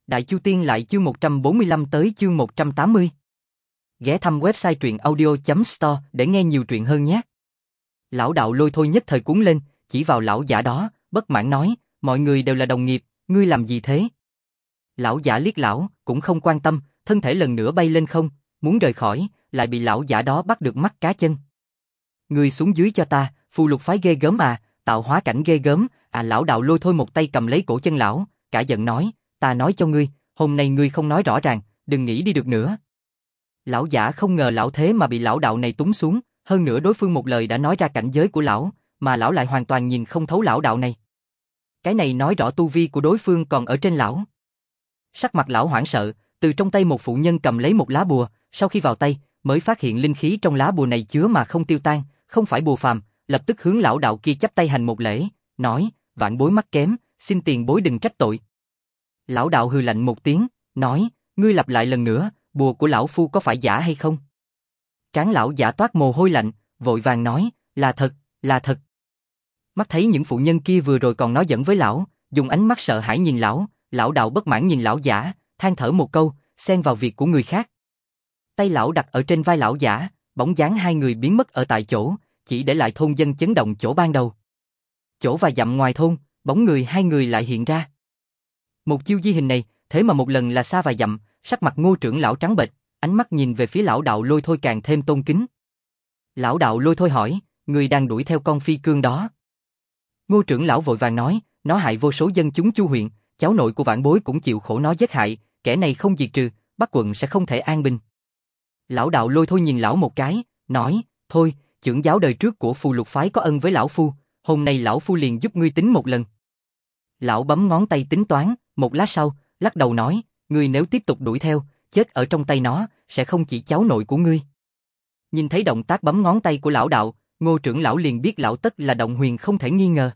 Đại Chu Tiên lại chương 145 tới chương 180. Ghé thăm website truyệnaudio.store để nghe nhiều truyện hơn nhé. Lão đạo Lôi Thôi nhất thời cuống lên, chỉ vào lão giả đó, bất mãn nói, mọi người đều là đồng nghiệp, ngươi làm gì thế? Lão giả liếc lão, cũng không quan tâm, thân thể lần nữa bay lên không, muốn rời khỏi, lại bị lão giả đó bắt được mắt cá chân. Ngươi xuống dưới cho ta, phù lục phái ghê gớm à, tạo hóa cảnh ghê gớm, à lão đạo Lôi Thôi một tay cầm lấy cổ chân lão, cả giận nói, ta nói cho ngươi, hôm nay ngươi không nói rõ ràng, đừng nghĩ đi được nữa. Lão giả không ngờ lão thế mà bị lão đạo này túng xuống, hơn nữa đối phương một lời đã nói ra cảnh giới của lão, mà lão lại hoàn toàn nhìn không thấu lão đạo này. Cái này nói rõ tu vi của đối phương còn ở trên lão. Sắc mặt lão hoảng sợ, từ trong tay một phụ nhân cầm lấy một lá bùa, sau khi vào tay, mới phát hiện linh khí trong lá bùa này chứa mà không tiêu tan, không phải bùa phàm, lập tức hướng lão đạo kia chắp tay hành một lễ, nói, vạn bối mắc kém, xin tiền bối đừng trách tội. Lão đạo hừ lạnh một tiếng, nói, ngươi lặp lại lần nữa, bùa của lão phu có phải giả hay không? Trán lão giả toát mồ hôi lạnh, vội vàng nói, là thật, là thật. Mắt thấy những phụ nhân kia vừa rồi còn nói giỡn với lão, dùng ánh mắt sợ hãi nhìn lão, lão đạo bất mãn nhìn lão giả, than thở một câu, xen vào việc của người khác. Tay lão đặt ở trên vai lão giả, bóng dáng hai người biến mất ở tại chỗ, chỉ để lại thôn dân chấn động chỗ ban đầu. Chỗ vài dặm ngoài thôn, bóng người hai người lại hiện ra. Một chiêu di hình này, thế mà một lần là xa vài dặm, sắc mặt Ngô trưởng lão trắng bệch, ánh mắt nhìn về phía lão đạo Lôi Thôi càng thêm tôn kính. Lão đạo Lôi Thôi hỏi, người đang đuổi theo con phi cương đó? Ngô trưởng lão vội vàng nói, nó hại vô số dân chúng Chu huyện, cháu nội của vãn bối cũng chịu khổ nó giết hại, kẻ này không diệt trừ, Bắc quận sẽ không thể an bình. Lão đạo Lôi Thôi nhìn lão một cái, nói, thôi, trưởng giáo đời trước của phù lục phái có ân với lão phu, hôm nay lão phu liền giúp ngươi tính một lần. Lão bấm ngón tay tính toán, một lát sau, lắc đầu nói, ngươi nếu tiếp tục đuổi theo, chết ở trong tay nó, sẽ không chỉ cháu nội của ngươi. Nhìn thấy động tác bấm ngón tay của lão đạo, Ngô trưởng lão liền biết lão tất là động huyền không thể nghi ngờ.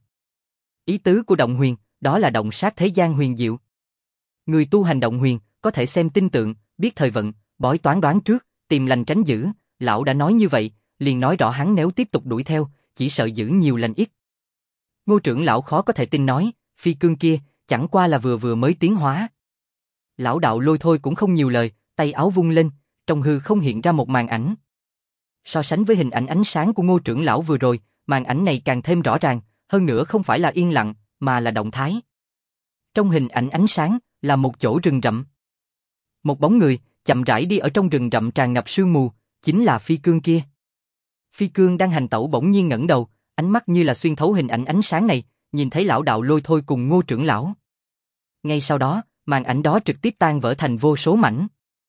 Ý tứ của động huyền, đó là động sát thế gian huyền diệu. Người tu hành động huyền, có thể xem tinh tượng, biết thời vận, bói toán đoán trước, tìm lành tránh dữ, lão đã nói như vậy, liền nói rõ hắn nếu tiếp tục đuổi theo, chỉ sợ dữ nhiều lành ít. Ngô trưởng lão khó có thể tin nói, phi cương kia, chẳng qua là vừa mới tiến hóa. Lão đạo Lôi Thôi cũng không nhiều lời, tay áo vung lên, trong hư không hiện ra một màn ảnh. So sánh với hình ảnh ánh sáng của Ngô trưởng lão vừa rồi, màn ảnh này càng thêm rõ ràng, hơn nữa không phải là yên lặng, mà là động thái. Trong hình ảnh ánh sáng, là một chỗ rừng rậm. Một bóng người, chậm rãi đi ở trong rừng rậm tràn ngập sương mù, chính là phi cương kia. Phi cương đang hành tẩu bỗng nhiên ngẩng đầu, ánh mắt như là xuyên thấu hình ảnh ánh sáng này, nhìn thấy lão đạo Lôi Thôi cùng Ngô trưởng lão. Ngay sau đó, màn ảnh đó trực tiếp tan vỡ thành vô số mảnh.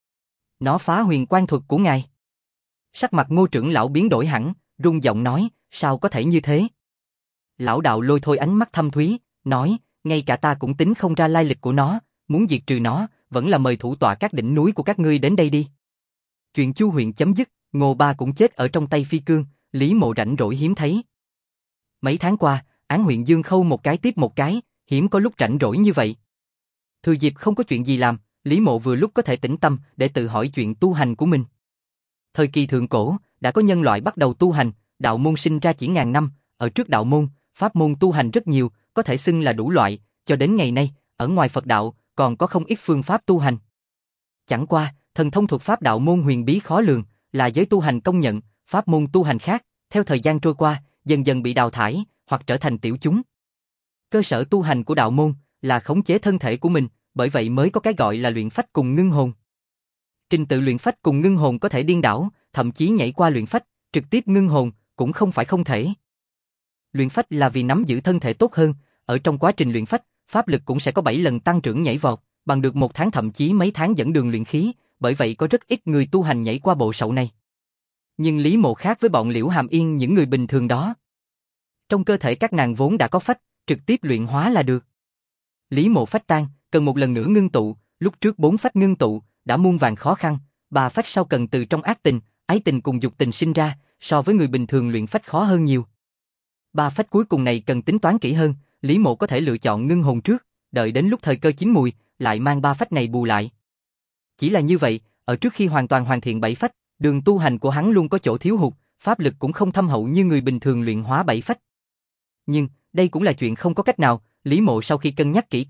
Nó phá huyền quan thuật của ngài. Sắc mặt Ngô trưởng lão biến đổi hẳn, rung giọng nói, sao có thể như thế? Lão đạo Lôi Thôi ánh mắt thâm thúy, nói, ngay cả ta cũng tính không ra lai lịch của nó, muốn diệt trừ nó, vẫn là mời thủ tọa các đỉnh núi của các ngươi đến đây đi. Chuyện Chu huyện chấm dứt, Ngô Ba cũng chết ở trong tay phi cương, Lý Mộ rảnh rỗi hiếm thấy. Mấy tháng qua, án huyện Dương Khâu một cái tiếp một cái, hiếm có lúc rảnh rỗi như vậy. Thừa dịp không có chuyện gì làm, Lý Mộ vừa lúc có thể tĩnh tâm để tự hỏi chuyện tu hành của mình. Thời kỳ thượng cổ, đã có nhân loại bắt đầu tu hành, đạo môn sinh ra chỉ ngàn năm, ở trước đạo môn, pháp môn tu hành rất nhiều, có thể xưng là đủ loại, cho đến ngày nay, ở ngoài Phật đạo, còn có không ít phương pháp tu hành. Chẳng qua, thần thông thuật pháp đạo môn huyền bí khó lường, là giới tu hành công nhận, pháp môn tu hành khác, theo thời gian trôi qua, dần dần bị đào thải, hoặc trở thành tiểu chúng. Cơ sở tu hành của đạo môn là khống chế thân thể của mình, bởi vậy mới có cái gọi là luyện phách cùng ngưng hồn. Trình tự luyện phách cùng ngưng hồn có thể điên đảo, thậm chí nhảy qua luyện phách, trực tiếp ngưng hồn, cũng không phải không thể. Luyện phách là vì nắm giữ thân thể tốt hơn, ở trong quá trình luyện phách, pháp lực cũng sẽ có 7 lần tăng trưởng nhảy vọt, bằng được 1 tháng thậm chí mấy tháng dẫn đường luyện khí, bởi vậy có rất ít người tu hành nhảy qua bộ sậu này. Nhưng Lý Mộ khác với bọn Liễu Hàm Yên những người bình thường đó. Trong cơ thể các nàng vốn đã có phách, trực tiếp luyện hóa là được. Lý Mộ phách tan, cần một lần nữa ngưng tụ, lúc trước 4 phách ngưng tụ, đã muôn vàn khó khăn, 3 phách sau cần từ trong ác tình, ái tình cùng dục tình sinh ra, so với người bình thường luyện phách khó hơn nhiều. 3 phách cuối cùng này cần tính toán kỹ hơn, Lý Mộ có thể lựa chọn ngưng hồn trước, đợi đến lúc thời cơ chín mùi, lại mang 3 phách này bù lại. Chỉ là như vậy, ở trước khi hoàn toàn hoàn thiện 7 phách, đường tu hành của hắn luôn có chỗ thiếu hụt, pháp lực cũng không thâm hậu như người bình thường luyện hóa 7 phách. Nhưng, đây cũng là chuyện không có cách nào, Lý Mộ sau khi cân nhắc kỹ càng,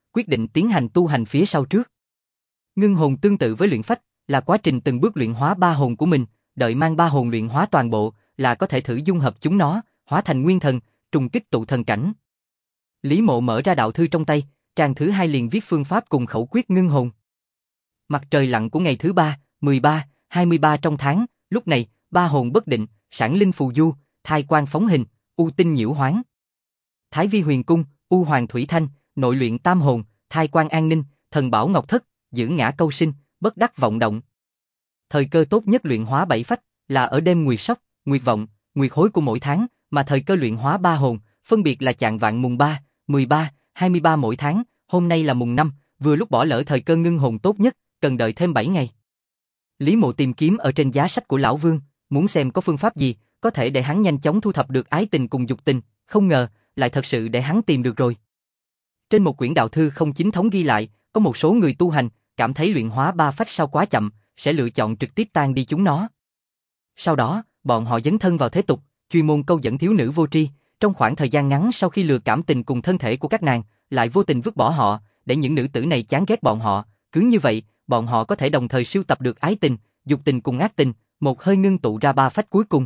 quyết định tiến hành tu hành phía sau trước. Ngưng hồn tương tự với luyện phách, là quá trình từng bước luyện hóa ba hồn của mình, đợi mang ba hồn luyện hóa toàn bộ, là có thể thử dung hợp chúng nó, hóa thành nguyên thần, trùng kích tụ thần cảnh. Lý Mộ mở ra đạo thư trong tay, trang thứ 2 liền viết phương pháp cùng khẩu quyết ngưng hồn. Mặt trời lặn của ngày thứ 3, 13, 23 trong tháng, lúc này, ba hồn bất định, sản linh phù du, thai quang phóng hình, u tinh nhiễu hoáng. Thái vi huyền cung, u hoàng thủy thanh, nội luyện tam hồn, thai quang an ninh, thần bảo ngọc thất, giữ ngã câu sinh, bất đắc vọng động. Thời cơ tốt nhất luyện hóa bảy phách là ở đêm nguyệt sóc, nguyệt vọng, nguyệt hối của mỗi tháng, mà thời cơ luyện hóa ba hồn phân biệt là chạng vạn mùng 3, 13, 23 mỗi tháng, hôm nay là mùng 5, vừa lúc bỏ lỡ thời cơ ngưng hồn tốt nhất, cần đợi thêm 7 ngày. Lý Mộ tìm kiếm ở trên giá sách của lão Vương, muốn xem có phương pháp gì có thể để hắn nhanh chóng thu thập được ái tình cùng dục tình, không ngờ lại thật sự để hắn tìm được rồi. Trên một quyển đạo thư không chính thống ghi lại, có một số người tu hành cảm thấy luyện hóa ba phách sau quá chậm, sẽ lựa chọn trực tiếp tan đi chúng nó. Sau đó, bọn họ dấn thân vào thế tục, chuyên môn câu dẫn thiếu nữ vô tri, trong khoảng thời gian ngắn sau khi lừa cảm tình cùng thân thể của các nàng, lại vô tình vứt bỏ họ, để những nữ tử này chán ghét bọn họ, cứ như vậy, bọn họ có thể đồng thời sưu tập được ái tình, dục tình cùng ác tình, một hơi ngưng tụ ra ba phách cuối cùng.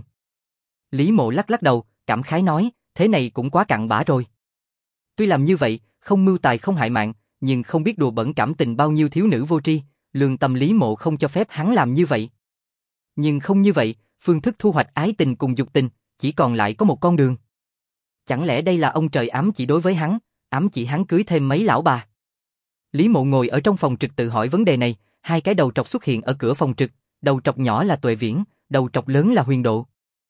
Lý Mộ lắc lắc đầu, cảm khái nói, thế này cũng quá cặn bã rồi. Tuy làm như vậy, không mưu tài không hại mạng, nhưng không biết đùa bẩn cảm tình bao nhiêu thiếu nữ vô tri, lương tâm Lý Mộ không cho phép hắn làm như vậy. Nhưng không như vậy, phương thức thu hoạch ái tình cùng dục tình, chỉ còn lại có một con đường. Chẳng lẽ đây là ông trời ám chỉ đối với hắn, ám chỉ hắn cưới thêm mấy lão bà? Lý Mộ ngồi ở trong phòng trực tự hỏi vấn đề này, hai cái đầu trọc xuất hiện ở cửa phòng trực, đầu trọc nhỏ là Tuệ Viễn, đầu trọc lớn là Huyền Độ.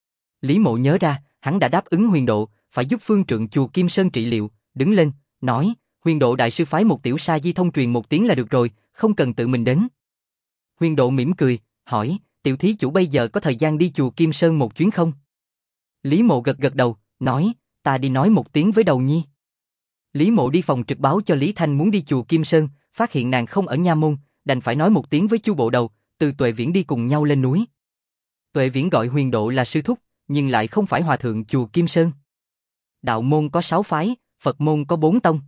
Lý Mộ nhớ ra, hắn đã đáp ứng Huyền Độ, phải giúp phương trượng chùa Kim Sơn trị liệu, đứng lên, nói, Huyền Độ đại sư phái một tiểu sa di thông truyền một tiếng là được rồi, không cần tự mình đến. Huyền Độ mỉm cười, hỏi, tiểu thí chủ bây giờ có thời gian đi chùa Kim Sơn một chuyến không? Lý Mộ gật gật đầu, nói, ta đi nói một tiếng với Đầu Nhi. Lý Mộ đi phòng trực báo cho Lý Thanh muốn đi chùa Kim Sơn, phát hiện nàng không ở nha môn, đành phải nói một tiếng với Chu Bộ Đầu, từ Tuệ Viễn đi cùng nhau lên núi. Tuệ Viễn gọi Huyền Độ là sư thúc, nhưng lại không phải hòa thượng chùa Kim Sơn. Đạo môn có 6 phái, Phật môn có 4 tông.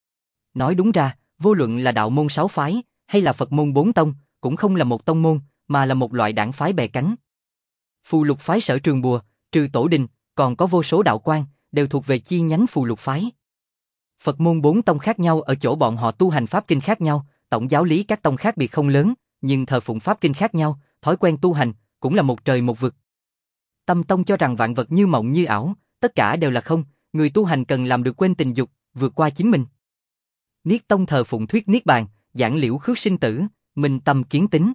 Nói đúng ra, vô luận là đạo môn 6 phái, hay là Phật môn 4 tông, cũng không là một tông môn, mà là một loại đảng phái bè cánh. Phù Lục phái sở Trường Bùa, trừ Tổ Đình, còn có vô số đạo quan, đều thuộc về chi nhánh Phù Lục phái. Phật môn 4 tông khác nhau ở chỗ bọn họ tu hành pháp kinh khác nhau, tổng giáo lý các tông khác biệt không lớn, nhưng thờ phụng pháp kinh khác nhau, thói quen tu hành cũng là một trời một vực. Tâm tông cho rằng vạn vật như mộng như ảo, tất cả đều là không, người tu hành cần làm được quên tình dục, vượt qua chính mình. Niết tông thờ phụng thuyết niết bàn, giảng liễu khước sinh tử, minh tâm kiến tính.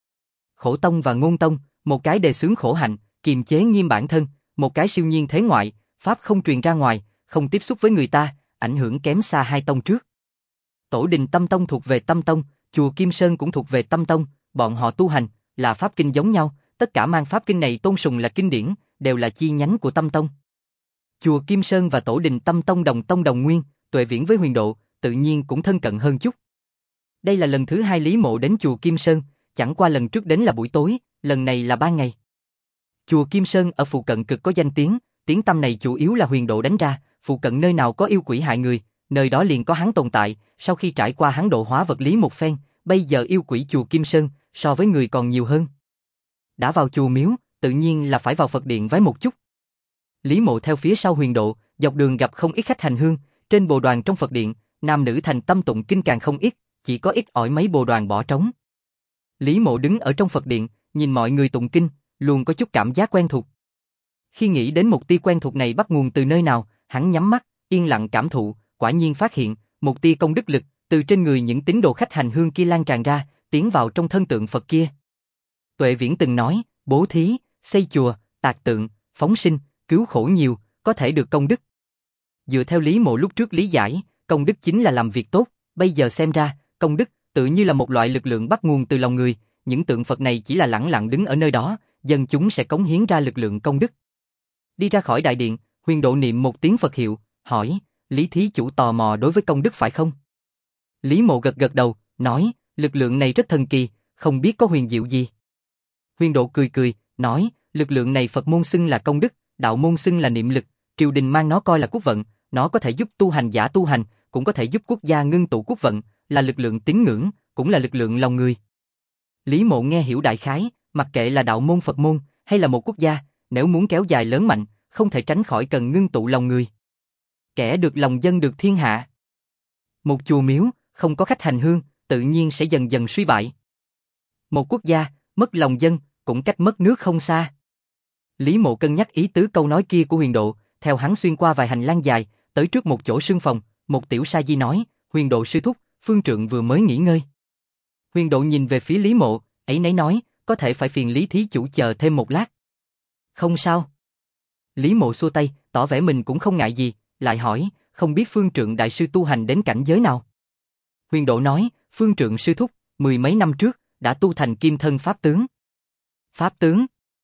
Khổ tông và ngôn tông, một cái đề xướng khổ hạnh, kiềm chế nghiêm bản thân, một cái siêu nhiên thế ngoại, pháp không truyền ra ngoài, không tiếp xúc với người ta, ảnh hưởng kém xa hai tông trước. Tổ Đình Tâm tông thuộc về Tâm tông, chùa Kim Sơn cũng thuộc về Tâm tông, bọn họ tu hành là pháp kinh giống nhau, tất cả mang pháp kinh này tôn sùng là kinh điển, đều là chi nhánh của Tâm tông. Chùa Kim Sơn và Tổ Đình Tâm tông đồng nguyên, Tuệ Viễn với Huyền Độ tự nhiên cũng thân cận hơn chút. Đây là lần thứ 2 Lý Mộ đến chùa Kim Sơn, chẳng qua lần trước đến là buổi tối, lần này là ban ngày. Chùa Kim Sơn ở phụ cận cực có danh tiếng, tiếng tăm này chủ yếu là Huyền Độ đánh ra, phụ cận nơi nào có yêu quỷ hại người, nơi đó liền có hắn tồn tại, sau khi trải qua hắn độ hóa vật lý một phen, bây giờ yêu quỷ chùa Kim Sơn so với người còn nhiều hơn. Đã vào chùa miếu, tự nhiên là phải vào Phật điện vái một chút. Lý Mộ theo phía sau Huyền Độ, dọc đường gặp không ít khách hành hương, trên bồ đoàn trong Phật điện, nam nữ thành tâm tụng kinh càng không ít, chỉ có ít ỏi mấy bồ đoàn bỏ trống. Lý Mộ đứng ở trong Phật điện, nhìn mọi người tụng kinh, luôn có chút cảm giác quen thuộc. Khi nghĩ đến một tia quen thuộc này bắt nguồn từ nơi nào, hắn nhắm mắt, yên lặng cảm thụ, quả nhiên phát hiện, một tia công đức lực, từ trên người những tín đồ khách hành hương kia lan tràn ra, tiến vào trong thân tượng Phật kia. Tuệ Viễn từng nói, bố thí, xây chùa, tạc tượng, phóng sinh, cứu khổ nhiều, có thể được công đức. Dựa theo Lý Mộ lúc trước lý giải, công đức chính là làm việc tốt, bây giờ xem ra, công đức tự như là một loại lực lượng bắt nguồn từ lòng người, những tượng Phật này chỉ là lẳng lặng đứng ở nơi đó, dân chúng sẽ cống hiến ra lực lượng công đức. Đi ra khỏi đại điện, Huyền Độ niệm một tiếng Phật hiệu, hỏi, Lý thí chủ tò mò đối với công đức phải không? Lý Mộ gật gật đầu, nói, lực lượng này rất thần kỳ, không biết có huyền diệu gì. Huyền Độ cười cười, nói, lực lượng này Phật môn xưng là công đức, đạo môn xưng là niệm lực, triều đình mang nó coi là quốc vận, nó có thể giúp tu hành giả tu hành, cũng có thể giúp quốc gia ngưng tụ quốc vận, là lực lượng tín ngưỡng, cũng là lực lượng lòng người. Lý Mộ nghe hiểu đại khái, mặc kệ là đạo môn Phật môn, hay là một quốc gia, nếu muốn kéo dài lớn mạnh, không thể tránh khỏi cần ngưng tụ lòng người. Kẻ được lòng dân được thiên hạ. Một chùa miếu, không có khách hành hương, tự nhiên sẽ dần dần suy bại. Một quốc gia, mất lòng dân, cũng cách mất nước không xa. Lý Mộ cân nhắc ý tứ câu nói kia của Huyền Độ, theo hắn xuyên qua vài hành lang dài, tới trước một chỗ sương phòng, một tiểu sa di nói, Huyền Độ sư thúc, phương trượng vừa mới nghỉ ngơi. Huyền Độ nhìn về phía Lý Mộ, ấy nấy nói, có thể phải phiền Lý thí chủ chờ thêm một lát. Không sao. Lý Mộ xua tay, tỏ vẻ mình cũng không ngại gì, lại hỏi, không biết phương trượng đại sư tu hành đến cảnh giới nào. Huyền Độ nói, phương trượng sư thúc, 10 mấy năm trước, đã tu thành kim thân pháp tướng. Pháp tướng?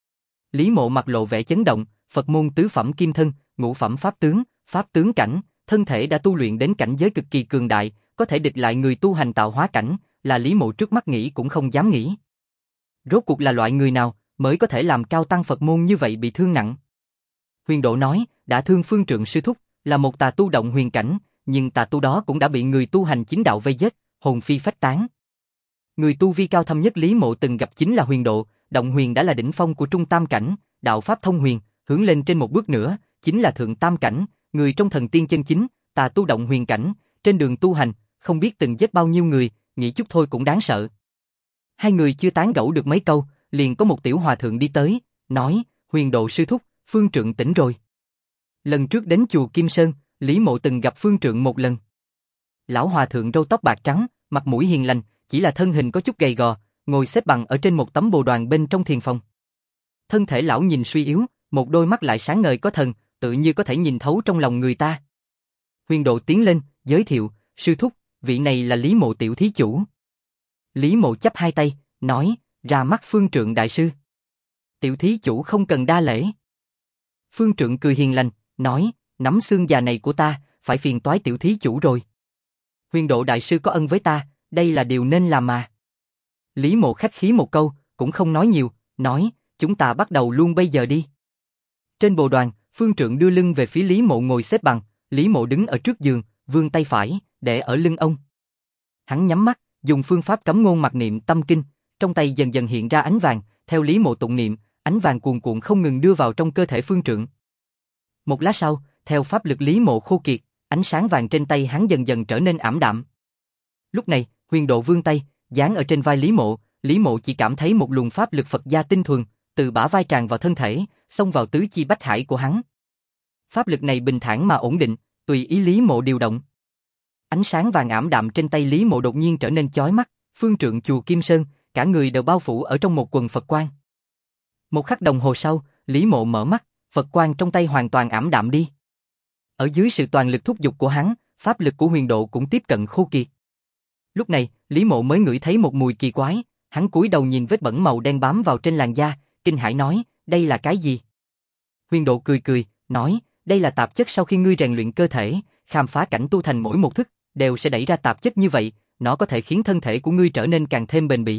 Lý Mộ mặt lộ vẻ chấn động, Phật môn tứ phẩm kim thân, ngũ phẩm pháp tướng cảnh, thân thể đã tu luyện đến cảnh giới cực kỳ cường đại, có thể địch lại người tu hành tạo hóa cảnh, là Lý Mộ trước mắt nghĩ cũng không dám nghĩ. Rốt cuộc là loại người nào mới có thể làm cao tăng Phật môn như vậy bị thương nặng? Huyền Độ nói, đã thương phương trượng sư thúc, là một tà tu động huyền cảnh, nhưng tà tu đó cũng đã bị người tu hành chính đạo vây giết, hồn phi phách tán. Người tu vi cao thâm nhất Lý Mộ từng gặp chính là Huyền Độ, động huyền đã là đỉnh phong của trung tam cảnh, đạo pháp thông huyền, hướng lên trên một bước nữa, chính là thượng tam cảnh, người trong thần tiên chân chính, tà tu động huyền cảnh, trên đường tu hành, không biết từng giết bao nhiêu người, nghĩ chút thôi cũng đáng sợ. Hai người chưa tán gẫu được mấy câu, liền có một tiểu hòa thượng đi tới, nói, Huyền Độ sư thúc, phương trượng tỉnh rồi. Lần trước đến chùa Kim Sơn, Lý Mộ từng gặp phương trượng một lần. Lão hòa thượng râu tóc bạc trắng, mặt mũi hiền lành, chỉ là thân hình có chút gầy gò, ngồi xếp bằng ở trên một tấm bồ đoàn bên trong thiền phòng. Thân thể lão nhìn suy yếu, một đôi mắt lại sáng ngời có thần, tự như có thể nhìn thấu trong lòng người ta. Huyền Độ tiến lên, giới thiệu, sư thúc, vị này là Lý Mộ tiểu thí chủ. Lý Mộ chắp hai tay, nói, ra mắt phương trượng đại sư. Tiểu thí chủ không cần đa lễ. Phương trượng cười hiền lành, nói, nắm xương già này của ta, phải phiền toái tiểu thí chủ rồi. Huyền Độ đại sư có ân với ta, đây là điều nên làm mà. Lý Mộ khách khí một câu, cũng không nói nhiều, nói, chúng ta bắt đầu luôn bây giờ đi. Trên bồ đoàn, phương trượng đưa lưng về phía Lý Mộ ngồi xếp bằng, Lý Mộ đứng ở trước giường, vươn tay phải, để ở lưng ông. Hắn nhắm mắt, dùng phương pháp cấm ngôn mặc niệm tâm kinh, trong tay dần dần hiện ra ánh vàng, theo Lý Mộ tụng niệm, ánh vàng cuồn cuộn không ngừng đưa vào trong cơ thể phương trượng. Một lát sau, theo pháp lực Lý Mộ khô kiệt, ánh sáng vàng trên tay hắn dần dần trở nên ảm đạm. Lúc này, Huyền Độ vươn tay, dán ở trên vai Lý Mộ chỉ cảm thấy một luồng pháp lực Phật gia tinh thuần, từ bả vai tràn vào thân thể, xông vào tứ chi bách hải của hắn. Pháp lực này bình thản mà ổn định, tùy ý Lý Mộ điều động. Ánh sáng vàng ảm đạm trên tay Lý Mộ đột nhiên trở nên chói mắt, phương trượng chùa Kim Sơn, cả người đều bao phủ ở trong một quần Phật quang. Một khắc đồng hồ sau, Lý Mộ mở mắt, Phật quang trong tay hoàn toàn ảm đạm đi. Ở dưới sự toàn lực thúc giục của hắn, pháp lực của Huyền Độ cũng tiếp cận khô kiệt. Lúc này, Lý Mộ mới ngửi thấy một mùi kỳ quái, hắn cúi đầu nhìn vết bẩn màu đen bám vào trên làn da, kinh hãi nói, đây là cái gì? Huyền Độ cười cười, nói, đây là tạp chất sau khi ngươi rèn luyện cơ thể, khám phá cảnh tu thành mỗi một thức, đều sẽ đẩy ra tạp chất như vậy, nó có thể khiến thân thể của ngươi trở nên càng thêm bền bỉ.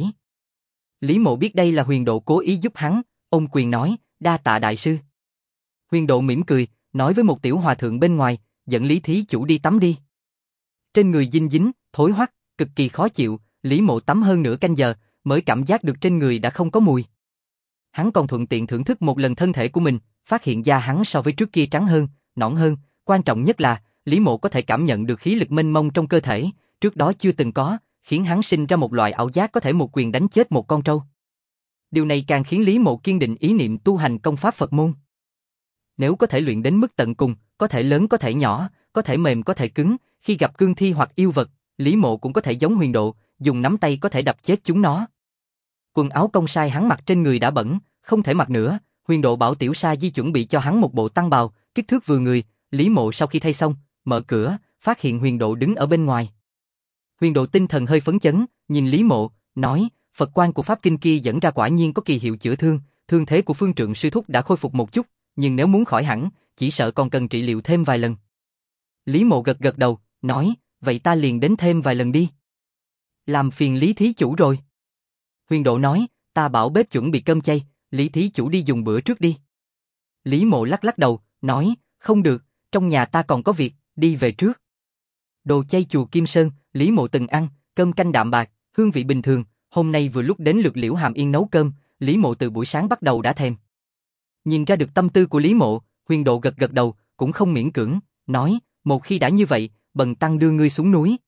Lý Mộ biết đây là Huyền Độ cố ý giúp hắn, ôm quyền nói, đa tạ đại sư. Huyền Độ mỉm cười, nói với một tiểu hòa thượng bên ngoài, dẫn Lý thí chủ đi tắm đi. Trên người dinh dính, thối hoắc, cực kỳ khó chịu, Lý Mộ tắm hơn nửa canh giờ, mới cảm giác được trên người đã không có mùi. Hắn còn thuận tiện thưởng thức một lần thân thể của mình, phát hiện da hắn so với trước kia trắng hơn, nõn hơn, quan trọng nhất là, Lý Mộ có thể cảm nhận được khí lực mênh mông trong cơ thể, trước đó chưa từng có, khiến hắn sinh ra một loại ảo giác có thể một quyền đánh chết một con trâu. Điều này càng khiến Lý Mộ kiên định ý niệm tu hành công pháp Phật môn. Nếu có thể luyện đến mức tận cùng, có thể lớn có thể nhỏ, có thể mềm có thể cứng, khi gặp cương thi hoặc yêu vật, Lý Mộ cũng có thể giống Huyền Độ, dùng nắm tay có thể đập chết chúng nó. Quần áo công sai hắn mặc trên người đã bẩn, không thể mặc nữa, Huyền Độ bảo tiểu sa di chuẩn bị cho hắn một bộ tăng bào, kích thước vừa người, Lý Mộ sau khi thay xong, mở cửa, phát hiện Huyền Độ đứng ở bên ngoài. Huyền Độ tinh thần hơi phấn chấn, nhìn Lý Mộ, nói, Phật quang của pháp kinh kia dẫn ra quả nhiên có kỳ hiệu chữa thương, thương thế của phương trượng sư thúc đã khôi phục một chút, nhưng nếu muốn khỏi hẳn, chỉ sợ còn cần trị liệu thêm vài lần. Lý Mộ gật gật đầu, nói, vậy ta liền đến thêm vài lần đi. Làm phiền Lý thí chủ rồi. Huyền Độ nói, ta bảo bếp chuẩn bị cơm chay, Lý thí chủ đi dùng bữa trước đi. Lý Mộ lắc lắc đầu, nói, không được, trong nhà ta còn có việc, đi về trước. Đồ chay chùa Kim Sơn, Lý Mộ từng ăn, cơm canh đạm bạc, hương vị bình thường, hôm nay vừa lúc đến lượt Liễu Hàm Yên nấu cơm, Lý Mộ từ buổi sáng bắt đầu đã thèm. Nhìn ra được tâm tư của Lý Mộ, Huyền Độ gật gật đầu, cũng không miễn cưỡng, nói, một khi đã như vậy, bần tăng đưa ngươi xuống núi.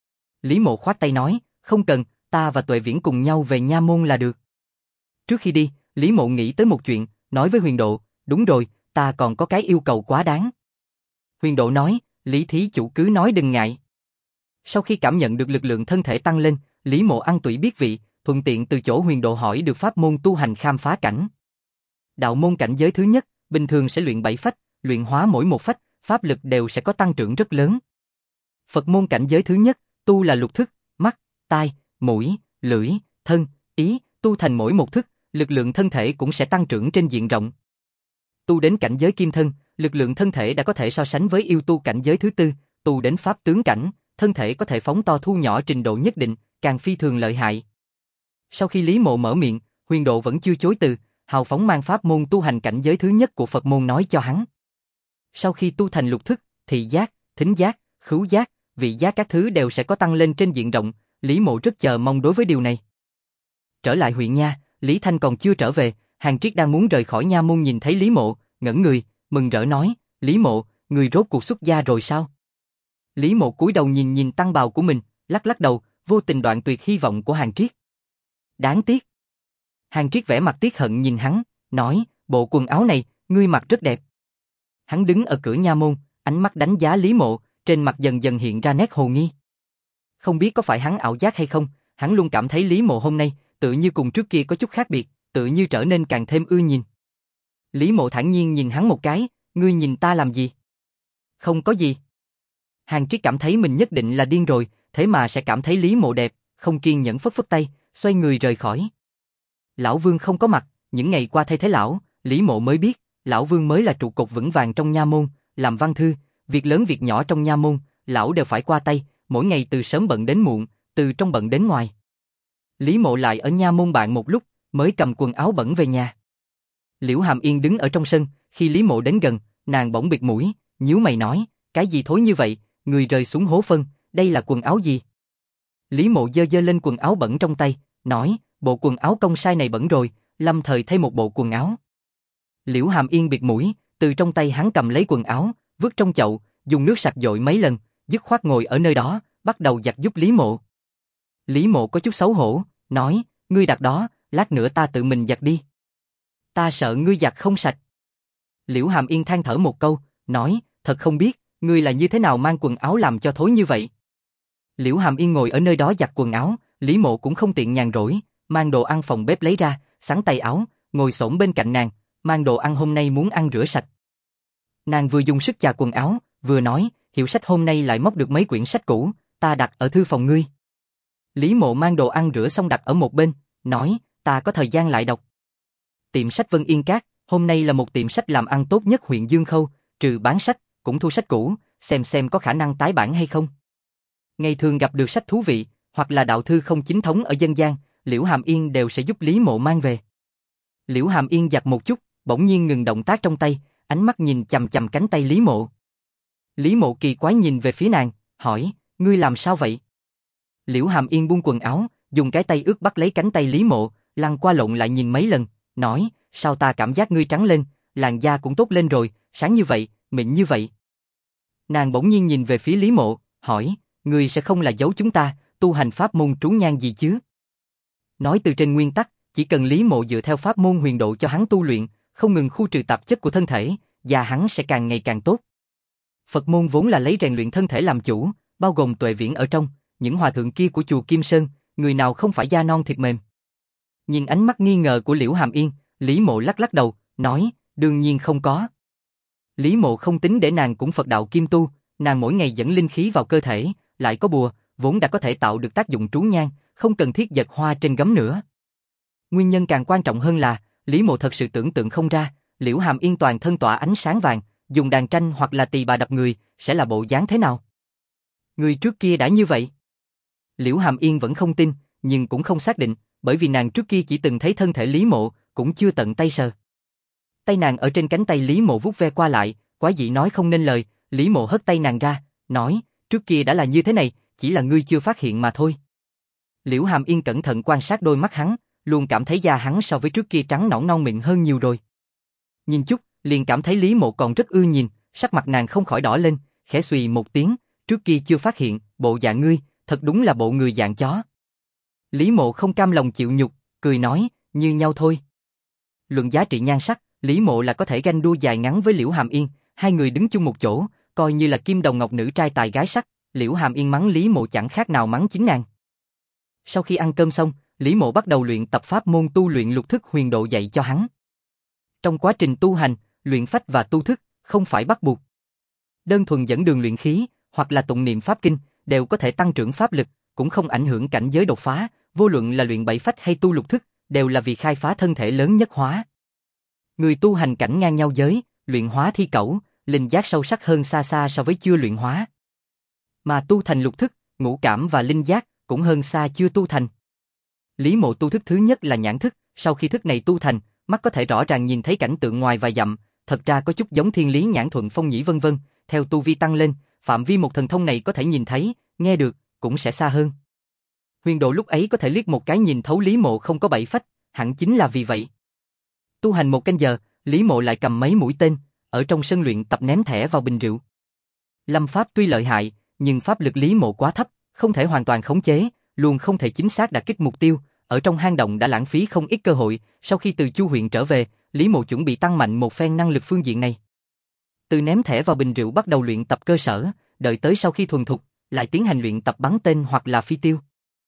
Lý Mộ khoát tay nói, không cần, ta và Tuệ Viễn cùng nhau về Nha Môn là được. Trước khi đi, Lý Mộ nghĩ tới một chuyện, nói với Huyền Độ, đúng rồi, ta còn có cái yêu cầu quá đáng. Huyền Độ nói, Lý thí chủ cứ nói đừng ngại. Sau khi cảm nhận được lực lượng thân thể tăng lên, Lý Mộ ăn tủy biết vị, thuận tiện từ chỗ Huyền Độ hỏi được pháp môn tu hành khám phá cảnh. Đạo môn cảnh giới thứ nhất, bình thường sẽ luyện 7 phách, luyện hóa mỗi một phách, pháp lực đều sẽ có tăng trưởng rất lớn. Phật môn cảnh giới thứ nhất, tu là lục thức, mắt, tai, mũi, lưỡi, thân, ý, tu thành mỗi một thức, lực lượng thân thể cũng sẽ tăng trưởng trên diện rộng. Tu đến cảnh giới kim thân, lực lượng thân thể đã có thể so sánh với yêu tu cảnh giới thứ tư, tu đến pháp tướng cảnh, thân thể có thể phóng to thu nhỏ trình độ nhất định, càng phi thường lợi hại. Sau khi Lý Mộ mở miệng, Huyền Độ vẫn chưa chối từ, hào phóng mang pháp môn tu hành cảnh giới thứ nhất của Phật môn nói cho hắn. Sau khi tu thành lục thức, thị giác, thính giác, khứu giác, vị giác các thứ đều sẽ có tăng lên trên diện rộng, Lý Mộ rất chờ mong đối với điều này. Trở lại huyện Nha, Lý Thanh còn chưa trở về, Hàn Triết đang muốn rời khỏi Nha Môn nhìn thấy Lý Mộ, ngẩn người, mừng rỡ nói, Lý Mộ, người rốt cuộc xuất gia rồi sao? Lý Mộ cúi đầu nhìn nhìn tăng bào của mình, lắc lắc đầu, vô tình đoạn tuyệt hy vọng của Hàn Triết. Đáng tiếc. Hàn Triết vẻ mặt tiếc hận nhìn hắn, nói, bộ quần áo này, ngươi mặc rất đẹp. Hắn đứng ở cửa Nha Môn, ánh mắt đánh giá Lý Mộ, trên mặt dần dần hiện ra nét hồ nghi. Không biết có phải hắn ảo giác hay không, hắn luôn cảm thấy Lý Mộ hôm nay, tự như cùng trước kia có chút khác biệt, tự như trở nên càng thêm ưa nhìn. Lý Mộ thản nhiên nhìn hắn một cái, ngươi nhìn ta làm gì? Không có gì. Hàn Triết cảm thấy mình nhất định là điên rồi, thế mà sẽ cảm thấy Lý Mộ đẹp, không kiên nhẫn phất phất tay, xoay người rời khỏi. Lão Vương không có mặt, những ngày qua thay thế lão, Lý Mộ mới biết, Lão Vương mới là trụ cột vững vàng trong Nha Môn, làm văn thư, việc lớn việc nhỏ trong Nha Môn, lão đều phải qua tay, mỗi ngày từ sớm bận đến muộn, từ trong bận đến ngoài. Lý Mộ lại ở Nha Môn bạn một lúc, mới cầm quần áo bẩn về nhà. Liễu Hàm Yên đứng ở trong sân, khi Lý Mộ đến gần, nàng bỗng bịt mũi, nhíu mày nói, cái gì thối như vậy, người rơi xuống hố phân, đây là quần áo gì? Lý Mộ giơ giơ lên quần áo bẩn trong tay, nói, bộ quần áo công sai này bẩn rồi, lâm thời thay một bộ quần áo. Liễu Hàm Yên bịt mũi, từ trong tay hắn cầm lấy quần áo, vứt trong chậu, dùng nước sạch dội mấy lần, dứt khoát ngồi ở nơi đó, bắt đầu giặt giúp Lý Mộ. Lý Mộ có chút xấu hổ, nói, ngươi đặt đó, lát nữa ta tự mình giặt đi. Ta sợ ngươi giặt không sạch. Liễu Hàm Yên than thở một câu, nói, thật không biết, ngươi là như thế nào mang quần áo làm cho thối như vậy. Liễu Hàm Yên ngồi ở nơi đó giặt quần áo, Lý Mộ cũng không tiện nhàn rỗi, mang đồ ăn phòng bếp lấy ra, xắn tay áo, ngồi xổm bên cạnh nàng, mang đồ ăn hôm nay muốn ăn rửa sạch. Nàng vừa dùng sức chà quần áo, vừa nói, hiệu sách hôm nay lại móc được mấy quyển sách cũ, ta đặt ở thư phòng ngươi. Lý Mộ mang đồ ăn rửa xong đặt ở một bên, nói, ta có thời gian lại đọc. Tiệm sách Vân Yên Các, hôm nay là một tiệm sách làm ăn tốt nhất huyện Dương Khâu, trừ bán sách, cũng thu sách cũ, xem có khả năng tái bản hay không. Ngày thường gặp được sách thú vị, hoặc là đạo thư không chính thống ở dân gian, Liễu Hàm Yên đều sẽ giúp Lý Mộ mang về. Liễu Hàm Yên giặt một chút, bỗng nhiên ngừng động tác trong tay, ánh mắt nhìn chằm chằm cánh tay Lý Mộ. Lý Mộ kỳ quái nhìn về phía nàng, hỏi, ngươi làm sao vậy? Liễu Hàm Yên buông quần áo, dùng cái tay ướt bắt lấy cánh tay Lý Mộ, lăn qua lộn lại nhìn mấy lần, nói, sao ta cảm giác ngươi trắng lên, làn da cũng tốt lên rồi, sáng như vậy, mịn như vậy. Nàng bỗng nhiên nhìn về phía Lý Mộ, hỏi, ngươi sẽ không là giấu chúng ta, tu hành pháp môn trú nhang gì chứ? Nói từ trên nguyên tắc, chỉ cần Lý Mộ dựa theo pháp môn huyền độ cho hắn tu luyện, không ngừng khu trừ tạp chất của thân thể, và hắn sẽ càng ngày càng tốt. Phật môn vốn là lấy rèn luyện thân thể làm chủ, bao gồm Tuệ Viễn ở trong, những hòa thượng kia của chùa Kim Sơn, người nào không phải da non thịt mềm. Nhìn ánh mắt nghi ngờ của Liễu Hàm Yên, Lý Mộ lắc lắc đầu, nói, đương nhiên không có. Lý Mộ không tính để nàng cũng Phật đạo kim tu, nàng mỗi ngày dẫn linh khí vào cơ thể, lại có bùa, vốn đã có thể tạo được tác dụng trú nhang, không cần thiết giật hoa trên gấm nữa. Nguyên nhân càng quan trọng hơn là, Lý Mộ thật sự tưởng tượng không ra, Liễu Hàm Yên toàn thân tỏa ánh sáng vàng, dùng đàn tranh hoặc là tỳ bà đập người, sẽ là bộ dáng thế nào? Người trước kia đã như vậy. Liễu Hàm Yên vẫn không tin, nhưng cũng không xác định, bởi vì nàng trước kia chỉ từng thấy thân thể Lý Mộ, cũng chưa tận tay sờ. Tay nàng ở trên cánh tay Lý Mộ vuốt ve qua lại, quái dị nói không nên lời, Lý Mộ hất tay nàng ra, nói, trước kia đã là như thế này, chỉ là ngươi chưa phát hiện mà thôi. Liễu Hàm Yên cẩn thận quan sát đôi mắt hắn, luôn cảm thấy da hắn so với trước kia trắng nõn non mịn hơn nhiều rồi. Nhìn chút, liền cảm thấy Lý Mộ còn rất ưa nhìn, sắc mặt nàng không khỏi đỏ lên, khẽ xùy một tiếng, trước kia chưa phát hiện, bộ dạng ngươi, thật đúng là bộ người dạng chó. Lý Mộ không cam lòng chịu nhục, cười nói, như nhau thôi. Luận giá trị nhan sắc, Lý Mộ là có thể ganh đua dài ngắn với Liễu Hàm Yên, hai người đứng chung một chỗ, coi như là kim đồng ngọc nữ trai tài gái sắc, Liễu Hàm Yên mắng Lý Mộ chẳng khác nào mắng chính nàng. Sau khi ăn cơm xong, Lý Mộ bắt đầu luyện tập pháp môn tu luyện lục thức huyền độ dạy cho hắn. Trong quá trình tu hành, luyện phách và tu thức không phải bắt buộc. Đơn thuần dẫn đường luyện khí hoặc là tụng niệm pháp kinh đều có thể tăng trưởng pháp lực, cũng không ảnh hưởng cảnh giới đột phá, vô luận là luyện bảy phách hay tu lục thức, đều là vì khai phá thân thể lớn nhất hóa. Người tu hành cảnh ngang nhau giới, luyện hóa thi cẩu, linh giác sâu sắc hơn xa xa so với chưa luyện hóa. Mà tu thành lục thức, ngũ cảm và linh giác cũng hơn xa chưa tu thành. Lý Mộ tu thức thứ nhất là nhãn thức, sau khi thức này tu thành, mắt có thể rõ ràng nhìn thấy cảnh tượng ngoài vài dặm, thật ra có chút giống thiên lý nhãn thuận phong nhĩ vân vân, theo tu vi tăng lên, phạm vi một thần thông này có thể nhìn thấy, nghe được, cũng sẽ xa hơn. Huyền độ lúc ấy có thể liếc một cái nhìn thấu Lý Mộ không có bảy phách, hẳn chính là vì vậy. Tu hành một canh giờ, Lý Mộ lại cầm mấy mũi tên, ở trong sân luyện tập ném thẻ vào bình rượu. Lâm pháp tuy lợi hại, nhưng pháp lực Lý Mộ quá thấp, không thể hoàn toàn khống chế, luôn không thể chính xác đả kích mục tiêu, ở trong hang động đã lãng phí không ít cơ hội, sau khi từ Chu huyện trở về, Lý Mộ chuẩn bị tăng mạnh một phen năng lực phương diện này. Từ ném thẻ vào bình rượu bắt đầu luyện tập cơ sở, đợi tới sau khi thuần thục, lại tiến hành luyện tập bắn tên hoặc là phi tiêu.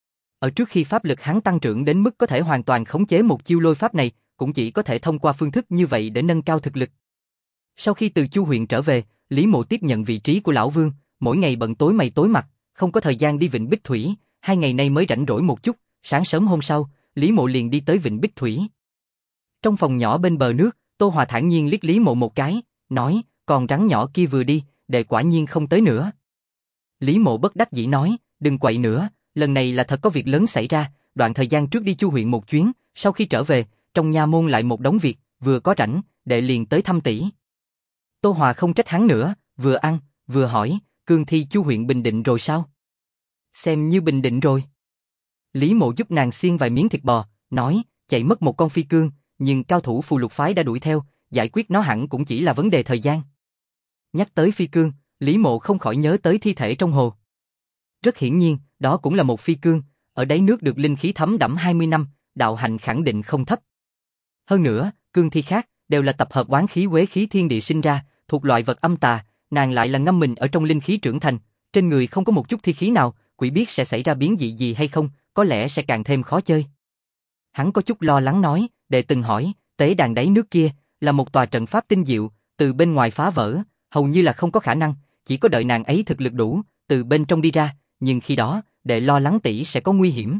Ở trước khi pháp lực hắn tăng trưởng đến mức có thể hoàn toàn khống chế một chiêu lôi pháp này, cũng chỉ có thể thông qua phương thức như vậy để nâng cao thực lực. Sau khi từ Chu huyện trở về, Lý Mộ tiếp nhận vị trí của lão Vương, mỗi ngày bận tối mày tối mặt, không có thời gian đi Vịnh Bích Thủy, 2 ngày nay mới rảnh rỗi một chút, sáng sớm hôm sau, Lý Mộ liền đi tới Vịnh Bích Thủy. Trong phòng nhỏ bên bờ nước, Tô Hòa thản nhiên liếc Lý Mộ một cái, nói, con rắn nhỏ kia vừa đi, đệ quả nhiên không tới nữa. Lý Mộ bất đắc dĩ nói, đừng quậy nữa, lần này là thật có việc lớn xảy ra, đoạn thời gian trước đi Chu huyện một chuyến, sau khi trở về, trong nha môn lại một đống việc, vừa có rảnh, đệ liền tới thăm tỷ. Tô Hòa không trách hắn nữa, vừa ăn, vừa hỏi, cương thi Chu huyện bình định rồi sao? Xem như bình định rồi. Lý Mộ giúp nàng xiên vài miếng thịt bò, nói, chạy mất một con phi cương, nhưng cao thủ phù lục phái đã đuổi theo, giải quyết nó hẳn cũng chỉ là vấn đề thời gian. Nhắc tới phi cương, Lý Mộ không khỏi nhớ tới thi thể trong hồ. Rất hiển nhiên, đó cũng là một phi cương, ở đáy nước được linh khí thấm đẫm 20 năm, đạo hạnh khẳng định không thấp. Hơn nữa, cương thi khác đều là tập hợp oán khí quế khí thiên địa sinh ra, thuộc loại vật âm tà, nàng lại là ngâm mình ở trong linh khí trưởng thành, trên người không có một chút thi khí nào, quỷ biết sẽ xảy ra biến dị gì hay không, có lẽ sẽ càng thêm khó chơi. Hắn có chút lo lắng nói, đệ từng hỏi, tế đàn đáy nước kia là một tòa trận pháp tinh diệu, từ bên ngoài phá vỡ, hầu như là không có khả năng, chỉ có đợi nàng ấy thực lực đủ, từ bên trong đi ra, nhưng khi đó, đệ lo lắng tỷ sẽ có nguy hiểm.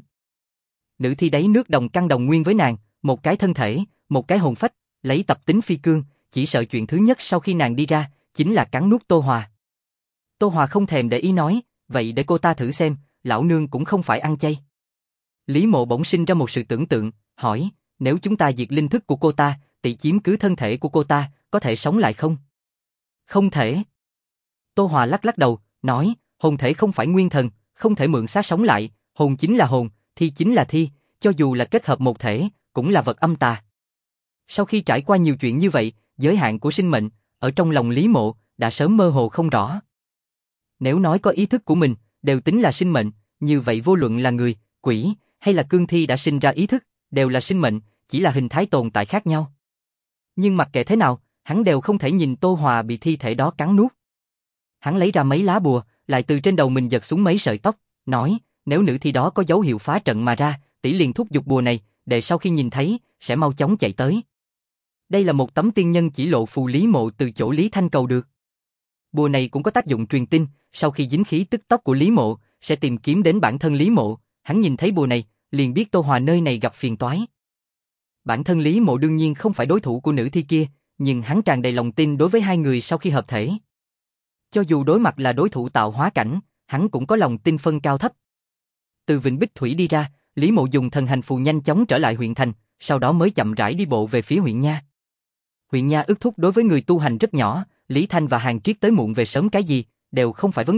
Nữ thi đáy nước đồng căn đồng nguyên với nàng, một cái thân thể, một cái hồn phách, lấy tập tính phi cương, chỉ sợ chuyện thứ nhất sau khi nàng đi ra, chính là cắn nuốt Tô Hòa. Tô Hòa không thèm để ý nói, vậy để cô ta thử xem, lão nương cũng không phải ăn chay. Lý Mộ bỗng sinh ra một sự tưởng tượng, hỏi, nếu chúng ta diệt linh thức của cô ta, tỷ chiếm cứ thân thể của cô ta, có thể sống lại không? Không thể. Tô Hòa lắc lắc đầu, nói, hồn thể không phải nguyên thần, không thể mượn xác sống lại, hồn chính là hồn, thi chính là thi, cho dù là kết hợp một thể, cũng là vật âm tà. Sau khi trải qua nhiều chuyện như vậy, giới hạn của sinh mệnh, ở trong lòng Lý Mộ, đã sớm mơ hồ không rõ. Nếu nói có ý thức của mình, đều tính là sinh mệnh, như vậy vô luận là người, quỷ, hay là cương thi đã sinh ra ý thức, đều là sinh mệnh, chỉ là hình thái tồn tại khác nhau. Nhưng mặc kệ thế nào, hắn đều không thể nhìn Tô Hòa bị thi thể đó cắn nuốt. Hắn lấy ra mấy lá bùa, lại từ trên đầu mình giật xuống mấy sợi tóc, nói, nếu nữ thi đó có dấu hiệu phá trận mà ra, tỷ liền thúc giục bùa này, để sau khi nhìn thấy, sẽ mau chóng chạy tới. Đây là một tấm tiên nhân chỉ lộ phù Lý Mộ từ chỗ Lý Thanh cầu được. Bùa này cũng có tác dụng truyền tin, sau khi dính khí tức tóc của Lý Mộ, sẽ tìm kiếm đến bản thân Lý Mộ, hắn nhìn thấy bùa này, liền biết Tô Hòa nơi này gặp phiền toái. Bản thân Lý Mộ đương nhiên không phải đối thủ của nữ thi kia, nhưng hắn tràn đầy lòng tin đối với hai người sau khi hợp thể. Cho dù đối mặt là đối thủ tạo hóa cảnh, hắn cũng có lòng tin phân cao thấp. Từ Vịnh Bích Thủy đi ra, Lý Mộ dùng thần hành phù nhanh chóng trở lại huyện thành, sau đó mới chậm rãi đi bộ về phía huyện nha. Huyện nha ước thúc đối với người tu hành rất nhỏ, Lý Thanh và Hàn Triết tới muộn về sớm cái gì, đều không phải vấn đề,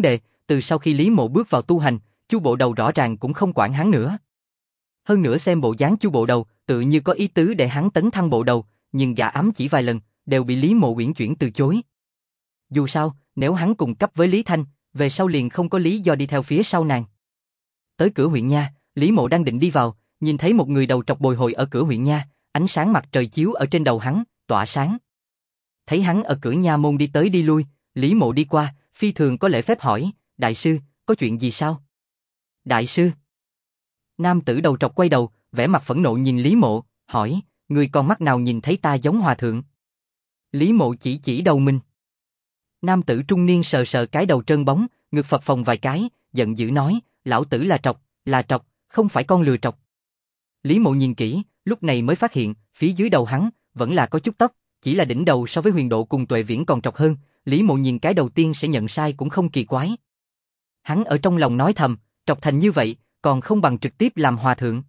từ sau khi Lý Mộ bước vào tu hành, Chu Bộ Đầu rõ ràng cũng không quản hắn nữa. Hơn nữa xem bộ dáng Chu Bộ Đầu, tự như có ý tứ để hắn tấn thăng bộ đầu, nhưng gã ám chỉ vài lần, đều bị Lý Mộ uyển chuyển từ chối. Dù sao, nếu hắn cùng cấp với Lý Thanh, về sau liền không có lý do đi theo phía sau nàng. Tới cửa huyện nha, Lý Mộ đang định đi vào, nhìn thấy một người đầu trọc bồi hồi ở cửa huyện nha, ánh sáng mặt trời chiếu ở trên đầu hắn, tỏa sáng. Thấy hắn ở cửa nha môn đi tới đi lui, Lý Mộ đi qua, phi thường có lễ phép hỏi, đại sư, có chuyện gì sao? Đại sư. Nam tử đầu trọc quay đầu, vẻ mặt phẫn nộ nhìn Lý Mộ, hỏi, người con mắt nào nhìn thấy ta giống hòa thượng? Lý Mộ chỉ đầu mình. Nam tử trung niên sờ sờ cái đầu trơn bóng, ngực phập phồng vài cái, giận dữ nói, lão tử là trọc, không phải con lừa trọc. Lý Mộ nhìn kỹ, lúc này mới phát hiện, phía dưới đầu hắn, vẫn là có chút tóc, chỉ là đỉnh đầu so với Huyền Độ cùng Tuệ Viễn còn trọc hơn, Lý Mộ nhìn cái đầu tiên sẽ nhận sai cũng không kỳ quái. Hắn ở trong lòng nói thầm, trọc thành như vậy, còn không bằng trực tiếp làm hòa thượng.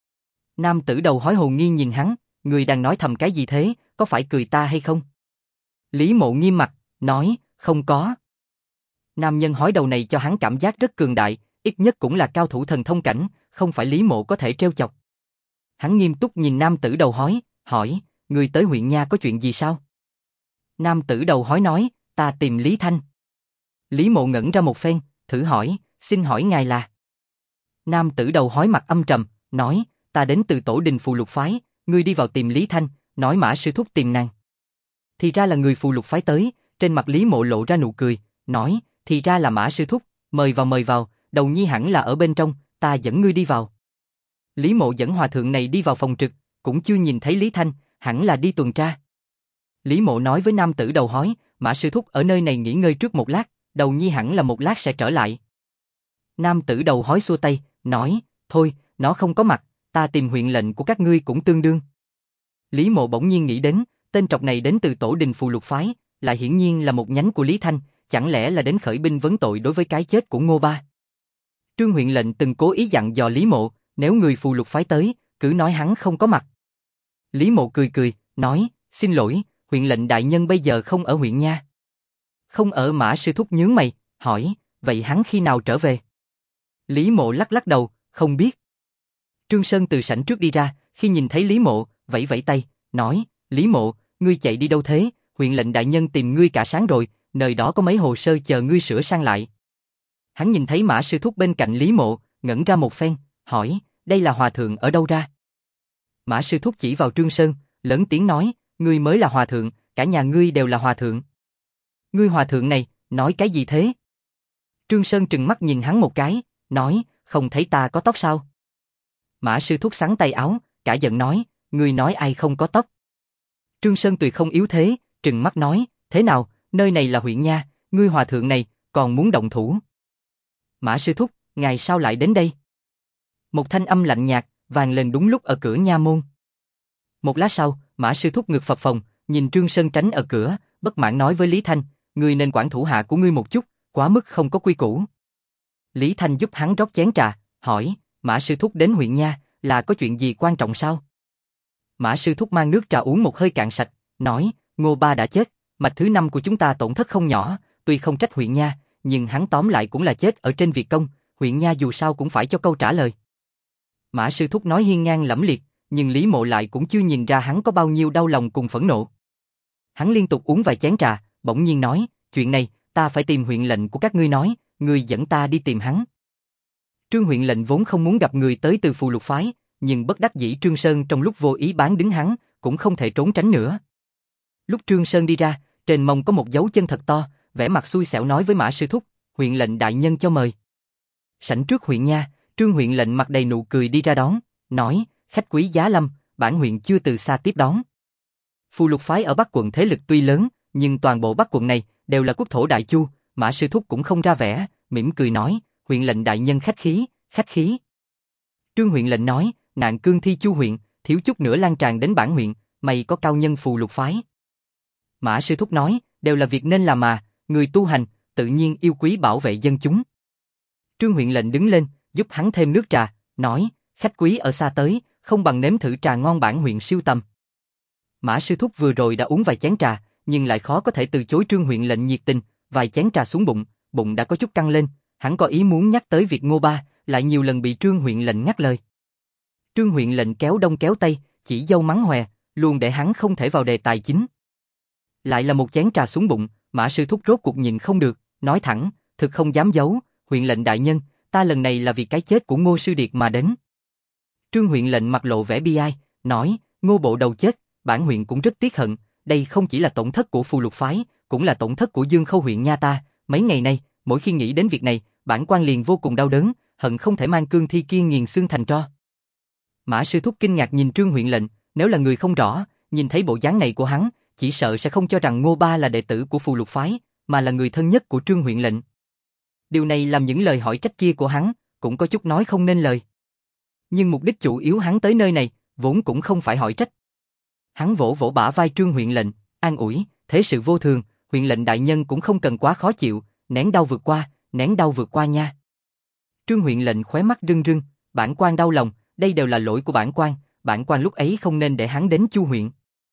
Nam tử đầu hói hồn nghi nhìn hắn, người đang nói thầm cái gì thế, có phải cười ta hay không? Lý Mộ nghiêm mặt, nói, không có. Nam nhân hói đầu này cho hắn cảm giác rất cường đại, ít nhất cũng là cao thủ thần thông cảnh, không phải Lý Mộ có thể trêu chọc. Hắn nghiêm túc nhìn nam tử đầu hói, hỏi, người tới huyện nha có chuyện gì sao? Nam tử đầu hói nói, ta tìm Lý Thanh. Lý Mộ ngẩn ra một phen, thử hỏi, xin hỏi ngài là? Nam tử đầu hói mặt âm trầm, nói, ta đến từ Tổ Đình Phù Lục Phái, ngươi đi vào tìm Lý Thanh, nói Mã sư thúc tìm nàng. Thì ra là người Phù Lục Phái tới, trên mặt Lý Mộ lộ ra nụ cười, nói, thì ra là Mã sư thúc, mời vào, đầu nhi hẳn là ở bên trong, ta dẫn ngươi đi vào. Lý Mộ dẫn hòa thượng này đi vào phòng trực, cũng chưa nhìn thấy Lý Thanh, hẳn là đi tuần tra. Lý Mộ nói với nam tử đầu hói, Mã sư thúc ở nơi này nghỉ ngơi trước một lát, đầu nhi hẳn là một lát sẽ trở lại. Nam tử đầu hói xua tay, nói, thôi, nó không có mặt, ta tìm huyện lệnh của các ngươi cũng tương đương. Lý Mộ bỗng nhiên nghĩ đến, tên trọc này đến từ Tổ Đình Phù Lục Phái, lại hiển nhiên là một nhánh của Lý Thanh, chẳng lẽ là đến khởi binh vấn tội đối với cái chết của Ngô Ba. Trương huyện lệnh từng cố ý dặn dò Lý Mộ, nếu người Phù Lục Phái tới, cứ nói hắn không có mặt. Lý Mộ cười, nói, xin lỗi, huyện lệnh đại nhân bây giờ không ở huyện nha. Không ở. Mã sư thúc nhướng mày, hỏi, vậy hắn khi nào trở về? Lý Mộ lắc đầu, không biết. Trương Sơn từ sảnh trước đi ra, khi nhìn thấy Lý Mộ, vẫy tay, nói, Lý Mộ, ngươi chạy đi đâu thế? Huyện lệnh đại nhân tìm ngươi cả sáng rồi, nơi đó có mấy hồ sơ chờ ngươi sửa sang lại. Hắn nhìn thấy Mã sư thúc bên cạnh Lý Mộ, ngẩn ra một phen, hỏi, đây là hòa thượng ở đâu ra? Mã sư thúc chỉ vào Trương Sơn, lớn tiếng nói, ngươi mới là hòa thượng, cả nhà ngươi đều là hòa thượng. Ngươi hòa thượng này, nói cái gì thế? Trương Sơn trừng mắt nhìn hắn một cái, nói, không thấy ta có tóc sao? Mã sư thúc xắn tay áo, cả giận nói, ngươi nói ai không có tóc? Trương Sơn tuy không yếu thế, trừng mắt nói, thế nào, nơi này là huyện nha, ngươi hòa thượng này, còn muốn động thủ? Mã sư thúc, ngài sao lại đến đây? Một thanh âm lạnh nhạt, vang lên đúng lúc ở cửa nha môn. Một lát sau, Mã sư thúc ngực phập phồng, nhìn Trương Sơn tránh ở cửa, bất mãn nói với Lý Thanh, ngươi nên quản thủ hạ của ngươi một chút, quá mức không có quy củ. Lý Thanh giúp hắn rót chén trà, hỏi, Mã sư thúc đến huyện nha, là có chuyện gì quan trọng sao? Mã sư thúc mang nước trà uống một hơi cạn sạch, nói, Ngô Ba đã chết, mạch thứ 5 của chúng ta tổn thất không nhỏ, tuy không trách huyện nha, nhưng hắn tóm lại cũng là chết ở trên việc công, huyện nha dù sao cũng phải cho câu trả lời. Mã sư thúc nói hiên ngang lẫm liệt, nhưng Lý Mộ lại cũng chưa nhìn ra hắn có bao nhiêu đau lòng cùng phẫn nộ. Hắn liên tục uống vài chén trà, bỗng nhiên nói, chuyện này, ta phải tìm huyện lệnh của các ngươi nói, ngươi dẫn ta đi tìm hắn. Trương huyện lệnh vốn không muốn gặp người tới từ Phù Lục Phái, nhưng bất đắc dĩ Trương Sơn trong lúc vô ý bán đứng hắn, cũng không thể trốn tránh nữa. Lúc Trương Sơn đi ra, trên mông có một dấu chân thật to, vẻ mặt xui xẻo nói với Mã sư thúc, huyện lệnh đại nhân cho mời. Sảnh trước huyện nha, Trương huyện lệnh mặt đầy nụ cười đi ra đón, nói, khách quý giá lâm, bản huyện chưa từ xa tiếp đón. Phù Lục Phái ở Bắc quận thế lực tuy lớn, nhưng toàn bộ Bắc quận này đều là quốc thổ đại chu, Mã sư thúc cũng không ra vẻ, mỉm cười nói, huyện lệnh đại nhân khách khí, khách khí. Trương huyện lệnh nói, nạn cương thi chu huyện, thiếu chút nữa lan tràn đến bản huyện, mày có cao nhân Phù Lục Phái. Mã sư thúc nói, đều là việc nên làm mà, người tu hành, tự nhiên yêu quý bảo vệ dân chúng. Trương huyện lệnh đứng lên, giúp hắn thêm nước trà, nói, khách quý ở xa tới, không bằng nếm thử trà ngon bản huyện siêu tầm. Mã sư thúc vừa rồi đã uống vài chén trà, nhưng lại khó có thể từ chối Trương huyện lệnh nhiệt tình, vài chén trà xuống bụng, bụng đã có chút căng lên, hắn có ý muốn nhắc tới việc Ngô Ba, lại nhiều lần bị Trương huyện lệnh ngắt lời. Trương huyện lệnh kéo đông kéo tây, chỉ dâu mắng hòe, luôn để hắn không thể vào đề tài chính. Lại là một chén trà xuống bụng, Mã Sư Thúc rốt cuộc nhìn không được, nói thẳng, thực không dám giấu, huyện lệnh đại nhân, ta lần này là vì cái chết của Ngô Sư Điệt mà đến. Trương huyện lệnh mặt lộ vẻ bi ai, nói, Ngô bộ đầu chết, bản huyện cũng rất tiếc hận, đây không chỉ là tổn thất của Phù Lục phái, cũng là tổn thất của Dương Khâu huyện nha ta, mấy ngày nay, mỗi khi nghĩ đến việc này, bản quan liền vô cùng đau đớn, hận không thể mang cương thi kia nghiền xương thành tro. Mã Sư Thúc kinh ngạc nhìn Trương huyện lệnh, nếu là người không rõ, nhìn thấy bộ dáng này của hắn, chỉ sợ sẽ không cho rằng Ngô Ba là đệ tử của Phù Lục phái, mà là người thân nhất của Trương huyện lệnh. Điều này làm những lời hỏi trách kia của hắn, cũng có chút nói không nên lời. Nhưng mục đích chủ yếu hắn tới nơi này, vốn cũng không phải hỏi trách. Hắn vỗ vỗ bả vai Trương huyện lệnh, an ủi, thế sự vô thường, huyện lệnh đại nhân cũng không cần quá khó chịu, nén đau vượt qua nha. Trương huyện lệnh khóe mắt rưng rưng, bản quan đau lòng, đây đều là lỗi của bản quan lúc ấy không nên để hắn đến Chu huyện.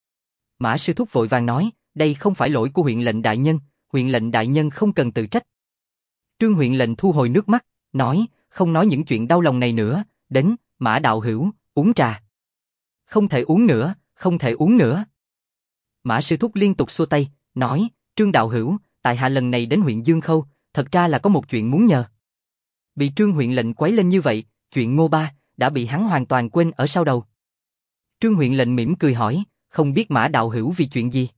Mã Sư Thúc vội vàng nói, đây không phải lỗi của huyện lệnh đại nhân không cần tự trách. Trương huyện lệnh thu hồi nước mắt, nói, không nói những chuyện đau lòng này nữa, đến, Mã đạo hữu, uống trà. Không thể uống nữa. Mã Sư Thúc liên tục xua tay, nói, Trương đạo hữu, tại hạ lần này đến huyện Dương Khâu, thật ra là có một chuyện muốn nhờ. Bị Trương huyện lệnh quấy lên như vậy, chuyện Ngô Ba, đã bị hắn hoàn toàn quên ở sau đầu. Trương huyện lệnh mỉm cười hỏi, không biết Mã đạo hữu vì chuyện gì?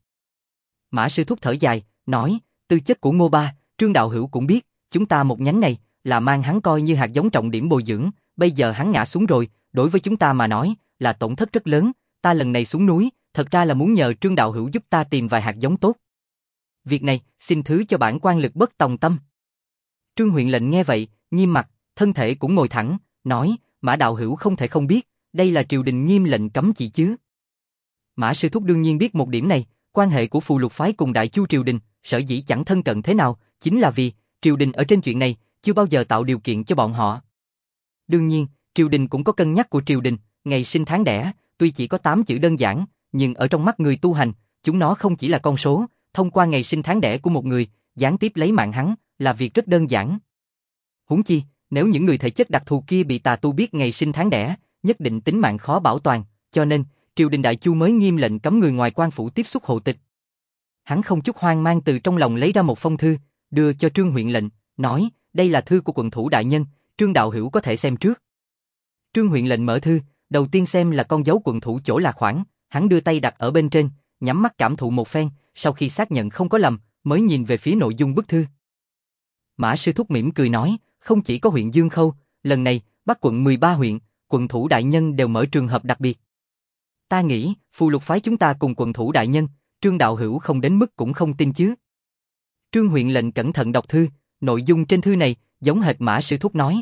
Mã Sư Thúc thở dài, nói, tư chất của Ngô Ba, Trương đạo hữu cũng biết, chúng ta một nhánh này, là mang hắn coi như hạt giống trọng điểm bồi dưỡng, bây giờ hắn ngã xuống rồi, đối với chúng ta mà nói, là tổn thất rất lớn, ta lần này xuống núi, thật ra là muốn nhờ Trương đạo hữu giúp ta tìm vài hạt giống tốt. Việc này, xin thứ cho bản quan lực bất tòng tâm. Trương huyện lệnh nghe vậy, nghiêm mặt, thân thể cũng ngồi thẳng, nói, Mã đạo hữu không thể không biết, đây là triều đình nghiêm lệnh cấm chỉ chứ. Mã Sư Thúc đương nhiên biết một điểm này, quan hệ của Phù Lục phái cùng Đại Chu triều đình, sở dĩ chẳng thân cận thế nào, chính là vì, triều đình ở trên chuyện này, chưa bao giờ tạo điều kiện cho bọn họ. Đương nhiên, triều đình cũng có cân nhắc của triều đình, ngày sinh tháng đẻ, tuy chỉ có 8 chữ đơn giản, nhưng ở trong mắt người tu hành, chúng nó không chỉ là con số, thông qua ngày sinh tháng đẻ của một người, gián tiếp lấy mạng hắn, là việc rất đơn giản. Huống chi, nếu những người thể chất đặc thù kia bị tà tu biết ngày sinh tháng đẻ, nhất định tính mạng khó bảo toàn, cho nên, triều đình Đại Chu mới nghiêm lệnh cấm người ngoài quan phủ tiếp xúc hộ tịch. Hắn không chút hoang mang từ trong lòng lấy ra một phong thư, đưa cho Trương huyện lệnh, nói, đây là thư của quận thủ đại nhân, Trương đạo hữu có thể xem trước. Trương huyện lệnh mở thư, đầu tiên xem là con dấu quận thủ chỗ là khoảng, hắn đưa tay đặt ở bên trên, nhắm mắt cảm thụ một phen, sau khi xác nhận không có lầm, mới nhìn về phía nội dung bức thư. Mã Sư Thúc mỉm cười nói, không chỉ có huyện Dương Khâu, lần này, Bắc quận 13 huyện, quận thủ đại nhân đều mở trường hợp đặc biệt. Ta nghĩ, Phù Lục phái chúng ta cùng quận thủ đại nhân, Trương đạo hữu không đến mức cũng không tin chứ. Trương huyện lệnh cẩn thận đọc thư, nội dung trên thư này, giống hệt Mã Sư Thúc nói.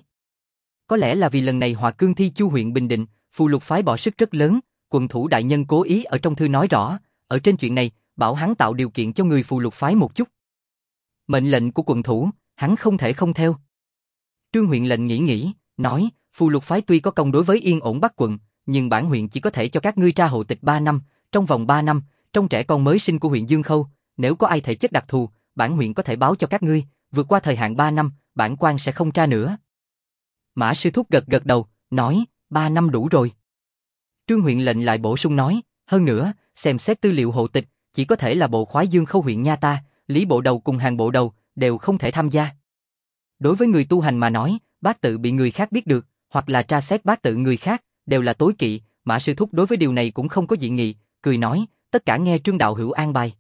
Có lẽ là vì lần này Hòa Cương Thi Chu huyện Bình Định, Phù Lục phái bỏ sức rất lớn, quận thủ đại nhân cố ý ở trong thư nói rõ, ở trên chuyện này, bảo hắn tạo điều kiện cho người Phù Lục phái một chút. Mệnh lệnh của quận thủ, hắn không thể không theo. Trương huyện lệnh nghĩ, nói, Phù Lục phái tuy có công đối với yên ổn Bắc quận, nhưng bản huyện chỉ có thể cho các ngươi tra hộ tịch 3 năm, trong vòng 3 năm, trong trẻ con mới sinh của huyện Dương Khâu, nếu có ai thể chất đặc thù, bản huyện có thể báo cho các ngươi, vượt qua thời hạn 3 năm, bản quan sẽ không tra nữa. Mã Sư Thúc gật đầu, nói, 3 năm đủ rồi. Trương huyện lệnh lại bổ sung nói, hơn nữa, xem xét tư liệu hộ tịch, chỉ có thể là bộ khoái Dương Khâu huyện nha ta, Lý bộ đầu cùng Hàng bộ đầu, đều không thể tham gia. Đối với người tu hành mà nói, bát tự bị người khác biết được, hoặc là tra xét bát tự người khác, đều là tối kỵ, Mã Sư Thúc đối với điều này cũng không có dị nghị, cười nói, tất cả nghe Trương đạo hữu an bài.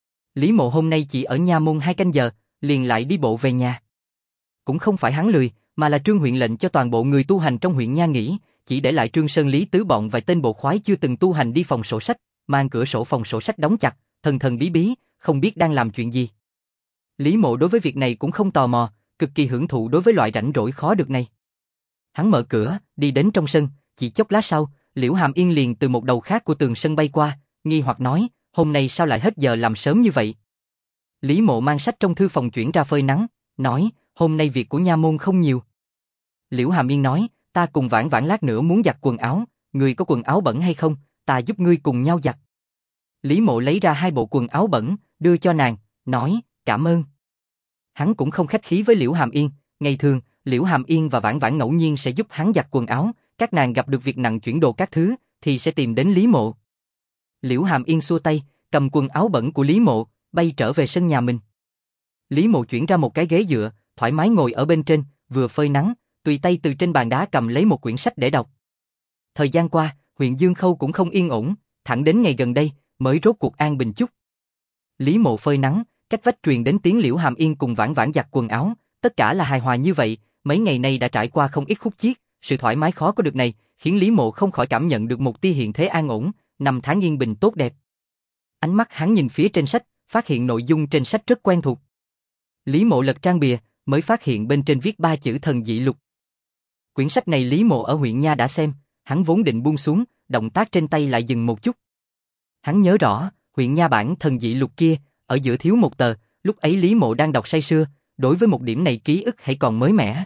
Lý Mộ hôm nay chỉ ở nha môn 2 canh giờ, liền lại đi bộ về nhà. Cũng không phải hắn lười, mà là Trương huyện lệnh cho toàn bộ người tu hành trong huyện nha nghỉ, chỉ để lại Trương Sơn Lý Tứ bọn vài tên bộ khoái chưa từng tu hành đi phòng sổ sách, mang cửa sổ phòng sổ sách đóng chặt, thần thần bí bí, không biết đang làm chuyện gì. Lý Mộ đối với việc này cũng không tò mò, cực kỳ hưởng thụ đối với loại rảnh rỗi khó được này. Hắn mở cửa, đi đến trong sân, chỉ chốc lát sau, Liễu Hàm Yên liền từ một đầu khác của tường sân bay qua, nghi hoặc nói, hôm nay sao lại hết giờ làm sớm như vậy? Lý Mộ mang sách trong thư phòng chuyển ra phơi nắng, nói, hôm nay việc của nha môn không nhiều. Liễu Hàm Yên nói, ta cùng Vãn Vãn lát nữa muốn giặt quần áo, ngươi có quần áo bẩn hay không, ta giúp ngươi cùng nhau giặt. Lý Mộ lấy ra 2 bộ quần áo bẩn, đưa cho nàng, nói, cảm ơn. Hắn cũng không khách khí với Liễu Hàm Yên, Ngày thường, Liễu Hàm Yên và Vãn Vãn ngẫu nhiên sẽ giúp hắn giặt quần áo, các nàng gặp được việc nặng chuyển đồ các thứ, thì sẽ tìm đến Lý Mộ. Liễu Hàm Yên xua tay, cầm quần áo bẩn của Lý Mộ, bay trở về sân nhà mình. Lý Mộ chuyển ra một cái ghế dựa, thoải mái ngồi ở bên trên, vừa phơi nắng, tùy tay từ trên bàn đá cầm lấy một quyển sách để đọc. Thời gian qua, huyện Dương Khâu cũng không yên ổn, thẳng đến ngày gần đây, mới rốt cuộc an bình chút. Lý Mộ phơi nắng, cách vách truyền đến tiếng Liễu Hàm Yên cùng Vãn Vãn giặt quần áo, tất cả là hài hòa như vậy, mấy ngày nay đã trải qua không ít khúc chiết, sự thoải mái khó có được này, khiến Lý Mộ không khỏi cảm nhận được một tia hiện thế an ổn, năm tháng yên bình tốt đẹp. Ánh mắt hắn nhìn phía trên sách, phát hiện nội dung trên sách rất quen thuộc. Lý Mộ lật trang bìa, mới phát hiện bên trên viết 3 chữ Thần Dị Lục. Quyển sách này Lý Mộ ở huyện Nha đã xem, hắn vốn định buông xuống, động tác trên tay lại dừng một chút. Hắn nhớ rõ, huyện Nha bản Thần Dị Lục kia, ở giữa thiếu một tờ, lúc ấy Lý Mộ đang đọc say sưa, đối với một điểm này ký ức hãy còn mới mẻ.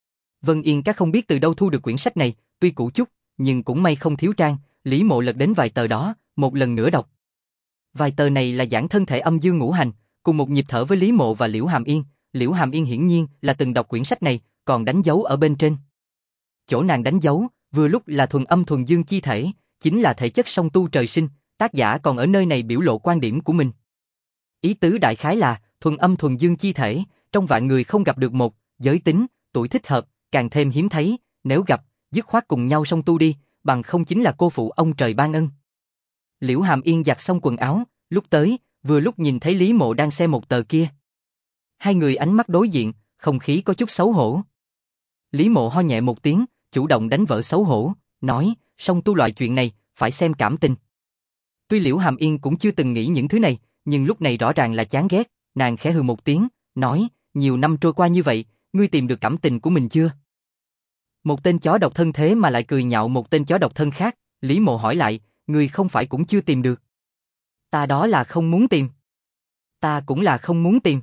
Vân Yên các không biết từ đâu thu được quyển sách này, tuy cũ chút, nhưng cũng may không thiếu trang, Lý Mộ lật đến vài tờ đó, một lần nữa đọc. Vài tờ này là giảng thân thể âm dương ngũ hành, cùng một nhịp thở với Lý Mộ và Liễu Hàm Yên. Liễu Hàm Yên hiển nhiên là từng đọc quyển sách này, còn đánh dấu ở bên trên. Chỗ nàng đánh dấu, vừa lúc là thuần âm thuần dương chi thể, chính là thể chất song tu trời sinh, tác giả còn ở nơi này biểu lộ quan điểm của mình. Ý tứ đại khái là, thuần âm thuần dương chi thể, trong vạn người không gặp được một, giới tính, tuổi thích hợp, càng thêm hiếm thấy, nếu gặp, dứt khoát cùng nhau song tu đi, bằng không chính là cô phụ ông trời ban ân. Liễu Hàm Yên giặt xong quần áo, lúc tới, vừa lúc nhìn thấy Lý Mộ đang xem một tờ kia. Hai người ánh mắt đối diện, không khí có chút xấu hổ. Lý Mộ ho nhẹ một tiếng, chủ động đánh vỡ xấu hổ, nói, song tu loại chuyện này, phải xem cảm tình. Tuy Liễu Hàm Yên cũng chưa từng nghĩ những thứ này, nhưng lúc này rõ ràng là chán ghét, nàng khẽ hừ một tiếng, nói, nhiều năm trôi qua như vậy, ngươi tìm được cảm tình của mình chưa? Một tên chó độc thân thế mà lại cười nhạo một tên chó độc thân khác, Lý Mộ hỏi lại, ngươi không phải cũng chưa tìm được? Ta đó là không muốn tìm. Ta cũng là không muốn tìm.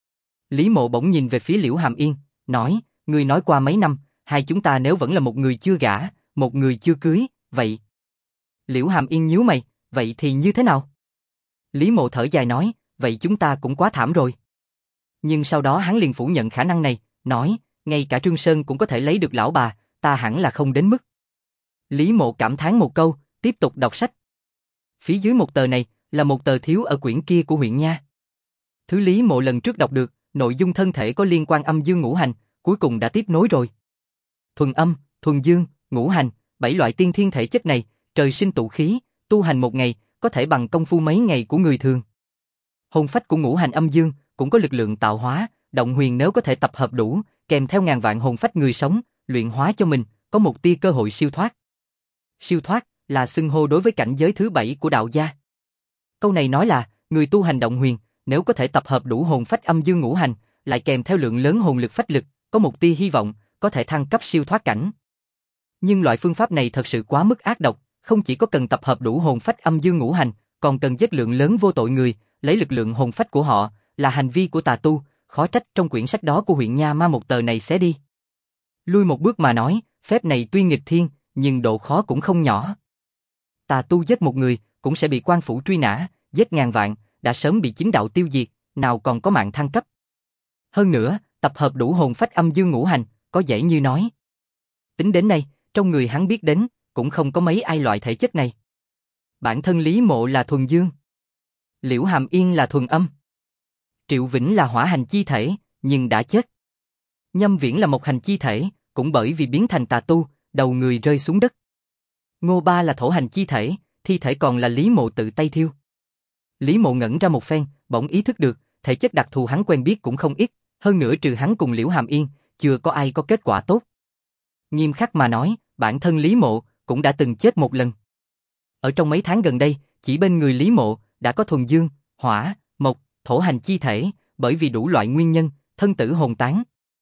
Lý Mộ bỗng nhìn về phía Liễu Hàm Yên, nói, ngươi nói qua mấy năm, hai chúng ta nếu vẫn là một người chưa gả, một người chưa cưới, vậy. Liễu Hàm Yên nhíu mày, vậy thì như thế nào? Lý Mộ thở dài nói, vậy chúng ta cũng quá thảm rồi. Nhưng sau đó hắn liền phủ nhận khả năng này, nói, ngay cả Trương Sơn cũng có thể lấy được lão bà, ta hẳn là không đến mức. Lý Mộ cảm thán một câu, tiếp tục đọc sách. Phía dưới một tờ này, là một tờ thiếu ở quyển kia của huyện Nha. Thứ Lý Mộ lần trước đọc được, nội dung thân thể có liên quan âm dương ngũ hành, cuối cùng đã tiếp nối rồi. Thuần âm, thuần dương, ngũ hành, 7 loại tiên thiên thể chất này, trời sinh tụ khí, tu hành một ngày, có thể bằng công phu mấy ngày của người thường. Hồn phách của ngũ hành âm dương, cũng có lực lượng tạo hóa, động huyền nếu có thể tập hợp đủ, kèm theo ngàn vạn hồn phách người sống, luyện hóa cho mình, có một tia cơ hội siêu thoát. Siêu thoát là xưng hô đối với cảnh giới thứ 7 của đạo gia. Câu này nói là, người tu hành động huyền, nếu có thể tập hợp đủ hồn phách âm dương ngũ hành, lại kèm theo lượng lớn hồn lực phách lực, có một tia hy vọng, có thể thăng cấp siêu thoát cảnh. Nhưng loại phương pháp này thật sự quá mức ác độc, không chỉ có cần tập hợp đủ hồn phách âm dương ngũ hành, còn cần giết lượng lớn vô tội người, lấy lực lượng hồn phách của họ, là hành vi của tà tu, khó trách trong quyển sách đó của huyện Nha ma một tờ này xé đi. Lui một bước mà nói, phép này tuy nghịch thiên, nhưng độ khó cũng không nhỏ. Tà tu giết một người, cũng sẽ bị quan phủ truy nã, giết ngàn vạn, đã sớm bị chính đạo tiêu diệt, nào còn có mạng thăng cấp. Hơn nữa, tập hợp đủ hồn phách âm dương ngũ hành, có dễ như nói. Tính đến nay, trong người hắn biết đến, cũng không có mấy ai loại thể chất này. Bản thân Lý Mộ là thuần dương, Liễu Hàm Yên là thuần âm, Triệu Vĩnh là hỏa hành chi thể, nhưng đã chết. Nhâm Viễn là một hành chi thể, cũng bởi vì biến thành tà tu, đầu người rơi xuống đất. Ngô Ba là thổ hành chi thể, thi thể còn là Lý Mộ tự tay thiêu. Lý Mộ ngẩn ra một phen, bỗng ý thức được, thể chất đặc thù hắn quen biết cũng không ít, hơn nữa trừ hắn cùng Liễu Hàm Yên, chưa có ai có kết quả tốt. Nghiêm khắc mà nói, bản thân Lý Mộ cũng đã từng chết một lần. Ở trong mấy tháng gần đây, chỉ bên người Lý Mộ đã có thuần dương, hỏa, mộc, thổ hành chi thể, bởi vì đủ loại nguyên nhân, thân tử hồn tán.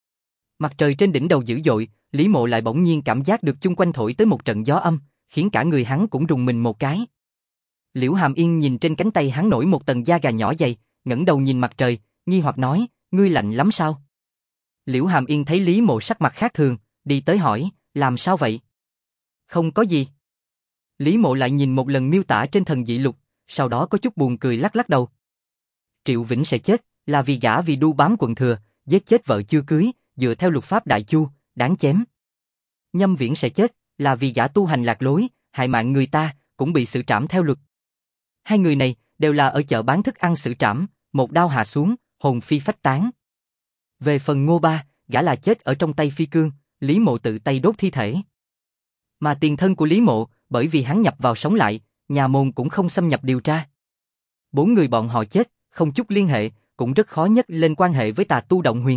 Mặt trời trên đỉnh đầu dữ dội, Lý Mộ lại bỗng nhiên cảm giác được chung quanh thổi tới một trận gió âm, khiến cả người hắn cũng rùng mình một cái. Liễu Hàm Yên nhìn trên cánh tay hắn nổi một tầng da gà nhỏ dày, ngẩng đầu nhìn mặt trời, nghi hoặc nói, ngươi lạnh lắm sao? Liễu Hàm Yên thấy Lý Mộ sắc mặt khác thường, đi tới hỏi, làm sao vậy? Không có gì. Lý Mộ lại nhìn một lần miêu tả trên thần dị lục, sau đó có chút buồn cười lắc lắc đầu. Triệu Vĩnh sẽ chết, là vì gã vì đu bám quận thừa, giết chết vợ chưa cưới, dựa theo luật pháp Đại Chu, đáng chém. Nhâm Viễn sẽ chết, là vì gã tu hành lạc lối, hại mạng người ta, cũng bị xử trảm theo luật. Hai người này đều là ở chợ bán thức ăn xử trảm, một đao hạ xuống, hồn phi phách tán. Về phần Ngô Ba, gã là chết ở trong tay Phi Cương, Lý Mộ tự tay đốt thi thể. Mà tiền thân của Lý Mộ, bởi vì hắn nhập vào sống lại, nhà môn cũng không xâm nhập điều tra. 4 người bọn họ chết, không chút liên hệ, cũng rất khó nhất lên quan hệ với tà tu Động Huyền.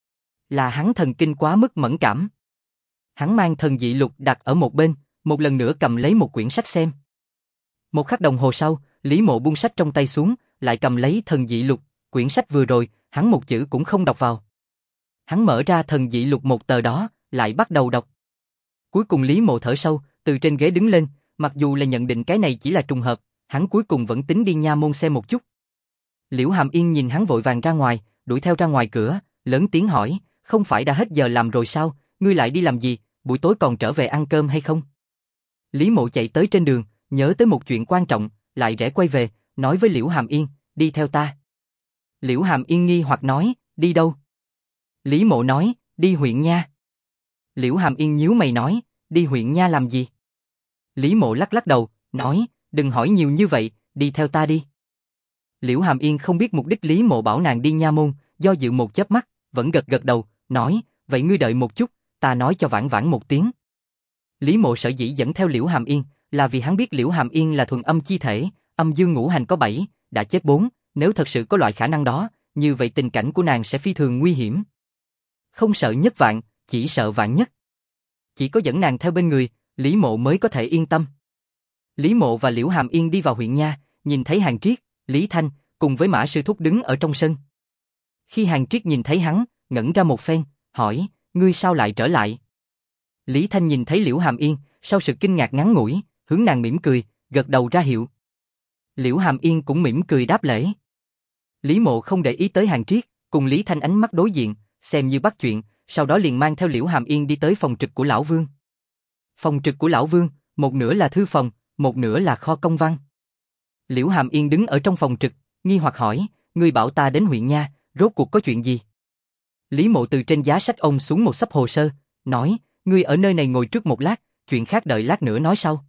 Là hắn thần kinh quá mức mẫn cảm. Hắn mang thần dị lục đặt ở một bên, một lần nữa cầm lấy một quyển sách xem. Một khắc đồng hồ sau, Lý Mộ buông sách trong tay xuống, lại cầm lấy thần dị lục, quyển sách vừa rồi, hắn một chữ cũng không đọc vào. Hắn mở ra thần dị lục một tờ đó, lại bắt đầu đọc. Cuối cùng Lý Mộ thở sâu, từ trên ghế đứng lên, mặc dù là nhận định cái này chỉ là trùng hợp, hắn cuối cùng vẫn tính đi nha môn xem một chút. Liễu Hàm Yên nhìn hắn vội vàng ra ngoài, đuổi theo ra ngoài cửa, lớn tiếng hỏi, không phải đã hết giờ làm rồi sao, ngươi lại đi làm gì, buổi tối còn trở về ăn cơm hay không? Lý Mộ chạy tới trên đường, nhớ tới một chuyện quan trọng, lại rẽ quay về, nói với Liễu Hàm Yên, đi theo ta. Liễu Hàm Yên nghi hoặc nói, đi đâu? Lý Mộ nói, đi huyện nha. Liễu Hàm Yên nhíu mày nói, đi huyện nha làm gì? Lý Mộ lắc lắc đầu, nói, đừng hỏi nhiều như vậy, đi theo ta đi. Liễu Hàm Yên không biết mục đích Lý Mộ bảo nàng đi nha môn, do dự một chớp mắt, vẫn gật gật đầu, nói, vậy ngươi đợi một chút, ta nói cho Vãn Vãn một tiếng. Lý Mộ sở dĩ dẫn theo Liễu Hàm Yên, là vì hắn biết Liễu Hàm Yên là thuần âm chi thể, âm dương ngũ hành có 7, đã chết 4, nếu thật sự có loại khả năng đó, như vậy tình cảnh của nàng sẽ phi thường nguy hiểm. Không sợ nhất vạn, chỉ sợ vạn nhất. Chỉ có dẫn nàng theo bên người, Lý Mộ mới có thể yên tâm. Lý Mộ và Liễu Hàm Yên đi vào huyện nha, nhìn thấy Hàn Triết, Lý Thanh, cùng với Mã Sư Thúc đứng ở trong sân. Khi Hàn Triết nhìn thấy hắn, ngẩn ra một phen, hỏi, ngươi sao lại trở lại? Lý Thanh nhìn thấy Liễu Hàm Yên, sau sự kinh ngạc ngắn ngủi, hướng nàng mỉm cười, gật đầu ra hiệu. Liễu Hàm Yên cũng mỉm cười đáp lễ. Lý Mộ không để ý tới Hàn Triết, cùng Lý Thanh ánh mắt đối diện, xem như bắt chuyện, sau đó liền mang theo Liễu Hàm Yên đi tới phòng trực của Lão Vương. Phòng trực của Lão Vương, một nửa là thư phòng, một nửa là kho công văn. Liễu Hàm Yên đứng ở trong phòng trực, nghi hoặc hỏi, ngươi bảo ta đến huyện nha, rốt cuộc có chuyện gì? Lý Mộ từ trên giá sách ôm xuống một xấp hồ sơ, nói, ngươi ở nơi này ngồi trước một lát, chuyện khác đợi lát nữa nói sau.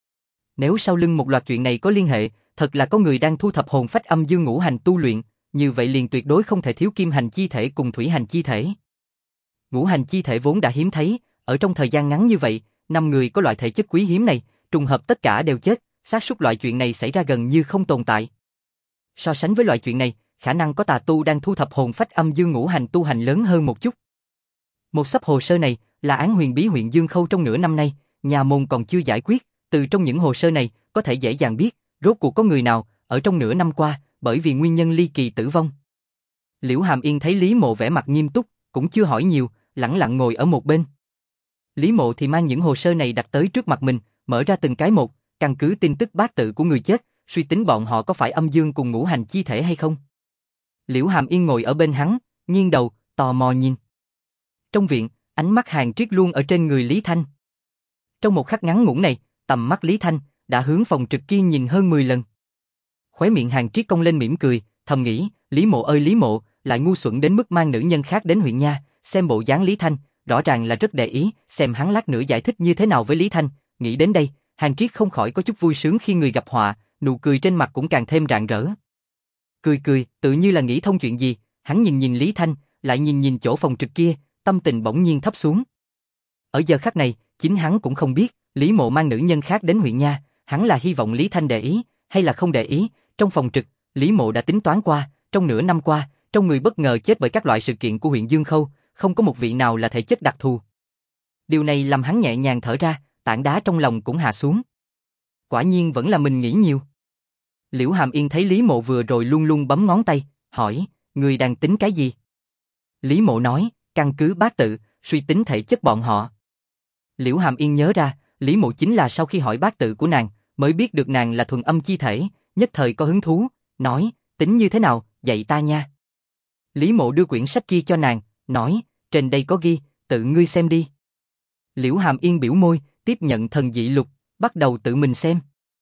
Nếu sau lưng một loạt chuyện này có liên hệ, thật là có người đang thu thập hồn phách âm dương ngũ hành tu luyện, như vậy liền tuyệt đối không thể thiếu kim hành chi thể cùng thủy hành chi thể. Ngũ hành chi thể vốn đã hiếm thấy, ở trong thời gian ngắn như vậy, 5 người có loại thể chất quý hiếm này, trùng hợp tất cả đều chết, xác suất loại chuyện này xảy ra gần như không tồn tại. So sánh với loại chuyện này, khả năng có tà tu đang thu thập hồn phách âm dương ngũ hành tu hành lớn hơn một chút. Một xấp hồ sơ này là án huyền bí huyện Dương Khâu trong nửa năm nay, nhà môn còn chưa giải quyết, từ trong những hồ sơ này có thể dễ dàng biết rốt cuộc có người nào ở trong nửa năm qua bởi vì nguyên nhân ly kỳ tử vong. Liễu Hàm Yên thấy Lý Mộ vẻ mặt nghiêm túc, cũng chưa hỏi nhiều, lẳng lặng ngồi ở một bên. Lý Mộ thì mang những hồ sơ này đặt tới trước mặt mình, mở ra từng cái một, căn cứ tin tức bát tự của người chết, suy tính bọn họ có phải âm dương cùng ngũ hành chi thể hay không. Liễu Hàm Yên ngồi ở bên hắn, nghiêng đầu, tò mò nhìn. Trong viện, ánh mắt Hàn Triết luôn ở trên người Lý Thanh. Trong một khắc ngắn ngủn này, tầm mắt Lý Thanh đã hướng phòng trực kia nhìn hơn 10 lần. Khóe miệng Hàn Triết cong lên mỉm cười, thầm nghĩ, Lý Mộ ơi Lý Mộ, lại ngu xuẩn đến mức mang nữ nhân khác đến huyện nha, xem bộ dáng Lý Thanh, rõ ràng là rất để ý, xem hắn lát nữa giải thích như thế nào với Lý Thanh. Nghĩ đến đây, Hàn Triết không khỏi có chút vui sướng khi người gặp họa, nụ cười trên mặt cũng càng thêm rạng rỡ. Cười cười, tự như là nghĩ thông chuyện gì, hắn nhìn nhìn Lý Thanh, lại nhìn nhìn chỗ phòng trực kia, tâm tình bỗng nhiên thấp xuống. Ở giờ khắc này, chính hắn cũng không biết, Lý Mộ mang nữ nhân khác đến huyện nha, hắn là hy vọng Lý Thanh để ý, hay là không để ý. Trong phòng trực, Lý Mộ đã tính toán qua, trong nửa năm qua, trong người bất ngờ chết bởi các loại sự kiện của huyện Dương Khâu, không có một vị nào là thể chất đặc thù. Điều này làm hắn nhẹ nhàng thở ra, tảng đá trong lòng cũng hạ xuống. Quả nhiên vẫn là mình nghĩ nhiều. Liễu Hàm Yên thấy Lý Mộ vừa rồi luôn luôn bấm ngón tay, hỏi, người đang tính cái gì? Lý Mộ nói, căn cứ bát tự, suy tính thể chất bọn họ. Liễu Hàm Yên nhớ ra, Lý Mộ chính là sau khi hỏi bát tự của nàng, mới biết được nàng là thuần âm chi thể, nhất thời có hứng thú, nói, tính như thế nào, dạy ta nha. Lý Mộ đưa quyển sách kia cho nàng, nói, trên đây có ghi, tự ngươi xem đi. Liễu Hàm Yên biểu môi, tiếp nhận thần dị lục, bắt đầu tự mình xem.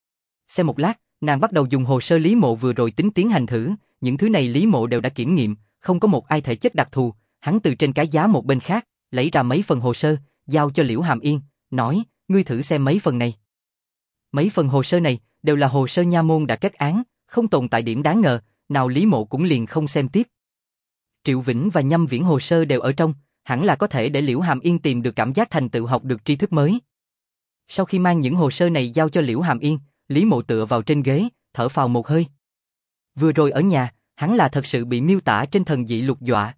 Xem một lát, nàng bắt đầu dùng hồ sơ Lý Mộ vừa rồi tính tiến hành thử, những thứ này Lý Mộ đều đã kiểm nghiệm, không có một ai thể chất đặc thù, Hắn từ trên cái giá một bên khác, lấy ra mấy phần hồ sơ, giao cho Liễu Hàm Yên, nói, ngươi thử xem mấy phần này. Mấy phần hồ sơ này đều là hồ sơ nha môn đã kết án, không tồn tại điểm đáng ngờ, nào Lý Mộ cũng liền không xem tiếp. Triệu Vĩnh và Nhâm Viễn hồ sơ đều ở trong, hẳn là có thể để Liễu Hàm Yên tìm được cảm giác thành tựu học được tri thức mới. Sau khi mang những hồ sơ này giao cho Liễu Hàm Yên, Lý Mộ tựa vào trên ghế, thở phào một hơi. Vừa rồi ở nhà, hắn là thật sự bị miêu tả trên thần dị lục dọa.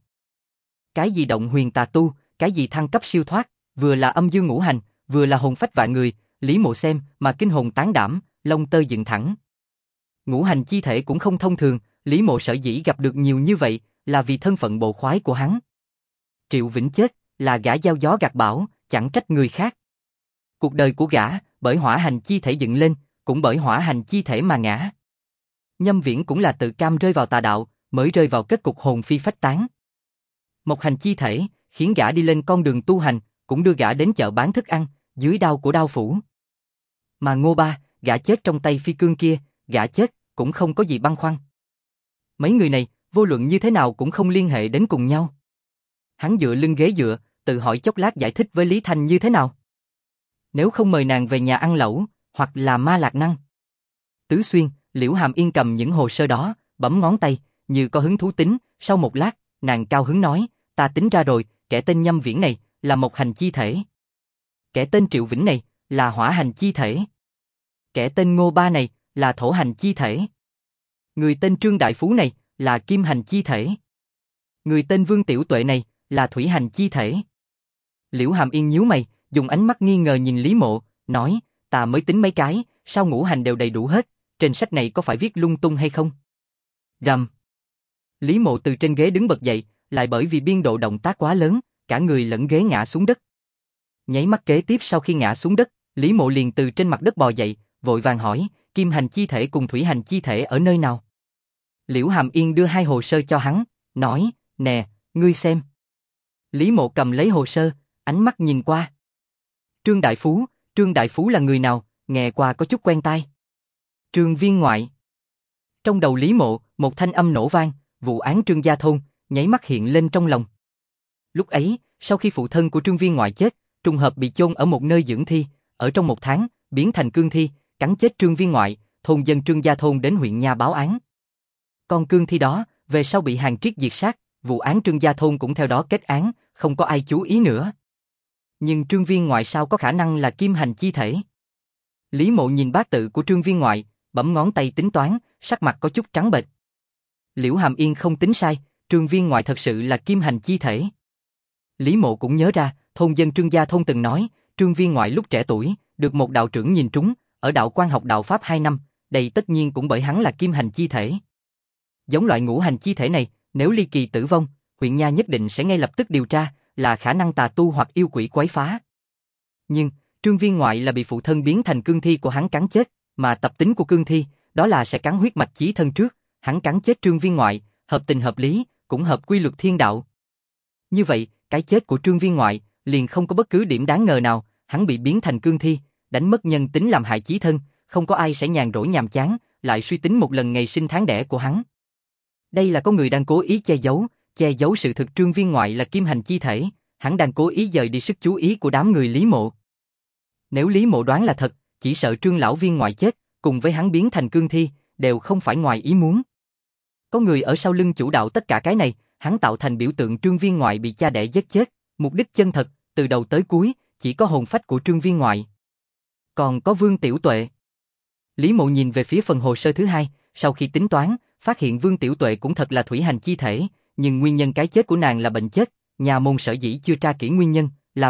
Cái gì động huyền tà tu, cái gì thăng cấp siêu thoát, vừa là âm dương ngũ hành, vừa là hồn phách vạn người, Lý Mộ xem mà kinh hồn tán đảm, lông tơ dựng thẳng. Ngũ hành chi thể cũng không thông thường, Lý Mộ sở dĩ gặp được nhiều như vậy là vì thân phận bộ khoái của hắn. Triệu Vĩnh chết là gã gieo gió gặt bão, chẳng trách người khác. Cuộc đời của gã bởi hỏa hành chi thể dựng lên, cũng bởi hỏa hành chi thể mà ngã. Nhâm Viễn cũng là tự cam rơi vào tà đạo, mới rơi vào kết cục hồn phi phách tán. Mộc hành chi thể khiến gã đi lên con đường tu hành, cũng đưa gã đến chợ bán thức ăn, dưới đao của đao phủ. Mà Ngô Ba, gã chết trong tay phi cương kia, gã chết cũng không có gì băn khoăn. Mấy người này, vô luận như thế nào cũng không liên hệ đến cùng nhau. Hắn dựa lưng ghế dựa, tự hỏi chốc lát giải thích với Lý Thanh như thế nào. Nếu không mời nàng về nhà ăn lẩu, hoặc là ma lạc năng. Tứ Xuyên, Liễu Hàm Yên cầm những hồ sơ đó, bấm ngón tay, như có hứng thú tính, sau một lát, nàng cao hứng nói, ta tính ra rồi, kẻ tên Nhâm Viễn này, là mộc hành chi thể. Kẻ tên Triệu Vĩnh này, là hỏa hành chi thể. Kẻ tên Ngô Ba này, là thổ hành chi thể. Người tên Trương Đại Phú này, là kim hành chi thể. Người tên Vương Tiểu Tuệ này, là thủy hành chi thể. Liễu Hàm Yên nhíu mày, dùng ánh mắt nghi ngờ nhìn Lý Mộ, nói, ta mới tính mấy cái, sao ngũ hành đều đầy đủ hết, trên sách này có phải viết lung tung hay không? Rầm. Lý Mộ từ trên ghế đứng bật dậy, lại bởi vì biên độ động tác quá lớn, cả người lẫn ghế ngã xuống đất. Nháy mắt kế tiếp sau khi ngã xuống đất, Lý Mộ liền từ trên mặt đất bò dậy, vội vàng hỏi, kim hành chi thể cùng thủy hành chi thể ở nơi nào? Liễu Hàm Yên đưa hai hồ sơ cho hắn, nói, nè, ngươi xem. Lý Mộ cầm lấy hồ sơ, ánh mắt nhìn qua. Trương Đại Phú là người nào, nghe qua có chút quen tai. Trương Viên Ngoại. Trong đầu Lý Mộ, một thanh âm nổ vang, vụ án Trương Gia Thôn, nháy mắt hiện lên trong lòng. Lúc ấy, sau khi phụ thân của Trương Viên Ngoại chết, trùng hợp bị chôn ở một nơi dưỡng thi, ở trong một tháng, biến thành cương thi, cắn chết Trương Viên Ngoại, thôn dân Trương Gia Thôn đến huyện Nha báo án. Con cương thi đó, về sau bị Hàn Triết diệt sát, vụ án Trương Gia Thôn cũng theo đó kết án, không có ai chú ý nữa. Nhưng Trương Viên Ngoại sao có khả năng là kim hành chi thể? Lý Mộ nhìn bát tự của Trương Viên Ngoại, bấm ngón tay tính toán, sắc mặt có chút trắng bệch. Liễu Hàm Yên không tính sai, Trương Viên Ngoại thật sự là kim hành chi thể. Lý Mộ cũng nhớ ra, thôn dân Trương Gia Thôn từng nói, Trương Viên Ngoại lúc trẻ tuổi, được một đạo trưởng nhìn trúng, ở đạo quan học đạo Pháp 2 năm, đây tất nhiên cũng bởi hắn là kim hành chi thể. Giống loại ngũ hành chi thể này, nếu ly kỳ tử vong, huyện Nha nhất định sẽ ngay lập tức điều tra, là khả năng tà tu hoặc yêu quỷ quấy phá. Nhưng, Trương Viên Ngoại là bị phụ thân biến thành cương thi của hắn cắn chết, mà tập tính của cương thi, đó là sẽ cắn huyết mạch chí thân trước, hắn cắn chết Trương Viên Ngoại, hợp tình hợp lý, cũng hợp quy luật thiên đạo. Như vậy, cái chết của Trương Viên Ngoại liền không có bất cứ điểm đáng ngờ nào, hắn bị biến thành cương thi, đánh mất nhân tính làm hại chí thân, không có ai sẽ nhàn rỗi nhàm chán, lại suy tính một lần ngày sinh tháng đẻ của hắn. Đây là có người đang cố ý che giấu sự thực Trương Viên Ngoại là kim hành chi thể, hắn đang cố ý dời đi sức chú ý của đám người Lý Mộ. Nếu Lý Mộ đoán là thật, chỉ sợ Trương lão Viên Ngoại chết, cùng với hắn biến thành cương thi, đều không phải ngoài ý muốn. Có người ở sau lưng chủ đạo tất cả cái này, hắn tạo thành biểu tượng Trương Viên Ngoại bị cha đẻ giết chết, mục đích chân thật, từ đầu tới cuối, chỉ có hồn phách của Trương Viên Ngoại. Còn có Vương Tiểu Tuệ. Lý Mộ nhìn về phía phần hồ sơ thứ hai, sau khi tính toán, phát hiện Vương Tiểu Tuệ cũng thật là thủy hành chi thể, nhưng nguyên nhân cái chết của nàng là bệnh chết, nhà môn sở dĩ chưa tra kỹ nguyên nhân, là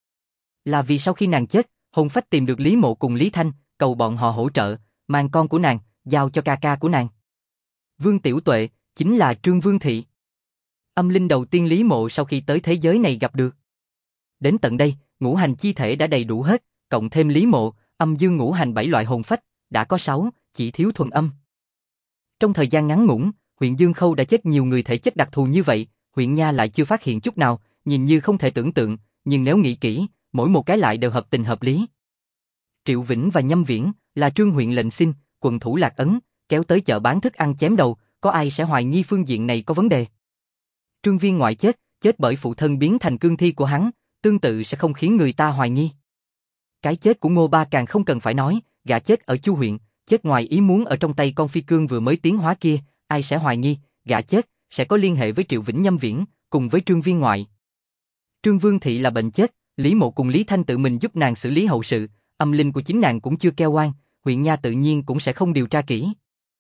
vì sau khi nàng chết, hồn phách tìm được Lý Mộ cùng Lý Thanh, cầu bọn họ hỗ trợ, mang con của nàng, giao cho ca ca của nàng. Vương Tiểu Tuệ, chính là Trương Vương Thị. Âm linh đầu tiên Lý Mộ sau khi tới thế giới này gặp được. Đến tận đây, ngũ hành chi thể đã đầy đủ hết, cộng thêm Lý Mộ, âm dương ngũ hành 7 loại hồn phách, đã có 6, chỉ thiếu thuần âm. Trong thời gian ngắn ngủn, huyện Dương Khâu đã chết nhiều người thể chất đặc thù như vậy, huyện Nha lại chưa phát hiện chút nào, nhìn như không thể tưởng tượng, nhưng nếu nghĩ kỹ, mỗi một cái lại đều hợp tình hợp lý. Triệu Vĩnh và Nhâm Viễn là Trương huyện lệnh xin, quận thủ Lạc Ấn, kéo tới chợ bán thức ăn chém đầu, có ai sẽ hoài nghi phương diện này có vấn đề. Trương Viên Ngoại chết, chết bởi phụ thân biến thành cương thi của hắn, tương tự sẽ không khiến người ta hoài nghi. Cái chết của Ngô Ba càng không cần phải nói, gã chết ở Chu huyện, chết ngoài ý muốn ở trong tay con phi cương vừa mới tiến hóa kia, ai sẽ hoài nghi, gã chết sẽ có liên hệ với Triệu Vĩnh Nhâm Viễn, cùng với Trương Viên Ngoại. Trương Vương Thị là bệnh chết, Lý Mộ cùng Lý Thanh tự mình giúp nàng xử lý hậu sự, âm linh của chính nàng cũng chưa keo oan, huyện nha tự nhiên cũng sẽ không điều tra kỹ.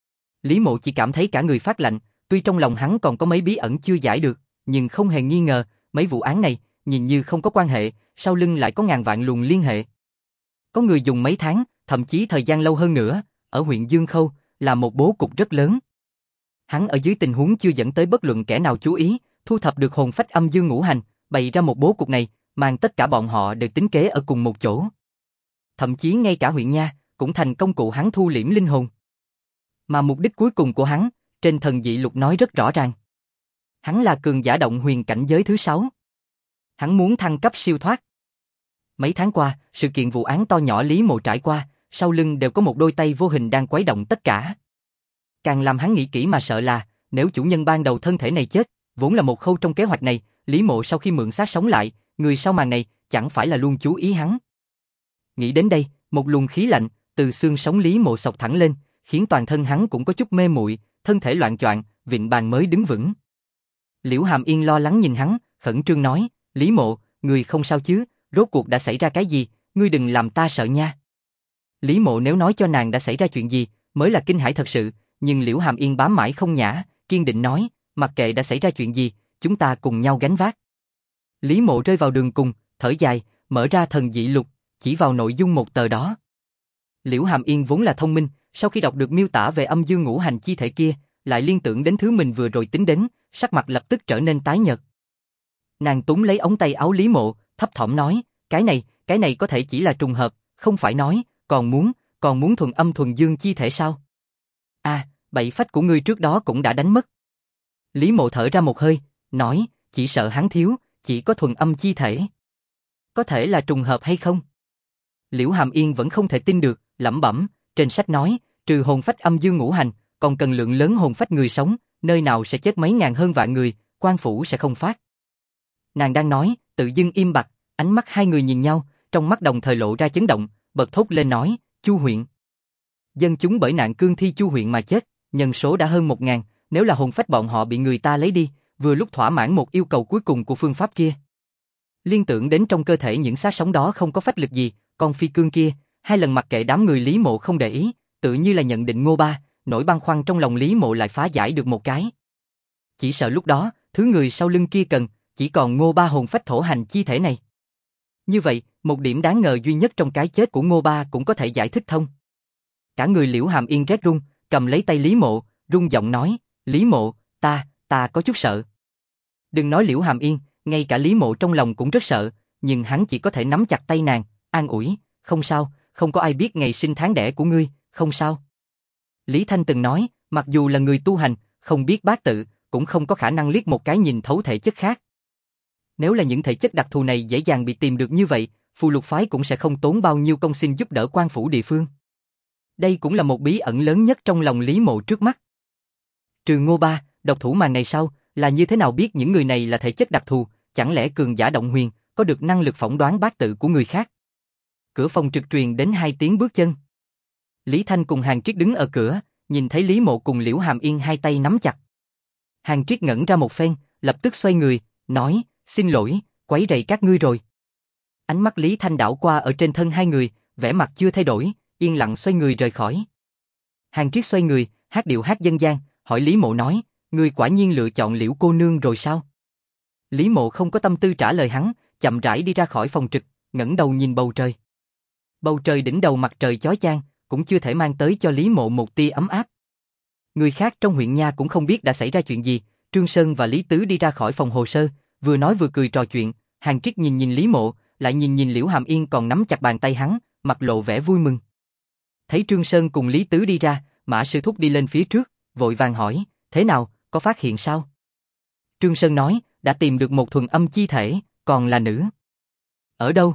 Lý Mộ chỉ cảm thấy cả người phát lạnh, tuy trong lòng hắn còn có mấy bí ẩn chưa giải được, nhưng không hề nghi ngờ, mấy vụ án này, nhìn như không có quan hệ, sau lưng lại có ngàn vạn luồng liên hệ. Có người dùng mấy tháng, thậm chí thời gian lâu hơn nữa, ở huyện Dương Khâu, là một bố cục rất lớn. Hắn ở dưới tình huống chưa dẫn tới bất luận kẻ nào chú ý, thu thập được hồn phách âm dương ngũ hành, bày ra một bố cục này, mang tất cả bọn họ đều tính kế ở cùng một chỗ. Thậm chí ngay cả huyện nha, cũng thành công cụ hắn thu liễm linh hồn. Mà mục đích cuối cùng của hắn, trên thần dị lục nói rất rõ ràng. Hắn là cường giả động huyền cảnh giới thứ 6. Hắn muốn thăng cấp siêu thoát. Mấy tháng qua, sự kiện vụ án to nhỏ Lý Mộ trải qua, sau lưng đều có một đôi tay vô hình đang quấy động tất cả. Càng làm hắn nghĩ kỹ mà sợ là, nếu chủ nhân ban đầu thân thể này chết, vốn là một khâu trong kế hoạch này, Lý Mộ sau khi mượn xác sống lại, người sau màn này, chẳng phải là luôn chú ý hắn. Nghĩ đến đây, một luồng khí lạnh, từ xương sống Lý Mộ xộc thẳng lên, khiến toàn thân hắn cũng có chút mê muội, thân thể loạn choạng, vịn bàn mới đứng vững. Liễu Hàm Yên lo lắng nhìn hắn, khẩn trương nói, Lý Mộ, người không sao chứ, rốt cuộc đã xảy ra cái gì, ngươi đừng làm ta sợ nha. Lý Mộ nếu nói cho nàng đã xảy ra chuyện gì, mới là kinh hãi thật sự, nhưng Liễu Hàm Yên bám mãi không nhả, kiên định nói, mặc kệ đã xảy ra chuyện gì, chúng ta cùng nhau gánh vác. Lý Mộ rơi vào đường cùng, thở dài, mở ra thần dị lục, chỉ vào nội dung một tờ đó. Liễu Hàm Yên vốn là thông minh, sau khi đọc được miêu tả về âm dương ngũ hành chi thể kia, lại liên tưởng đến thứ mình vừa rồi tính đến, sắc mặt lập tức trở nên tái nhợt. Nàng túm lấy ống tay áo Lý Mộ, thấp thỏm nói, cái này có thể chỉ là trùng hợp, không phải nói, còn muốn thuần âm thuần dương chi thể sao? À, bảy phách của ngươi trước đó cũng đã đánh mất. Lý Mộ thở ra một hơi, nói, chỉ sợ hắn thiếu, chỉ có thuần âm chi thể. Có thể là trùng hợp hay không? Liễu Hàm Yên vẫn không thể tin được, lẩm bẩm, trên sách nói, trừ hồn phách âm dương ngũ hành, còn cần lượng lớn hồn phách người sống, nơi nào sẽ chết mấy ngàn hơn vạn người, quan phủ sẽ không phát. Nàng đang nói, tự dưng im bặt, ánh mắt hai người nhìn nhau, trong mắt đồng thời lộ ra chấn động, bật thốt lên nói, Chu huyện. Dân chúng bởi nạn cương thi Chu huyện mà chết, nhân số đã hơn 1000, nếu là hồn phách bọn họ bị người ta lấy đi, vừa lúc thỏa mãn một yêu cầu cuối cùng của phương pháp kia. Liên tưởng đến trong cơ thể những xác sống đó không có phách lực gì, con phi cương kia, hai lần mặc kệ đám người Lý Mộ không để ý, tự như là nhận định Ngô Ba, nỗi băn khoăn trong lòng Lý Mộ lại phá giải được một cái. Chỉ sợ lúc đó, thứ người sau lưng kia cần, chỉ còn Ngô Ba hồn phách thổ hành chi thể này. Như vậy, một điểm đáng ngờ duy nhất trong cái chết của Ngô Ba cũng có thể giải thích thông. Cả người Liễu Hàm Yên rét run, cầm lấy tay Lý Mộ, run giọng nói, Lý Mộ, ta có chút sợ. Đừng nói Liễu Hàm Yên, ngay cả Lý Mộ trong lòng cũng rất sợ, nhưng hắn chỉ có thể nắm chặt tay nàng, an ủi, không sao, không có ai biết ngày sinh tháng đẻ của ngươi, không sao. Lý Thanh từng nói, mặc dù là người tu hành, không biết bát tự, cũng không có khả năng liếc một cái nhìn thấu thể chất khác. Nếu là những thể chất đặc thù này dễ dàng bị tìm được như vậy, Phù Lục phái cũng sẽ không tốn bao nhiêu công xin giúp đỡ quan phủ địa phương. Đây cũng là một bí ẩn lớn nhất trong lòng Lý Mộ trước mắt. Trừ Ngô Ba, độc thủ màn này sau, là như thế nào biết những người này là thể chất đặc thù, chẳng lẽ cường giả động huyền, có được năng lực phỏng đoán bát tự của người khác. Cửa phòng trực truyền đến 2 tiếng bước chân. Lý Thanh cùng Hàn Triết đứng ở cửa, nhìn thấy Lý Mộ cùng Liễu Hàm Yên hai tay nắm chặt. Hàn Triết ngẩn ra một phen, lập tức xoay người, nói, xin lỗi, quấy rầy các ngươi rồi. Ánh mắt Lý Thanh đảo qua ở trên thân hai người, vẻ mặt chưa thay đổi, yên lặng xoay người rời khỏi. Hàn Triết xoay người, hát điệu hát dân gian, hỏi Lý Mộ nói, ngươi quả nhiên lựa chọn Liễu cô nương rồi sao? Lý Mộ không có tâm tư trả lời hắn, chậm rãi đi ra khỏi phòng trực, ngẩng đầu nhìn bầu trời. Bầu trời đỉnh đầu mặt trời chói chang, cũng chưa thể mang tới cho Lý Mộ một tia ấm áp. Người khác trong huyện nha cũng không biết đã xảy ra chuyện gì, Trương Sơn và Lý Tứ đi ra khỏi phòng hồ sơ, vừa nói vừa cười trò chuyện, Hàn Triết nhìn Lý Mộ, lại nhìn Liễu Hàm Yên còn nắm chặt bàn tay hắn, mặt lộ vẻ vui mừng. Thấy Trương Sơn cùng Lý Tứ đi ra, Mã Sư Thúc đi lên phía trước, vội vàng hỏi, thế nào, có phát hiện sao? Trương Sơn nói, đã tìm được một thuần âm chi thể, còn là nữ. Ở đâu?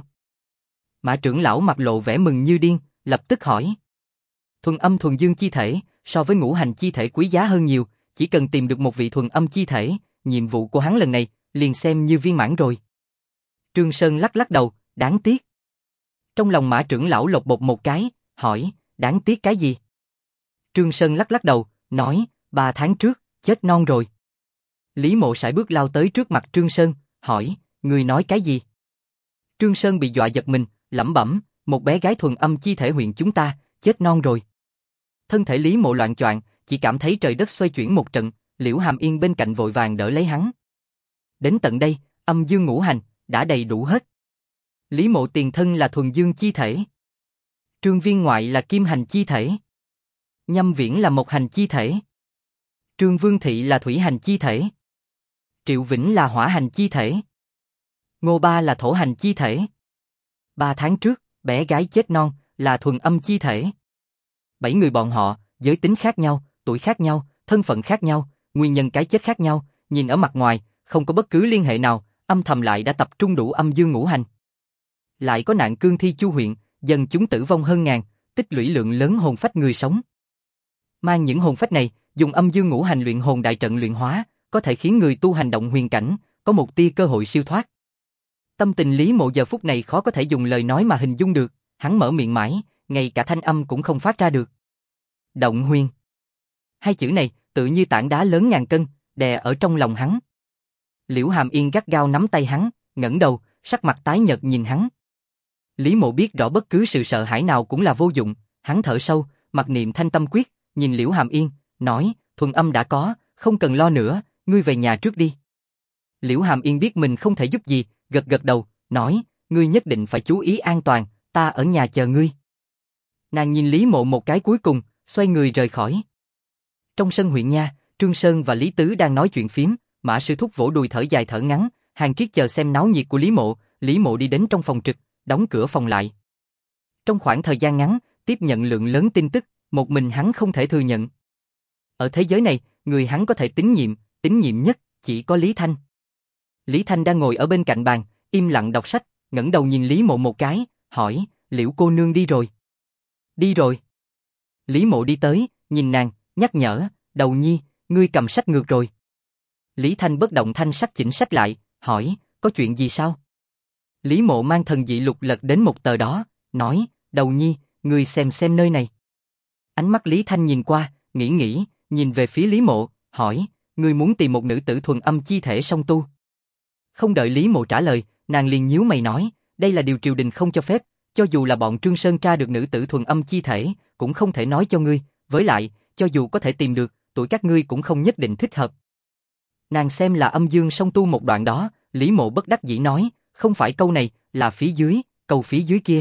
Mã trưởng lão mặt lộ vẻ mừng như điên, lập tức hỏi. Thuần âm thuần dương chi thể, so với ngũ hành chi thể quý giá hơn nhiều, chỉ cần tìm được một vị thuần âm chi thể, nhiệm vụ của hắn lần này, liền xem như viên mãn rồi. Trương Sơn lắc lắc đầu, đáng tiếc. Trong lòng Mã trưởng lão lột bột một cái, hỏi, đáng tiếc cái gì? Trương Sơn lắc lắc đầu, nói, 3 tháng trước, chết non rồi. Lý Mộ sải bước lao tới trước mặt Trương Sơn, hỏi, ngươi nói cái gì? Trương Sơn bị dọa giật mình, lẩm bẩm, một bé gái thuần âm chi thể huyện chúng ta, chết non rồi. Thân thể Lý Mộ loạng choạng, chỉ cảm thấy trời đất xoay chuyển một trận, Liễu Hàm Yên bên cạnh vội vàng đỡ lấy hắn. Đến tận đây, âm dương ngũ hành, đã đầy đủ hết. Lý Mộ tiền thân là thuần dương chi thể. Trương Viên ngoại là kim hành chi thể. Nhâm Viễn là mộc hành chi thể. Trương Vương Thị là thủy hành chi thể. Triệu Vĩnh là hỏa hành chi thể. Ngô Ba là thổ hành chi thể. 3 tháng trước, bé gái chết non, là thuần âm chi thể. 7 người bọn họ, giới tính khác nhau, tuổi khác nhau, thân phận khác nhau, nguyên nhân cái chết khác nhau, nhìn ở mặt ngoài, không có bất cứ liên hệ nào, âm thầm lại đã tập trung đủ âm dương ngũ hành. Lại có nạn cương thi chu huyện, dân chúng tử vong hơn ngàn, tích lũy lượng lớn hồn phách người sống. Mang những hồn phách này, dùng âm dương ngũ hành luyện hồn đại trận luyện hóa, có thể khiến người tu hành động huyền cảnh, có một tia cơ hội siêu thoát. Tâm tình Lý Mộ giờ phút này khó có thể dùng lời nói mà hình dung được, hắn mở miệng mãi, ngay cả thanh âm cũng không phát ra được. Động huyền. Hai chữ này, tự như tảng đá lớn ngàn cân, đè ở trong lòng hắn. Liễu Hàm Yên gắt gao nắm tay hắn, ngẩng đầu, sắc mặt tái nhợt nhìn hắn. Lý Mộ biết rõ bất cứ sự sợ hãi nào cũng là vô dụng, hắn thở sâu, mặc niệm thanh tâm quyết, nhìn Liễu Hàm Yên, nói, thuần âm đã có, không cần lo nữa, ngươi về nhà trước đi. Liễu Hàm Yên biết mình không thể giúp gì, gật gật đầu, nói, ngươi nhất định phải chú ý an toàn, ta ở nhà chờ ngươi. Nàng nhìn Lý Mộ một cái cuối cùng, xoay người rời khỏi. Trong sân huyện nha, Trương Sơn và Lý Tứ đang nói chuyện phím, Mã Sư Thúc vỗ đùi thở dài thở ngắn, Hàn Triết chờ xem náo nhiệt của Lý Mộ đi đến trong phòng trực, đóng cửa phòng lại. Trong khoảng thời gian ngắn, tiếp nhận lượng lớn tin tức, một mình hắn không thể thừa nhận. Ở thế giới này, người hắn có thể tín nhiệm nhất, chỉ có Lý Thanh. Lý Thanh đang ngồi ở bên cạnh bàn, im lặng đọc sách, ngẩng đầu nhìn Lý Mộ một cái, hỏi, Liễu cô nương đi rồi? Đi rồi. Lý Mộ đi tới, nhìn nàng, nhắc nhở, Đầu Nhi, ngươi cầm sách ngược rồi. Lý Thanh bất động thanh sắc chỉnh sách lại, hỏi, có chuyện gì sao? Lý Mộ mang thần dị lục lật đến một tờ đó, nói, Đầu Nhi, ngươi xem nơi này. Ánh mắt Lý Thanh nhìn qua, nghĩ, nhìn về phía Lý Mộ, hỏi, ngươi muốn tìm một nữ tử thuần âm chi thể song tu? Không đợi Lý Mộ trả lời, nàng liền nhíu mày nói, đây là điều triều đình không cho phép, cho dù là bọn Trương Sơn tra được nữ tử thuần âm chi thể, cũng không thể nói cho ngươi, với lại, cho dù có thể tìm được, tuổi các ngươi cũng không nhất định thích hợp. Nàng xem là âm dương song tu một đoạn đó, Lý Mộ bất đắc dĩ nói, không phải câu này, là phía dưới, câu phía dưới kia.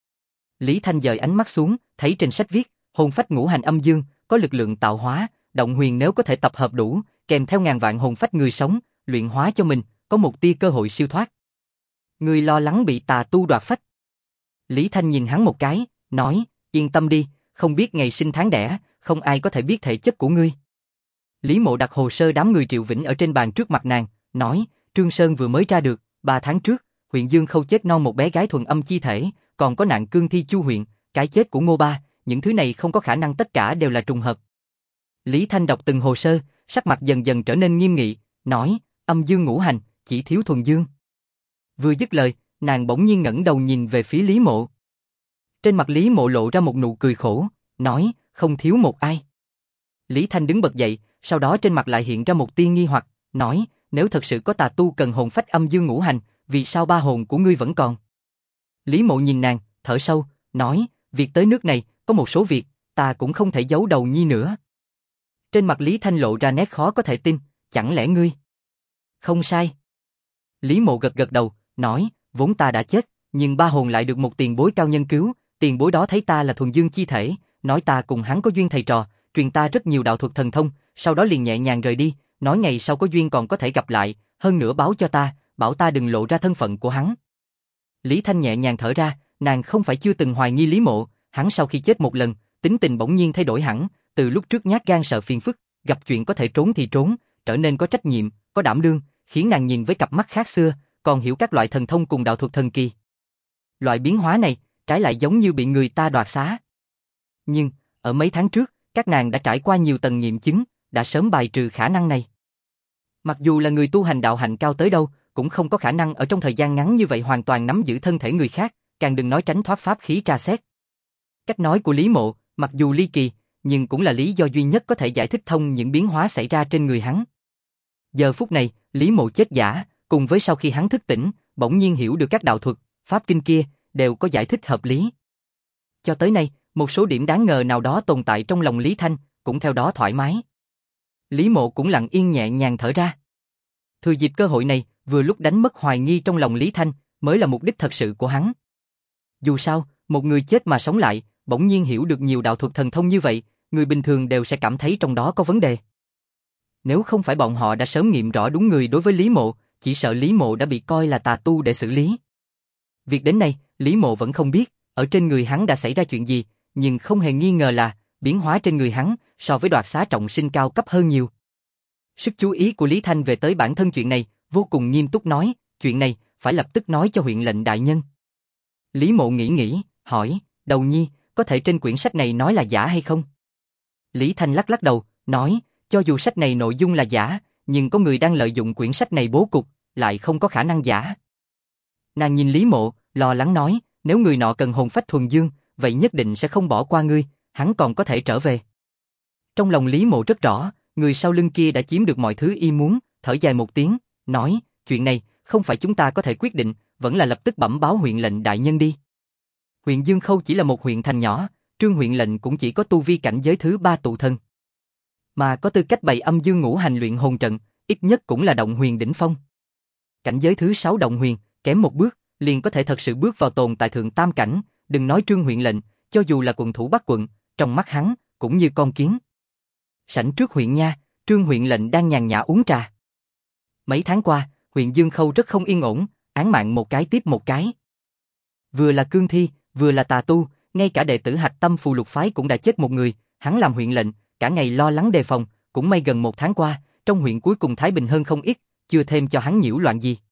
Lý Thanh dời ánh mắt xuống, thấy trên sách viết, hồn phách ngũ hành âm dương, có lực lượng tạo hóa, động huyền nếu có thể tập hợp đủ, kèm theo ngàn vạn hồn phách người sống, luyện hóa cho mình, có một tia cơ hội siêu thoát. Ngươi lo lắng bị tà tu đoạt phách. Lý Thanh nhìn hắn một cái, nói, yên tâm đi, không biết ngày sinh tháng đẻ, không ai có thể biết thể chất của ngươi. Lý Mộ đặt hồ sơ đám người Triệu Vĩnh ở trên bàn trước mặt nàng, nói, Trương Sơn vừa mới tra được, 3 tháng trước, huyện Dương Khâu chết non một bé gái thuần âm chi thể, còn có nạn cương thi chu huyện, cái chết của Ngô Ba, những thứ này không có khả năng tất cả đều là trùng hợp. Lý Thanh đọc từng hồ sơ, sắc mặt dần dần trở nên nghiêm nghị, nói, âm dương ngũ hành, chỉ thiếu thuần dương. Vừa dứt lời, nàng bỗng nhiên ngẩng đầu nhìn về phía Lý Mộ. Trên mặt Lý Mộ lộ ra một nụ cười khổ, nói, không thiếu một ai. Lý Thanh đứng bật dậy, sau đó trên mặt lại hiện ra một tia nghi hoặc, nói, nếu thật sự có tà tu cần hồn phách âm dương ngũ hành, vì sao 3 hồn của ngươi vẫn còn? Lý Mộ nhìn nàng, thở sâu, nói, việc tới nước này, có một số việc, ta cũng không thể giấu Đầu Nhi nữa. Trên mặt Lý Thanh lộ ra nét khó có thể tin, chẳng lẽ ngươi? Không sai. Lý Mộ gật gật đầu, nói, vốn ta đã chết, nhưng 3 hồn lại được một tiền bối cao nhân cứu, tiền bối đó thấy ta là thuần dương chi thể, nói ta cùng hắn có duyên thầy trò, truyền ta rất nhiều đạo thuật thần thông, sau đó liền nhẹ nhàng rời đi, nói ngày sau có duyên còn có thể gặp lại, hơn nữa báo cho ta, bảo ta đừng lộ ra thân phận của hắn. Lý Thanh nhẹ nhàng thở ra, nàng không phải chưa từng hoài nghi Lý Mộ, hắn sau khi chết một lần, tính tình bỗng nhiên thay đổi hẳn, từ lúc trước nhát gan sợ phiền phức, gặp chuyện có thể trốn thì trốn, trở nên có trách nhiệm, có đảm đương, khiến nàng nhìn với cặp mắt khác xưa, còn hiểu các loại thần thông cùng đạo thuật thần kỳ. Loại biến hóa này, trái lại giống như bị người ta đoạt xá. Nhưng, ở mấy tháng trước, các nàng đã trải qua nhiều tầng nghiệm chứng, đã sớm bài trừ khả năng này. Mặc dù là người tu hành đạo hạnh cao tới đâu, cũng không có khả năng ở trong thời gian ngắn như vậy hoàn toàn nắm giữ thân thể người khác, càng đừng nói tránh thoát pháp khí tra xét. Cách nói của Lý Mộ, mặc dù ly kỳ, nhưng cũng là lý do duy nhất có thể giải thích thông những biến hóa xảy ra trên người hắn. Giờ phút này, Lý Mộ chết giả, cùng với sau khi hắn thức tỉnh, bỗng nhiên hiểu được các đạo thuật, pháp kinh kia, đều có giải thích hợp lý. Cho tới nay, một số điểm đáng ngờ nào đó tồn tại trong lòng Lý Thanh, cũng theo đó thoải mái. Lý Mộ cũng lặng yên nhẹ nhàng thở ra. Thừa dịp cơ hội này, vừa lúc đánh mất hoài nghi trong lòng Lý Thanh, mới là mục đích thật sự của hắn. Dù sao, một người chết mà sống lại, bỗng nhiên hiểu được nhiều đạo thuật thần thông như vậy, người bình thường đều sẽ cảm thấy trong đó có vấn đề. Nếu không phải bọn họ đã sớm nghiệm rõ đúng người đối với Lý Mộ, chỉ sợ Lý Mộ đã bị coi là tà tu để xử lý. Việc đến nay, Lý Mộ vẫn không biết, ở trên người hắn đã xảy ra chuyện gì, nhưng không hề nghi ngờ là, biến hóa trên người hắn, so với Đoạt Xá trọng sinh cao cấp hơn nhiều. Sức chú ý của Lý Thanh về tới bản thân chuyện này, vô cùng nghiêm túc nói, chuyện này, phải lập tức nói cho huyện lệnh đại nhân. Lý Mộ nghĩ, hỏi, Đầu Nhi, có thể trên quyển sách này nói là giả hay không? Lý Thanh lắc lắc đầu, nói, cho dù sách này nội dung là giả, nhưng có người đang lợi dụng quyển sách này bố cục, lại không có khả năng giả. Nàng nhìn Lý Mộ, lo lắng nói, nếu người nọ cần hồn phách thuần dương, vậy nhất định sẽ không bỏ qua ngươi, hắn còn có thể trở về. Trong lòng Lý Mộ rất rõ, người sau lưng kia đã chiếm được mọi thứ y muốn, thở dài một tiếng, nói, chuyện này, không phải chúng ta có thể quyết định, vẫn là lập tức bẩm báo huyện lệnh đại nhân đi. Huyện Dương Khâu chỉ là một huyện thành nhỏ, Trương huyện lệnh cũng chỉ có tu vi cảnh giới thứ 3 tụ thân. Mà có tư cách bày âm dương ngũ hành luyện hồn trận, ít nhất cũng là động huyền đỉnh phong. Cảnh giới thứ 6 động huyền, kém một bước, liền có thể thật sự bước vào tồn tại thượng tam cảnh, đừng nói Trương huyện lệnh, cho dù là quận thủ Bắc quận, trong mắt hắn, cũng như con kiến. Sảnh trước huyện nha, Trương huyện lệnh đang nhàn nhã uống trà. Mấy tháng qua, huyện Dương Khâu rất không yên ổn, án mạng một cái tiếp một cái. Vừa là cương thi, vừa là tà tu, ngay cả đệ tử Hạch Tâm Phù Lục phái cũng đã chết một người, hắn làm huyện lệnh, cả ngày lo lắng đề phòng, cũng may gần một tháng qua, trong huyện cuối cùng thái bình hơn không ít, chưa thêm cho hắn nhiễu loạn gì.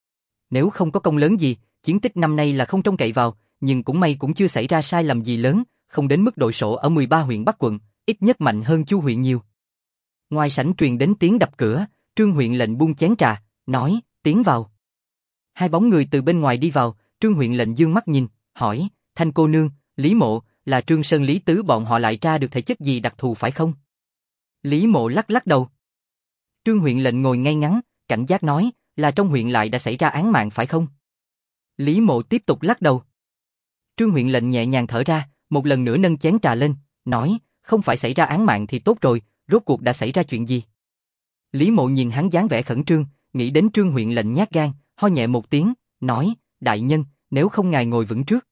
Nếu không có công lớn gì, chiến tích năm nay là không trông cậy vào, nhưng cũng may cũng chưa xảy ra sai lầm gì lớn, không đến mức đội sổ ở 13 huyện Bắc quận, ít nhất mạnh hơn Chu huyện nhiều. Ngoài sảnh truyền đến tiếng đập cửa, Trương huyện lệnh buông chén trà, nói, tiến vào. Hai bóng người từ bên ngoài đi vào, Trương huyện lệnh dương mắt nhìn, hỏi, Thanh cô nương, Lý Mộ, là Trương Sơn Lý Tứ bọn họ lại ra được thể chất gì đặc thù phải không? Lý Mộ lắc lắc đầu. Trương huyện lệnh ngồi ngay ngắn, cảnh giác nói, là trong huyện lại đã xảy ra án mạng phải không? Lý Mộ tiếp tục lắc đầu. Trương huyện lệnh nhẹ nhàng thở ra, một lần nữa nâng chén trà lên, nói, không phải xảy ra án mạng thì tốt rồi, rốt cuộc đã xảy ra chuyện gì? Lý Mộ nhìn hắn dáng vẻ khẩn trương, nghĩ đến Trương huyện lệnh nhát gan, ho nhẹ một tiếng, nói, đại nhân, nếu không ngài ngồi vững trước.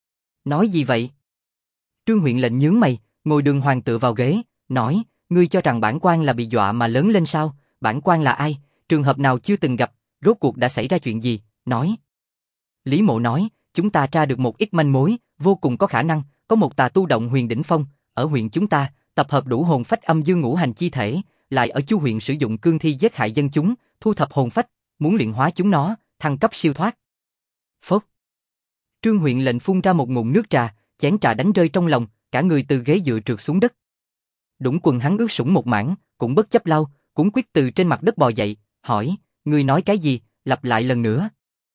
Nói gì vậy? Trương huyện lệnh nhướng mày, ngồi đường hoàng tựa vào ghế, nói, ngươi cho rằng bản quan là bị dọa mà lớn lên sao? Bản quan là ai? Trường hợp nào chưa từng gặp? Rốt cuộc đã xảy ra chuyện gì? Nói. Lý Mộ nói, chúng ta tra được một ít manh mối, vô cùng có khả năng, có một tà tu động huyền đỉnh phong, ở huyện chúng ta, tập hợp đủ hồn phách âm dương ngũ hành chi thể, lại ở Chu huyện sử dụng cương thi giết hại dân chúng, thu thập hồn phách, muốn luyện hóa chúng nó, thăng cấp siêu thoát. Phốt. Trương huyện lệnh phun ra một ngụm nước trà, chén trà đánh rơi trong lòng, cả người từ ghế dựa trượt xuống đất. Đũng quần hắn ướt sũng một mảng, cũng bất chấp lau, cuống quýt từ trên mặt đất bò dậy, hỏi, ngươi nói cái gì, lặp lại lần nữa.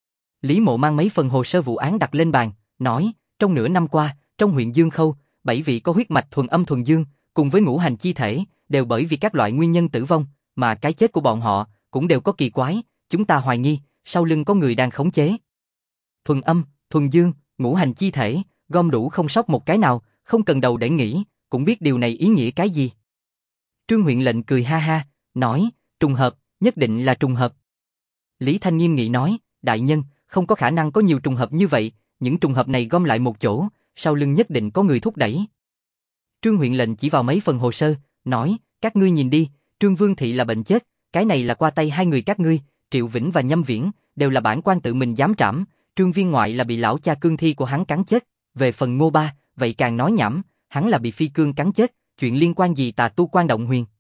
Lý Mộ mang mấy phần hồ sơ vụ án đặt lên bàn, nói, trong nửa năm qua, trong huyện Dương Khâu, 7 vị có huyết mạch thuần âm thuần dương, cùng với ngũ hành chi thể, đều bởi vì các loại nguyên nhân tử vong, mà cái chết của bọn họ cũng đều có kỳ quái, chúng ta hoài nghi, sau lưng có người đang khống chế. Thuần âm, thuần dương, ngũ hành chi thể, gom đủ không sót một cái nào, không cần đầu để nghĩ, cũng biết điều này ý nghĩa cái gì. Trương huyện lệnh cười ha ha, nói, trùng hợp, nhất định là trùng hợp. Lý Thanh nghiêm nghị nói, đại nhân, không có khả năng có nhiều trùng hợp như vậy, những trùng hợp này gom lại một chỗ, sau lưng nhất định có người thúc đẩy. Trương huyện lệnh chỉ vào mấy phần hồ sơ, nói, các ngươi nhìn đi, Trương Vương Thị là bệnh chết, cái này là qua tay hai người các ngươi, Triệu Vĩnh và Nhâm Viễn, đều là bản quan tự mình giám trảm, Trương Viên Ngoại là bị lão cha cương thi của hắn cắn chết, về phần Ngô Ba, vậy càng nói nhảm, hắn là bị phi cương cắn chết, chuyện liên quan gì tà tu quan động huyền.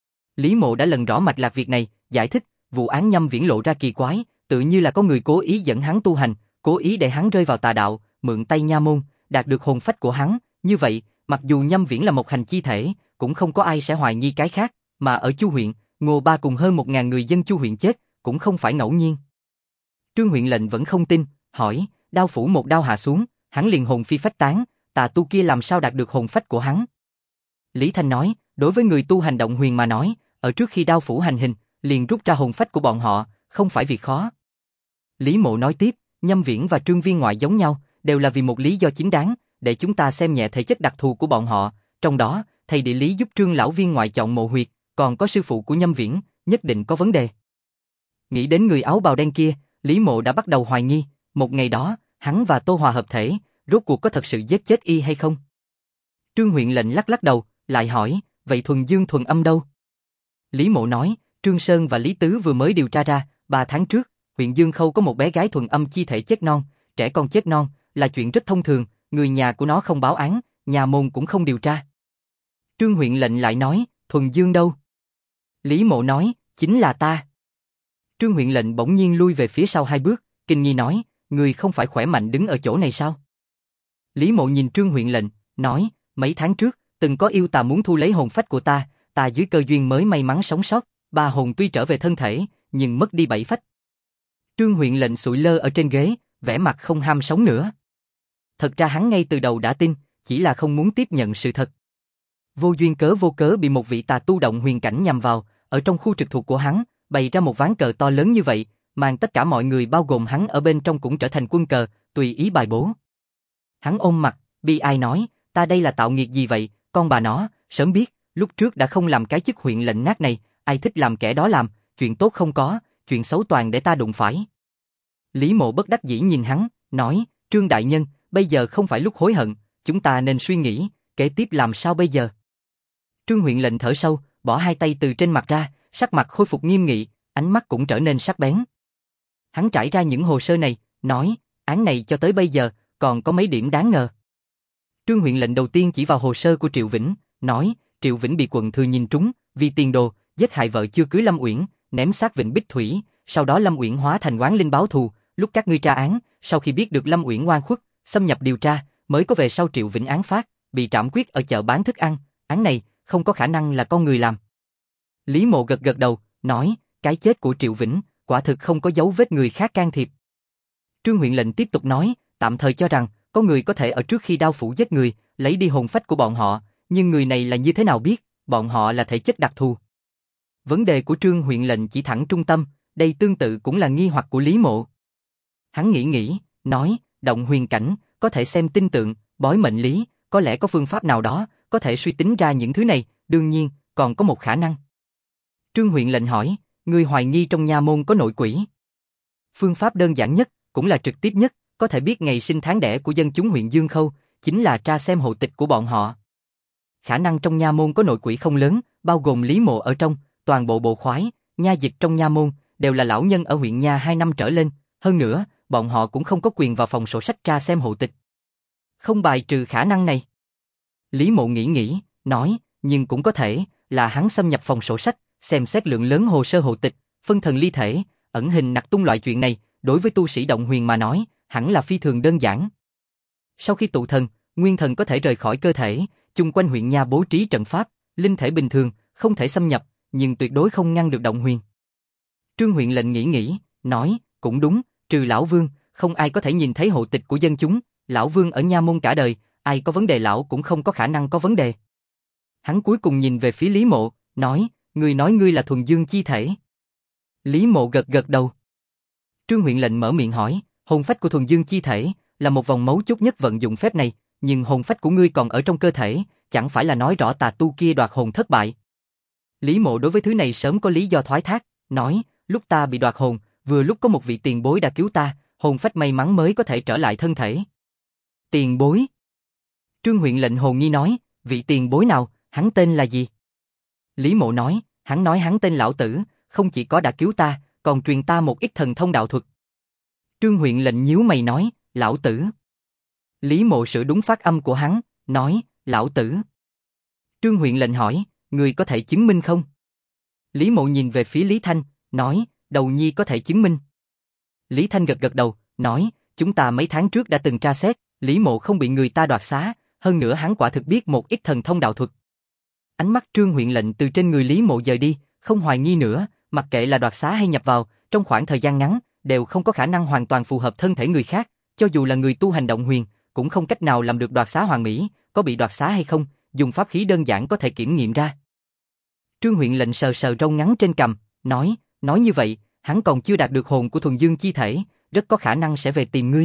Lý Mộ đã lần rõ mạch lạc việc này, giải thích, vụ án Nhâm Viễn lộ ra kỳ quái, tự như là có người cố ý dẫn hắn tu hành, cố ý để hắn rơi vào tà đạo, mượn tay nha môn, đạt được hồn phách của hắn, như vậy, mặc dù Nhâm Viễn là một hành chi thể, cũng không có ai sẽ hoài nghi cái khác, mà ở Chu huyện, Ngô Ba cùng hơn 1.000 người dân Chu huyện chết, cũng không phải ngẫu nhiên. Trương huyện lệnh vẫn không tin, hỏi, đao phủ một đao hạ xuống, hắn liền hồn phi phách tán, tà tu kia làm sao đạt được hồn phách của hắn? Lý Thanh nói, đối với người tu hành động huyền mà nói, ở trước khi đao phủ hành hình, liền rút ra hồn phách của bọn họ, không phải việc khó. Lý Mộ nói tiếp, Nhâm Viễn và Trương Viên Ngoại giống nhau, đều là vì một lý do chính đáng, để chúng ta xem nhẹ thể chất đặc thù của bọn họ, trong đó, thầy địa lý giúp Trương lão Viên Ngoại chọn mộ huyệt, còn có sư phụ của Nhâm Viễn, nhất định có vấn đề. Nghĩ đến người áo bào đen kia, Lý Mộ đã bắt đầu hoài nghi, một ngày đó, hắn và Tô Hòa hợp thể, rốt cuộc có thật sự giết chết y hay không? Trương huyện lệnh lắc lắc đầu, lại hỏi, vậy Thuần Dương Thuần Âm đâu? Lý Mộ nói, Trương Sơn và Lý Tứ vừa mới điều tra ra, 3 tháng trước, huyện Dương Khâu có một bé gái thuần âm chi thể chết non, trẻ con chết non, là chuyện rất thông thường, người nhà của nó không báo án, nhà môn cũng không điều tra. Trương huyện lệnh lại nói, Thuần Dương đâu? Lý Mộ nói, chính là ta. Trương huyện lệnh bỗng nhiên lui về phía sau 2 bước, kinh nghi nói, người không phải khỏe mạnh đứng ở chỗ này sao? Lý Mộ nhìn Trương huyện lệnh, nói, mấy tháng trước, từng có yêu tà muốn thu lấy hồn phách của ta dưới cơ duyên mới may mắn sống sót, 3 hồn tuy trở về thân thể, nhưng mất đi 7 phách. Trương huyện lệnh sụi lơ ở trên ghế, vẻ mặt không ham sống nữa. Thật ra hắn ngay từ đầu đã tin, chỉ là không muốn tiếp nhận sự thật. Vô duyên vô cớ bị một vị tà tu động huyền cảnh nhằm vào, ở trong khu trực thuộc của hắn, bày ra một ván cờ to lớn như vậy, mang tất cả mọi người bao gồm hắn ở bên trong cũng trở thành quân cờ, tùy ý bài bố. Hắn ôm mặt, bi ai nói, ta đây là tạo nghiệt gì vậy, con bà nó, sớm biết, lúc trước đã không làm cái chức huyện lệnh nát này, ai thích làm kẻ đó làm, chuyện tốt không có, chuyện xấu toàn để ta đụng phải. Lý Mộ bất đắc dĩ nhìn hắn, nói, Trương đại nhân, bây giờ không phải lúc hối hận, chúng ta nên suy nghĩ, kế tiếp làm sao bây giờ? Trương huyện lệnh thở sâu, bỏ 2 tay từ trên mặt ra, sắc mặt khôi phục nghiêm nghị, ánh mắt cũng trở nên sắc bén. Hắn trải ra những hồ sơ này, nói, án này cho tới bây giờ, còn có mấy điểm đáng ngờ. Trương huyện lệnh đầu tiên chỉ vào hồ sơ của Triệu Vĩnh, nói, Triệu Vĩnh bị quận thừa nhìn trúng, vì tiền đồ, giết hại vợ chưa cưới Lâm Uyển, ném xác Vịnh Bích Thủy, sau đó Lâm Uyển hóa thành oán linh báo thù, lúc các ngươi tra án, sau khi biết được Lâm Uyển oan khuất, xâm nhập điều tra, mới có về sau Triệu Vĩnh án phát, bị trảm quyết ở chợ bán thức ăn, án này không có khả năng là con người làm. Lý Mộ gật gật đầu, nói, cái chết của Triệu Vĩnh, quả thực không có dấu vết người khác can thiệp. Trương huyện lệnh tiếp tục nói, tạm thời cho rằng, có người có thể ở trước khi đao phủ giết người, lấy đi hồn phách của bọn họ, nhưng người này là như thế nào biết, bọn họ là thể chất đặc thù. Vấn đề của Trương huyện lệnh chỉ thẳng trung tâm, đây tương tự cũng là nghi hoặc của Lý Mộ. Hắn nghĩ, nói, động huyền cảnh, có thể xem tinh tượng, bói mệnh lý, có lẽ có phương pháp nào đó, có thể suy tính ra những thứ này, đương nhiên, còn có một khả năng. Trương huyện lệnh hỏi, người hoài nghi trong nha môn có nội quỷ. Phương pháp đơn giản nhất, cũng là trực tiếp nhất, có thể biết ngày sinh tháng đẻ của dân chúng huyện Dương Khâu, chính là tra xem hộ tịch của bọn họ. Khả năng trong nha môn có nội quỷ không lớn, bao gồm Lý Mộ ở trong, toàn bộ bộ khoái, nha dịch trong nha môn, đều là lão nhân ở huyện nha 2 năm trở lên, hơn nữa, bọn họ cũng không có quyền vào phòng sổ sách tra xem hộ tịch. Không bài trừ khả năng này. Lý Mộ nghĩ, nói, nhưng cũng có thể, là hắn xâm nhập phòng sổ sách, xem xét lượng lớn hồ sơ hộ tịch, phân thần ly thể, ẩn hình nặc tung loại chuyện này, đối với tu sĩ động huyền mà nói, hẳn là phi thường đơn giản. Sau khi tụ thần, nguyên thần có thể rời khỏi cơ thể, chung quanh huyện nha bố trí trận pháp, linh thể bình thường, không thể xâm nhập, nhưng tuyệt đối không ngăn được động huyền. Trương huyện lệnh nghĩ, nói, cũng đúng, trừ lão vương, không ai có thể nhìn thấy hộ tịch của dân chúng, lão vương ở nha môn cả đời, ai có vấn đề lão cũng không có khả năng có vấn đề. Hắn cuối cùng nhìn về phía Lý Mộ, nói ngươi là thuần dương chi thể. Lý Mộ gật gật đầu. Trương huyện lệnh mở miệng hỏi, hồn phách của thuần dương chi thể là một vòng mấu chốt nhất vận dụng phép này, nhưng hồn phách của ngươi còn ở trong cơ thể, chẳng phải là nói rõ tà tu kia đoạt hồn thất bại. Lý Mộ đối với thứ này sớm có lý do thoái thác, nói, lúc ta bị đoạt hồn, vừa lúc có một vị tiền bối đã cứu ta, hồn phách may mắn mới có thể trở lại thân thể. Tiền bối? Trương huyện lệnh hồ nghi nói, vị tiền bối nào, hắn tên là gì? Lý Mộ nói hắn tên Lão Tử, không chỉ có đã cứu ta, còn truyền ta một ít thần thông đạo thuật. Trương huyện lệnh nhíu mày nói, Lão Tử. Lý Mộ sửa đúng phát âm của hắn, nói, Lão Tử. Trương huyện lệnh hỏi, người có thể chứng minh không? Lý Mộ nhìn về phía Lý Thanh, nói, đầu nhi có thể chứng minh. Lý Thanh gật gật đầu, nói, chúng ta mấy tháng trước đã từng tra xét, Lý Mộ không bị người ta đoạt xá, hơn nữa hắn quả thực biết một ít thần thông đạo thuật. Ánh mắt Trương huyện lệnh từ trên người Lý Mộ dời đi, Không hoài nghi nữa, mặc kệ là đoạt xá hay nhập vào, trong khoảng thời gian ngắn, đều không có khả năng hoàn toàn phù hợp thân thể người khác, cho dù là người tu hành động huyền, cũng không cách nào làm được đoạt xá hoàn mỹ, có bị đoạt xá hay không, dùng pháp khí đơn giản có thể kiểm nghiệm ra. Trương Huyện lệnh sờ sờ râu ngắn trên cằm, nói như vậy, hắn còn chưa đạt được hồn của thuần dương chi thể, rất có khả năng sẽ về tìm ngươi.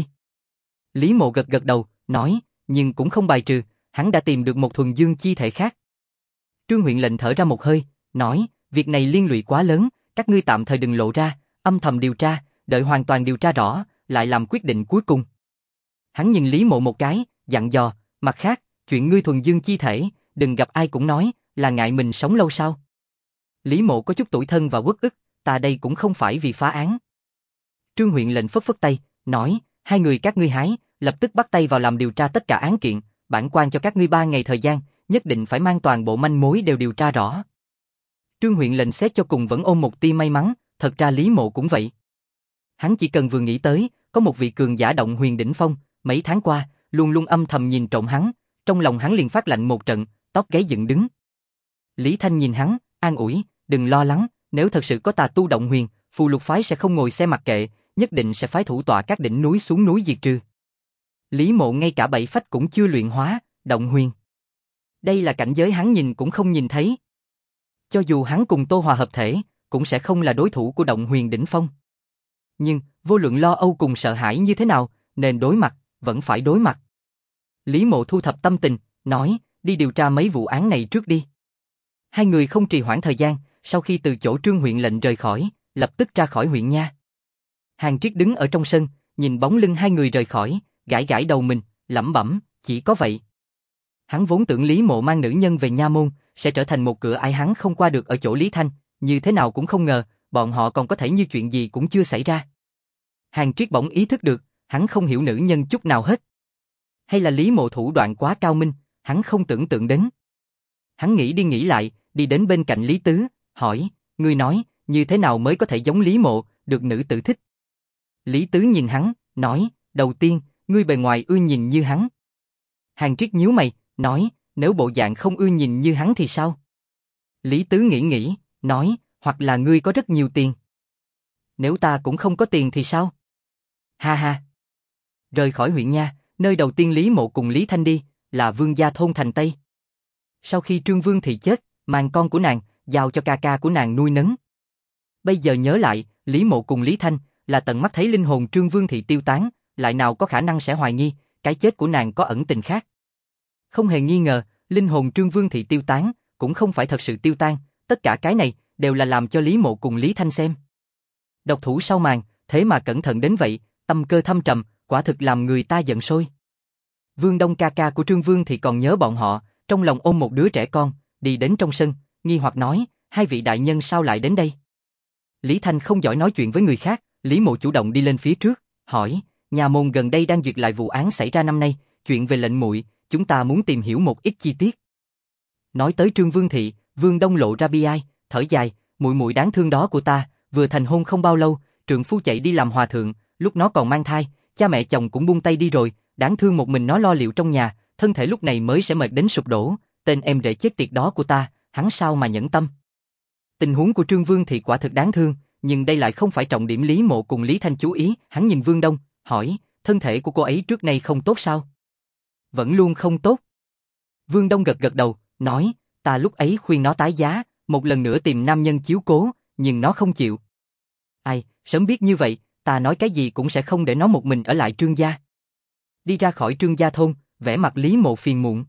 Lý Mộ gật gật đầu, nói, nhưng cũng không bài trừ, hắn đã tìm được một thuần dương chi thể khác. Trương Huyện lệnh thở ra một hơi, nói, việc này liên lụy quá lớn, các ngươi tạm thời đừng lộ ra, âm thầm điều tra, đợi hoàn toàn điều tra rõ, lại làm quyết định cuối cùng. Hắn nhìn Lý Mộ một cái, dặn dò, mặt khác, chuyện ngươi thuần dương chi thể, đừng gặp ai cũng nói, là ngại mình sống lâu sao. Lý Mộ có chút tủi thân và uất ức, ta đây cũng không phải vì phá án. Trương Huyện lệnh phất phất tay, nói, hai người các ngươi hái, lập tức bắt tay vào làm điều tra tất cả án kiện, bản quan cho các ngươi 3 ngày thời gian, nhất định phải mang toàn bộ manh mối đều điều tra rõ. Trương Huyện lệnh xét cho cùng vẫn ôm một tia may mắn, thật ra Lý Mộ cũng vậy. Hắn chỉ cần vừa nghĩ tới, có một vị cường giả động huyền đỉnh phong, mấy tháng qua, luôn luôn âm thầm nhìn trộm hắn, trong lòng hắn liền phát lạnh một trận, tóc gáy dựng đứng. Lý Thanh nhìn hắn, an ủi, đừng lo lắng, nếu thật sự có tà tu động huyền, Phù Lục phái sẽ không ngồi xem mặc kệ, nhất định sẽ phái thủ tọa các đỉnh núi xuống núi diệt trừ. Lý Mộ ngay cả 7 phách cũng chưa luyện hóa, động huyền. Đây là cảnh giới hắn nhìn cũng không nhìn thấy. Cho dù hắn cùng Tô Hòa hợp thể, cũng sẽ không là đối thủ của động huyền đỉnh phong. Nhưng, vô luận lo âu cùng sợ hãi như thế nào, nên đối mặt, vẫn phải đối mặt. Lý Mộ thu thập tâm tình, nói, đi điều tra mấy vụ án này trước đi. Hai người không trì hoãn thời gian, sau khi từ chỗ Trương Huyện lệnh rời khỏi, lập tức ra khỏi huyện nha. Hàn Triết đứng ở trong sân, nhìn bóng lưng hai người rời khỏi, gãi gãi đầu mình, lẩm bẩm, chỉ có vậy. Hắn vốn tưởng Lý Mộ mang nữ nhân về nha môn, sẽ trở thành một cửa ải hắn không qua được ở chỗ Lý Thanh, như thế nào cũng không ngờ, bọn họ còn có thể như chuyện gì cũng chưa xảy ra. Hàn Triết bỗng ý thức được, hắn không hiểu nữ nhân chút nào hết. Hay là Lý Mộ thủ đoạn quá cao minh, hắn không tưởng tượng đến. Hắn nghĩ đi nghĩ lại, đi đến bên cạnh Lý Tứ, hỏi, ngươi nói, như thế nào mới có thể giống Lý Mộ, được nữ tử thích? Lý Tứ nhìn hắn, nói, đầu tiên, ngươi bề ngoài ưa nhìn như hắn. Hàn Triết nhíu mày, nói, nếu bộ dạng không ưa nhìn như hắn thì sao? Lý Tứ nghĩ, nói, hoặc là ngươi có rất nhiều tiền. Nếu ta cũng không có tiền thì sao? Ha ha. Rời khỏi huyện nha, nơi đầu tiên Lý Mộ cùng Lý Thanh đi, là Vương gia thôn thành Tây. Sau khi Trương Vương Thị chết, mang con của nàng, giao cho ca ca của nàng nuôi nấng. Bây giờ nhớ lại, Lý Mộ cùng Lý Thanh, là tận mắt thấy linh hồn Trương Vương Thị tiêu tán, lại nào có khả năng sẽ hoài nghi, cái chết của nàng có ẩn tình khác. Không hề nghi ngờ, linh hồn Trương Vương Thị tiêu tán, cũng không phải thật sự tiêu tan, tất cả cái này, đều là làm cho Lý Mộ cùng Lý Thanh xem. Độc thủ sau màn, thế mà cẩn thận đến vậy, tâm cơ thâm trầm, quả thực làm người ta giận sôi. Vương Đông ca ca của Trương Vương Thị còn nhớ bọn họ, trong lòng ôm một đứa trẻ con, đi đến trong sân, nghi hoặc nói, hai vị đại nhân sao lại đến đây? Lý Thanh không giỏi nói chuyện với người khác, Lý Mộ chủ động đi lên phía trước, hỏi, nhà môn gần đây đang duyệt lại vụ án xảy ra năm nay, chuyện về lệnh muội, chúng ta muốn tìm hiểu một ít chi tiết. Nói tới Trương Vương Thị, Vương Đông lộ ra bi ai, thở dài, muội muội đáng thương đó của ta, vừa thành hôn không bao lâu, trượng phu chạy đi làm hòa thượng, lúc nó còn mang thai, cha mẹ chồng cũng buông tay đi rồi, đáng thương một mình nó lo liệu trong nhà, thân thể lúc này mới sẽ mệt đến sụp đổ, tên em rể chết tiệt đó của ta, hắn sao mà nhẫn tâm. Tình huống của Trương Vương Thị quả thực đáng thương, nhưng đây lại không phải trọng điểm Lý Mộ cùng Lý Thanh chú ý, hắn nhìn Vương Đông, hỏi, thân thể của cô ấy trước nay không tốt sao? Vẫn luôn không tốt. Vương Đông gật gật đầu, nói, ta lúc ấy khuyên nó tái giá, một lần nữa tìm nam nhân chiếu cố, nhưng nó không chịu. Ai, sớm biết như vậy, ta nói cái gì cũng sẽ không để nó một mình ở lại Trương gia. Đi ra khỏi Trương gia thôn, vẻ mặt Lý Mộ phiền muộn.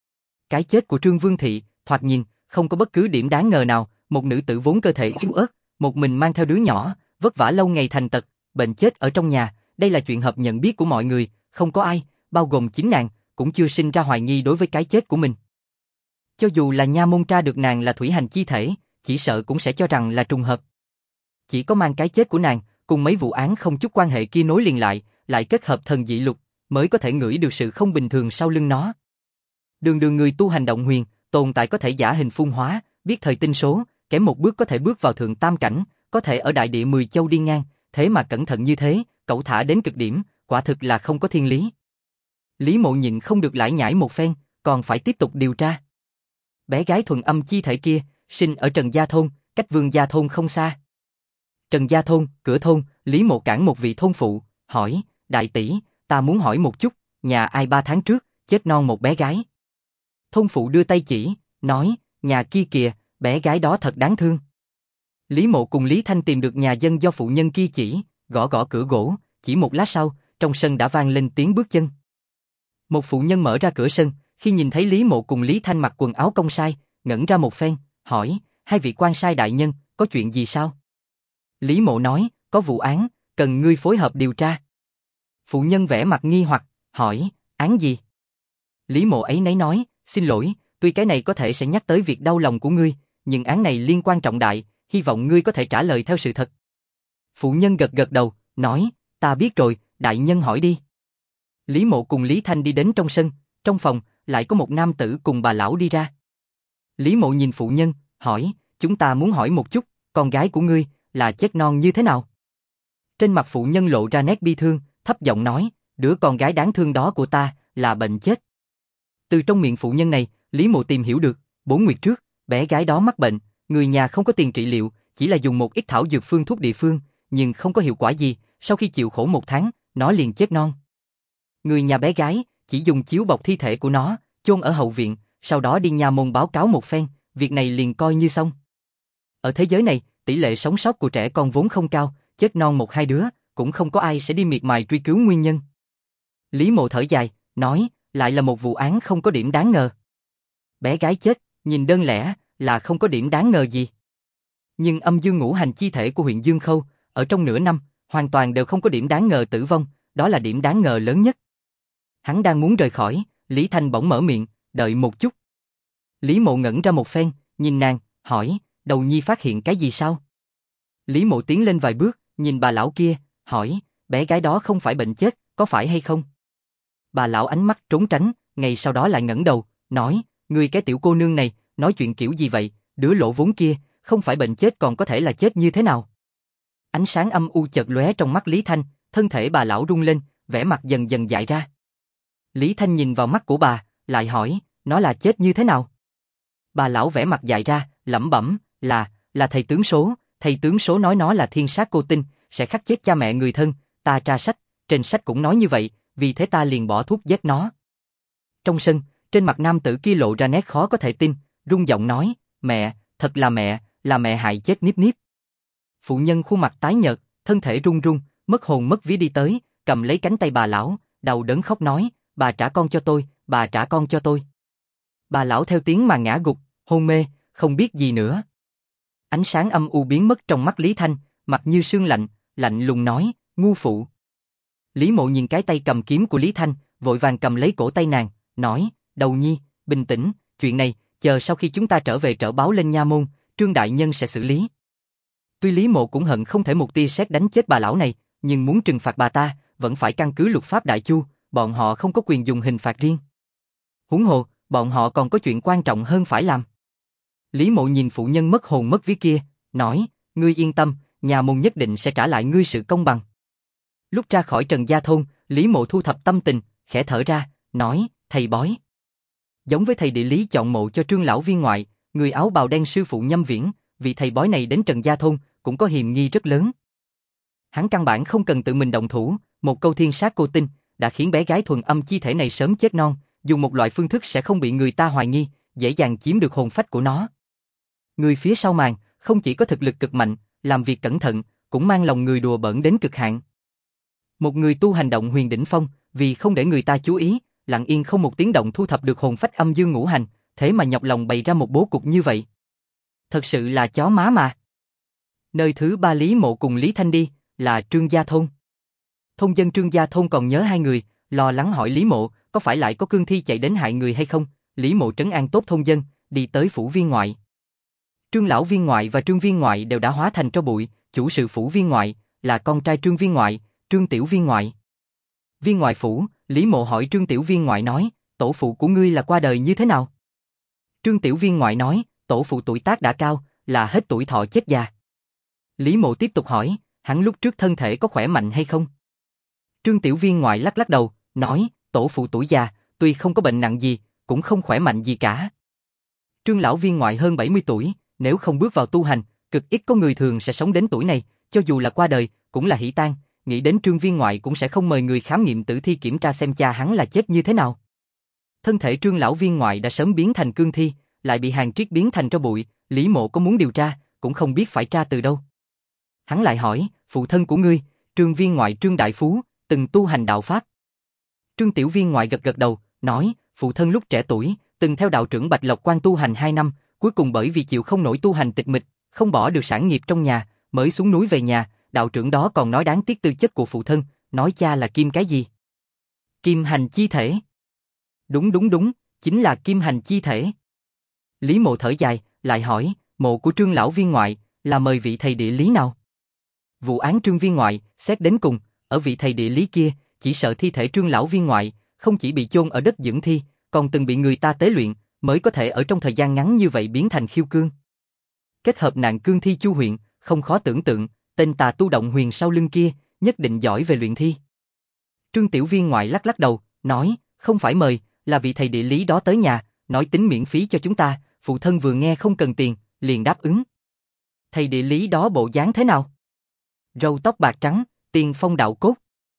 Cái chết của Trương Vương Thị, thoạt nhìn, không có bất cứ điểm đáng ngờ nào, một nữ tử vốn cơ thể yếu ớt, một mình mang theo đứa nhỏ, vất vả lâu ngày thành tật, bệnh chết ở trong nhà, đây là chuyện hợp nhận biết của mọi người, không có ai, bao gồm chính nàng, cũng chưa sinh ra hoài nghi đối với cái chết của mình. Cho dù là nha môn tra được nàng là thủy hành chi thể, chỉ sợ cũng sẽ cho rằng là trùng hợp. Chỉ có mang cái chết của nàng, cùng mấy vụ án không chút quan hệ kia nối liền lại kết hợp thần dị lục, mới có thể ngửi được sự không bình thường sau lưng nó. Đường người tu hành động huyền, tồn tại có thể giả hình phun hóa, biết thời tinh số, kém một bước có thể bước vào thượng tam cảnh, có thể ở đại địa 10 châu đi ngang, thế mà cẩn thận như thế, cẩu thả đến cực điểm, quả thực là không có thiên lý. Lý Mộ nhịn không được lải nhải một phen, còn phải tiếp tục điều tra. Bé gái thuần âm chi thể kia, sinh ở Trần Gia Thôn, cách Vương Gia thôn không xa. Trần Gia thôn, cửa thôn, Lý Mộ cản một vị thôn phụ, hỏi, đại tỷ, ta muốn hỏi một chút, nhà ai 3 tháng trước, chết non một bé gái. Thôn phụ đưa tay chỉ, nói, nhà kia kìa, bé gái đó thật đáng thương. Lý Mộ cùng Lý Thanh tìm được nhà dân do phụ nhân kia chỉ, gõ gõ cửa gỗ, chỉ một lát sau, trong sân đã vang lên tiếng bước chân. Một phụ nhân mở ra cửa sân, khi nhìn thấy Lý Mộ cùng Lý Thanh mặc quần áo công sai, ngẩn ra một phen, hỏi, hai vị quan sai đại nhân, có chuyện gì sao? Lý Mộ nói, có vụ án, cần ngươi phối hợp điều tra. Phụ nhân vẻ mặt nghi hoặc, hỏi, án gì? Lý Mộ ấy nấy nói, xin lỗi, tuy cái này có thể sẽ nhắc tới việc đau lòng của ngươi, nhưng án này liên quan trọng đại, hy vọng ngươi có thể trả lời theo sự thật. Phụ nhân gật gật đầu, nói, ta biết rồi, đại nhân hỏi đi. Lý Mộ cùng Lý Thanh đi đến trong sân, trong phòng, lại có một nam tử cùng bà lão đi ra. Lý Mộ nhìn phụ nhân, hỏi, chúng ta muốn hỏi một chút, con gái của ngươi, là chết non như thế nào? Trên mặt phụ nhân lộ ra nét bi thương, thấp giọng nói, đứa con gái đáng thương đó của ta, là bệnh chết. Từ trong miệng phụ nhân này, Lý Mộ tìm hiểu được, 4 nguyệt trước, bé gái đó mắc bệnh, người nhà không có tiền trị liệu, chỉ là dùng một ít thảo dược phương thuốc địa phương, nhưng không có hiệu quả gì, sau khi chịu khổ 1 tháng, nó liền chết non. Người nhà bé gái, chỉ dùng chiếu bọc thi thể của nó, chôn ở hậu viện, sau đó đi nha môn báo cáo một phen, việc này liền coi như xong. Ở thế giới này, tỷ lệ sống sót của trẻ con vốn không cao, chết non 1-2 đứa, cũng không có ai sẽ đi miệt mài truy cứu nguyên nhân. Lý Mộ thở dài, nói, lại là một vụ án không có điểm đáng ngờ. Bé gái chết, nhìn đơn lẻ, là không có điểm đáng ngờ gì. Nhưng âm dương ngũ hành chi thể của huyện Dương Khâu, ở trong nửa năm, hoàn toàn đều không có điểm đáng ngờ tử vong, đó là điểm đáng ngờ lớn nhất. Hắn đang muốn rời khỏi, Lý Thanh bỗng mở miệng, đợi một chút. Lý Mộ ngẩn ra một phen, nhìn nàng, hỏi, đầu nhi phát hiện cái gì sao? Lý Mộ tiến lên vài bước, nhìn bà lão kia, hỏi, bé gái đó không phải bệnh chết, có phải hay không? Bà lão ánh mắt trốn tránh, ngày sau đó lại ngẩng đầu, nói, ngươi cái tiểu cô nương này, nói chuyện kiểu gì vậy, đứa lỗ vốn kia, không phải bệnh chết còn có thể là chết như thế nào? Ánh sáng âm u chợt lóe trong mắt Lý Thanh, thân thể bà lão rung lên, vẻ mặt dần dần dại ra. Lý Thanh nhìn vào mắt của bà, lại hỏi, nó là chết như thế nào? Bà lão vẻ mặt dại ra, lẩm bẩm, là thầy tướng số nói nó là thiên sát cô tinh, sẽ khắc chết cha mẹ người thân, ta tra sách, trên sách cũng nói như vậy, vì thế ta liền bỏ thuốc giết nó. Trong sân, trên mặt nam tử kia lộ ra nét khó có thể tin, run giọng nói, mẹ, thật là mẹ hại chết Niếp Niếp. Phụ nhân khuôn mặt tái nhợt, thân thể run run, mất hồn mất vía đi tới, cầm lấy cánh tay bà lão, đau đớn khóc nói, bà trả con cho tôi, bà trả con cho tôi. Bà lão theo tiếng mà ngã gục, hôn mê, không biết gì nữa. Ánh sáng âm u biến mất trong mắt Lý Thanh, mặt như sương lạnh, lạnh lùng nói, ngu phụ. Lý Mộ nhìn cái tay cầm kiếm của Lý Thanh, vội vàng cầm lấy cổ tay nàng, nói, đầu nhi, bình tĩnh, chuyện này, chờ sau khi chúng ta trở về trở báo lên nha môn, Trương đại nhân sẽ xử lý. Tuy Lý Mộ cũng hận không thể một tia sét đánh chết bà lão này, nhưng muốn trừng phạt bà ta, vẫn phải căn cứ luật pháp Đại Chu, bọn họ không có quyền dùng hình phạt riêng. Huống hồ, bọn họ còn có chuyện quan trọng hơn phải làm. Lý Mộ nhìn phụ nhân mất hồn mất vía kia, nói, ngươi yên tâm, nhà môn nhất định sẽ trả lại ngươi sự công bằng. Lúc ra khỏi Trần Gia thôn, Lý Mộ thu thập tâm tình, khẽ thở ra, nói, thầy bói. Giống với thầy địa lý chọn mộ cho Trương lão viên ngoại, người áo bào đen sư phụ Nhâm Viễn, vị thầy bói này đến Trần Gia thôn cũng có hiềm nghi rất lớn. Hắn căn bản không cần tự mình động thủ, một câu thiên sát cô tinh đã khiến bé gái thuần âm chi thể này sớm chết non, dùng một loại phương thức sẽ không bị người ta hoài nghi, dễ dàng chiếm được hồn phách của nó. Người phía sau màn không chỉ có thực lực cực mạnh, làm việc cẩn thận, cũng mang lòng người đùa bỡn đến cực hạn. Một người tu hành động huyền đỉnh phong, vì không để người ta chú ý, lặng yên không một tiếng động thu thập được hồn phách âm dương ngũ hành, thế mà nhọc lòng bày ra một bố cục như vậy. Thật sự là chó má mà. Nơi thứ 3 Lý Mộ cùng Lý Thanh đi, là Trương Gia thôn. Thôn dân Trương Gia thôn còn nhớ hai người, lo lắng hỏi Lý Mộ, có phải lại có cương thi chạy đến hại người hay không? Lý Mộ trấn an tốt thôn dân, đi tới phủ viên ngoại. Trương lão viên ngoại và Trương viên ngoại đều đã hóa thành tro bụi, chủ sự phủ viên ngoại là con trai Trương viên ngoại, Trương tiểu viên ngoại. Viên ngoại phủ, Lý Mộ hỏi Trương tiểu viên ngoại nói, tổ phụ của ngươi là qua đời như thế nào? Trương tiểu viên ngoại nói, tổ phụ tuổi tác đã cao, là hết tuổi thọ chết già. Lý Mộ tiếp tục hỏi, hắn lúc trước thân thể có khỏe mạnh hay không? Trương tiểu viên ngoại lắc lắc đầu, nói, tổ phụ tuổi già, tuy không có bệnh nặng gì, cũng không khỏe mạnh gì cả. Trương lão viên ngoại hơn 70 tuổi, nếu không bước vào tu hành, Cực ít có người thường sẽ sống đến tuổi này, cho dù là qua đời, cũng là hỷ tang, nghĩ đến Trương Viên Ngoại cũng sẽ không mời người khám nghiệm tử thi kiểm tra xem cha hắn là chết như thế nào. Thân thể Trương lão viên ngoại đã sớm biến thành cương thi, lại bị Hàn Triết biến thành tro bụi, Lý Mộ có muốn điều tra, cũng không biết phải tra từ đâu. Hắn lại hỏi, phụ thân của ngươi, Trương Viên Ngoại Trương Đại Phú, từng tu hành đạo Pháp. Trương Tiểu Viên Ngoại gật gật đầu, nói, phụ thân lúc trẻ tuổi, từng theo đạo trưởng Bạch Lộc Quan tu hành 2 năm, cuối cùng bởi vì chịu không nổi tu hành tịch mịch, không bỏ được sản nghiệp trong nhà, mới xuống núi về nhà, đạo trưởng đó còn nói đáng tiếc tư chất của phụ thân, nói cha là kim cái gì? Kim hành chi thể. Đúng, chính là kim hành chi thể. Lý Mộ thở dài, lại hỏi, mộ của Trương lão viên ngoại, là mời vị thầy địa lý nào? Vụ án Trương viên ngoại, xét đến cùng, ở vị thầy địa lý kia, chỉ sợ thi thể Trương lão viên ngoại, không chỉ bị chôn ở đất dưỡng thi, còn từng bị người ta tế luyện, mới có thể ở trong thời gian ngắn như vậy biến thành khiêu cương. Kết hợp nạn cương thi Chu huyện, không khó tưởng tượng, tên tà tu động huyền sau lưng kia, nhất định giỏi về luyện thi. Trương Tiểu Viên ngoại lắc lắc đầu, nói, không phải mời, là vị thầy địa lý đó tới nhà, nói tính miễn phí cho chúng ta, phụ thân vừa nghe không cần tiền, liền đáp ứng. Thầy địa lý đó bộ dáng thế nào? Râu tóc bạc trắng, tiền phong đạo cốt.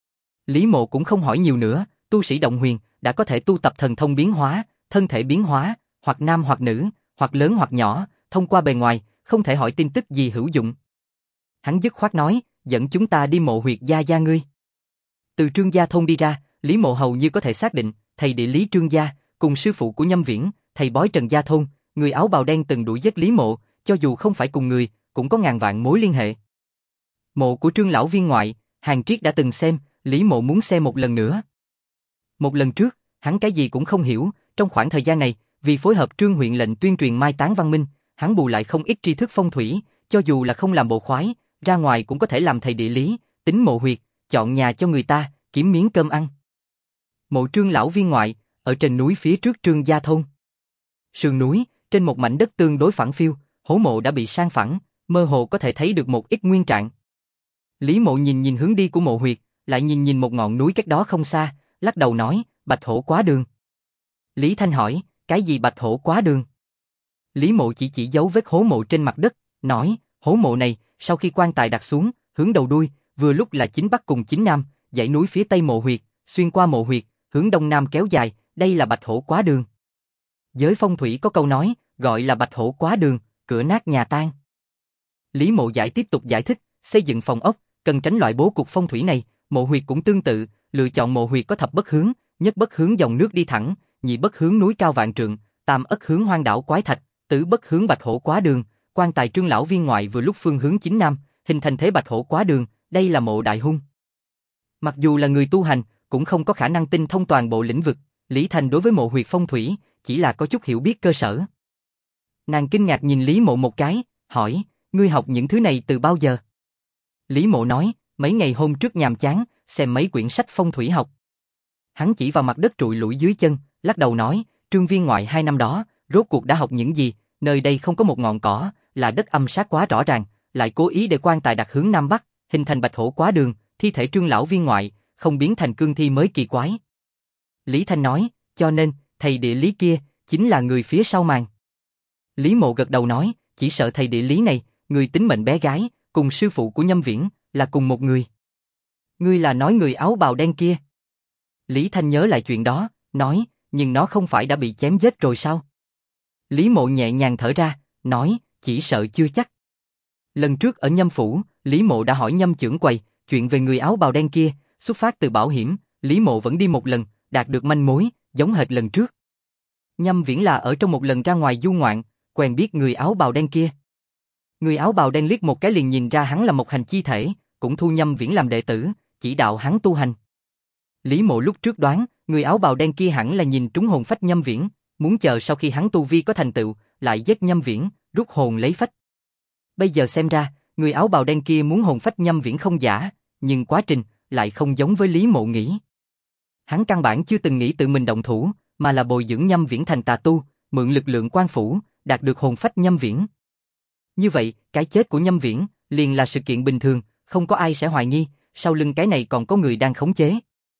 Lý Mộ cũng không hỏi nhiều nữa, tu sĩ động huyền, đã có thể tu tập thần thông biến hóa, thân thể biến hóa, hoặc nam hoặc nữ, hoặc lớn hoặc nhỏ, thông qua bề ngoài, không thể hỏi tin tức gì hữu dụng. Hắn dứt khoát nói, dẫn chúng ta đi mộ huyệt gia gia ngươi. Từ Trương gia thôn đi ra, Lý Mộ hầu như có thể xác định, thầy địa lý Trương gia, cùng sư phụ của Nhâm Viễn, thầy bói Trần gia thôn, người áo bào đen từng đuổi giết Lý Mộ, cho dù không phải cùng người, cũng có ngàn vạn mối liên hệ. Mộ của Trương lão viên ngoại, Hàn Triết đã từng xem, Lý Mộ muốn xem một lần nữa. Một lần trước, hắn cái gì cũng không hiểu, trong khoảng thời gian này, vì phối hợp Trương huyện lệnh tuyên truyền mai táng văn minh, hắn bù lại không ít tri thức phong thủy, cho dù là không làm bộ khoái, ra ngoài cũng có thể làm thầy địa lý, tính mộ huyệt, chọn nhà cho người ta, kiếm miếng cơm ăn. Mộ Trương lão viên ngoại, ở trên núi phía trước Trương gia thôn. Sườn núi, trên một mảnh đất tương đối phẳng phiu, hố mộ đã bị san phẳng, mơ hồ có thể thấy được một ít nguyên trạng. Lý Mộ nhìn hướng đi của mộ huyệt, lại nhìn một ngọn núi cách đó không xa, lắc đầu nói, Bạch Hổ Quá Đường. Lý Thanh hỏi, cái gì Bạch Hổ Quá Đường? Lý Mộ chỉ dấu vết hố mộ trên mặt đất, nói, hố mộ này, sau khi quan tài đặt xuống, hướng đầu đuôi, vừa lúc là chính bắc cùng chính nam, dãy núi phía tây mộ huyệt, xuyên qua mộ huyệt, hướng đông nam kéo dài, đây là Bạch Hổ Quá Đường. Giới phong thủy có câu nói, gọi là Bạch Hổ Quá Đường, cửa nát nhà tan. Lý Mộ tiếp tục giải thích, xây dựng phòng ốc, cần tránh loại bố cục phong thủy này, mộ huyệt cũng tương tự, lựa chọn mộ huyệt có thập bất hướng, nhất bất hướng dòng nước đi thẳng, nhị bất hướng núi cao vạn trượng, tam ất hướng hoang đảo quái thạch, tứ bất hướng Bạch Hổ Quá Đường. Quan tài Trương lão viên ngoại vừa lúc phương hướng chính nam, hình thành thế Bạch Hổ Quá Đường, đây là mộ đại hung. Mặc dù là người tu hành, cũng không có khả năng tinh thông toàn bộ lĩnh vực, Lý Thành đối với mộ huyệt phong thủy, chỉ là có chút hiểu biết cơ sở. Nàng kinh ngạc nhìn Lý Mộ một cái, hỏi, ngươi học những thứ này từ bao giờ? Lý Mộ nói, mấy ngày hôm trước nhàm chán, xem mấy quyển sách phong thủy học. Hắn chỉ vào mặt đất trụi lủi dưới chân, lắc đầu nói, Trương viên ngoại 2 năm đó, rốt cuộc đã học những gì, nơi đây không có một ngọn cỏ, là đất âm sát quá rõ ràng, lại cố ý để quan tài đặt hướng nam bắc, hình thành Bạch Hổ Quá Đường, thi thể Trương lão viên ngoại, không biến thành cương thi mới kỳ quái. Lý Thanh nói, cho nên, thầy địa lý kia, chính là người phía sau màn. Lý Mộ gật đầu nói, chỉ sợ thầy địa lý này, người tính mệnh bé gái, cùng sư phụ của Nhâm Viễn, là cùng một người. Ngươi là nói người áo bào đen kia? Lý Thanh nhớ lại chuyện đó, nói, nhưng nó không phải đã bị chém giết rồi sao? Lý Mộ nhẹ nhàng thở ra, nói, chỉ sợ chưa chắc. Lần trước ở Nhâm Phủ, Lý Mộ đã hỏi Nhâm trưởng quầy, chuyện về người áo bào đen kia, xuất phát từ bảo hiểm, Lý Mộ vẫn đi một lần, đạt được manh mối, giống hệt lần trước. Nhâm Viễn là ở trong một lần ra ngoài du ngoạn, quen biết người áo bào đen kia. Người áo bào đen liếc một cái liền nhìn ra hắn là một hành chi thể, cũng thu Nhâm Viễn làm đệ tử, chỉ đạo hắn tu hành. Lý Mộ lúc trước đoán, người áo bào đen kia hẳn là nhìn trúng hồn phách Nhâm Viễn, muốn chờ sau khi hắn tu vi có thành tựu, lại giết Nhâm Viễn, rút hồn lấy phách. Bây giờ xem ra, người áo bào đen kia muốn hồn phách Nhâm Viễn không giả, nhưng quá trình lại không giống với Lý Mộ nghĩ. Hắn căn bản chưa từng nghĩ tự mình động thủ, mà là bồi dưỡng Nhâm Viễn thành tà tu, mượn lực lượng quan phủ, đạt được hồn phách Nhâm Viễn. Như vậy, cái chết của Nhâm Viễn liền là sự kiện bình thường, không có ai sẽ hoài nghi, sau lưng cái này còn có người đang khống chế.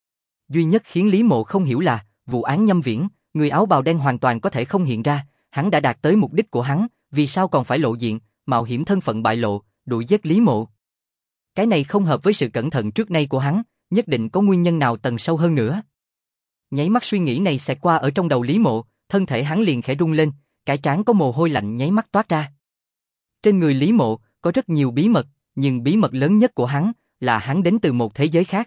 Duy nhất khiến Lý Mộ không hiểu là, vụ án Nhâm Viễn, người áo bào đen hoàn toàn có thể không hiện ra, hắn đã đạt tới mục đích của hắn, vì sao còn phải lộ diện, mạo hiểm thân phận bại lộ, đuổi giết Lý Mộ. Cái này không hợp với sự cẩn thận trước nay của hắn, nhất định có nguyên nhân nào tầng sâu hơn nữa. Nháy mắt suy nghĩ này xẹt qua ở trong đầu Lý Mộ, thân thể hắn liền khẽ rung lên, cái trán có mồ hôi lạnh nháy mắt toát ra. Trên người Lý Mộ có rất nhiều bí mật, nhưng bí mật lớn nhất của hắn là hắn đến từ một thế giới khác.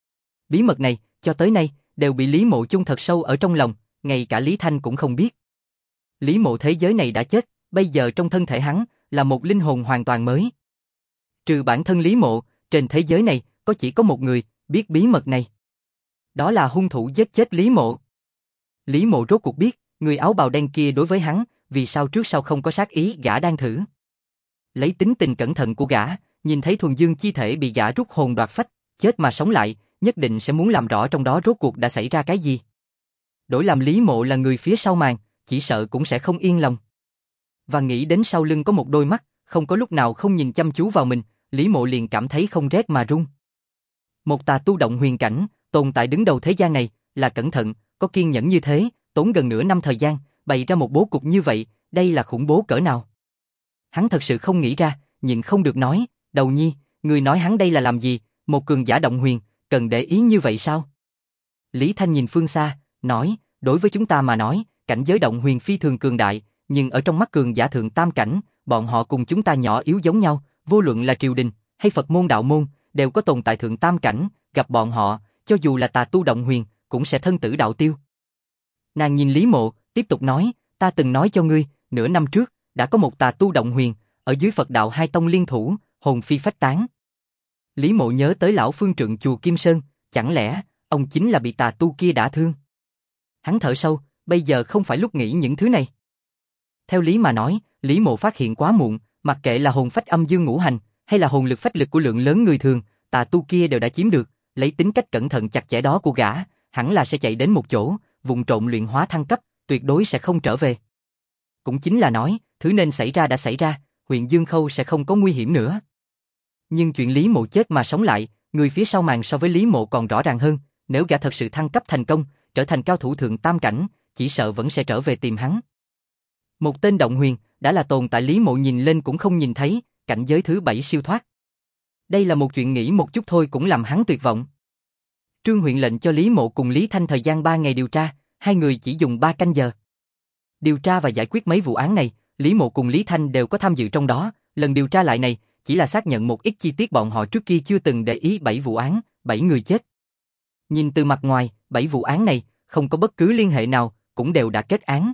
Bí mật này, cho tới nay, đều bị Lý Mộ chôn thật sâu ở trong lòng, ngay cả Lý Thanh cũng không biết. Lý Mộ thế giới này đã chết, bây giờ trong thân thể hắn là một linh hồn hoàn toàn mới. Trừ bản thân Lý Mộ, trên thế giới này có chỉ có một người biết bí mật này. Đó là hung thủ giết chết Lý Mộ. Lý Mộ rốt cuộc biết, người áo bào đen kia đối với hắn, vì sao trước sau không có sát ý, gã đang thử. Lấy tính tình cẩn thận của gã, nhìn thấy thuần dương chi thể bị gã rút hồn đoạt phách, chết mà sống lại, nhất định sẽ muốn làm rõ trong đó rốt cuộc đã xảy ra cái gì. Đổi làm Lý Mộ là người phía sau màn, chỉ sợ cũng sẽ không yên lòng. Và nghĩ đến sau lưng có một đôi mắt, không có lúc nào không nhìn chăm chú vào mình, Lý Mộ liền cảm thấy không rét mà run. Một tà tu động huyền cảnh, tồn tại đứng đầu thế gian này, là cẩn thận, có kiên nhẫn như thế, tốn gần nửa năm thời gian, bày ra một bố cục như vậy, đây là khủng bố cỡ nào. Hắn thật sự không nghĩ ra, nhịn không được nói, Đầu Nhi, người nói hắn đây là làm gì, một cường giả động huyền, cần để ý như vậy sao? Lý Thanh nhìn phương xa, nói, đối với chúng ta mà nói, cảnh giới động huyền phi thường cường đại, nhưng ở trong mắt cường giả thượng tam cảnh, bọn họ cùng chúng ta nhỏ yếu giống nhau, vô luận là triều đình hay Phật môn đạo môn, đều có tồn tại thượng tam cảnh, gặp bọn họ, cho dù là tà tu động huyền, cũng sẽ thân tử đạo tiêu. Nàng nhìn Lý Mộ, tiếp tục nói, ta từng nói cho ngươi, nửa năm trước, đã có một tà tu động huyền, ở dưới Phật đạo hai tông liên thủ, hồn phi phách tán. Lý Mộ nhớ tới lão phương trượng chùa Kim Sơn, chẳng lẽ, ông chính là bị tà tu kia đả thương? Hắn thở sâu, bây giờ không phải lúc nghĩ những thứ này. Theo lý mà nói, Lý Mộ phát hiện quá muộn, mặc kệ là hồn phách âm dương ngũ hành, hay là hồn lực phách lực của lượng lớn người thường, tà tu kia đều đã chiếm được, lấy tính cách cẩn thận chặt chẽ đó của gã, hẳn là sẽ chạy đến một chỗ, vụng trộn luyện hóa thăng cấp, tuyệt đối sẽ không trở về. Cũng chính là nói, thứ nên xảy ra đã xảy ra, huyện Dương Khâu sẽ không có nguy hiểm nữa. Nhưng chuyện Lý Mộ chết mà sống lại, người phía sau màn so với Lý Mộ còn rõ ràng hơn, nếu gã thật sự thăng cấp thành công, trở thành cao thủ thượng tam cảnh, chỉ sợ vẫn sẽ trở về tìm hắn. Một tên động huyền, đã là tồn tại Lý Mộ nhìn lên cũng không nhìn thấy, cảnh giới thứ 7 siêu thoát. Đây là một chuyện nghĩ một chút thôi cũng làm hắn tuyệt vọng. Trương huyện lệnh cho Lý Mộ cùng Lý Thanh thời gian 3 ngày điều tra, hai người chỉ dùng 3 canh giờ. Điều tra và giải quyết mấy vụ án này, Lý Mộ cùng Lý Thanh đều có tham dự trong đó, lần điều tra lại này, chỉ là xác nhận một ít chi tiết bọn họ trước kia chưa từng để ý. 7 vụ án, 7 người chết. Nhìn từ mặt ngoài, 7 vụ án này, không có bất cứ liên hệ nào, cũng đều đã kết án.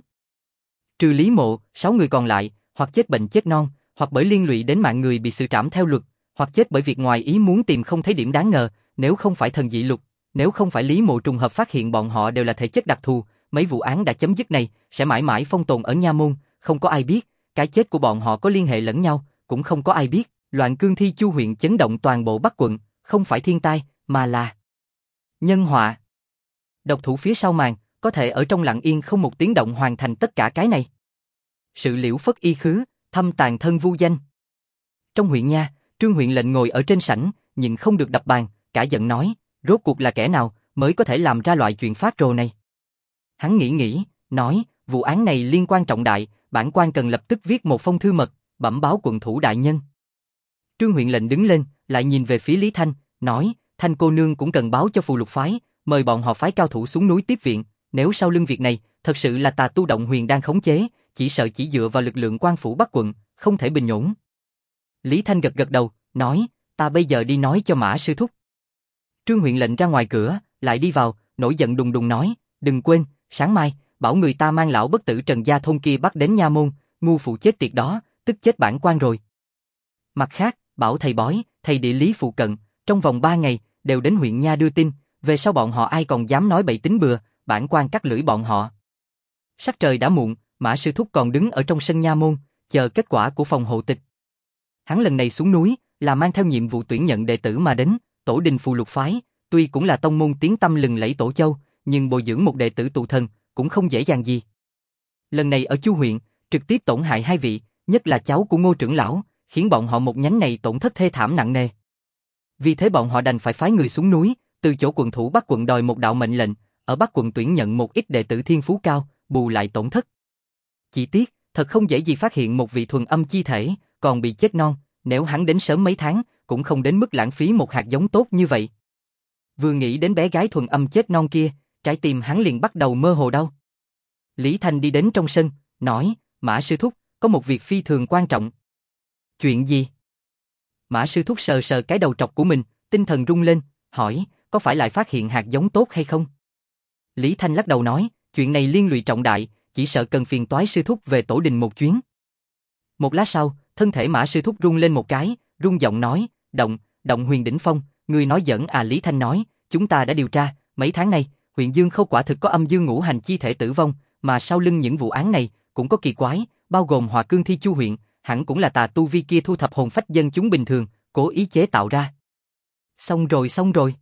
Trừ Lý Mộ, 6 người còn lại, hoặc chết bệnh chết non, hoặc bởi liên lụy đến mạng người bị xử trảm theo luật, hoặc chết bởi việc ngoài ý muốn tìm không thấy điểm đáng ngờ, nếu không phải thần dị lục, nếu không phải Lý Mộ trùng hợp phát hiện bọn họ đều là thể chất đặc thù, mấy vụ án đã chấm dứt này sẽ mãi mãi phong tồn ở nha môn, không có ai biết, cái chết của bọn họ có liên hệ lẫn nhau, cũng không có ai biết. Loạn cương thi Chu huyện chấn động toàn bộ Bắc quận, không phải thiên tai, mà là nhân họa. Độc thủ phía sau màn, có thể ở trong lặng yên không một tiếng động hoàn thành tất cả cái này. Sự liễu phất y khứ, thâm tàn thân vu danh. Trong huyện nha, Trương huyện lệnh ngồi ở trên sảnh, nhịn không được đập bàn, cả giận nói, rốt cuộc là kẻ nào mới có thể làm ra loại chuyện phát rồ này. Hắn nghĩ, nói, vụ án này liên quan trọng đại, bản quan cần lập tức viết một phong thư mật, bẩm báo quận thủ đại nhân. Trương huyện lệnh đứng lên, lại nhìn về phía Lý Thanh, nói, Thanh cô nương cũng cần báo cho phù lục phái, mời bọn họ phái cao thủ xuống núi tiếp viện, nếu sau lưng việc này, thật sự là tà tu động huyền đang khống chế, chỉ sợ chỉ dựa vào lực lượng quan phủ Bắc quận, không thể bình ổn. Lý Thanh gật gật đầu, nói, ta bây giờ đi nói cho Mã sư thúc. Trương huyện lệnh ra ngoài cửa, lại đi vào, nổi giận đùng đùng nói, đừng quên, sáng mai, bảo người ta mang lão bất tử Trần Gia thôn kia bắt đến nha môn, ngu phụ chết tiệt đó, tức chết bản quan rồi. Mặt khác, bảo thầy bói, thầy địa lý phụ cận, trong vòng 3 ngày, đều đến huyện nha đưa tin, về sau bọn họ ai còn dám nói bậy tính bừa, bản quan cắt lưỡi bọn họ. Sắc trời đã muộn, Mã sư thúc còn đứng ở trong sân nha môn, chờ kết quả của phòng hộ tịch. Hắn lần này xuống núi, là mang theo nhiệm vụ tuyển nhận đệ tử mà đến, tổ đình phù lục phái, tuy cũng là tông môn tiếng tăm lừng lẫy Tổ Châu, nhưng bồi dưỡng một đệ tử tụ thần, cũng không dễ dàng gì. Lần này ở Chu huyện, trực tiếp tổn hại 2 vị, nhất là cháu của Ngô trưởng lão, khiến bọn họ một nhánh này tổn thất thê thảm nặng nề. Vì thế bọn họ đành phải phái người xuống núi, từ chỗ quận thủ Bắc quận đòi một đạo mệnh lệnh, ở Bắc quận tuyển nhận một ít đệ tử thiên phú cao, bù lại tổn thất. Chỉ tiếc, thật không dễ gì phát hiện một vị thuần âm chi thể, còn bị chết non, nếu hắn đến sớm mấy tháng, cũng không đến mức lãng phí một hạt giống tốt như vậy. Vừa nghĩ đến bé gái thuần âm chết non kia, trái tim hắn liền bắt đầu mơ hồ đau. Lý Thanh đi đến trong sân, nói, Mã sư thúc, có một việc phi thường quan trọng. Chuyện gì? Mã sư thúc sờ sờ cái đầu trọc của mình, tinh thần rung lên, hỏi, có phải lại phát hiện hạt giống tốt hay không? Lý Thanh lắc đầu nói, chuyện này liên lụy trọng đại, chỉ sợ cần phiền toái sư thúc về tổ đình một chuyến. Một lát sau, thân thể Mã sư thúc rung lên một cái, rung giọng nói, động huyền đỉnh phong, ngươi nói giỡn à? Lý Thanh nói, chúng ta đã điều tra, mấy tháng nay, huyện Dương Khâu quả thực có âm dương ngũ hành chi thể tử vong, mà sau lưng những vụ án này, cũng có kỳ quái, bao gồm Hòa Cương Thi Chu huyện, hẳn cũng là tà tu vi kia thu thập hồn phách dân chúng bình thường, cố ý chế tạo ra. Xong rồi.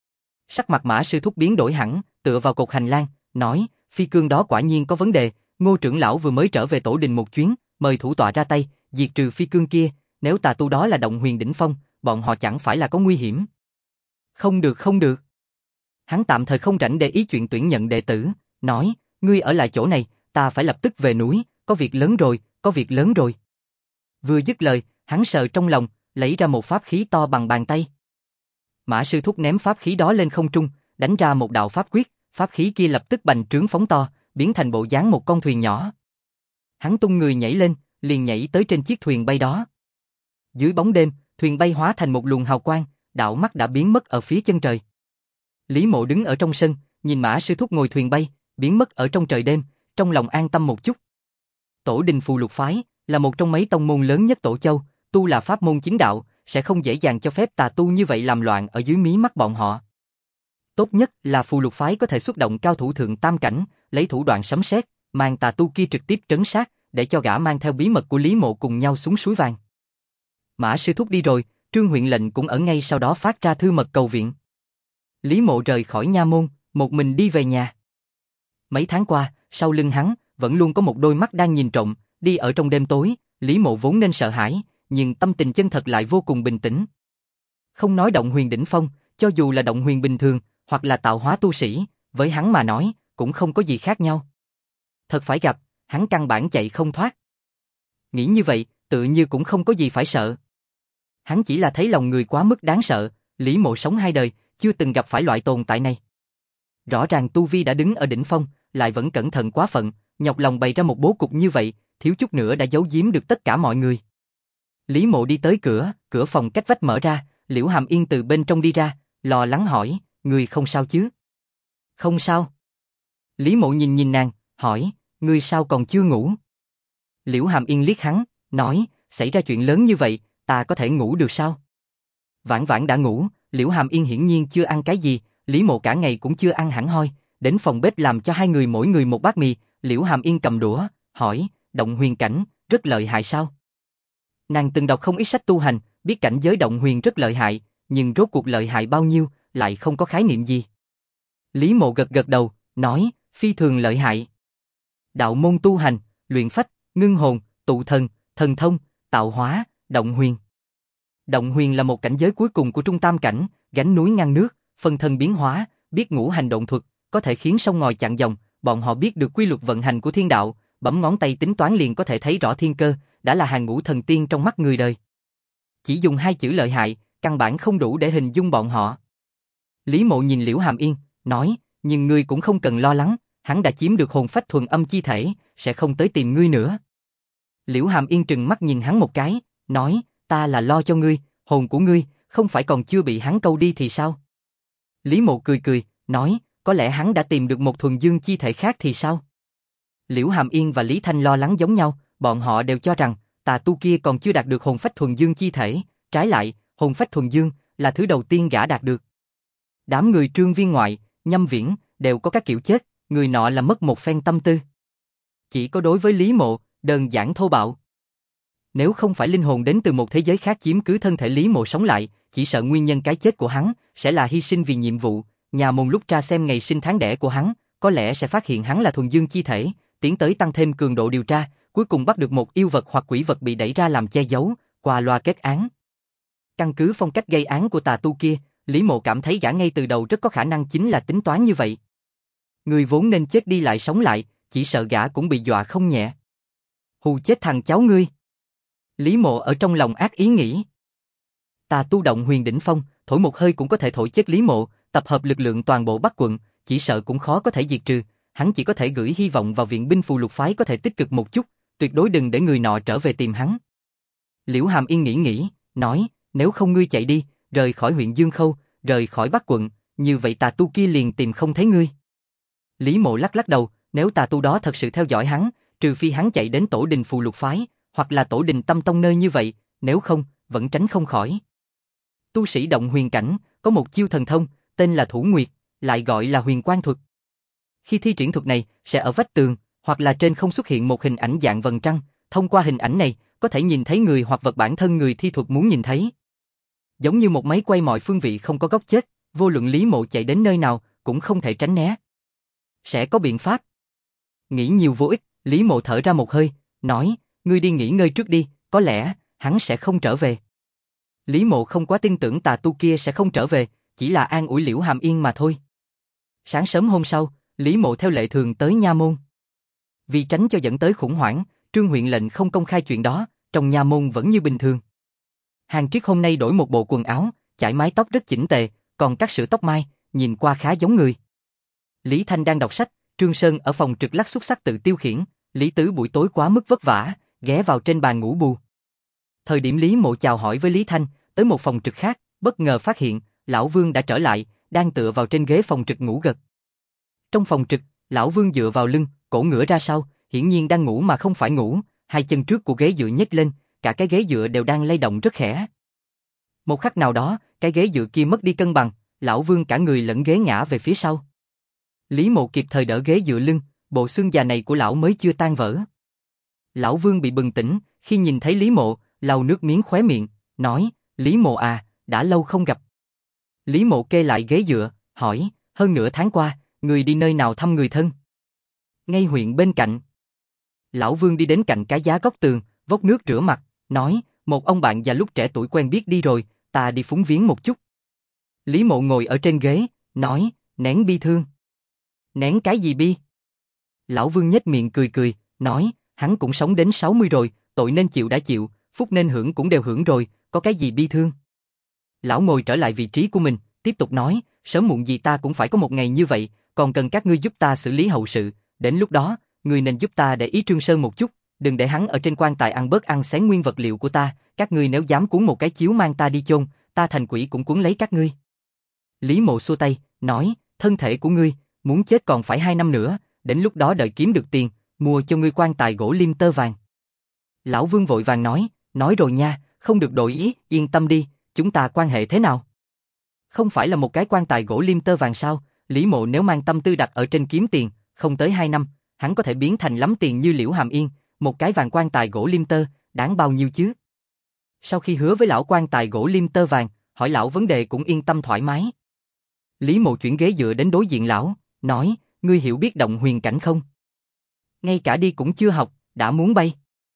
Sắc mặt Mã sư thúc biến đổi hẳn, tựa vào cột hành lang, nói, phi cương đó quả nhiên có vấn đề, Ngô trưởng lão vừa mới trở về tổ đình một chuyến, mời thủ tọa ra tay, diệt trừ phi cương kia, nếu tà tu đó là động huyền đỉnh phong, bọn họ chẳng phải là có nguy hiểm. Không được. Hắn tạm thời không rảnh để ý chuyện tuyển nhận đệ tử, nói, ngươi ở lại chỗ này, ta phải lập tức về núi, có việc lớn rồi. Vừa dứt lời, hắn sờ trong lòng, lấy ra một pháp khí to bằng bàn tay. Mã sư thúc ném pháp khí đó lên không trung, đánh ra một đạo pháp quyết, pháp khí kia lập tức bành trướng phóng to, biến thành bộ dáng một con thuyền nhỏ. Hắn tung người nhảy lên, liền nhảy tới trên chiếc thuyền bay đó. Dưới bóng đêm, thuyền bay hóa thành một luồng hào quang, đạo mắt đã biến mất ở phía chân trời. Lý Mộ đứng ở trong sân, nhìn Mã sư thúc ngồi thuyền bay, biến mất ở trong trời đêm, trong lòng an tâm một chút. Tổ đình Phù Lục phái là một trong mấy tông môn lớn nhất Tổ Châu, tu là pháp môn chính đạo, sẽ không dễ dàng cho phép tà tu như vậy làm loạn ở dưới mí mắt bọn họ. Tốt nhất là Phù Lục phái có thể xuất động cao thủ thượng tam cảnh, lấy thủ đoạn sấm sét, mang tà tu kia trực tiếp trấn sát, để cho gã mang theo bí mật của Lý Mộ cùng nhau xuống suối vàng. Mã sư thúc đi rồi, Trương huyện lệnh cũng ở ngay sau đó phát ra thư mật cầu viện. Lý Mộ rời khỏi nha môn, một mình đi về nhà. Mấy tháng qua, sau lưng hắn vẫn luôn có một đôi mắt đang nhìn trộm, đi ở trong đêm tối. Lý Mộ vốn nên sợ hãi, nhưng tâm tình chân thật lại vô cùng bình tĩnh. Không nói động huyền đỉnh phong, cho dù là động huyền bình thường, hoặc là tạo hóa tu sĩ, với hắn mà nói, cũng không có gì khác nhau. Thật phải gặp, hắn căn bản chạy không thoát. Nghĩ như vậy, tự như cũng không có gì phải sợ. Hắn chỉ là thấy lòng người quá mức đáng sợ, Lý Mộ sống hai đời, chưa từng gặp phải loại tồn tại này. Rõ ràng tu vi đã đứng ở đỉnh phong, lại vẫn cẩn thận quá phận, nhọc lòng bày ra một bố cục như vậy, thiếu chút nữa đã giấu giếm được tất cả mọi người. Lý Mộ đi tới cửa phòng cách vách mở ra, Liễu Hàm Yên từ bên trong đi ra, lo lắng hỏi, ngươi không sao chứ? Không sao. Lý Mộ nhìn nàng, hỏi, ngươi sao còn chưa ngủ? Liễu Hàm Yên liếc hắn, nói, xảy ra chuyện lớn như vậy, ta có thể ngủ được sao? Vãn Vãn đã ngủ, Liễu Hàm Yên hiển nhiên chưa ăn cái gì, Lý Mộ cả ngày cũng chưa ăn hẳn hoi, đến phòng bếp làm cho hai người mỗi người một bát mì, Liễu Hàm Yên cầm đũa, hỏi, động huyền cảnh, rất lợi hại sao? Nàng từng đọc không ít sách tu hành, biết cảnh giới động huyền rất lợi hại, nhưng rốt cuộc lợi hại bao nhiêu, lại không có khái niệm gì. Lý Mộ gật đầu, nói, phi thường lợi hại. Đạo môn tu hành, luyện phách, ngưng hồn, tụ thần, thần thông, tạo hóa, động huyền. Động huyền là một cảnh giới cuối cùng của trung tam cảnh, gánh núi ngăn nước, phân thân biến hóa, biết ngũ hành độn thuật, có thể khiến sông ngòi chặn dòng, bọn họ biết được quy luật vận hành của thiên đạo, bấm ngón tay tính toán liền có thể thấy rõ thiên cơ, đã là hàng ngũ thần tiên trong mắt người đời. Chỉ dùng hai chữ lợi hại, căn bản không đủ để hình dung bọn họ. Lý Mộ nhìn Liễu Hàm Yên, nói, nhưng ngươi cũng không cần lo lắng, hắn đã chiếm được hồn phách thuần âm chi thể, sẽ không tới tìm ngươi nữa. Liễu Hàm Yên trừng mắt nhìn hắn một cái, nói, ta là lo cho ngươi, hồn của ngươi, không phải còn chưa bị hắn câu đi thì sao? Lý Mộ cười, nói, có lẽ hắn đã tìm được một thuần dương chi thể khác thì sao? Liễu Hàm Yên và Lý Thanh lo lắng giống nhau, bọn họ đều cho rằng, tà tu kia còn chưa đạt được hồn phách thuần dương chi thể, trái lại, hồn phách thuần dương là thứ đầu tiên gã đạt được. Đám người Trương Viên ngoại, Nhâm Viễn, đều có các kiểu chết, người nọ là mất một phen tâm tư. Chỉ có đối với Lý Mộ, đơn giản thô bạo. Nếu không phải linh hồn đến từ một thế giới khác chiếm cứ thân thể Lý Mộ sống lại, chỉ sợ nguyên nhân cái chết của hắn sẽ là hy sinh vì nhiệm vụ. Nhà môn lúc tra xem ngày sinh tháng đẻ của hắn, có lẽ sẽ phát hiện hắn là thuần dương chi thể, tiến tới tăng thêm cường độ điều tra, cuối cùng bắt được một yêu vật hoặc quỷ vật bị đẩy ra làm che giấu, qua loa kết án. Căn cứ phong cách gây án của tà tu kia, Lý Mộ cảm thấy gã ngay từ đầu rất có khả năng chính là tính toán như vậy. Người vốn nên chết đi lại sống lại, chỉ sợ gã cũng bị dọa không nhẹ. Hù chết thằng cháu ngươi. Lý Mộ ở trong lòng ác ý nghĩ. Tà tu động huyền đỉnh phong, thổi một hơi cũng có thể thổi chết Lý Mộ, tập hợp lực lượng toàn bộ Bắc quận, chỉ sợ cũng khó có thể diệt trừ, hắn chỉ có thể gửi hy vọng vào viện binh phù lục phái có thể tích cực một chút, tuyệt đối đừng để người nọ trở về tìm hắn. Liễu Hàm Yên nghĩ, nói, nếu không ngươi chạy đi, rời khỏi huyện Dương Khâu, rời khỏi Bắc quận, như vậy tà tu kia liền tìm không thấy ngươi. Lý Mộ lắc đầu, nếu tà tu đó thật sự theo dõi hắn, trừ phi hắn chạy đến tổ đình phù lục phái, hoặc là tổ đình Tâm Tông nơi như vậy, nếu không, vẫn tránh không khỏi. Tu sĩ động huyền cảnh, có một chiêu thần thông, tên là Thủ Nguyệt, lại gọi là huyền quang thuật. Khi thi triển thuật này, sẽ ở vách tường, hoặc là trên không xuất hiện một hình ảnh dạng vầng trăng, thông qua hình ảnh này, có thể nhìn thấy người hoặc vật bản thân người thi thuật muốn nhìn thấy. Giống như một máy quay mọi phương vị không có góc chết, vô luận Lý Mộ chạy đến nơi nào, cũng không thể tránh né. Sẽ có biện pháp. Nghĩ nhiều vô ích, Lý Mộ thở ra một hơi, nói, ngươi đi nghỉ ngơi trước đi, có lẽ, hắn sẽ không trở về. Lý Mộ không quá tin tưởng tà tu kia sẽ không trở về, chỉ là an ủi Liễu Hàm Yên mà thôi. Sáng sớm hôm sau, Lý Mộ theo lệ thường tới nha môn. Vì tránh cho dẫn tới khủng hoảng, Trương huyện lệnh không công khai chuyện đó, trong nha môn vẫn như bình thường. Hàng Triết hôm nay đổi một bộ quần áo, chải mái tóc rất chỉnh tề, còn cắt sữa tóc mai, nhìn qua khá giống người. Lý Thanh đang đọc sách, Trương Sơn ở phòng trực lắc xúc sắc tự tiêu khiển, Lý Tứ buổi tối quá mức vất vả, ghé vào trên bàn ngủ bù. Thời điểm Lý Mộ chào hỏi với Lý Thanh, tới một phòng trực khác, bất ngờ phát hiện, Lão Vương đã trở lại, đang tựa vào trên ghế phòng trực ngủ gật. Trong phòng trực, Lão Vương dựa vào lưng, cổ ngửa ra sau, hiển nhiên đang ngủ mà không phải ngủ, hai chân trước của ghế dựa nhếch lên, cả cái ghế dựa đều đang lay động rất khẽ. Một khắc nào đó, cái ghế dựa kia mất đi cân bằng, Lão Vương cả người lẫn ghế ngã về phía sau. Lý Mộ kịp thời đỡ ghế dựa lưng, bộ xương già này của lão mới chưa tan vỡ. Lão Vương bị bừng tỉnh, khi nhìn thấy Lý Mộ, lau nước miếng khóe miệng, nói, Lý Mộ à, đã lâu không gặp. Lý Mộ kê lại ghế dựa, hỏi, hơn nửa tháng qua, người đi nơi nào thăm người thân? Ngay huyện bên cạnh. Lão Vương đi đến cạnh cái giá góc tường, vốc nước rửa mặt, nói, một ông bạn già lúc trẻ tuổi quen biết đi rồi, ta đi phúng viếng một chút. Lý Mộ ngồi ở trên ghế, nói, nén bi thương. Nén cái gì bi? Lão Vương nhếch miệng cười, nói, hắn cũng sống đến 60 rồi, tội nên chịu đã chịu, phúc nên hưởng cũng đều hưởng rồi, có cái gì bi thương? Lão ngồi trở lại vị trí của mình, tiếp tục nói, sớm muộn gì ta cũng phải có một ngày như vậy, còn cần các ngươi giúp ta xử lý hậu sự, đến lúc đó, ngươi nên giúp ta để ý Trương Sơn một chút, đừng để hắn ở trên quan tài ăn bớt ăn xén nguyên vật liệu của ta, các ngươi nếu dám cuốn một cái chiếu mang ta đi chôn, ta thành quỷ cũng cuốn lấy các ngươi. Lý Mộ xua tay, nói, thân thể của ngươi, muốn chết còn phải 2 năm nữa, đến lúc đó đợi kiếm được tiền, mua cho ngươi quan tài gỗ lim tơ vàng. Lão Vương vội vàng nói rồi nha, không được đổi ý, yên tâm đi, chúng ta quan hệ thế nào? Không phải là một cái quan tài gỗ lim tơ vàng sao? Lý Mộ nếu mang tâm tư đặt ở trên kiếm tiền, không tới 2 năm, hắn có thể biến thành lắm tiền như Liễu Hàm Yên, một cái vàng quan tài gỗ lim tơ, đáng bao nhiêu chứ? Sau khi hứa với lão quan tài gỗ lim tơ vàng, hỏi lão vấn đề cũng yên tâm thoải mái. Lý Mộ chuyển ghế dựa đến đối diện lão, nói, ngươi hiểu biết động huyền cảnh không? Ngay cả đi cũng chưa học, đã muốn bay.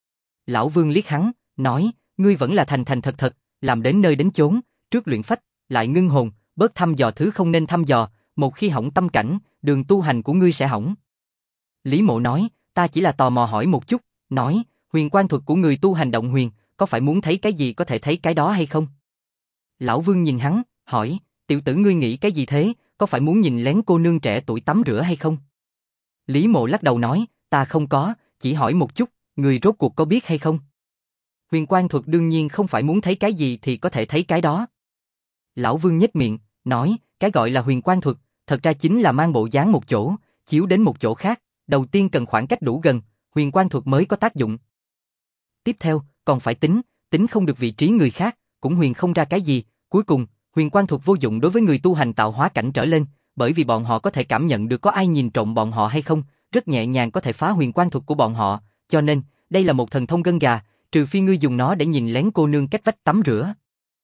Lão Vương liếc hắn, nói, ngươi vẫn là thành thật, làm đến nơi đến chốn, trước luyện phách, lại ngưng hồn, bớt thăm dò thứ không nên thăm dò, một khi hỏng tâm cảnh, đường tu hành của ngươi sẽ hỏng. Lý Mộ nói, ta chỉ là tò mò hỏi một chút, nói, huyền quan thuật của người tu hành động huyền, có phải muốn thấy cái gì có thể thấy cái đó hay không? Lão Vương nhìn hắn, hỏi, tiểu tử ngươi nghĩ cái gì thế, có phải muốn nhìn lén cô nương trẻ tuổi tắm rửa hay không? Lý Mộ lắc đầu nói, ta không có, chỉ hỏi một chút, người rốt cuộc có biết hay không? Huyền quan thuật đương nhiên không phải muốn thấy cái gì thì có thể thấy cái đó. Lão Vương nhếch miệng, nói, cái gọi là huyền quan thuật, thật ra chính là mang bộ dáng một chỗ, chiếu đến một chỗ khác, đầu tiên cần khoảng cách đủ gần, huyền quan thuật mới có tác dụng. Tiếp theo, còn phải tính không được vị trí người khác, cũng huyền không ra cái gì, cuối cùng, huyền quan thuật vô dụng đối với người tu hành tạo hóa cảnh trở lên, bởi vì bọn họ có thể cảm nhận được có ai nhìn trộm bọn họ hay không, rất nhẹ nhàng có thể phá huyền quan thuật của bọn họ, cho nên, đây là một thần thông gân gà, trừ phi ngươi dùng nó để nhìn lén cô nương cách vách tắm rửa.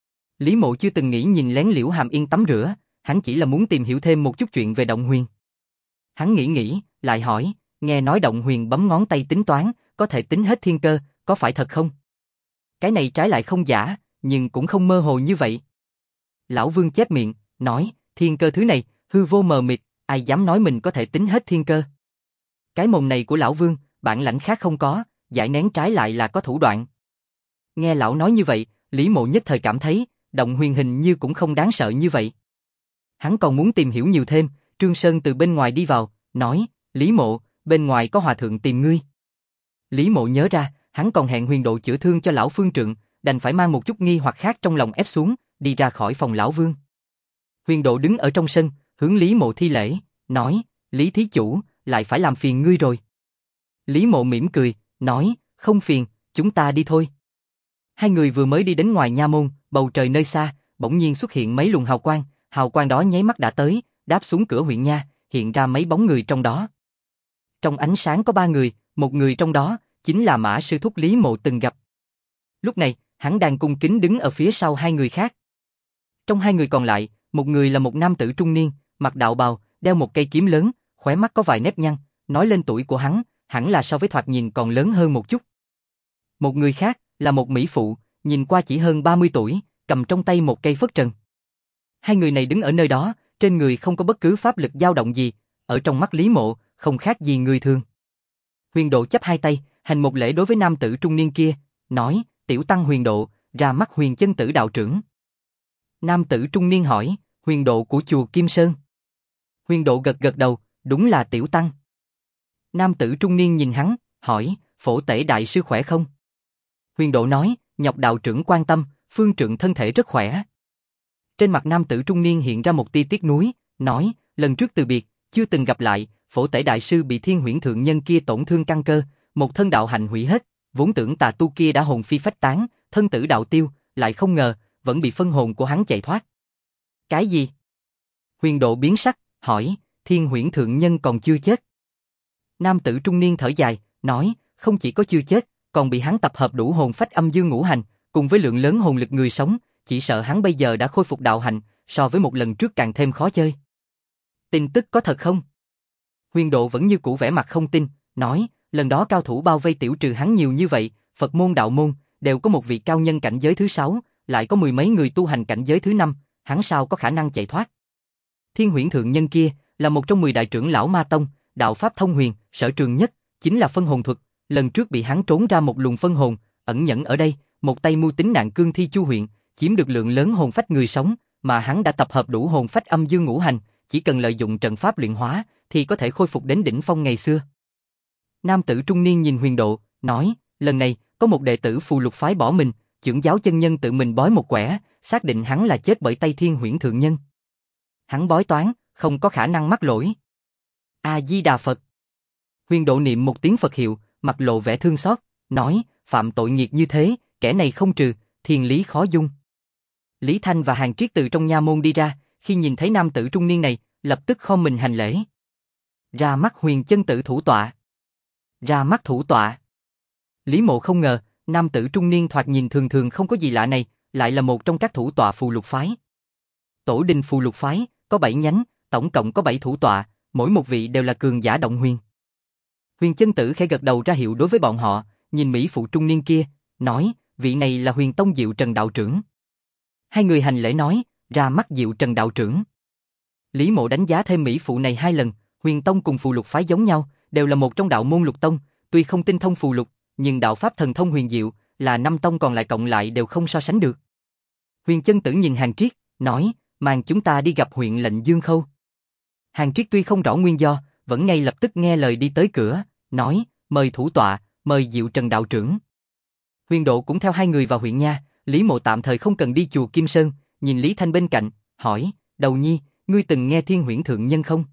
Lý Mộ chưa từng nghĩ nhìn lén Liễu Hàm Yên tắm rửa, hắn chỉ là muốn tìm hiểu thêm một chút chuyện về động huyền. Hắn nghĩ, lại hỏi, nghe nói động huyền bấm ngón tay tính toán, có thể tính hết thiên cơ, có phải thật không? Cái này trái lại không giả, nhưng cũng không mơ hồ như vậy. Lão Vương chép miệng, nói, thiên cơ thứ này, hư vô mờ mịt, ai dám nói mình có thể tính hết thiên cơ. Cái mồm này của Lão Vương, bản lãnh khác không có, giải nén trái lại là có thủ đoạn. Nghe lão nói như vậy, Lý Mộ nhất thời cảm thấy, động huyền hình như cũng không đáng sợ như vậy. Hắn còn muốn tìm hiểu nhiều thêm, Trương Sơn từ bên ngoài đi vào, nói, Lý Mộ, bên ngoài có hòa thượng tìm ngươi. Lý Mộ nhớ ra, hắn còn hẹn Huyền Độ chữa thương cho lão Phương Trượng, đành phải mang một chút nghi hoặc khác trong lòng ép xuống, đi ra khỏi phòng lão Vương. Huyền Độ đứng ở trong sân, hướng Lý Mộ thi lễ, nói, Lý thí chủ, lại phải làm phiền ngươi rồi. Lý Mộ mỉm cười, nói, không phiền, chúng ta đi thôi. Hai người vừa mới đi đến ngoài nha môn, bầu trời nơi xa, bỗng nhiên xuất hiện mấy luồng hào quang đó nháy mắt đã tới, đáp xuống cửa huyện nha, hiện ra mấy bóng người trong đó. Trong ánh sáng có 3 người, một người trong đó chính là Mã sư thúc Lý Mộ từng gặp. Lúc này, hắn đang cung kính đứng ở phía sau hai người khác. Trong hai người còn lại, một người là một nam tử trung niên, mặc đạo bào, đeo một cây kiếm lớn, khóe mắt có vài nếp nhăn, nói lên tuổi của hắn, hẳn là so với thoạt nhìn còn lớn hơn một chút. Một người khác là một mỹ phụ, nhìn qua chỉ hơn 30 tuổi, cầm trong tay một cây phất trần. Hai người này đứng ở nơi đó, trên người không có bất cứ pháp lực dao động gì, ở trong mắt Lý Mộ, không khác gì người thường. Huyền Độ chắp hai tay, hành một lễ đối với nam tử trung niên kia, nói, tiểu tăng Huyền Độ, ra mắt Huyền Chân Tử đạo trưởng. Nam tử trung niên hỏi, Huyền Độ của chùa Kim Sơn. Huyền Độ gật gật đầu, đúng là tiểu tăng. Nam tử trung niên nhìn hắn, hỏi, Phổ Tể đại sư khỏe không? Huyền Độ nói, nhọc đạo trưởng quan tâm, Phương Trượng thân thể rất khỏe. Trên mặt nam tử trung niên hiện ra một tia tiếc nuối, nói, lần trước từ biệt, chưa từng gặp lại, Phổ Tể đại sư bị Thiên Huyễn thượng nhân kia tổn thương căn cơ, một thân đạo hạnh hủy hết, vốn tưởng tà tu kia đã hồn phi phách tán, thân tử đạo tiêu, lại không ngờ, vẫn bị phân hồn của hắn chạy thoát. Cái gì? Huyền Độ biến sắc, hỏi, Thiên Huyễn thượng nhân còn chưa chết. Nam tử trung niên thở dài, nói, không chỉ có chưa chết, còn bị hắn tập hợp đủ hồn phách âm dương ngũ hành, cùng với lượng lớn hồn lực người sống, chỉ sợ hắn bây giờ đã khôi phục đạo hạnh, so với một lần trước càng thêm khó chơi. Tin tức có thật không? Huyền Độ vẫn như cũ vẻ mặt không tin, nói, lần đó cao thủ bao vây tiểu trừ hắn nhiều như vậy, Phật môn đạo môn, đều có một vị cao nhân cảnh giới thứ 6, lại có mười mấy người tu hành cảnh giới thứ 5, hắn sao có khả năng chạy thoát? Thiên Huyễn thượng nhân kia, là một trong 10 đại trưởng lão Ma Tông, đạo pháp thông huyền, sở trường nhất, chính là phân hồn thuật, lần trước bị hắn trốn ra một luồng phân hồn, ẩn nhẫn ở đây, một tay mưu tính nạn cương thi chu huyện, chiếm được lượng lớn hồn phách người sống, mà hắn đã tập hợp đủ hồn phách âm dương ngũ hành, chỉ cần lợi dụng trận pháp luyện hóa, thì có thể khôi phục đến đỉnh phong ngày xưa. Nam tử trung niên nhìn Huyền Độ, nói, lần này, có một đệ tử Phù Lục phái bỏ mình, trưởng giáo chân nhân tự mình bói một quẻ, xác định hắn là chết bởi tay Thiên Huyễn thượng nhân. Hắn bói toán, không có khả năng mắc lỗi. A-di-đà Phật. Huyền Độ niệm một tiếng Phật hiệu, mặt lộ vẻ thương xót, nói, phạm tội nghiệt như thế, kẻ này không trừ, thiên lý khó dung. Lý Thanh và Hàn Triết từ trong nha môn đi ra, khi nhìn thấy nam tử trung niên này, lập tức khom mình hành lễ. Ra mắt Huyền Chân Tử thủ tọa. Ra mắt thủ tọa. Lý Mộ không ngờ, nam tử trung niên thoạt nhìn thường thường không có gì lạ này, lại là một trong các thủ tọa Phù Lục phái. Tổ đình Phù Lục phái, có 7 nhánh, tổng cộng có 7 thủ tọa, mỗi một vị đều là cường giả động huyền. Huyền Chân Tử khẽ gật đầu ra hiệu đối với bọn họ, nhìn mỹ phụ trung niên kia, nói, vị này là Huyền Tông Diệu Trần đạo trưởng. Hai người hành lễ nói, ra mắt Diệu Trần đạo trưởng. Lý Mộ đánh giá thêm mỹ phụ này 2 lần, Huyền Tông cùng Phù Lục phái giống nhau, đều là một trong đạo môn Lục Tông, tuy không tinh thông phù lục, nhưng đạo pháp thần thông huyền diệu, là 5 tông còn lại cộng lại đều không so sánh được. Huyền Chân Tử nhìn Hàn Triết, nói, mang chúng ta đi gặp huyện lệnh Dương Khâu. Hàn Triết tuy không rõ nguyên do, vẫn ngay lập tức nghe lời đi tới cửa, nói, mời thủ tọa, mời Diệu Trần đạo trưởng. Huyền Độ cũng theo hai người vào huyện nha, Lý Mộ tạm thời không cần đi chùa Kim Sơn, nhìn Lý Thanh bên cạnh, hỏi, Đầu Nhi, ngươi từng nghe Thiên Huyễn thượng nhân không?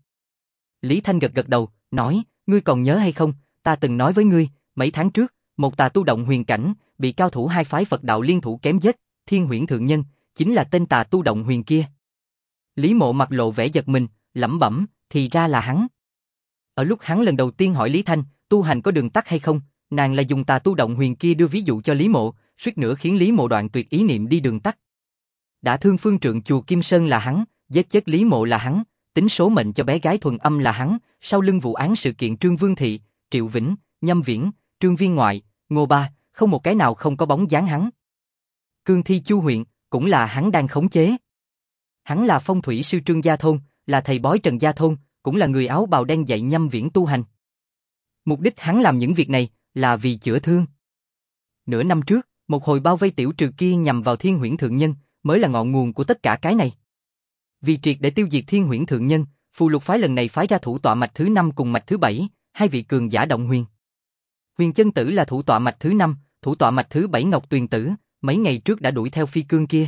Lý Thanh gật gật đầu, nói, ngươi còn nhớ hay không, ta từng nói với ngươi, mấy tháng trước, một tà tu động huyền cảnh, bị cao thủ hai phái Phật đạo liên thủ kém giết, Thiên Huyễn thượng nhân, chính là tên tà tu động huyền kia. Lý Mộ mặt lộ vẻ giật mình, lẩm bẩm, thì ra là hắn. Ở lúc hắn lần đầu tiên hỏi Lý Thanh, tu hành có đường tắt hay không, nàng là dùng tà tu động huyền kia đưa ví dụ cho Lý Mộ, suýt nữa khiến Lý Mộ đoạn tuyệt ý niệm đi đường tắt. Đã thương Phương Trượng chùa Kim Sơn là hắn, giết chết Lý Mộ là hắn, tính số mệnh cho bé gái Thuần Âm là hắn, sau lưng vụ án sự kiện Trương Vương Thị, Triệu Vĩnh, Nhâm Viễn, Trương Viên Ngoại, Ngô Ba, không một cái nào không có bóng dáng hắn. Cương thi Chu huyện, cũng là hắn đang khống chế. Hắn là phong thủy sư Trương Gia Thôn, là thầy bói Trần Gia Thôn, cũng là người áo bào đen dạy Nhâm Viễn tu hành. Mục đích hắn làm những việc này là vì chữa thương. Nửa năm trước, Một hồi bao vây tiểu trừ kia nhằm vào Thiên Huyễn Thượng Nhân, mới là ngọn nguồn của tất cả cái này. Vì triệt để tiêu diệt Thiên Huyễn Thượng Nhân, phù lục phái lần này phái ra thủ tọa mạch thứ 5 cùng mạch thứ 7, hai vị cường giả động huyền. Huyền Chân Tử là thủ tọa mạch thứ 5, thủ tọa mạch thứ 7 Ngọc Tuyền Tử, mấy ngày trước đã đuổi theo phi cương kia.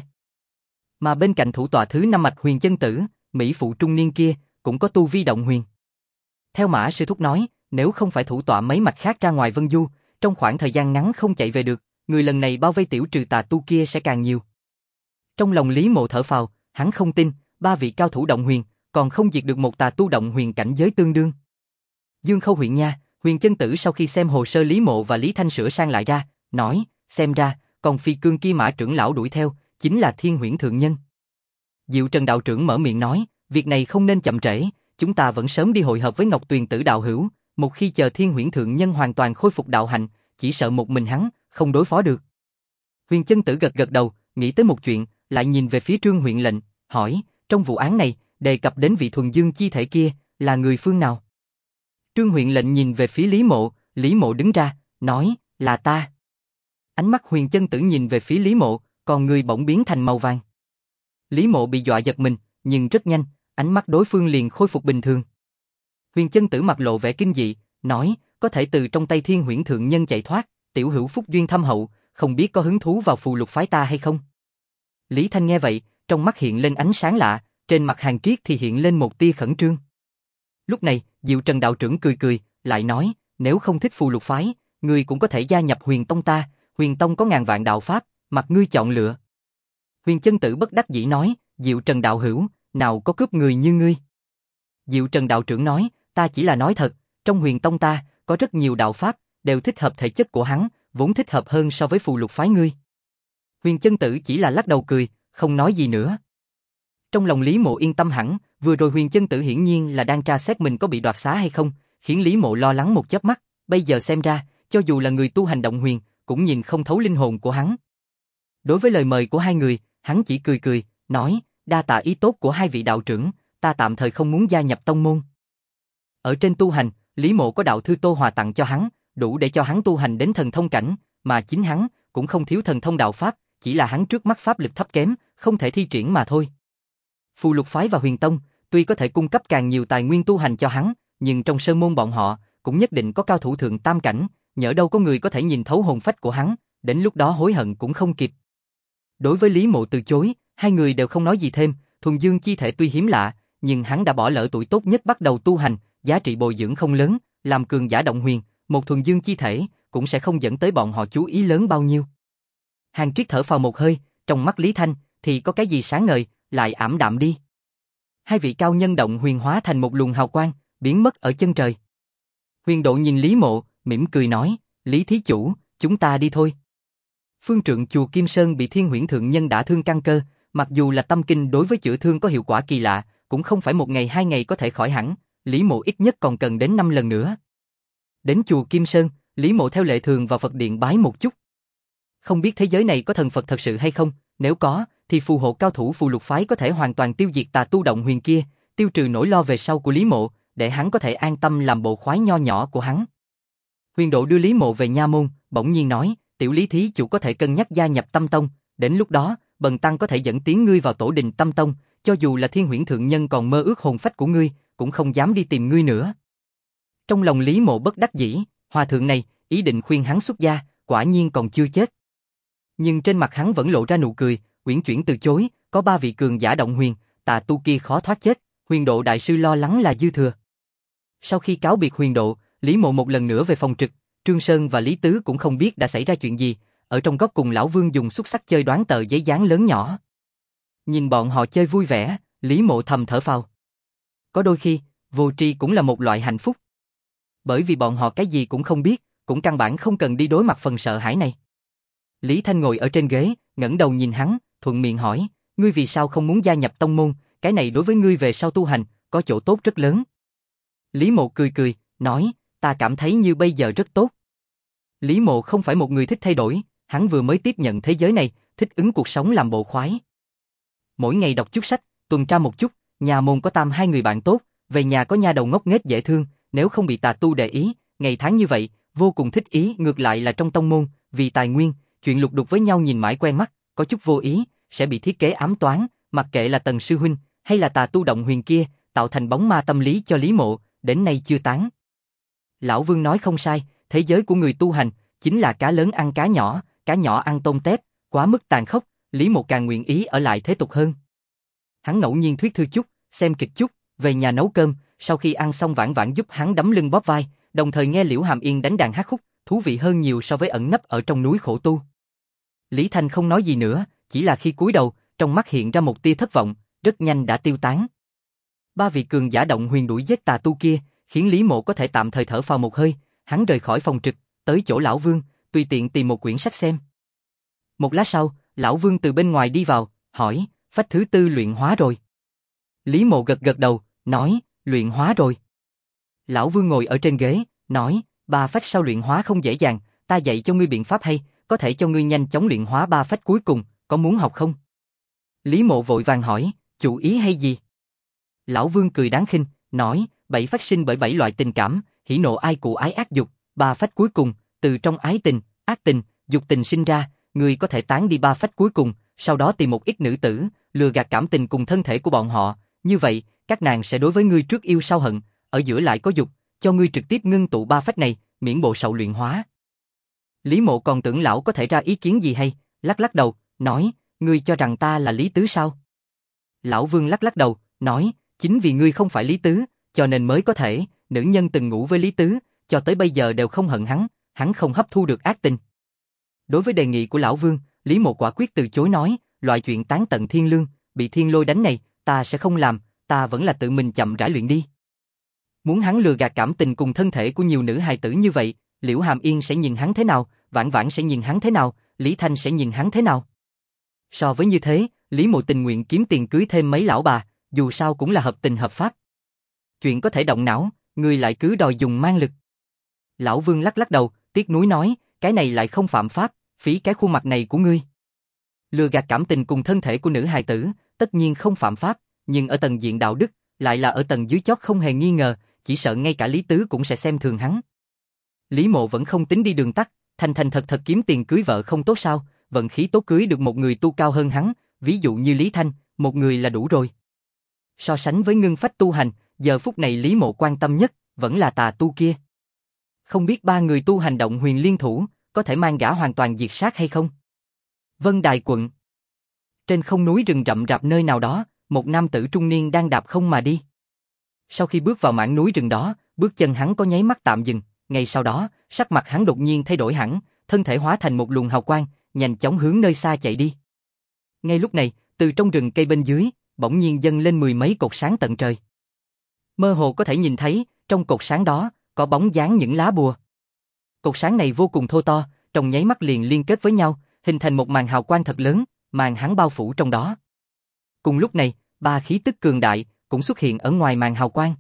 Mà bên cạnh thủ tọa thứ 5 mạch Huyền Chân Tử, mỹ phụ trung niên kia, cũng có tu vi động huyền. Theo Mã sư thúc nói, nếu không phải thủ tọa mấy mạch khác ra ngoài Vân Du, trong khoảng thời gian ngắn không chạy về được, người lần này bao vây tiểu trừ tà tu kia sẽ càng nhiều. Trong lòng Lý Mộ thở phào, hắn không tin, ba vị cao thủ động huyền, còn không diệt được một tà tu động huyền cảnh giới tương đương. Dương Khâu huyện nha, Huyền Chân Tử sau khi xem hồ sơ Lý Mộ và Lý Thanh sửa sang lại ra, nói, xem ra, còn phi cương kia Mã trưởng lão đuổi theo, chính là Thiên Huyễn Thượng Nhân. Diệu Trần đạo trưởng mở miệng nói, việc này không nên chậm trễ, chúng ta vẫn sớm đi hội hợp với Ngọc Tuyền Tử đạo hữu, một khi chờ Thiên Huyễn Thượng Nhân hoàn toàn khôi phục đạo hạnh, chỉ sợ một mình hắn, không đối phó được. Huyền Chân Tử gật gật đầu, nghĩ tới một chuyện, lại nhìn về phía Trương huyện lệnh, hỏi, trong vụ án này, đề cập đến vị thuần dương chi thể kia, là người phương nào? Trương huyện lệnh nhìn về phía Lý Mộ đứng ra, nói, là ta. Ánh mắt Huyền Chân Tử nhìn về phía Lý Mộ, còn người bỗng biến thành màu vàng. Lý Mộ bị dọa giật mình, nhưng rất nhanh, ánh mắt đối phương liền khôi phục bình thường. Huyền Chân Tử mặt lộ vẻ kinh dị, nói, có thể từ trong tay Thiên Huyễn Thượng Nhân chạy thoát, tiểu hữu phúc duyên thâm hậu, không biết có hứng thú vào phù lục phái ta hay không? Lý Thanh nghe vậy, trong mắt hiện lên ánh sáng lạ, trên mặt Hàn Triết thì hiện lên một tia khẩn trương. Lúc này, Diệu Trần đạo trưởng cười cười, lại nói, nếu không thích phù lục phái, ngươi cũng có thể gia nhập Huyền Tông ta, Huyền Tông có ngàn vạn đạo pháp, mặc ngươi chọn lựa. Huyền Chân Tử bất đắc dĩ nói, Diệu Trần đạo hữu, nào có cướp người như ngươi. Diệu Trần đạo trưởng nói, ta chỉ là nói thật, trong Huyền Tông ta, có rất nhiều đạo pháp, đều thích hợp thể chất của hắn, vốn thích hợp hơn so với phù lục phái ngươi. Huyền Chân Tử chỉ là lắc đầu cười, không nói gì nữa. Trong lòng Lý Mộ yên tâm hẳn, vừa rồi Huyền Chân Tử hiển nhiên là đang tra xét mình có bị đoạt xá hay không, khiến Lý Mộ lo lắng một chớp mắt, bây giờ xem ra, cho dù là người tu hành động huyền, cũng nhìn không thấu linh hồn của hắn. Đối với lời mời của hai người, hắn chỉ cười cười, nói, đa tạ ý tốt của hai vị đạo trưởng, ta tạm thời không muốn gia nhập tông môn. Ở trên tu hành, Lý Mộ có đạo thư Tô Hòa tặng cho hắn, đủ để cho hắn tu hành đến thần thông cảnh, mà chính hắn cũng không thiếu thần thông đạo pháp, chỉ là hắn trước mắt pháp lực thấp kém, không thể thi triển mà thôi. Phù lục phái và Huyền Tông, tuy có thể cung cấp càng nhiều tài nguyên tu hành cho hắn, nhưng trong sơn môn bọn họ, cũng nhất định có cao thủ thượng tam cảnh, nhỡ đâu có người có thể nhìn thấu hồn phách của hắn, đến lúc đó hối hận cũng không kịp. Đối với Lý Mộ từ chối, hai người đều không nói gì thêm, thuần dương chi thể tuy hiếm lạ, nhưng hắn đã bỏ lỡ tuổi tốt nhất bắt đầu tu hành, giá trị bồi dưỡng không lớn, làm cường giả động huyền, một thuần dương chi thể, cũng sẽ không dẫn tới bọn họ chú ý lớn bao nhiêu. Hàn Triết thở phào một hơi, trong mắt Lý Thanh, thì có cái gì sáng ngời, lại ảm đạm đi. Hai vị cao nhân động huyền hóa thành một luồng hào quang, biến mất ở chân trời. Huyền Độ nhìn Lý Mộ, mỉm cười nói, Lý thí chủ, chúng ta đi thôi. Phương trượng chùa Kim Sơn bị Thiên Huyễn Thượng Nhân đả thương căn cơ, mặc dù là tâm kinh đối với chữa thương có hiệu quả kỳ lạ, cũng không phải một ngày hai ngày có thể khỏi hẳn, Lý Mộ ít nhất còn cần đến 5 lần nữa. Đến chùa Kim Sơn, Lý Mộ theo lệ thường vào Phật điện bái một chút. Không biết thế giới này có thần Phật thật sự hay không, nếu có, thì phù hộ cao thủ phù lục phái có thể hoàn toàn tiêu diệt tà tu động huyền kia, tiêu trừ nỗi lo về sau của Lý Mộ, để hắn có thể an tâm làm bộ khoái nho nhỏ của hắn. Huyền Độ đưa Lý Mộ về nha môn, bỗng nhiên nói, tiểu Lý thí chủ có thể cân nhắc gia nhập Tâm Tông, đến lúc đó, bần tăng có thể dẫn tiến ngươi vào tổ đình Tâm Tông, cho dù là Thiên Huyễn Thượng Nhân còn mơ ước hồn phách của ngươi, cũng không dám đi tìm ngươi nữa. Trong lòng Lý Mộ bất đắc dĩ, hòa thượng này, ý định khuyên hắn xuất gia, quả nhiên còn chưa chết. Nhưng trên mặt hắn vẫn lộ ra nụ cười, uyển chuyển từ chối, có 3 vị cường giả động huyền, tà tu kia khó thoát chết, Huyền Độ đại sư lo lắng là dư thừa. Sau khi cáo biệt Huyền Độ, Lý Mộ một lần nữa về phòng trực, Trương Sơn và Lý Tứ cũng không biết đã xảy ra chuyện gì, ở trong góc cùng lão Vương dùng xúc sắc chơi đoán tờ giấy dán lớn nhỏ. Nhìn bọn họ chơi vui vẻ, Lý Mộ thầm thở phào. Có đôi khi, vô tri cũng là một loại hạnh phúc. Bởi vì bọn họ cái gì cũng không biết, cũng căn bản không cần đi đối mặt phần sợ hãi này. Lý Thanh ngồi ở trên ghế, ngẩng đầu nhìn hắn, thuận miệng hỏi, ngươi vì sao không muốn gia nhập tông môn, cái này đối với ngươi về sau tu hành, có chỗ tốt rất lớn. Lý Mộ cười cười, nói, ta cảm thấy như bây giờ rất tốt. Lý Mộ không phải một người thích thay đổi, hắn vừa mới tiếp nhận thế giới này, thích ứng cuộc sống làm bộ khoái. Mỗi ngày đọc chút sách, tuần tra một chút, nhà môn có tam 2 người bạn tốt, về nhà có nha đầu ngốc nghếch dễ thương, nếu không bị tà tu để ý, ngày tháng như vậy, vô cùng thích ý. Ngược lại là trong tông môn, vì tài nguyên, chuyện lục đục với nhau nhìn mãi quen mắt, có chút vô ý, sẽ bị thiết kế ám toán, mặc kệ là Tần sư huynh hay là Tà Tu Động Huyền kia, tạo thành bóng ma tâm lý cho Lý Mộ, đến nay chưa tán. Lão Vương nói không sai, thế giới của người tu hành chính là cá lớn ăn cá nhỏ ăn tôm tép, quá mức tàn khốc, Lý Mộ càng nguyện ý ở lại thế tục hơn. Hắn ngẫu nhiên thuyết thư chút, xem kịch chút, về nhà nấu cơm, sau khi ăn xong vãn vãn giúp hắn đấm lưng bóp vai, đồng thời nghe Liễu Hàm Yên đánh đàn hát khúc, thú vị hơn nhiều so với ẩn nấp ở trong núi khổ tu. Lý Thanh không nói gì nữa, chỉ là khi cúi đầu, trong mắt hiện ra một tia thất vọng, rất nhanh đã tiêu tán. Ba vị cường giả Động Huyền đuổi giết tà tu kia, khiến Lý Mộ có thể tạm thời thở phào một hơi, hắn rời khỏi phòng trực, tới chỗ lão Vương, tùy tiện tìm một quyển sách xem. Một lát sau, lão Vương từ bên ngoài đi vào, hỏi, phách thứ tư luyện hóa rồi. Lý Mộ gật gật đầu, nói, luyện hóa rồi. Lão Vương ngồi ở trên ghế, nói, ba phách sau luyện hóa không dễ dàng, ta dạy cho ngươi biện pháp hay, có thể cho ngươi nhanh chóng luyện hóa ba phách cuối cùng, có muốn học không? Lý Mộ vội vàng hỏi, chủ ý hay gì? Lão Vương cười đáng khinh, nói, bảy phách sinh bởi bảy loại tình cảm, hỉ nộ ai cụ ái ác dục, ba phách cuối cùng, từ trong ái tình, ác tình, dục tình sinh ra, ngươi có thể tán đi ba phách cuối cùng, sau đó tìm một ít nữ tử, lừa gạt cảm tình cùng thân thể của bọn họ, như vậy, các nàng sẽ đối với ngươi trước yêu sau hận, ở giữa lại có dục, cho ngươi trực tiếp ngưng tụ ba phách này, miễn bộ sậu luyện hóa. Lý Mộ còn tưởng lão có thể ra ý kiến gì hay, lắc lắc đầu, nói, ngươi cho rằng ta là Lý Tứ sao? Lão Vương lắc lắc đầu, nói, chính vì ngươi không phải Lý Tứ, cho nên mới có thể, nữ nhân từng ngủ với Lý Tứ, cho tới bây giờ đều không hận hắn không hấp thu được ác tình. Đối với đề nghị của lão Vương, Lý Mộ quả quyết từ chối nói, loại chuyện tán tận thiên lương, bị thiên lôi đánh này, ta sẽ không làm, ta vẫn là tự mình chậm rãi luyện đi. Muốn hắn lừa gạt cảm tình cùng thân thể của nhiều nữ hài tử như vậy, Liễu Hàm Yên sẽ nhìn hắn thế nào, Vãn Vãn sẽ nhìn hắn thế nào, Lý Thanh sẽ nhìn hắn thế nào? So với như thế, Lý Mộ tình nguyện kiếm tiền cưới thêm mấy lão bà, dù sao cũng là hợp tình hợp pháp. Chuyện có thể động não, ngươi lại cứ đòi dùng man lực. Lão Vương lắc lắc đầu, tiếc nuối nói, cái này lại không phạm pháp, phí cái khuôn mặt này của ngươi. Lừa gạt cảm tình cùng thân thể của nữ hài tử, tất nhiên không phạm pháp, nhưng ở tầng diện đạo đức, lại là ở tầng dưới chót không hề nghi ngờ, chỉ sợ ngay cả Lý Tứ cũng sẽ xem thường hắn. Lý Mộ vẫn không tính đi đường tắt, thành thật kiếm tiền cưới vợ không tốt sao, vận khí tốt cưới được một người tu cao hơn hắn, ví dụ như Lý Thanh, một người là đủ rồi. So sánh với ngưng phách tu hành, giờ phút này Lý Mộ quan tâm nhất, vẫn là tà tu kia. Không biết ba người tu hành Động Huyền liên thủ, có thể mang gã hoàn toàn diệt sát hay không? Vân Đài quận. Trên không núi rừng rậm rạp nơi nào đó, một nam tử trung niên đang đạp không mà đi. Sau khi bước vào mảng núi rừng đó, bước chân hắn có nháy mắt tạm dừng, ngay sau đó, sắc mặt hắn đột nhiên thay đổi hẳn, thân thể hóa thành một luồng hào quang, nhanh chóng hướng nơi xa chạy đi. Ngay lúc này, từ trong rừng cây bên dưới, bỗng nhiên dâng lên mười mấy cột sáng tận trời. Mơ hồ có thể nhìn thấy, trong cột sáng đó, có bóng dáng những lá bùa. Cột sáng này vô cùng thô to, trong nháy mắt liền liên kết với nhau, hình thành một màn hào quang thật lớn, màn hắn bao phủ trong đó. Cùng lúc này, ba khí tức cường đại cũng xuất hiện ở ngoài màn hào quang.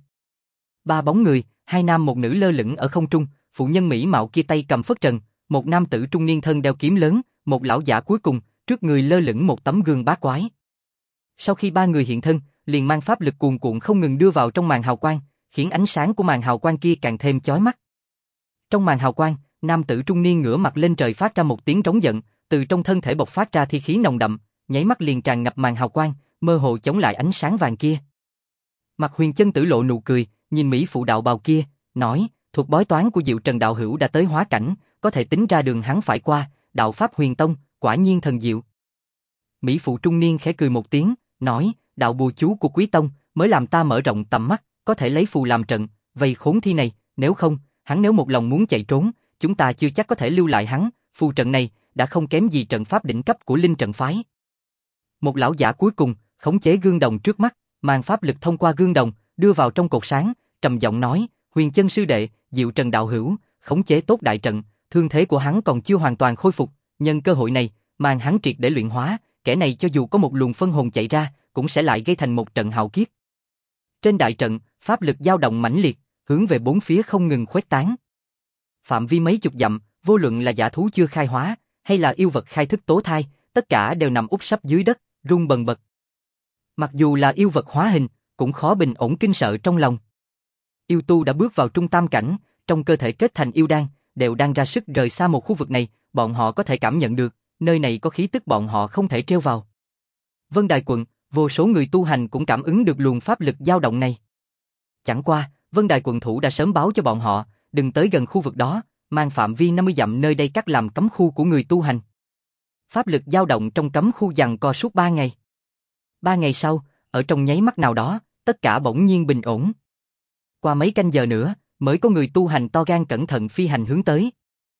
Ba bóng người, hai nam một nữ lơ lửng ở không trung, phụ nhân mỹ mạo kia tay cầm phất trần, một nam tử trung niên thân đeo kiếm lớn, một lão giả cuối cùng, trước người lơ lửng một tấm gương bát quái. Sau khi ba người hiện thân, liền mang pháp lực cuồn cuộn không ngừng đưa vào trong màn hào quang, khiến ánh sáng của màn hào quang kia càng thêm chói mắt. Trong màn hào quang, nam tử trung niên ngửa mặt lên trời phát ra một tiếng trống giận, từ trong thân thể bộc phát ra thi khí nồng đậm, nháy mắt liền tràn ngập màn hào quang, mơ hồ chống lại ánh sáng vàng kia. Mặt Huyền Chân Tử lộ nụ cười, nhìn mỹ phụ đạo bào kia, nói, thuật bói toán của Diệu Trần đạo hữu đã tới hóa cảnh, có thể tính ra đường hắn phải qua, đạo pháp Huyền Tông, quả nhiên thần diệu. Mỹ phụ trung niên khẽ cười một tiếng, nói, đạo bùa chú của Quý Tông mới làm ta mở rộng tầm mắt, có thể lấy phù làm trận, vây khốn thi này, nếu không, hắn nếu một lòng muốn chạy trốn, chúng ta chưa chắc có thể lưu lại hắn, phù trận này đã không kém gì trận pháp đỉnh cấp của Linh trận phái. Một lão giả cuối cùng khống chế gương đồng trước mắt, mang pháp lực thông qua gương đồng đưa vào trong cột sáng, trầm giọng nói, Huyền Chân sư đệ, Diệu Trần đạo hữu, khống chế tốt đại trận, thương thế của hắn còn chưa hoàn toàn khôi phục, nhân cơ hội này, mang hắn triệt để luyện hóa, kẻ này cho dù có một luồng phân hồn chạy ra, cũng sẽ lại gây thành một trận hạo kiếp. Trên đại trận, pháp lực dao động mãnh liệt, hướng về bốn phía không ngừng khuếch tán. Phạm vi mấy chục dặm, vô luận là dã thú chưa khai hóa, hay là yêu vật khai thức tố thai, tất cả đều nằm úp sấp dưới đất, rung bần bật. Mặc dù là yêu vật hóa hình, cũng khó bình ổn kinh sợ trong lòng. Yêu tu đã bước vào trung tam cảnh, trong cơ thể kết thành yêu đan, đều đang ra sức rời xa một khu vực này, bọn họ có thể cảm nhận được, nơi này có khí tức bọn họ không thể treo vào. Vân Đài quận, vô số người tu hành cũng cảm ứng được luồng pháp lực dao động này. Chẳng qua, Vân Đài quận thủ đã sớm báo cho bọn họ, đừng tới gần khu vực đó, mang phạm vi 50 dặm nơi đây cắt làm cấm khu của người tu hành. Pháp lực dao động trong cấm khu giằng co suốt 3 ngày. 3 ngày sau, ở trong nháy mắt nào đó, tất cả bỗng nhiên bình ổn. Qua mấy canh giờ nữa, mới có người tu hành to gan cẩn thận phi hành hướng tới.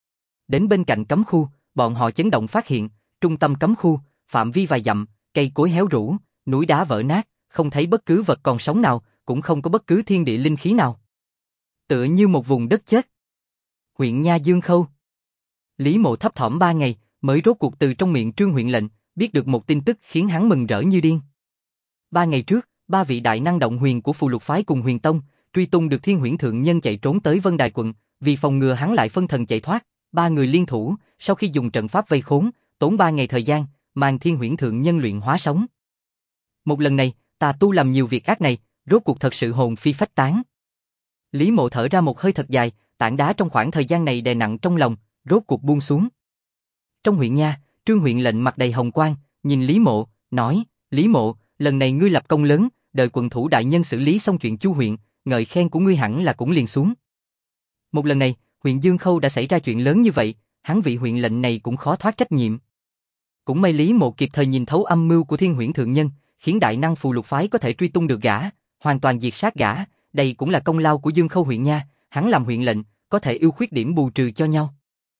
Đến bên cạnh cấm khu, bọn họ chấn động phát hiện, trung tâm cấm khu, phạm vi vài dặm, cây cối héo rũ, núi đá vỡ nát, không thấy bất cứ vật còn sống nào, cũng không có bất cứ thiên địa linh khí nào. Tựa như một vùng đất chết. Huyện Nha Dương Khâu. Lý Mộ thấp thỏm 3 ngày, mới rốt cuộc từ trong miệng Trương huyện lệnh, biết được một tin tức khiến hắn mừng rỡ như điên. 3 ngày trước, 3 vị đại năng động huyền của Phù Lục phái cùng Huyền Tông, truy tung được Thiên Huyễn Thượng Nhân chạy trốn tới Vân Đài quận, vì phòng ngừa hắn lại phân thần chạy thoát, 3 người liên thủ, sau khi dùng trận pháp vây khốn, tốn 3 ngày thời gian, mang Thiên Huyễn Thượng Nhân luyện hóa sống. Một lần này, tà tu làm nhiều việc ác này, rốt cuộc thật sự hồn phi phách tán. Lý Mộ thở ra một hơi thật dài, tảng đá trong khoảng thời gian này đè nặng trong lòng, rốt cuộc buông xuống. Trong huyện Nha, Trương huyện lệnh mặt đầy hồng quang, nhìn Lý Mộ, nói: Lý Mộ, lần này ngươi lập công lớn, đợi quận thủ đại nhân xử lý xong chuyện Chu huyện, ngợi khen của ngươi hẳn là cũng liền xuống. Một lần này, huyện Dương Khâu đã xảy ra chuyện lớn như vậy, hắn vị huyện lệnh này cũng khó thoát trách nhiệm. Cũng may Lý Mộ kịp thời nhìn thấu âm mưu của Thiên Huyễn Thượng Nhân, khiến đại năng Phù Lục phái có thể truy tung được gã, hoàn toàn diệt sát gã, đây cũng là công lao của Dương Khâu huyện Nha, hắn làm huyện lệnh, có thể ưu khuyết điểm bù trừ cho nhau.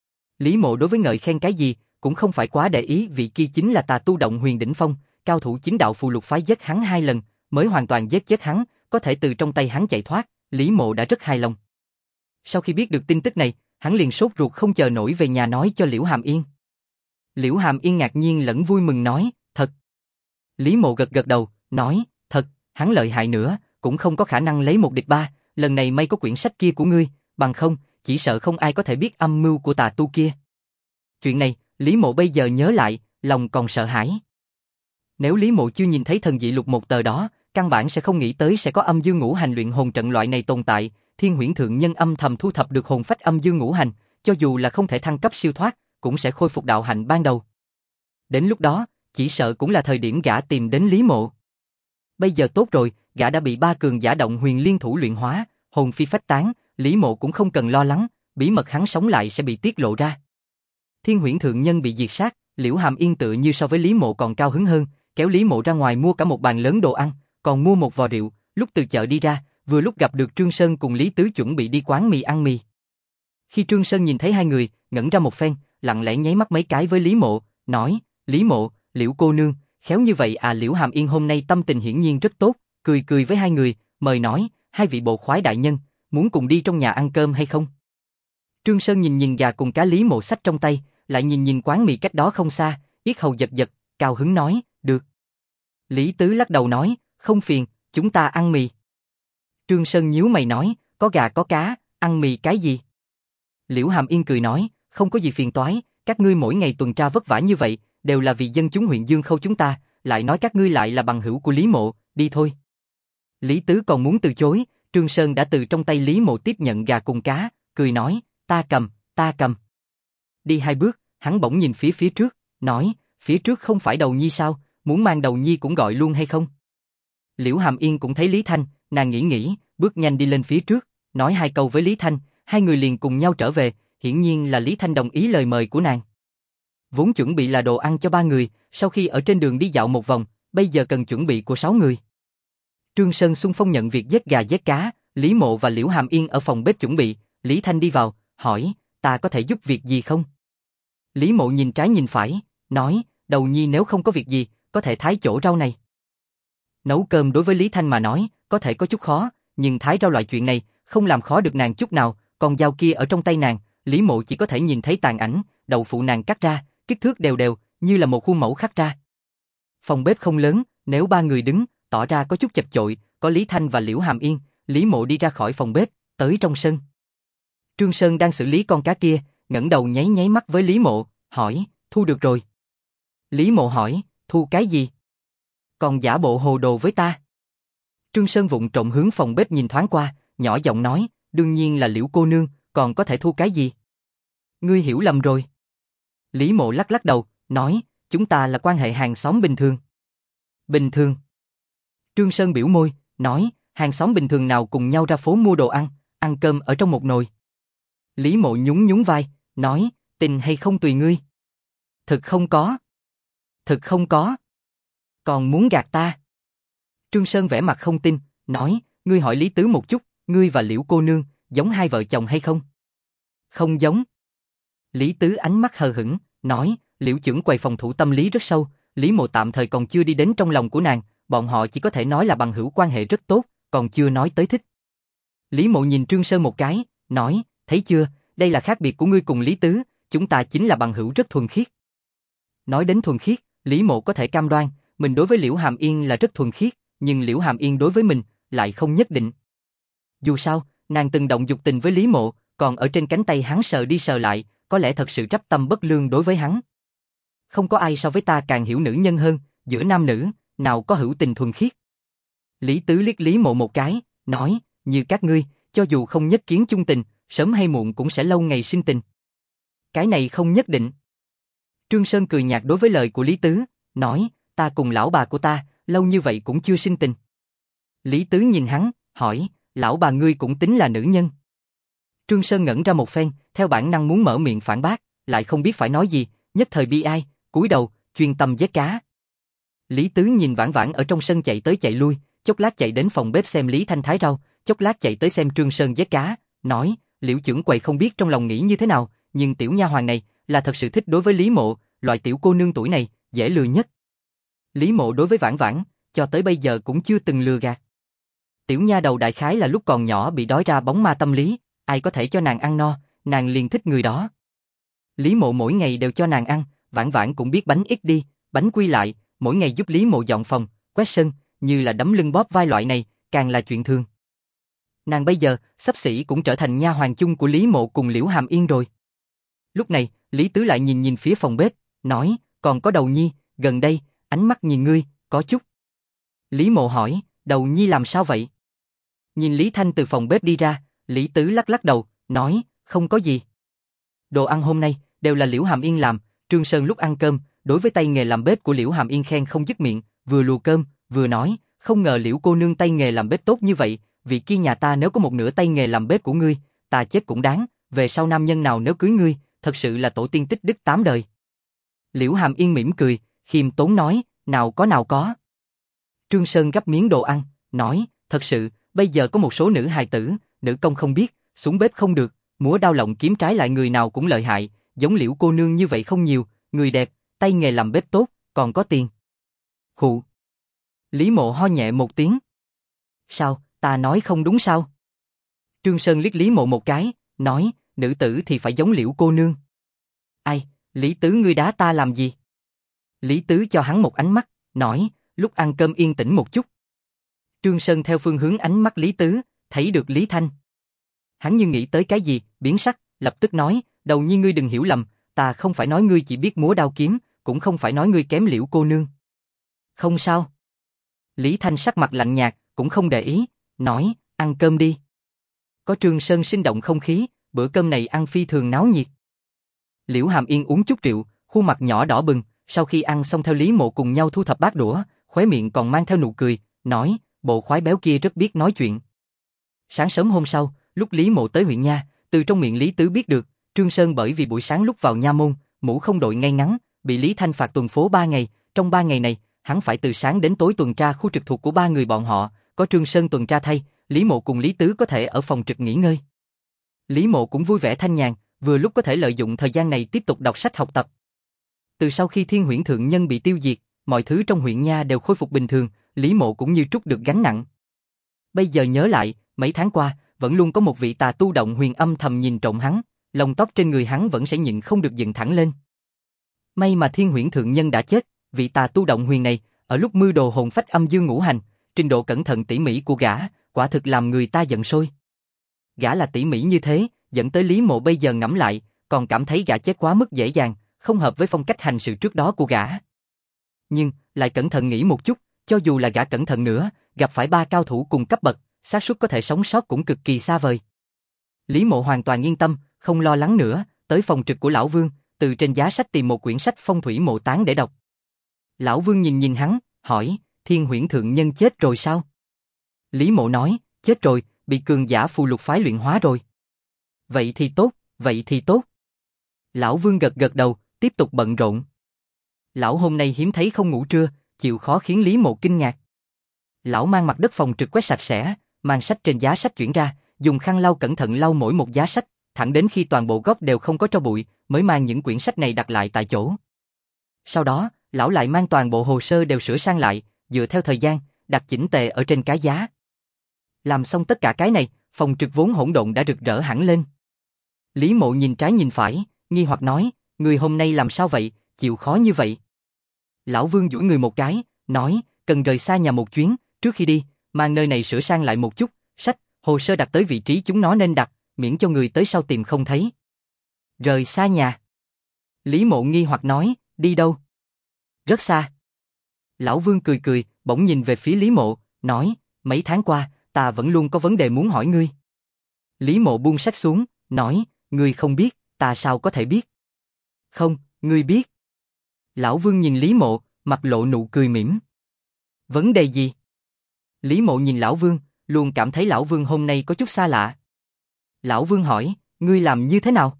Lý Mộ đối với ngợi khen cái gì, cũng không phải quá để ý, vì kia chính là tà tu động huyền đỉnh phong, cao thủ chính đạo Phù Lục phái giết hắn 2 lần, mới hoàn toàn giết chết hắn, có thể từ trong tay hắn chạy thoát, Lý Mộ đã rất hài lòng. Sau khi biết được tin tức này, hắn liền sốt ruột không chờ nổi về nhà nói cho Liễu Hàm Yên. Liễu Hàm Yên ngạc nhiên lẫn vui mừng nói: thật. Lý Mộ gật gật đầu, nói: thật, hắn lợi hại nữa, cũng không có khả năng lấy 1 địch 3, lần này may có quyển sách kia của ngươi, bằng không, chỉ sợ không ai có thể biết âm mưu của tà tu kia. Chuyện này, Lý Mộ bây giờ nhớ lại, lòng còn sợ hãi. Nếu Lý Mộ chưa nhìn thấy thần dị lục một tờ đó, căn bản sẽ không nghĩ tới sẽ có âm dương ngũ hành luyện hồn trận loại này tồn tại. Thiên Huyễn Thượng Nhân âm thầm thu thập được hồn phách âm dương ngũ hành, cho dù là không thể thăng cấp siêu thoát, cũng sẽ khôi phục đạo hạnh ban đầu. Đến lúc đó, chỉ sợ cũng là thời điểm gã tìm đến Lý Mộ. Bây giờ tốt rồi, gã đã bị 3 cường giả động huyền liên thủ luyện hóa, hồn phi phách tán, Lý Mộ cũng không cần lo lắng, bí mật hắn sống lại sẽ bị tiết lộ ra. Thiên Huyễn Thượng Nhân bị diệt sát, Liễu Hàm Yên tựa như so với Lý Mộ còn cao hứng hơn, kéo Lý Mộ ra ngoài mua cả một bàn lớn đồ ăn, còn mua một vò rượu, lúc từ chợ đi ra, vừa lúc gặp được Trương Sơn cùng Lý Tứ chuẩn bị đi quán mì ăn mì. Khi Trương Sơn nhìn thấy hai người, ngẩn ra một phen, lặng lẽ nháy mắt mấy cái với Lý Mộ, nói: Lý Mộ, Liễu cô nương, khéo như vậy à. Liễu Hàm Yên hôm nay tâm tình hiển nhiên rất tốt, cười cười với hai người, mời nói: hai vị bộ khoái đại nhân, muốn cùng đi trong nhà ăn cơm hay không? Trương Sơn nhìn nhìn gà cùng cá Lý Mộ xách trong tay, lại nhìn nhìn quán mì cách đó không xa, yết hầu giật giật, cao hứng nói: được. Lý Tứ lắc đầu nói: không phiền, chúng ta ăn mì. Trương Sơn nhíu mày nói: có gà có cá, ăn mì cái gì? Liễu Hàm Yên cười nói: không có gì phiền toái, các ngươi mỗi ngày tuần tra vất vả như vậy, đều là vì dân chúng huyện Dương Khâu chúng ta, lại nói các ngươi lại là bằng hữu của Lý Mộ, đi thôi. Lý Tứ còn muốn từ chối, Trương Sơn đã từ trong tay Lý Mộ tiếp nhận gà cùng cá, cười nói: ta cầm, ta cầm. Đi 2 bước, hắn bỗng nhìn phía trước, nói: phía trước không phải Đầu Nhi sao, muốn mang Đầu Nhi cũng gọi luôn hay không? Liễu Hàm Yên cũng thấy Lý Thanh, nàng nghĩ, bước nhanh đi lên phía trước, nói 2 câu với Lý Thanh, hai người liền cùng nhau trở về, hiển nhiên là Lý Thanh đồng ý lời mời của nàng. Vốn chuẩn bị là đồ ăn cho 3 người, sau khi ở trên đường đi dạo một vòng, bây giờ cần chuẩn bị của 6 người. Trương Sơn xung phong nhận việc giết gà giết cá, Lý Mộ và Liễu Hàm Yên ở phòng bếp chuẩn bị, Lý Thanh đi vào, hỏi: ta có thể giúp việc gì không? Lý Mộ nhìn trái nhìn phải, nói: Đầu Nhi nếu không có việc gì, có thể thái chỗ rau này. Nấu cơm đối với Lý Thanh mà nói, có thể có chút khó, nhưng thái rau loại chuyện này, không làm khó được nàng chút nào, còn dao kia ở trong tay nàng, Lý Mộ chỉ có thể nhìn thấy tàn ảnh, đậu phụ nàng cắt ra, kích thước đều đều, như là một khuôn mẫu khắc ra. Phòng bếp không lớn, nếu 3 người đứng, tỏ ra có chút chật chội, có Lý Thanh và Liễu Hàm Yên, Lý Mộ đi ra khỏi phòng bếp, tới trong sân. Trương Sơn đang xử lý con cá kia, ngẩng đầu nháy nháy mắt với Lý Mộ, hỏi: thu được rồi? Lý Mộ hỏi: thu cái gì? Còn giả bộ hồ đồ với ta? Trương Sơn vụng trộm hướng phòng bếp nhìn thoáng qua, nhỏ giọng nói: đương nhiên là Liễu cô nương, còn có thể thu cái gì? Ngươi hiểu lầm rồi. Lý Mộ lắc lắc đầu, nói, chúng ta là quan hệ hàng xóm bình thường. Bình thường. Trương Sơn biểu môi, nói, hàng xóm bình thường nào cùng nhau ra phố mua đồ ăn cơm ở trong một nồi. Lý Mộ nhún nhún vai, nói, tình hay không tùy ngươi. Thực không có. Thực không có. Còn muốn gạt ta. Trương Sơn vẻ mặt không tin, nói, ngươi hỏi Lý Tứ một chút, ngươi và Liễu cô nương, giống hai vợ chồng hay không? Không giống. Lý Tứ ánh mắt hờ hững, nói, Liễu trưởng quầy phòng thủ tâm lý rất sâu, Lý Mộ tạm thời còn chưa đi đến trong lòng của nàng, bọn họ chỉ có thể nói là bằng hữu quan hệ rất tốt, còn chưa nói tới thích. Lý Mộ nhìn Trương Sơn một cái, nói, thấy chưa, đây là khác biệt của ngươi cùng Lý Tứ, chúng ta chính là bằng hữu rất thuần khiết. Nói đến thuần khiết, Lý Mộ có thể cam đoan, mình đối với Liễu Hàm Yên là rất thuần khiết, nhưng Liễu Hàm Yên đối với mình lại không nhất định. Dù sao, nàng từng động dục tình với Lý Mộ, còn ở trên cánh tay hắn sờ đi sờ lại, có lẽ thật sự trách tâm bất lương đối với hắn. Không có ai so với ta càng hiểu nữ nhân hơn, giữa nam nữ, nào có hữu tình thuần khiết. Lý Tứ liếc Lý Mộ một cái, nói, như các ngươi, cho dù không nhất kiến chung tình, sớm hay muộn cũng sẽ lâu ngày sinh tình. Cái này không nhất định. Trương Sơn cười nhạt đối với lời của Lý Tứ, nói, ta cùng lão bà của ta, lâu như vậy cũng chưa sinh tình. Lý Tứ nhìn hắn, hỏi, lão bà ngươi cũng tính là nữ nhân. Trương Sơn ngẩn ra một phen, theo bản năng muốn mở miệng phản bác, lại không biết phải nói gì, nhất thời bi ai, cúi đầu, chuyên tâm vớt cá. Lý Tứ nhìn Vãn Vãn ở trong sân chạy tới chạy lui, chốc lát chạy đến phòng bếp xem Lý Thanh thái rau, chốc lát chạy tới xem Trương Sơn vớt cá, nói, Liễu trưởng quầy không biết trong lòng nghĩ như thế nào, nhưng tiểu nha hoàn này là thật sự thích đối với Lý Mộ, loại tiểu cô nương tuổi này, dễ lừa nhất. Lý Mộ đối với Vãn Vãn, cho tới bây giờ cũng chưa từng lừa gạt. Tiểu nha đầu đại khái là lúc còn nhỏ bị đói ra bóng ma tâm lý, ai có thể cho nàng ăn no, nàng liền thích người đó. Lý Mộ mỗi ngày đều cho nàng ăn, Vãn Vãn cũng biết bánh ít đi, bánh quy lại, mỗi ngày giúp Lý Mộ dọn phòng, quét sân, như là đấm lưng bóp vai loại này, càng là chuyện thường. Nàng bây giờ, xấp xỉ cũng trở thành nha hoàn chung của Lý Mộ cùng Liễu Hàm Yên rồi. Lúc này, Lý Tứ lại nhìn phía phòng bếp, nói, còn có Đầu Nhi, gần đây, ánh mắt nhìn ngươi, có chút. Lý Mộ hỏi, Đầu Nhi làm sao vậy? Nhìn Lý Thanh từ phòng bếp đi ra, Lý Tứ lắc lắc đầu, nói, không có gì. Đồ ăn hôm nay, đều là Liễu Hàm Yên làm, Trương Sơn lúc ăn cơm, đối với tay nghề làm bếp của Liễu Hàm Yên khen không dứt miệng, vừa lùa cơm, vừa nói, không ngờ Liễu cô nương tay nghề làm bếp tốt như vậy, vị kia nhà ta nếu có một nửa tay nghề làm bếp của ngươi, ta chết cũng đáng, về sau nam nhân nào nếu cưới ngươi, thật sự là tổ tiên tích đức 8 đời. Liễu Hàm Yên mỉm cười, khiêm tốn nói, nào có. Trương Sơn gắp miếng đồ ăn, nói, thật sự, bây giờ có một số nữ hài tử, nữ công không biết, xuống bếp không được, múa đao lộng kiếm trái lại người nào cũng lợi hại, giống Liễu cô nương như vậy không nhiều, người đẹp, tay nghề làm bếp tốt, còn có tiền. Khụ. Lý Mộ ho nhẹ một tiếng. Sao, ta nói không đúng sao? Trương Sơn liếc Lý Mộ một cái, nói, nữ tử thì phải giống Liễu cô nương. Ai, Lý Tứ ngươi đá ta làm gì? Lý Tứ cho hắn một ánh mắt, nói, lúc ăn cơm yên tĩnh một chút. Trương Sơn theo phương hướng ánh mắt Lý Tứ, thấy được Lý Thanh. Hắn như nghĩ tới cái gì, biến sắc, lập tức nói, Đầu Nhi ngươi đừng hiểu lầm, ta không phải nói ngươi chỉ biết múa đao kiếm, cũng không phải nói ngươi kém Liễu cô nương. Không sao. Lý Thanh sắc mặt lạnh nhạt, cũng không để ý, nói, ăn cơm đi. Có Trương Sơn sinh động không khí, bữa cơm này ăn phi thường náo nhiệt. Liễu Hàm Yên uống chút rượu, khuôn mặt nhỏ đỏ bừng, sau khi ăn xong theo Lý Mộ cùng nhau thu thập bát đũa, khóe miệng còn mang theo nụ cười, nói, bộ khoái béo kia rất biết nói chuyện. Sáng sớm hôm sau, lúc Lý Mộ tới huyện nha, từ trong miệng Lý Tứ biết được, Trương Sơn bởi vì buổi sáng lúc vào nha môn, mũ không đội ngay ngắn, bị Lý Thanh phạt tuần phố 3 ngày, trong 3 ngày này, hắn phải từ sáng đến tối tuần tra khu trực thuộc của 3 người bọn họ, có Trương Sơn tuần tra thay, Lý Mộ cùng Lý Tứ có thể ở phòng trực nghỉ ngơi. Lý Mộ cũng vui vẻ thanh nhàn, vừa lúc có thể lợi dụng thời gian này tiếp tục đọc sách học tập. Từ sau khi Thiên Huyễn Thượng Nhân bị tiêu diệt, mọi thứ trong huyện nha đều khôi phục bình thường, Lý Mộ cũng như trút được gánh nặng. Bây giờ nhớ lại, mấy tháng qua, vẫn luôn có một vị tà tu động huyền âm thầm nhìn trộm hắn, lông tóc trên người hắn vẫn sẽ nhịn không được dựng thẳng lên. May mà Thiên Huyễn Thượng Nhân đã chết, vị tà tu động huyền này, ở lúc mưu đồ hồn phách âm dương ngũ hành, trình độ cẩn thận tỉ mỉ của gã, quả thực làm người ta giận sôi. Gã là tỉ mỉ như thế, dẫn tới Lý Mộ bây giờ ngẫm lại, còn cảm thấy gã chết quá mức dễ dàng, không hợp với phong cách hành sự trước đó của gã. Nhưng, lại cẩn thận nghĩ một chút, cho dù là gã cẩn thận nữa, gặp phải 3 cao thủ cùng cấp bậc, xác suất có thể sống sót cũng cực kỳ xa vời. Lý Mộ hoàn toàn yên tâm, không lo lắng nữa, tới phòng trực của lão Vương, từ trên giá sách tìm một quyển sách phong thủy mộ tán để đọc. Lão Vương nhìn nhìn hắn, hỏi, Thiên Huyễn Thượng Nhân chết rồi sao? Lý Mộ nói, chết rồi, bị cường giả phù lục phái luyện hóa rồi. Vậy thì tốt, vậy thì tốt. Lão Vương gật gật đầu, tiếp tục bận rộn. Lão hôm nay hiếm thấy không ngủ trưa, chịu khó khiến Lý Mộ kinh ngạc. Lão mang mặt đất phòng trực quét sạch sẽ, mang sách trên giá sách chuyển ra, dùng khăn lau cẩn thận lau mỗi một giá sách, thẳng đến khi toàn bộ góc đều không có tro bụi, mới mang những quyển sách này đặt lại tại chỗ. Sau đó, lão lại mang toàn bộ hồ sơ đều sửa sang lại, dựa theo thời gian, đặt chỉnh tề ở trên cái giá. Làm xong tất cả cái này, phòng trực vốn hỗn độn đã rực rỡ hẳn lên. Lý Mộ nhìn trái nhìn phải, nghi hoặc nói, người hôm nay làm sao vậy, chịu khó như vậy. Lão Vương duỗi người một cái, nói, cần rời xa nhà một chuyến, trước khi đi, mang nơi này sửa sang lại một chút, sách, hồ sơ đặt tới vị trí chúng nó nên đặt, miễn cho người tới sau tìm không thấy. Rời xa nhà. Lý Mộ nghi hoặc nói, đi đâu? Rất xa. Lão Vương cười cười, bỗng nhìn về phía Lý Mộ, nói, mấy tháng qua, ta vẫn luôn có vấn đề muốn hỏi ngươi. Lý Mộ buông sách xuống, nói, ngươi không biết, ta sao có thể biết? Không, ngươi biết. Lão Vương nhìn Lý Mộ, mặt lộ nụ cười mỉm. Vấn đề gì? Lý Mộ nhìn Lão Vương, luôn cảm thấy Lão Vương hôm nay có chút xa lạ. Lão Vương hỏi, ngươi làm như thế nào?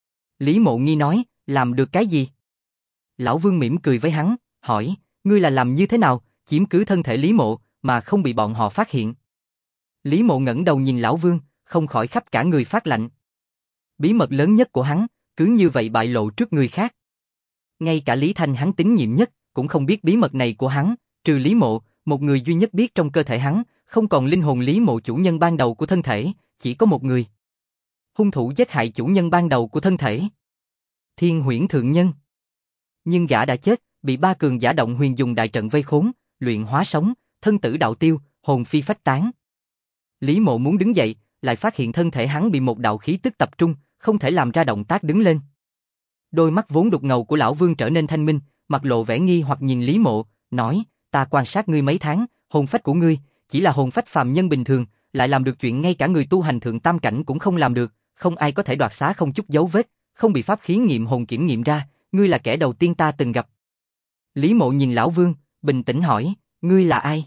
Lý Mộ nghi nói, làm được cái gì? Lão Vương mỉm cười với hắn, hỏi, ngươi là làm như thế nào, chiếm cứ thân thể Lý Mộ, mà không bị bọn họ phát hiện? Lý Mộ ngẩng đầu nhìn Lão Vương, không khỏi khắp cả người phát lạnh. Bí mật lớn nhất của hắn, cứ như vậy bại lộ trước người khác. Ngay cả Lý Thanh hắn tín nhiệm nhất, cũng không biết bí mật này của hắn, trừ Lý Mộ, một người duy nhất biết trong cơ thể hắn, không còn linh hồn Lý Mộ chủ nhân ban đầu của thân thể, chỉ có một người. Hung thủ giết hại chủ nhân ban đầu của thân thể. Thiên Huyễn Thượng Nhân. Nhưng gã đã chết, bị ba cường giả động huyền dùng đại trận vây khốn, luyện hóa sống, thân tử đạo tiêu, hồn phi phách tán. Lý Mộ muốn đứng dậy, lại phát hiện thân thể hắn bị một đạo khí tức tập trung, không thể làm ra động tác đứng lên. Đôi mắt vốn đục ngầu của Lão Vương trở nên thanh minh, mặt lộ vẻ nghi hoặc nhìn Lý Mộ, nói, ta quan sát ngươi mấy tháng, hồn phách của ngươi, chỉ là hồn phách phàm nhân bình thường, lại làm được chuyện ngay cả người tu hành thượng tam cảnh cũng không làm được, không ai có thể đoạt xá không chút dấu vết, không bị pháp khí nghiệm hồn kiểm nghiệm ra, ngươi là kẻ đầu tiên ta từng gặp. Lý Mộ nhìn Lão Vương, bình tĩnh hỏi, ngươi là ai?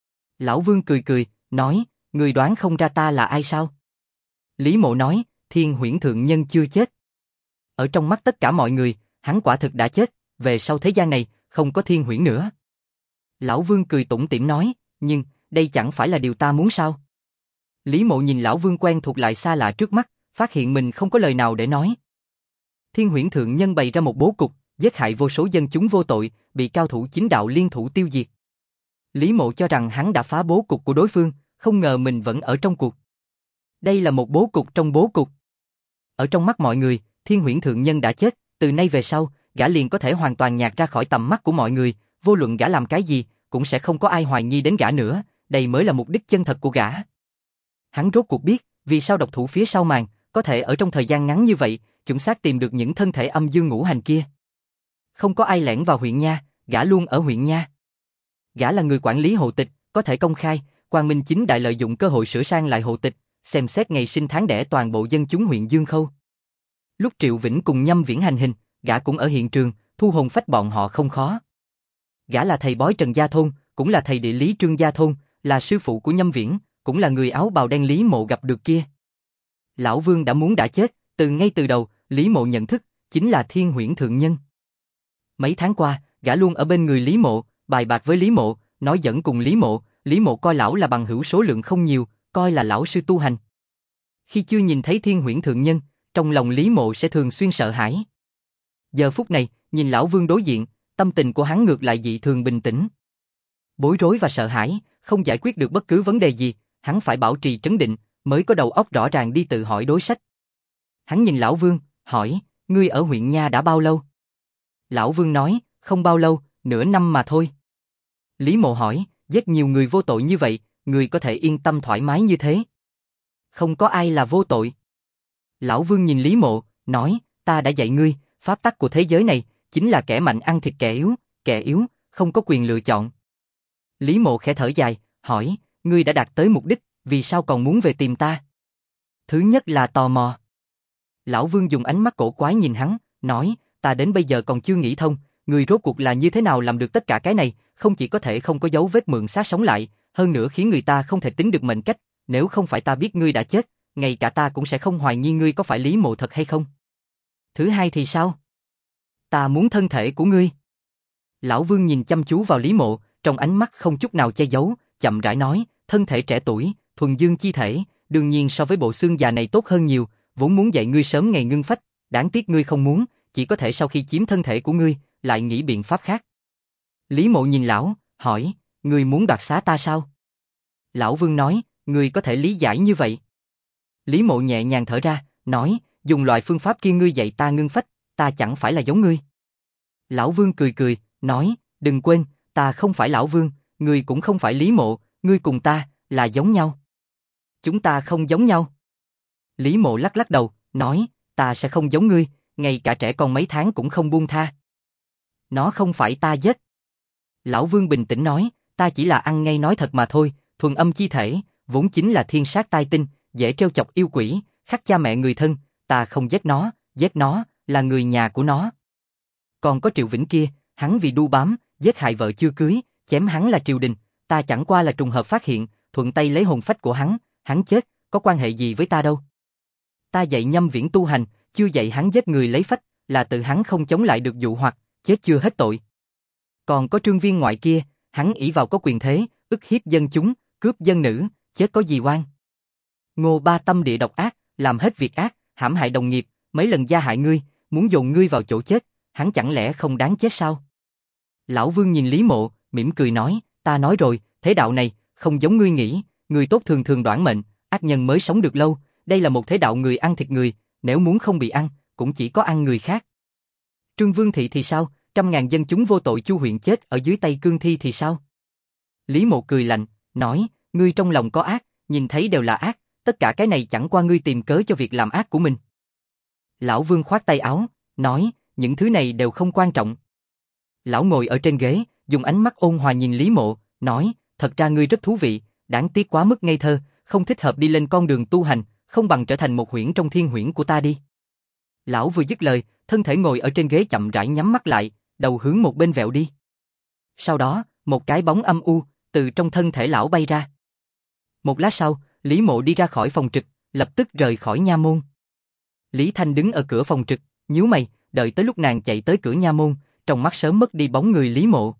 Lão Vương cười cười, nói, ngươi đoán không ra ta là ai sao? Lý Mộ nói, Thiên Huyễn Thượng Nhân chưa chết. Ở trong mắt tất cả mọi người, hắn quả thực đã chết, về sau thế gian này, không có Thiên Huyễn nữa. Lão Vương cười tủm tỉm nói, nhưng, đây chẳng phải là điều ta muốn sao? Lý Mộ nhìn Lão Vương quen thuộc lại xa lạ trước mắt, phát hiện mình không có lời nào để nói. Thiên Huyễn Thượng Nhân bày ra một bố cục, giết hại vô số dân chúng vô tội, bị cao thủ chính đạo liên thủ tiêu diệt. Lý Mộ cho rằng hắn đã phá bố cục của đối phương, không ngờ mình vẫn ở trong cuộc. Đây là một bố cục trong bố cục. Ở trong mắt mọi người, Thiên Huyễn Thượng Nhân đã chết, từ nay về sau, gã liền có thể hoàn toàn nhạt ra khỏi tầm mắt của mọi người, vô luận gã làm cái gì, cũng sẽ không có ai hoài nghi đến gã nữa, đây mới là mục đích chân thật của gã. Hắn rốt cuộc biết, vì sao độc thủ phía sau màn, có thể ở trong thời gian ngắn như vậy, chuẩn xác tìm được những thân thể âm dương ngũ hành kia. Không có ai lẻn vào huyện nha, gã luôn ở huyện nha. Gã là người quản lý hộ tịch, có thể công khai, Quang Minh Chính Đại lợi dụng cơ hội sửa sang lại hộ tịch, xem xét ngày sinh tháng đẻ toàn bộ dân chúng huyện Dương Khâu. Lúc Triệu Vĩnh cùng Nhâm Viễn hành hình, gã cũng ở hiện trường, thu hồn phách bọn họ không khó. Gã là thầy bói Trần Gia Thôn, cũng là thầy địa lý Trương Gia Thôn, là sư phụ của Nhâm Viễn, cũng là người áo bào đen Lý Mộ gặp được kia. Lão Vương đã muốn đã chết, ngay từ đầu, Lý Mộ nhận thức, chính là Thiên Huyễn Thượng Nhân. Mấy tháng qua, gã luôn ở bên người Lý Mộ, bài bạc với Lý Mộ, nói dẫn cùng Lý Mộ coi lão là bằng hữu số lượng không nhiều, coi là lão sư tu hành. Khi chưa nhìn thấy Thiên Huyễn Thượng Nhân, trong lòng Lý Mộ sẽ thường xuyên sợ hãi. Giờ phút này, nhìn Lão Vương đối diện, tâm tình của hắn ngược lại dị thường bình tĩnh. Bối rối và sợ hãi, không giải quyết được bất cứ vấn đề gì, hắn phải bảo trì trấn định, mới có đầu óc rõ ràng đi tự hỏi đối sách. Hắn nhìn Lão Vương, hỏi, ngươi ở huyện Nha đã bao lâu? Lão Vương nói, không bao lâu, nửa năm mà thôi. Lý Mộ hỏi, giết nhiều người vô tội như vậy, ngươi có thể yên tâm thoải mái như thế? Không có ai là vô tội. Lão Vương nhìn Lý Mộ, nói, ta đã dạy ngươi, pháp tắc của thế giới này, chính là kẻ mạnh ăn thịt kẻ yếu, không có quyền lựa chọn. Lý Mộ khẽ thở dài, hỏi, ngươi đã đạt tới mục đích, vì sao còn muốn về tìm ta? Thứ nhất là tò mò. Lão Vương dùng ánh mắt cổ quái nhìn hắn, nói, ta đến bây giờ còn chưa nghĩ thông, ngươi rốt cuộc là như thế nào làm được tất cả cái này, không chỉ có thể không có dấu vết mượn xác sống lại, hơn nữa khiến người ta không thể tính được mệnh cách, nếu không phải ta biết ngươi đã chết, ngay cả ta cũng sẽ không hoài nghi ngươi có phải Lý Mộ thật hay không. Thứ hai thì sao? Ta muốn thân thể của ngươi. Lão Vương nhìn chăm chú vào Lý Mộ, trong ánh mắt không chút nào che giấu, chậm rãi nói, thân thể trẻ tuổi, thuần dương chi thể, đương nhiên so với bộ xương già này tốt hơn nhiều, vốn muốn dạy ngươi sớm ngày ngưng phách, đáng tiếc ngươi không muốn, chỉ có thể sau khi chiếm thân thể của ngươi, lại nghĩ biện pháp khác. Lý Mộ nhìn lão, hỏi, ngươi muốn đoạt xá ta sao? Lão Vương nói, ngươi có thể lý giải như vậy. Lý Mộ nhẹ nhàng thở ra, nói, dùng loại phương pháp kia ngươi dạy ta ngưng phách, ta chẳng phải là giống ngươi. Lão Vương cười cười, nói, đừng quên, ta không phải Lão Vương, ngươi cũng không phải Lý Mộ, ngươi cùng ta, là giống nhau. Chúng ta không giống nhau. Lý Mộ lắc lắc đầu, nói, ta sẽ không giống ngươi, ngay cả trẻ con mấy tháng cũng không buông tha. Nó không phải ta giết. Lão Vương bình tĩnh nói, ta chỉ là ăn ngay nói thật mà thôi, thuần âm chi thể, vốn chính là thiên sát tai tinh, dễ trêu chọc yêu quỷ, khắc cha mẹ người thân, ta không giết nó, là người nhà của nó. Còn có Triệu Vĩnh kia, hắn vì đu bám, giết hại vợ chưa cưới, chém hắn là triều đình, ta chẳng qua là trùng hợp phát hiện, thuận tay lấy hồn phách của hắn chết, có quan hệ gì với ta đâu. Ta dạy Nhâm Viễn tu hành, chưa dạy hắn giết người lấy phách, là tự hắn không chống lại được dụ hoặc, chết chưa hết tội. Còn có Trương Viên ngoại kia, hắn ỷ vào có quyền thế, ức hiếp dân chúng, cướp dân nữ, chết có gì oan. Ngô Ba tâm địa độc ác, làm hết việc ác, hãm hại đồng nghiệp, mấy lần gia hại ngươi, muốn dồn ngươi vào chỗ chết, hắn chẳng lẽ không đáng chết sao? Lão Vương nhìn Lý Mộ, mỉm cười nói, ta nói rồi, thế đạo này, không giống ngươi nghĩ, người tốt thường thường đoản mệnh, ác nhân mới sống được lâu, đây là một thế đạo người ăn thịt người, nếu muốn không bị ăn, cũng chỉ có ăn người khác. Trương Vương Thị thì sao, 100.000 dân chúng vô tội Chu huyện chết ở dưới tay cương thi thì sao? Lý Mộ cười lạnh, nói, ngươi trong lòng có ác, nhìn thấy đều là ác, tất cả cái này chẳng qua ngươi tìm cớ cho việc làm ác của mình. Lão Vương khoát tay áo, nói, những thứ này đều không quan trọng. Lão ngồi ở trên ghế, dùng ánh mắt ôn hòa nhìn Lý Mộ, nói, thật ra ngươi rất thú vị, đáng tiếc quá mức ngây thơ, không thích hợp đi lên con đường tu hành, không bằng trở thành một huyễn trong thiên huyễn của ta đi. Lão vừa dứt lời, thân thể ngồi ở trên ghế chậm rãi nhắm mắt lại, đầu hướng một bên vẹo đi. Sau đó, một cái bóng âm u, từ trong thân thể lão bay ra. Một lát sau, Lý Mộ đi ra khỏi phòng trực, lập tức rời khỏi nha môn. Lý Thanh đứng ở cửa phòng trực, nhíu mày, đợi tới lúc nàng chạy tới cửa nha môn, trong mắt sớm mất đi bóng người Lý Mộ.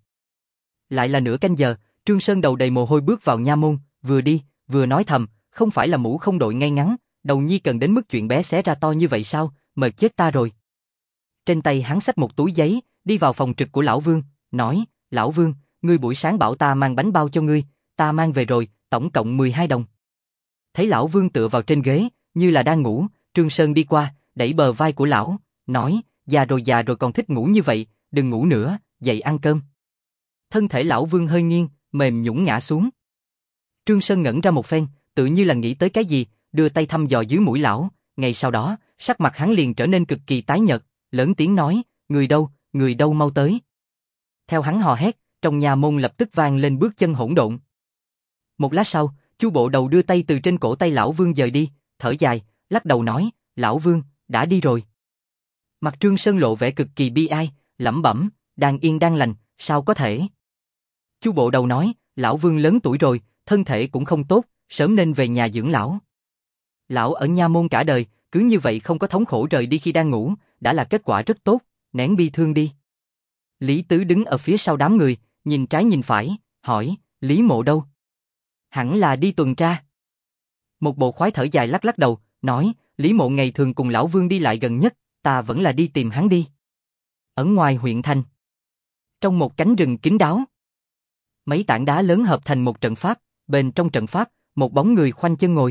Lại là nửa canh giờ, Trương Sơn đầu đầy mồ hôi bước vào nha môn, vừa đi, vừa nói thầm, không phải là mũ không đội ngay ngắn, đầu nhi cần đến mức chuyện bé xé ra to như vậy sao, mệt chết ta rồi. Trên tay hắn xách một túi giấy, đi vào phòng trực của Lão Vương, nói, Lão Vương, ngươi buổi sáng bảo ta mang bánh bao cho ngươi, ta mang về rồi, tổng cộng 12 đồng. Thấy Lão Vương tựa vào trên ghế, như là đang ngủ, Trương Sơn đi qua, đẩy bờ vai của lão, nói, già rồi còn thích ngủ như vậy, đừng ngủ nữa, dậy ăn cơm. Thân thể Lão Vương hơi nghiêng, mềm nhũn ngã xuống. Trương Sơn ngẩn ra một phen, tự như là nghĩ tới cái gì, đưa tay thăm dò dưới mũi lão, ngay sau đó, sắc mặt hắn liền trở nên cực kỳ tái nhợt, lớn tiếng nói, người đâu mau tới. Theo hắn hò hét, trong nhà môn lập tức vang lên bước chân hỗn độn. Một lát sau, Chu Bộ Đầu đưa tay từ trên cổ tay Lão Vương dời đi, thở dài, lắc đầu nói, Lão Vương, đã đi rồi. Mặt Trương Sơn lộ vẻ cực kỳ bi ai, lẩm bẩm, đang yên đang lành, sao có thể? Chu Bộ Đầu nói, Lão Vương lớn tuổi rồi, thân thể cũng không tốt, sớm nên về nhà dưỡng lão. Lão ở nha môn cả đời, cứ như vậy không có thống khổ rời đi khi đang ngủ, đã là kết quả rất tốt, nén bi thương đi. Lý Tứ đứng ở phía sau đám người, nhìn trái nhìn phải, hỏi, Lý Mộ đâu? Hẳn là đi tuần tra. Một bộ khoái thở dài lắc lắc đầu, nói, Lý Mộ ngày thường cùng Lão Vương đi lại gần nhất, ta vẫn là đi tìm hắn đi. Ở ngoài huyện thành, trong một cánh rừng kín đáo, mấy tảng đá lớn hợp thành một trận pháp, bên trong trận pháp, một bóng người khoanh chân ngồi.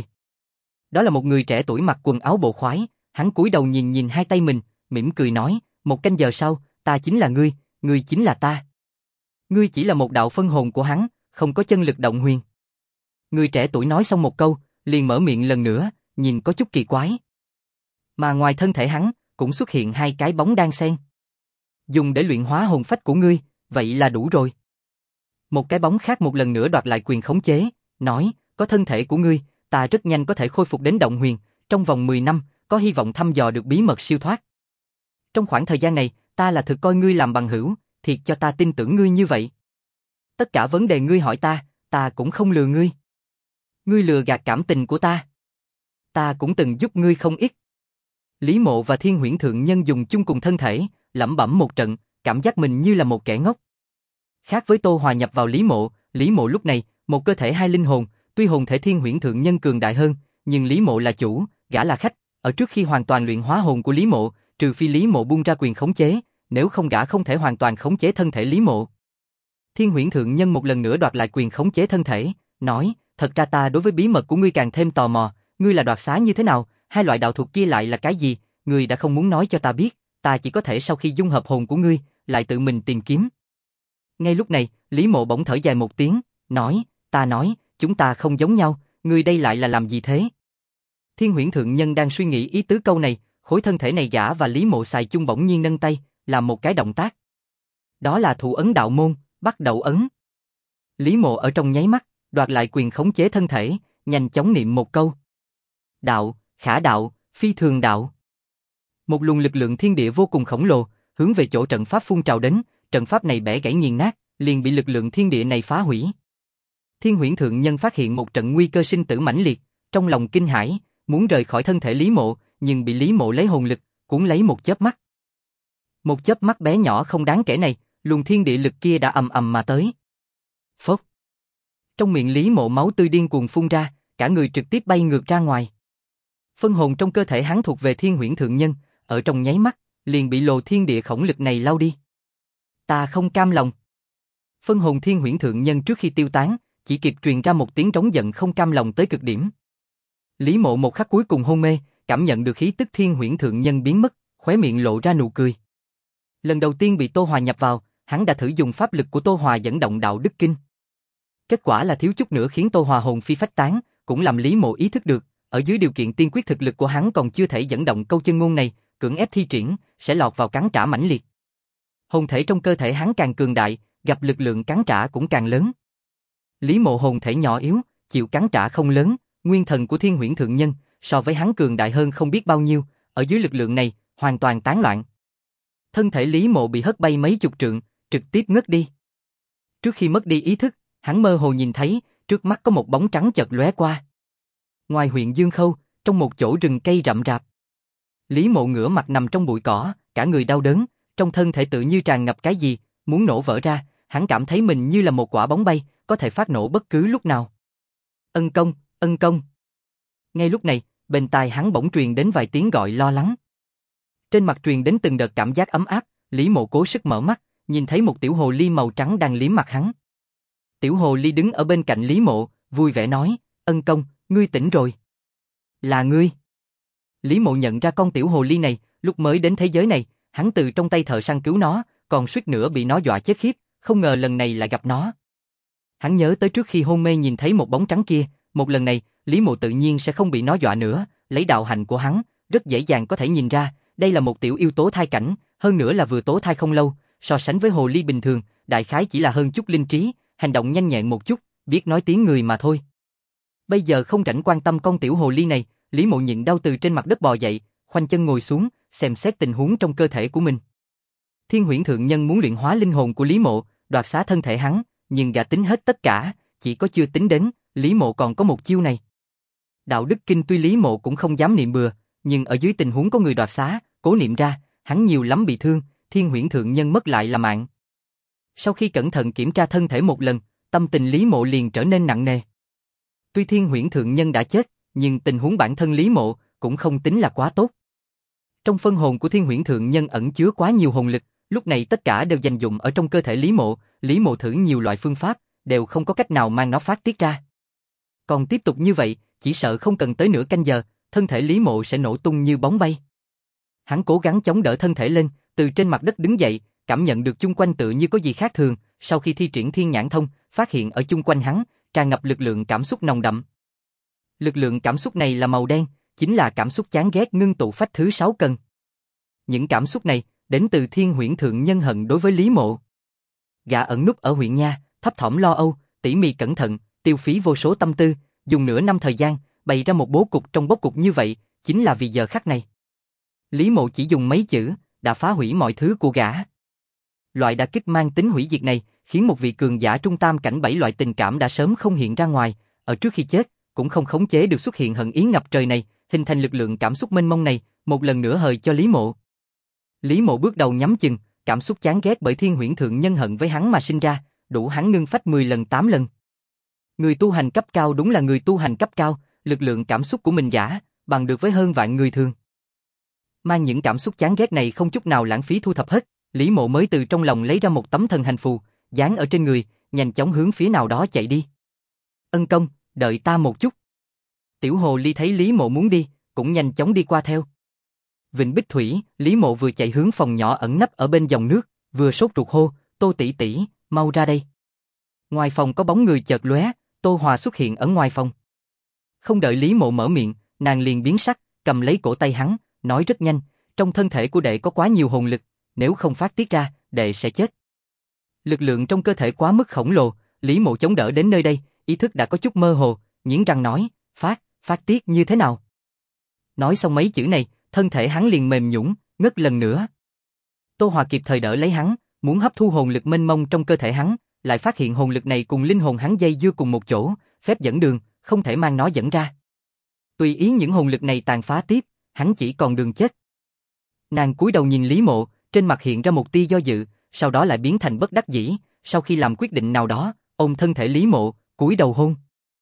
Đó là một người trẻ tuổi mặc quần áo bộ khoái, hắn cúi đầu nhìn nhìn hai tay mình, mỉm cười nói, 1 canh giờ sau, ta chính là ngươi chính là ta. Ngươi chỉ là một đạo phân hồn của hắn, không có chân lực động huyền. Người trẻ tuổi nói xong một câu, liền mở miệng lần nữa, nhìn có chút kỳ quái. Mà ngoài thân thể hắn, cũng xuất hiện 2 cái bóng đan xen. Dùng để luyện hóa hồn phách của ngươi, vậy là đủ rồi. Một cái bóng khác một lần nữa đoạt lại quyền khống chế, nói, có thân thể của ngươi, ta rất nhanh có thể khôi phục đến động huyền, trong vòng 10 năm, có hy vọng thăm dò được bí mật siêu thoát. Trong khoảng thời gian này, Ta là thực coi ngươi làm bằng hữu, thiệt cho ta tin tưởng ngươi như vậy. Tất cả vấn đề ngươi hỏi ta cũng không lừa ngươi. Ngươi lừa gạt cảm tình của ta cũng từng giúp ngươi không ít. Lý Mộ và Thiên Huyễn Thượng Nhân dùng chung cùng thân thể, lẩm bẩm một trận, cảm giác mình như là một kẻ ngốc. Khác với Tô Hòa nhập vào Lý Mộ lúc này, một cơ thể hai linh hồn, tuy hồn thể Thiên Huyễn Thượng Nhân cường đại hơn, nhưng Lý Mộ là chủ, gã là khách, ở trước khi hoàn toàn luyện hóa hồn của Lý Mộ, trừ phi Lý Mộ buông ra quyền khống chế, nếu không gã không thể hoàn toàn khống chế thân thể Lý Mộ. Thiên Huyễn Thượng Nhân một lần nữa đoạt lại quyền khống chế thân thể, nói, thật ra ta đối với bí mật của ngươi càng thêm tò mò, ngươi là đoạt xá như thế nào, hai loại đạo thuật kia lại là cái gì, ngươi đã không muốn nói cho ta biết, ta chỉ có thể sau khi dung hợp hồn của ngươi, lại tự mình tìm kiếm. Ngay lúc này, Lý Mộ bỗng thở dài một tiếng, nói, chúng ta không giống nhau, ngươi đây lại là làm gì thế? Thiên Huyễn Thượng Nhân đang suy nghĩ ý tứ câu này, khối thân thể này gã và Lý Mộ xài chung bỗng nhiên nâng tay, làm một cái động tác. Đó là thủ ấn đạo môn, bắt đầu ấn. Lý Mộ ở trong nháy mắt, đoạt lại quyền khống chế thân thể, nhanh chóng niệm một câu. Đạo, khả đạo, phi thường đạo. Một luồng lực lượng thiên địa vô cùng khổng lồ, hướng về chỗ trận pháp phun trào đến, trận pháp này bẻ gãy nghiền nát, liền bị lực lượng thiên địa này phá hủy. Thiên Huyễn Thượng Nhân phát hiện một trận nguy cơ sinh tử mãnh liệt, trong lòng kinh hãi, muốn rời khỏi thân thể Lý Mộ, nhưng bị Lý Mộ lấy hồn lực, cuốn lấy một chớp mắt. Một chớp mắt bé nhỏ không đáng kể này, luồng thiên địa lực kia đã ầm ầm mà tới. Phốc. Trong miệng Lý Mộ máu tươi điên cuồng phun ra, cả người trực tiếp bay ngược ra ngoài. Phân hồn trong cơ thể hắn thuộc về Thiên Huyễn Thượng Nhân, ở trong nháy mắt, liền bị lồ thiên địa khổng lực này lau đi. Ta không cam lòng. Phân hồn Thiên Huyễn Thượng Nhân trước khi tiêu tán, chỉ kịp truyền ra một tiếng trống giận không cam lòng tới cực điểm. Lý Mộ một khắc cuối cùng hôn mê, cảm nhận được khí tức Thiên Huyễn Thượng Nhân biến mất, khóe miệng lộ ra nụ cười. Lần đầu tiên bị Tô Hòa nhập vào, hắn đã thử dùng pháp lực của Tô Hòa dẫn động đạo đức kinh. Kết quả là thiếu chút nữa khiến Tô Hòa hồn phi phách tán, cũng làm Lý Mộ ý thức được, ở dưới điều kiện tiên quyết thực lực của hắn còn chưa thể dẫn động câu chân ngôn này, cưỡng ép thi triển, sẽ lọt vào cắn trả mãnh liệt. Hồn thể trong cơ thể hắn càng cường đại, gặp lực lượng cắn trả cũng càng lớn. Lý Mộ hồn thể nhỏ yếu, chịu cắn trả không lớn, nguyên thần của Thiên Huyễn Thượng Nhân, so với hắn cường đại hơn không biết bao nhiêu, ở dưới lực lượng này, hoàn toàn tán loạn. Thân thể Lý Mộ bị hất bay mấy chục trượng, trực tiếp ngất đi. Trước khi mất đi ý thức, hắn mơ hồ nhìn thấy, trước mắt có một bóng trắng chợt lóe qua. Ngoài huyện Dương Khâu, trong một chỗ rừng cây rậm rạp. Lý Mộ ngửa mặt nằm trong bụi cỏ, cả người đau đớn, trong thân thể tự như tràn ngập cái gì, muốn nổ vỡ ra, hắn cảm thấy mình như là một quả bóng bay, có thể phát nổ bất cứ lúc nào. Ân công, ân công. Ngay lúc này, bên tai hắn bỗng truyền đến vài tiếng gọi lo lắng. Trên mặt truyền đến từng đợt cảm giác ấm áp, Lý Mộ cố sức mở mắt, nhìn thấy một tiểu hồ ly màu trắng đang liếm mặt hắn. Tiểu hồ ly đứng ở bên cạnh Lý Mộ, vui vẻ nói, ân công, ngươi tỉnh rồi. Là ngươi. Lý Mộ nhận ra con tiểu hồ ly này, lúc mới đến thế giới này, hắn từ trong tay thợ săn cứu nó, còn suýt nữa bị nó dọa chết khiếp, không ngờ lần này lại gặp nó. Hắn nhớ tới trước khi hôn mê nhìn thấy một bóng trắng kia, một lần này, Lý Mộ tự nhiên sẽ không bị nó dọa nữa, lấy đạo hạnh của hắn, rất dễ dàng có thể nhìn ra, đây là một tiểu yêu tố thai cảnh, hơn nữa là vừa tố thai không lâu, so sánh với hồ ly bình thường, đại khái chỉ là hơn chút linh trí, hành động nhanh nhẹn một chút, biết nói tiếng người mà thôi. Bây giờ không rảnh quan tâm con tiểu hồ ly này, Lý Mộ nhịn đau từ trên mặt đất bò dậy, khoanh chân ngồi xuống, xem xét tình huống trong cơ thể của mình. Thiên Huyễn Thượng Nhân muốn luyện hóa linh hồn của Lý Mộ, đoạt xá thân thể hắn, nhưng gã tính hết tất cả, chỉ có chưa tính đến, Lý Mộ còn có một chiêu này. Đạo đức kinh tuy Lý Mộ cũng không dám niệm bừa, nhưng ở dưới tình huống có người đoạt xá, cố niệm ra, hắn nhiều lắm bị thương, Thiên Huyễn Thượng Nhân mất lại là mạng. Sau khi cẩn thận kiểm tra thân thể một lần, tâm tình Lý Mộ liền trở nên nặng nề. Tuy Thiên Huyễn Thượng Nhân đã chết, nhưng tình huống bản thân Lý Mộ cũng không tính là quá tốt. Trong phân hồn của Thiên Huyễn Thượng Nhân ẩn chứa quá nhiều hồn lực, lúc này tất cả đều dành dụng ở trong cơ thể Lý Mộ thử nhiều loại phương pháp, đều không có cách nào mang nó phát tiết ra. Còn tiếp tục như vậy, chỉ sợ không cần tới nửa canh giờ, thân thể Lý Mộ sẽ nổ tung như bóng bay. Hắn cố gắng chống đỡ thân thể lên, từ trên mặt đất đứng dậy, cảm nhận được chung quanh tự như có gì khác thường, sau khi thi triển Thiên Nhãn Thông, phát hiện ở chung quanh hắn, tràn ngập lực lượng cảm xúc nồng đậm. Lực lượng cảm xúc này là màu đen, chính là cảm xúc chán ghét ngưng tụ phách thứ 6 cần. Những cảm xúc này, đến từ Thiên Huyễn Thượng Nhân hận đối với Lý Mộ. Gã ẩn núp ở huyện nha, thấp thỏm lo âu, tỉ mỉ cẩn thận, tiêu phí vô số tâm tư, dùng nửa năm thời gian, bày ra một bố cục trong bố cục như vậy, chính là vì giờ khắc này. Lý Mộ chỉ dùng mấy chữ, đã phá hủy mọi thứ của gã. Loại đả kích mang tính hủy diệt này khiến một vị cường giả trung tam cảnh 7 loại tình cảm đã sớm không hiện ra ngoài, ở trước khi chết cũng không khống chế được xuất hiện hận ý ngập trời này, hình thành lực lượng cảm xúc mênh mông này, một lần nữa hời cho Lý Mộ. Lý Mộ bước đầu nhắm chừng, cảm xúc chán ghét bởi Thiên Huyễn Thượng Nhân hận với hắn mà sinh ra, đủ hắn ngưng phách 10 lần 8 lần. Người tu hành cấp cao đúng là người tu hành cấp cao, lực lượng cảm xúc của mình gã bằng được với hơn vạn người thường. Mang những cảm xúc chán ghét này không chút nào lãng phí thu thập hết, Lý Mộ mới từ trong lòng lấy ra một tấm thần hành phù, dán ở trên người, nhanh chóng hướng phía nào đó chạy đi. Ân công, đợi ta một chút. Tiểu hồ ly thấy Lý Mộ muốn đi, cũng nhanh chóng đi qua theo. Vịnh Bích Thủy, Lý Mộ vừa chạy hướng phòng nhỏ ẩn nấp ở bên dòng nước, vừa sốt ruột hô, Tô tỷ tỷ, mau ra đây. Ngoài phòng có bóng người chợt lóe, Tô Hòa xuất hiện ở ngoài phòng. Không đợi Lý Mộ mở miệng, nàng liền biến sắc, cầm lấy cổ tay hắn, nói rất nhanh, trong thân thể của đệ có quá nhiều hồn lực, nếu không phát tiết ra, đệ sẽ chết. Lực lượng trong cơ thể quá mức khổng lồ, Lý Mộ chống đỡ đến nơi đây, ý thức đã có chút mơ hồ, nghiến răng nói, phát tiết như thế nào? Nói xong mấy chữ này, thân thể hắn liền mềm nhũn, ngất lần nữa. Tô Hòa kịp thời đỡ lấy hắn, muốn hấp thu hồn lực mênh mông trong cơ thể hắn, lại phát hiện hồn lực này cùng linh hồn hắn dây dưa cùng một chỗ, phép dẫn đường, không thể mang nó dẫn ra. Tùy ý những hồn lực này tàn phá tiếp, hắn chỉ còn đường chết. Nàng cúi đầu nhìn Lý Mộ, trên mặt hiện ra một tia do dự, sau đó lại biến thành bất đắc dĩ, sau khi làm quyết định nào đó, ôm thân thể Lý Mộ, cúi đầu hôn.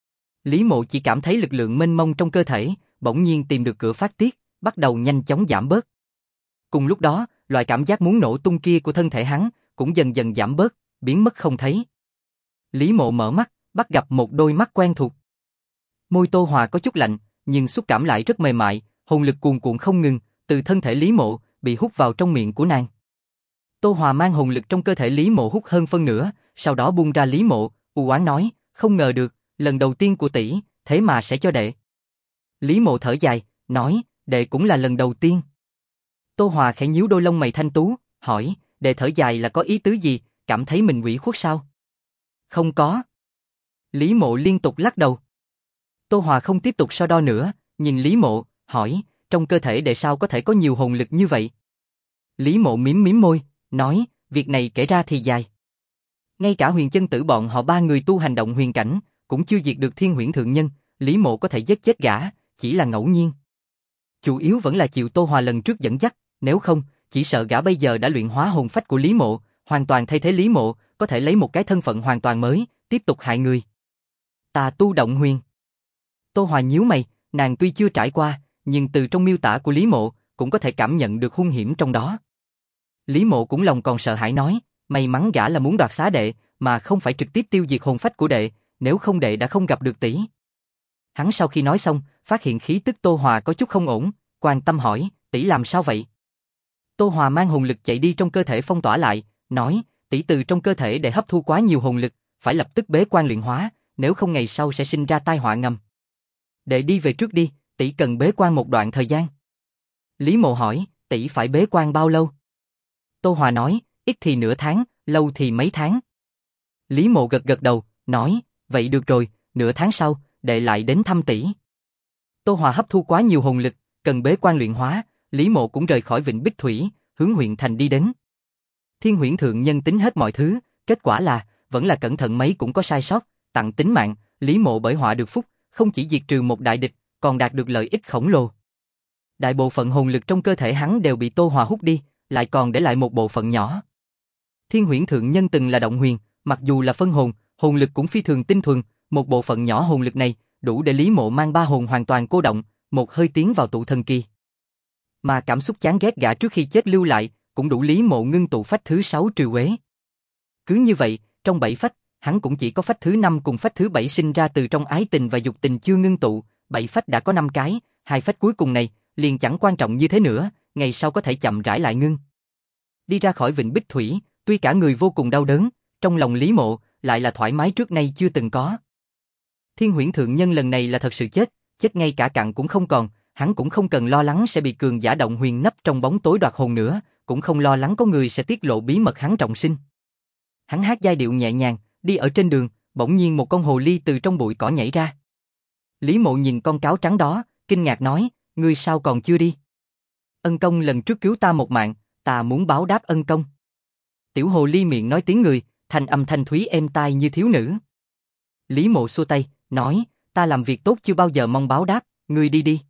Lý Mộ chỉ cảm thấy lực lượng mênh mông trong cơ thể, bỗng nhiên tìm được cửa phát tiết, bắt đầu nhanh chóng giảm bớt. Cùng lúc đó, loại cảm giác muốn nổ tung kia của thân thể hắn cũng dần dần giảm bớt, biến mất không thấy. Lý Mộ mở mắt, bắt gặp một đôi mắt quen thuộc. Môi Tô Hòa có chút lạnh, nhưng xúc cảm lại rất mềm mại, hồn lực cuồn cuộn không ngừng, từ thân thể Lý Mộ bị hút vào trong miệng của nàng. Tô Hòa mang hồn lực trong cơ thể Lý Mộ hút hơn phân nửa, sau đó buông ra Lý Mộ, u oán nói, không ngờ được, lần đầu tiên của tỷ, thế mà sẽ cho đệ. Lý Mộ thở dài, nói, đệ cũng là lần đầu tiên. Tô Hòa khẽ nhíu đôi lông mày thanh tú, hỏi, đệ thở dài là có ý tứ gì, cảm thấy mình ủy khuất sao? Không có. Lý Mộ liên tục lắc đầu. Tô Hòa không tiếp tục so đo nữa, nhìn Lý Mộ, hỏi, trong cơ thể đệ sao có thể có nhiều hồn lực như vậy? Lý Mộ mím môi, nói, việc này kể ra thì dài. Ngay cả Huyền Chân Tử bọn họ ba người tu hành động huyền cảnh, cũng chưa diệt được Thiên Huyễn Thượng Nhân, Lý Mộ có thể giết chết gã, chỉ là ngẫu nhiên. Chủ yếu vẫn là chịu Tô Hòa lần trước dẫn dắt, nếu không, chỉ sợ gã bây giờ đã luyện hóa hồn phách của Lý Mộ, hoàn toàn thay thế Lý Mộ, có thể lấy một cái thân phận hoàn toàn mới, tiếp tục hại người. Ta tu động huyền. Tô Hòa nhíu mày, nàng tuy chưa trải qua, nhưng từ trong miêu tả của Lý Mộ, cũng có thể cảm nhận được hung hiểm trong đó. Lý Mộ cũng lòng còn sợ hãi nói, may mắn gã là muốn đoạt xá đệ, mà không phải trực tiếp tiêu diệt hồn phách của đệ, nếu không đệ đã không gặp được tỷ. Hắn sau khi nói xong, phát hiện khí tức Tô Hòa có chút không ổn, quan tâm hỏi, tỷ làm sao vậy? Tô Hòa mang hồn lực chạy đi trong cơ thể phong tỏa lại, nói, tỷ từ trong cơ thể để hấp thu quá nhiều hồn lực, phải lập tức bế quan luyện hóa, nếu không ngày sau sẽ sinh ra tai họa ngầm. Đệ đi về trước đi, tỷ cần bế quan một đoạn thời gian. Lý Mộ hỏi, tỷ phải bế quan bao lâu? Tô Hòa nói, ít thì nửa tháng, lâu thì mấy tháng. Lý Mộ gật gật đầu, nói, vậy được rồi, nửa tháng sau, đệ lại đến thăm tỷ. Tô Hòa hấp thu quá nhiều hồn lực, cần bế quan luyện hóa, Lý Mộ cũng rời khỏi Vịnh Bích Thủy, hướng huyện thành đi đến. Thiên Huyễn Thượng Nhân tính hết mọi thứ, kết quả là, vẫn là cẩn thận mấy cũng có sai sót, tặng tính mạng, Lý Mộ bởi họa được phúc, không chỉ diệt trừ một đại địch, còn đạt được lợi ích khổng lồ. Đại bộ phận hồn lực trong cơ thể hắn đều bị Tô Hòa hút đi, lại còn để lại một bộ phận nhỏ. Thiên Huyễn Thượng Nhân từng là động huyền, mặc dù là phân hồn, hồn lực cũng phi thường tinh thuần, một bộ phận nhỏ hồn lực này đủ để Lý Mộ mang ba hồn hoàn toàn cô động, một hơi tiến vào tụ thần kỳ. Mà cảm xúc chán ghét gã trước khi chết lưu lại, cũng đủ Lý Mộ ngưng tụ phách thứ 6 trừ uế. Cứ như vậy, trong 7 phách, hắn cũng chỉ có phách thứ 5 cùng phách thứ 7 sinh ra từ trong ái tình và dục tình chưa ngưng tụ, 7 phách đã có 5 cái, 2 phách cuối cùng này liền chẳng quan trọng như thế nữa, ngày sau có thể chậm rãi lại ngưng. Đi ra khỏi Vịnh Bích Thủy, tuy cả người vô cùng đau đớn, trong lòng Lý Mộ lại là thoải mái trước nay chưa từng có. Thiên Huyễn Thượng Nhân lần này là thật sự chết, chết ngay cả cặn cũng không còn, hắn cũng không cần lo lắng sẽ bị cường giả động huyền nấp trong bóng tối đoạt hồn nữa, cũng không lo lắng có người sẽ tiết lộ bí mật hắn trọng sinh. Hắn hát giai điệu nhẹ nhàng, đi ở trên đường, bỗng nhiên một con hồ ly từ trong bụi cỏ nhảy ra. Lý Mộ nhìn con cáo trắng đó, kinh ngạc nói, ngươi sao còn chưa đi? Ân công lần trước cứu ta một mạng, ta muốn báo đáp ân công. Tiểu hồ ly miệng nói tiếng người, thanh âm thanh thúy êm tai như thiếu nữ. Lý Mộ xua tay, nói, ta làm việc tốt chưa bao giờ mong báo đáp, ngươi đi đi.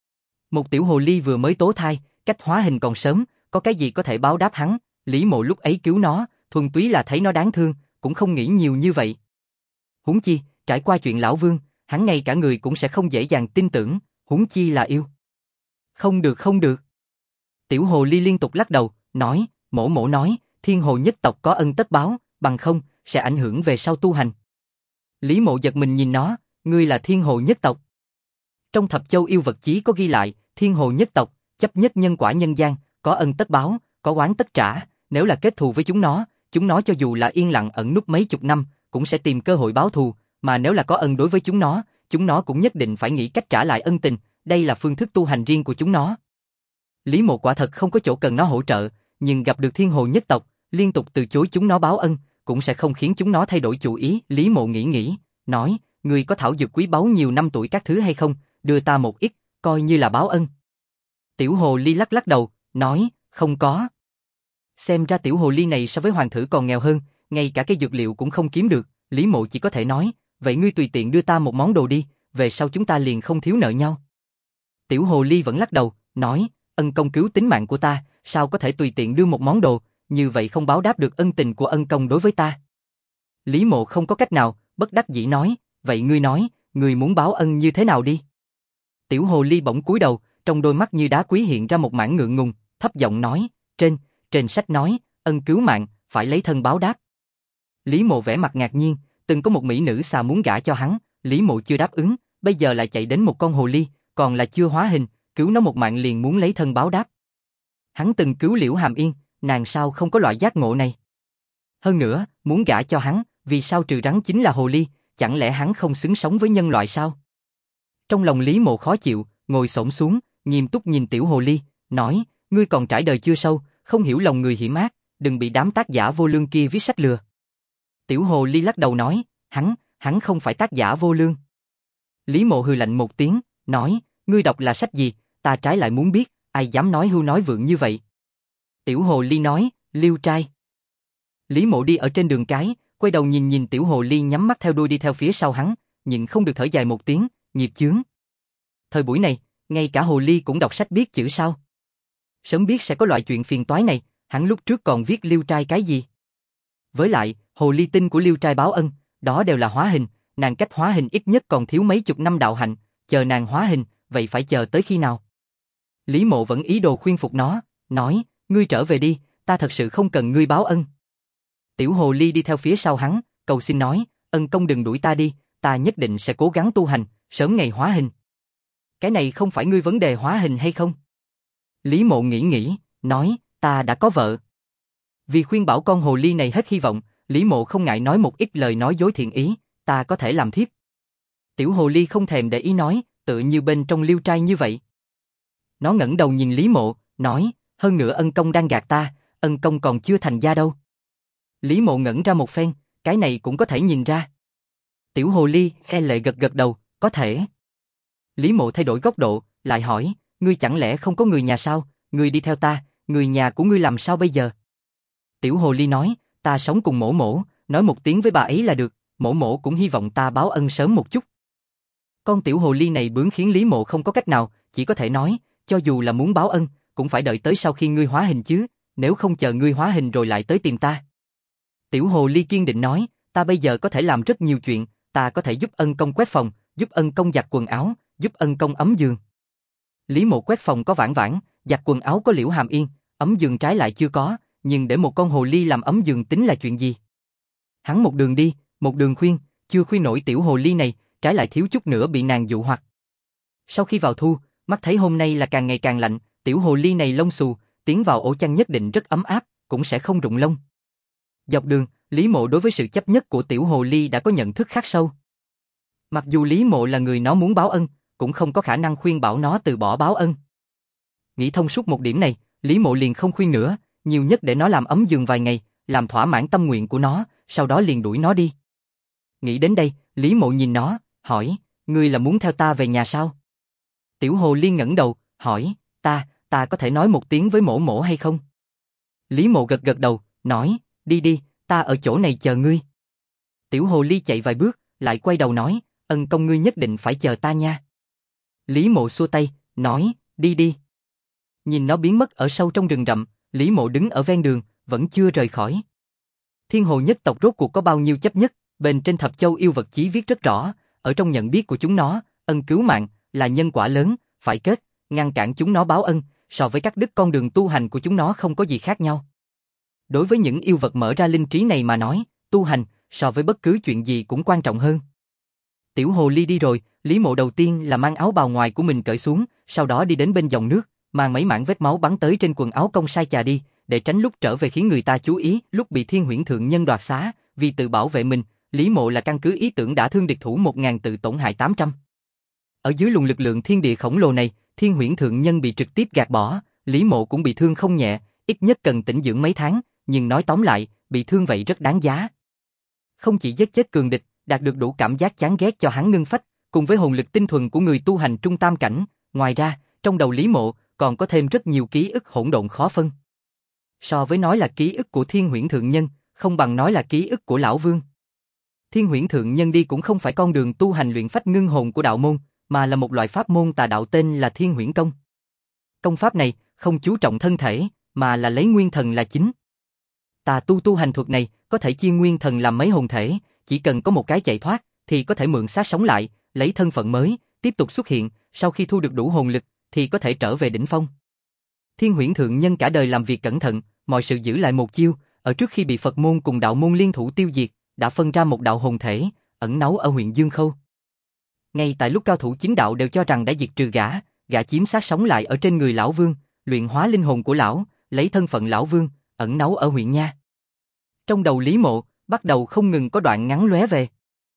Một tiểu hồ ly vừa mới tố thai, cách hóa hình còn sớm, có cái gì có thể báo đáp hắn, Lý Mộ lúc ấy cứu nó, thuần túy là thấy nó đáng thương, cũng không nghĩ nhiều như vậy. Huống chi, trải qua chuyện lão Vương, hắn ngay cả người cũng sẽ không dễ dàng tin tưởng, huống chi là yêu. Không được không được. Tiểu hồ ly liên tục lắc đầu, nói, mổ mổ nói, thiên hồ nhất tộc có ân tất báo, bằng không, sẽ ảnh hưởng về sau tu hành. Lý Mộ giật mình nhìn nó, ngươi là thiên hồ nhất tộc. Trong thập châu yêu vật chí có ghi lại, thiên hồ nhất tộc, chấp nhất nhân quả nhân gian, có ân tất báo, có oán tất trả, nếu là kết thù với chúng nó cho dù là yên lặng ẩn núp mấy chục năm, cũng sẽ tìm cơ hội báo thù, mà nếu là có ân đối với chúng nó cũng nhất định phải nghĩ cách trả lại ân tình, đây là phương thức tu hành riêng của chúng nó. Lý Mộ quả thật không có chỗ cần nó hỗ trợ, nhưng gặp được thiên hồ nhất tộc, liên tục từ chối chúng nó báo ân, cũng sẽ không khiến chúng nó thay đổi chủ ý. Lý Mộ nghĩ, nói, ngươi có thảo dược quý báu nhiều năm tuổi các thứ hay không, đưa ta một ít, coi như là báo ân. Tiểu hồ ly lắc lắc đầu, nói, không có. Xem ra tiểu hồ ly này so với hoàng thử còn nghèo hơn, ngay cả cái dược liệu cũng không kiếm được. Lý Mộ chỉ có thể nói, vậy ngươi tùy tiện đưa ta một món đồ đi, về sau chúng ta liền không thiếu nợ nhau. Tiểu hồ ly vẫn lắc đầu, nói, ân công cứu tính mạng của ta, sao có thể tùy tiện đưa một món đồ, như vậy không báo đáp được ân tình của ân công đối với ta. Lý Mộ không có cách nào, bất đắc dĩ nói, vậy ngươi nói, ngươi muốn báo ân như thế nào đi? Tiểu hồ ly bỗng cúi đầu, trong đôi mắt như đá quý hiện ra một mảng ngượng ngùng, thấp giọng nói, trên sách nói, ân cứu mạng, phải lấy thân báo đáp. Lý Mộ vẻ mặt ngạc nhiên, từng có một mỹ nữ xà muốn gả cho hắn, Lý Mộ chưa đáp ứng, bây giờ lại chạy đến một con hồ ly, còn là chưa hóa hình, cứu nó một mạng liền muốn lấy thân báo đáp. Hắn từng cứu Liễu Hàm Yên, nàng sao không có loại giác ngộ này? Hơn nữa, muốn gả cho hắn, vì sao trừ rắn chính là hồ ly, chẳng lẽ hắn không xứng sống với nhân loại sao? Trong lòng Lý Mộ khó chịu, ngồi xổm xuống, nghiêm túc nhìn tiểu hồ ly, nói, ngươi còn trải đời chưa sâu, không hiểu lòng người hiểm ác, đừng bị đám tác giả vô lương kia viết sách lừa. Tiểu hồ ly lắc đầu nói, hắn không phải tác giả vô lương. Lý Mộ hừ lạnh một tiếng, nói, ngươi đọc là sách gì, ta trái lại muốn biết, ai dám nói hưu nói vượng như vậy. Tiểu hồ ly nói, Liêu trai. Lý Mộ đi ở trên đường cái, quay đầu nhìn tiểu hồ ly nhắm mắt theo đuôi đi theo phía sau hắn, nhịn không được thở dài một tiếng, nghiệp chướng. Thời buổi này, ngay cả hồ ly cũng đọc sách biết chữ sao? Sớm biết sẽ có loại chuyện phiền toái này, hắn lúc trước còn viết Liêu trai cái gì? Với lại, hồ ly tinh của Liêu trai báo ân, đó đều là hóa hình, nàng cách hóa hình ít nhất còn thiếu mấy chục năm đạo hạnh, chờ nàng hóa hình, vậy phải chờ tới khi nào? Lý Mộ vẫn ý đồ khuyên phục nó, nói, ngươi trở về đi, ta thật sự không cần ngươi báo ân. Tiểu hồ ly đi theo phía sau hắn, cầu xin nói, ân công đừng đuổi ta đi, ta nhất định sẽ cố gắng tu hành, sớm ngày hóa hình. Cái này không phải ngươi vấn đề hóa hình hay không? Lý Mộ nghĩ, nói, ta đã có vợ. Vì khuyên bảo con hồ ly này hết hy vọng, Lý Mộ không ngại nói một ít lời nói dối thiện ý, ta có thể làm thiếp. Tiểu hồ ly không thèm để ý nói, tự như bên trong liêu trai như vậy. Nó ngẩng đầu nhìn Lý Mộ, nói, hơn nữa ân công đang gạt ta, ân công còn chưa thành gia đâu. Lý Mộ ngẩn ra một phen, cái này cũng có thể nhìn ra. Tiểu hồ ly e lệ gật đầu, có thể. Lý Mộ thay đổi góc độ, lại hỏi, ngươi chẳng lẽ không có người nhà sao, ngươi đi theo ta, người nhà của ngươi làm sao bây giờ? Tiểu hồ ly nói, ta sống cùng mổ mổ, nói một tiếng với bà ấy là được, mổ mổ cũng hy vọng ta báo ân sớm một chút. Con tiểu hồ ly này bướng khiến Lý Mộ không có cách nào, chỉ có thể nói, cho dù là muốn báo ân, cũng phải đợi tới sau khi ngươi hóa hình chứ, nếu không chờ ngươi hóa hình rồi lại tới tìm ta. Tiểu hồ ly kiên định nói, ta bây giờ có thể làm rất nhiều chuyện, ta có thể giúp ân công quét phòng, giúp ân công giặt quần áo, giúp ân công ấm giường. Lý Mộ quét phòng có Vãn Vãn, giặt quần áo có Liễu Hàm Yên, ấm giường trái lại chưa có, nhưng để một con hồ ly làm ấm giường tính là chuyện gì? Hắn một đường đi, một đường khuyên, chưa khuyên nổi tiểu hồ ly này, trái lại thiếu chút nữa bị nàng dụ hoặc. Sau khi vào thu, mắt thấy hôm nay là càng ngày càng lạnh, tiểu hồ ly này lông xù, tiến vào ổ chăn nhất định rất ấm áp, cũng sẽ không rụng lông. Dọc đường, Lý Mộ đối với sự chấp nhất của tiểu hồ ly đã có nhận thức khắc sâu. Mặc dù Lý Mộ là người nó muốn báo ân, cũng không có khả năng khuyên bảo nó từ bỏ báo ân. Nghĩ thông suốt một điểm này, Lý Mộ liền không khuyên nữa, nhiều nhất để nó làm ấm giường vài ngày, làm thỏa mãn tâm nguyện của nó, sau đó liền đuổi nó đi. Nghĩ đến đây, Lý Mộ nhìn nó, hỏi, ngươi là muốn theo ta về nhà sao? Tiểu hồ ly ngẩng đầu, hỏi, ta có thể nói một tiếng với mổ mổ hay không? Lý Mộ gật gật đầu, nói, đi đi, ta ở chỗ này chờ ngươi. Tiểu hồ ly chạy vài bước, lại quay đầu nói, ân công ngươi nhất định phải chờ ta nha. Lý Mộ xua tay, nói, đi đi. Nhìn nó biến mất ở sâu trong rừng rậm, Lý Mộ đứng ở ven đường, vẫn chưa rời khỏi. Thiên hồ nhất tộc rốt cuộc có bao nhiêu chấp nhất, bên trên thập châu yêu vật chí viết rất rõ, ở trong nhận biết của chúng nó, ân cứu mạng là nhân quả lớn, phải kết, ngăn cản chúng nó báo ân, so với cắt đứt con đường tu hành của chúng nó không có gì khác nhau. Đối với những yêu vật mở ra linh trí này mà nói, tu hành so với bất cứ chuyện gì cũng quan trọng hơn. Tiểu hồ ly đi rồi, Lý Mộ đầu tiên là mang áo bào ngoài của mình cởi xuống, sau đó đi đến bên dòng nước, mang mấy mảng vết máu bắn tới trên quần áo công sai chà đi, để tránh lúc trở về khiến người ta chú ý, lúc bị Thiên Huyễn Thượng Nhân đoạt xá, vì tự bảo vệ mình, Lý Mộ là căn cứ ý tưởng đã thương địch thủ 1000 tự tổn hại 800. Ở dưới luồng lực lượng thiên địa khổng lồ này, Thiên Huyễn Thượng Nhân bị trực tiếp gạt bỏ, Lý Mộ cũng bị thương không nhẹ, ít nhất cần tĩnh dưỡng mấy tháng, nhưng nói tóm lại, bị thương vậy rất đáng giá. Không chỉ giết chết cường địch, đạt được đủ cảm giác chán ghét cho hắn ngưng phách, cùng với hồn lực tinh thuần của người tu hành trung tam cảnh, ngoài ra, trong đầu Lý Mộ còn có thêm rất nhiều ký ức hỗn độn khó phân. So với nói là ký ức của Thiên Huyễn Thượng Nhân, không bằng nói là ký ức của Lão Vương. Thiên Huyễn Thượng Nhân đi cũng không phải con đường tu hành luyện phách ngưng hồn của đạo môn, mà là một loại pháp môn tà đạo tên là Thiên Huyễn Công. Công pháp này không chú trọng thân thể, mà là lấy nguyên thần là chính. Tà tu hành thuật này có thể chia nguyên thần làm mấy hồn thể, chỉ cần có một cái chạy thoát thì có thể mượn xác sống lại, lấy thân phận mới, tiếp tục xuất hiện, sau khi thu được đủ hồn lực thì có thể trở về đỉnh phong. Thiên Huyễn Thượng Nhân cả đời làm việc cẩn thận, mọi sự giữ lại một chiêu, ở trước khi bị Phật môn cùng đạo môn liên thủ tiêu diệt, đã phân ra một đạo hồn thể, ẩn náu ở huyện Dương Khâu. Ngay tại lúc cao thủ chính đạo đều cho rằng đã diệt trừ gã chiếm xác sống lại ở trên người lão Vương, luyện hóa linh hồn của lão, lấy thân phận lão Vương, ẩn náu ở huyện Nha. Trong đầu Lý Mộ, bắt đầu không ngừng có đoạn ngắn lóe về.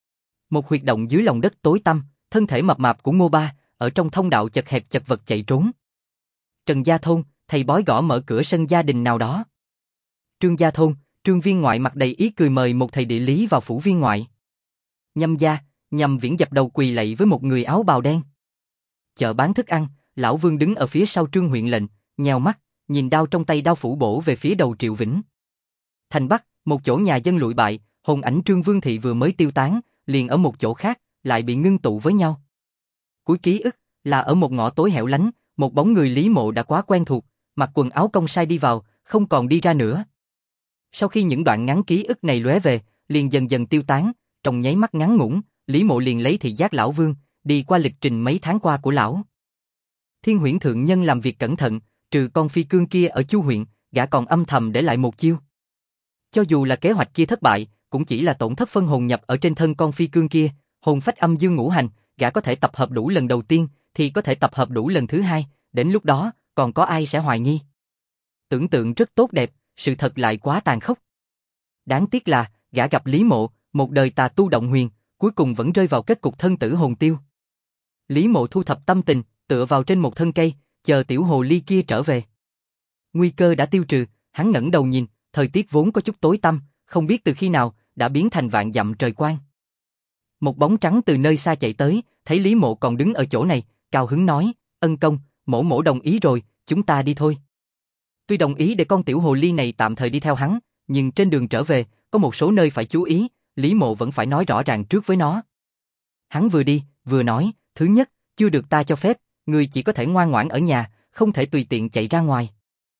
Một huyệt động dưới lòng đất tối tăm, thân thể mập mạp của Ngô Ba, ở trong thông đạo chật hẹp chật vật chạy trốn. Trần Gia Thôn, thầy bói gõ mở cửa sân gia đình nào đó. Trương Gia Thôn, Trương Viên Ngoại mặt đầy ý cười mời một thầy địa lý vào phủ viên ngoại. Nhâm gia, Nhâm Viễn dập đầu quỳ lạy với một người áo bào đen. Chợ bán thức ăn, lão Vương đứng ở phía sau Trương huyện lệnh, nheo mắt, nhìn đao trong tay đao phủ bổ về phía đầu Triệu Vĩnh. Thành Bắc, một chỗ nhà dân lụi bại, hồn ảnh Trương Vương Thị vừa mới tiêu tán, liền ở một chỗ khác, lại bị ngưng tụ với nhau. Cuối ký ức, là ở một ngõ tối hẻo lánh, một bóng người Lý Mộ đã quá quen thuộc, mặc quần áo công sai đi vào, không còn đi ra nữa. Sau khi những đoạn ngắn ký ức này lóe về, liền dần dần tiêu tán, trong nháy mắt ngắn ngủn, Lý Mộ liền lấy thị giác lão Vương, đi qua lịch trình mấy tháng qua của lão. Thiên Huyễn Thượng Nhân làm việc cẩn thận, trừ con phi cương kia ở Chu huyện, gã còn âm thầm để lại một chiêu. Cho dù là kế hoạch kia thất bại, cũng chỉ là tổn thất phân hồn nhập ở trên thân con phi cương kia, hồn phách âm dương ngũ hành, gã có thể tập hợp đủ lần đầu tiên, thì có thể tập hợp đủ lần thứ hai, đến lúc đó, còn có ai sẽ hoài nghi. Tưởng tượng rất tốt đẹp, sự thật lại quá tàn khốc. Đáng tiếc là, gã gặp Lý Mộ, một đời tà tu động huyền, cuối cùng vẫn rơi vào kết cục thân tử hồn tiêu. Lý Mộ thu thập tâm tình, tựa vào trên một thân cây, chờ tiểu hồ ly kia trở về. Nguy cơ đã tiêu trừ, hắn ngẩng đầu nhìn, thời tiết vốn có chút tối tăm, không biết từ khi nào, đã biến thành vạn dặm trời quang. Một bóng trắng từ nơi xa chạy tới, thấy Lý Mộ còn đứng ở chỗ này, cao hứng nói, ân công, mỗ đồng ý rồi, chúng ta đi thôi. Tuy đồng ý để con tiểu hồ ly này tạm thời đi theo hắn, nhưng trên đường trở về, có một số nơi phải chú ý, Lý Mộ vẫn phải nói rõ ràng trước với nó. Hắn vừa đi, vừa nói, thứ nhất, chưa được ta cho phép, người chỉ có thể ngoan ngoãn ở nhà, không thể tùy tiện chạy ra ngoài.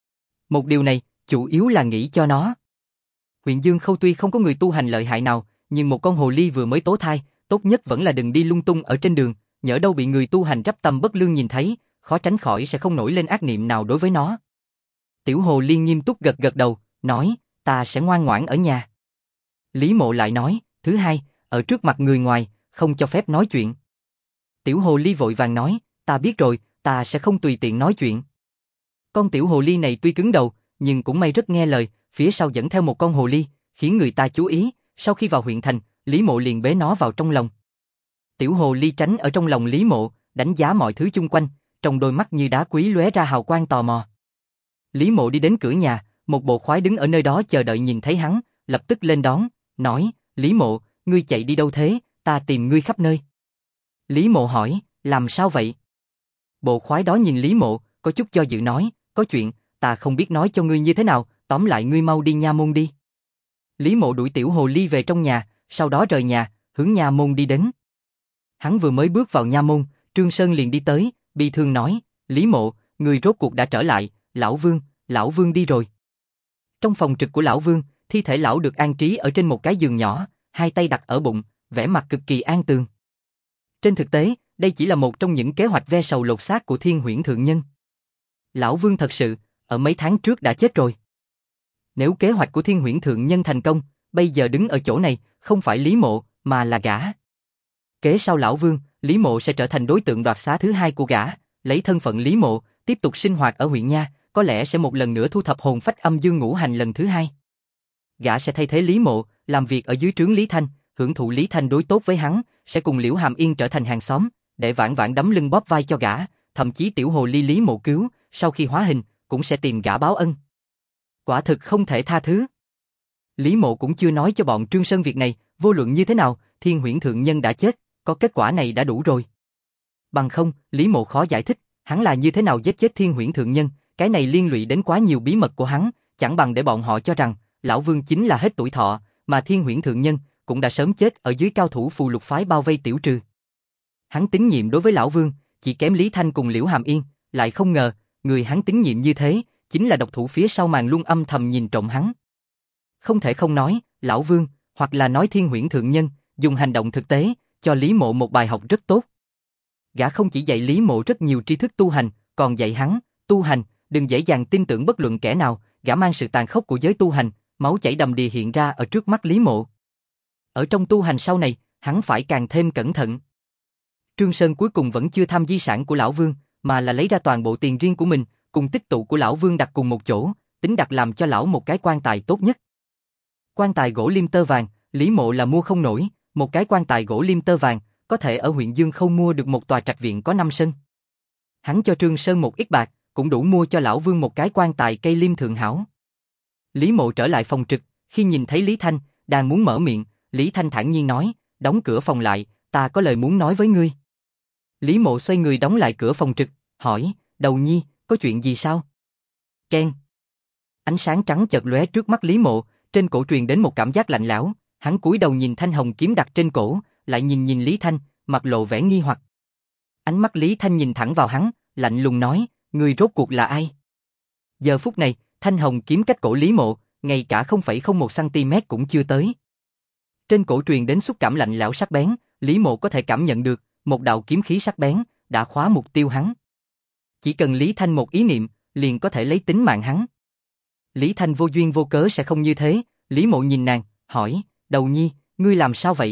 Một điều này, chủ yếu là nghĩ cho nó. Huyện Dương Khâu tuy không có người tu hành lợi hại nào, nhưng một con hồ ly vừa mới tố thai, tốt nhất vẫn là đừng đi lung tung ở trên đường, nhỡ đâu bị người tu hành rắp tâm bất lương nhìn thấy, khó tránh khỏi sẽ không nổi lên ác niệm nào đối với nó. Tiểu hồ ly nghiêm túc gật gật đầu, nói, ta sẽ ngoan ngoãn ở nhà. Lý Mộ lại nói, thứ hai, ở trước mặt người ngoài, không cho phép nói chuyện. Tiểu hồ ly vội vàng nói, ta biết rồi, ta sẽ không tùy tiện nói chuyện. Con tiểu hồ ly này tuy cứng đầu, nhưng cũng may rất nghe lời, phía sau dẫn theo một con hồ ly, khiến người ta chú ý, sau khi vào huyện thành, Lý Mộ liền bế nó vào trong lòng. Tiểu hồ ly tránh ở trong lòng Lý Mộ, đánh giá mọi thứ chung quanh, trong đôi mắt như đá quý lóe ra hào quang tò mò. Lý Mộ đi đến cửa nhà, một bộ khoái đứng ở nơi đó chờ đợi nhìn thấy hắn, lập tức lên đón, nói, Lý Mộ, ngươi chạy đi đâu thế, ta tìm ngươi khắp nơi. Lý Mộ hỏi, làm sao vậy? Bộ khoái đó nhìn Lý Mộ, có chút do dự nói, có chuyện, ta không biết nói cho ngươi như thế nào, tóm lại ngươi mau đi nha môn đi. Lý Mộ đuổi tiểu hồ ly về trong nhà, sau đó rời nhà, hướng nha môn đi đến. Hắn vừa mới bước vào nha môn, Trương Sơn liền đi tới, bi thương nói, Lý Mộ, người rốt cuộc đã trở lại, Lão Vương đi rồi. Trong phòng trực của Lão Vương, thi thể lão được an trí ở trên một cái giường nhỏ, hai tay đặt ở bụng, vẻ mặt cực kỳ an tường. Trên thực tế, đây chỉ là một trong những kế hoạch ve sầu lột xác của Thiên Huyễn Thượng Nhân. Lão Vương thật sự, ở mấy tháng trước đã chết rồi. Nếu kế hoạch của Thiên Huyễn Thượng Nhân thành công, bây giờ đứng ở chỗ này, không phải Lý Mộ, mà là gã. Kế sau Lão Vương, Lý Mộ sẽ trở thành đối tượng đoạt xá thứ hai của gã, lấy thân phận Lý Mộ, tiếp tục sinh hoạt ở huyện Nha, có lẽ sẽ một lần nữa thu thập hồn phách âm dương ngũ hành lần thứ hai. Gã sẽ thay thế Lý Mộ, làm việc ở dưới trướng Lý Thanh, hưởng thụ Lý Thanh đối tốt với hắn, sẽ cùng Liễu Hàm Yên trở thành hàng xóm, để vãn vãn đấm lưng bóp vai cho gã, thậm chí tiểu hồ ly Lý Mộ cứu, sau khi hóa hình, cũng sẽ tìm gã báo ân. Quả thực không thể tha thứ. Lý Mộ cũng chưa nói cho bọn Trương Sơn việc này, vô luận như thế nào, Thiên Huyễn Thượng Nhân đã chết, có kết quả này đã đủ rồi. Bằng không, Lý Mộ khó giải thích, hắn là như thế nào giết chết Thiên Huyễn Thượng Nhân, cái này liên lụy đến quá nhiều bí mật của hắn, chẳng bằng để bọn họ cho rằng, Lão Vương chính là hết tuổi thọ, mà Thiên Huyễn Thượng Nhân cũng đã sớm chết ở dưới cao thủ phù lục phái bao vây tiểu trừ. Hắn tín nhiệm đối với Lão Vương, chỉ kém Lý Thanh cùng Liễu Hàm Yên, lại không ngờ, người hắn tín nhiệm như thế, chính là độc thủ phía sau màn luôn âm thầm nhìn trộm hắn. Không thể không nói, Lão Vương, hoặc là nói Thiên Huyễn Thượng Nhân, dùng hành động thực tế, cho Lý Mộ một bài học rất tốt. Gã không chỉ dạy Lý Mộ rất nhiều tri thức tu hành, còn dạy hắn, tu hành, đừng dễ dàng tin tưởng bất luận kẻ nào, gã mang sự tàn khốc của giới tu hành, máu chảy đầm đìa hiện ra ở trước mắt Lý Mộ. Ở trong tu hành sau này, hắn phải càng thêm cẩn thận. Trương Sơn cuối cùng vẫn chưa tham di sản của Lão Vương, mà là lấy ra toàn bộ tiền riêng của mình, cùng tích tụ của Lão Vương đặt cùng một chỗ, tính đặt làm cho lão một cái quan tài tốt nhất. Quan tài gỗ liêm tơ vàng, Lý Mộ là mua không nổi, một cái quan tài gỗ liêm tơ vàng, có thể ở huyện Dương Khâu mua được một tòa trạch viện có 5 sân. Hắn cho Trương Sơn một ít bạc, cũng đủ mua cho Lão Vương một cái quan tài cây liêm thượng hảo. Lý Mộ trở lại phòng trực, khi nhìn thấy Lý Thanh, đang muốn mở miệng, Lý Thanh thản nhiên nói, đóng cửa phòng lại, ta có lời muốn nói với ngươi. Lý Mộ xoay người đóng lại cửa phòng trực, hỏi, Đầu Nhi, có chuyện gì sao? Keng. Ánh sáng trắng chợt lóe trước mắt Lý Mộ, trên cổ truyền đến một cảm giác lạnh lẽo, hắn cúi đầu nhìn thanh hồng kiếm đặt trên cổ, lại nhìn Lý Thanh, mặt lộ vẻ nghi hoặc. Ánh mắt Lý Thanh nhìn thẳng vào hắn, lạnh lùng nói, ngươi rốt cuộc là ai? Giờ phút này, thanh hồng kiếm cách cổ Lý Mộ, ngay cả 0,01 cm cũng chưa tới. Trên cổ truyền đến xúc cảm lạnh lẽo sắc bén, Lý Mộ có thể cảm nhận được, một đạo kiếm khí sắc bén, đã khóa mục tiêu hắn. Chỉ cần Lý Thanh một ý niệm, liền có thể lấy tính mạng hắn. Lý Thanh vô duyên vô cớ sẽ không như thế, Lý Mộ nhìn nàng, hỏi, Đầu Nhi, ngươi làm sao vậy?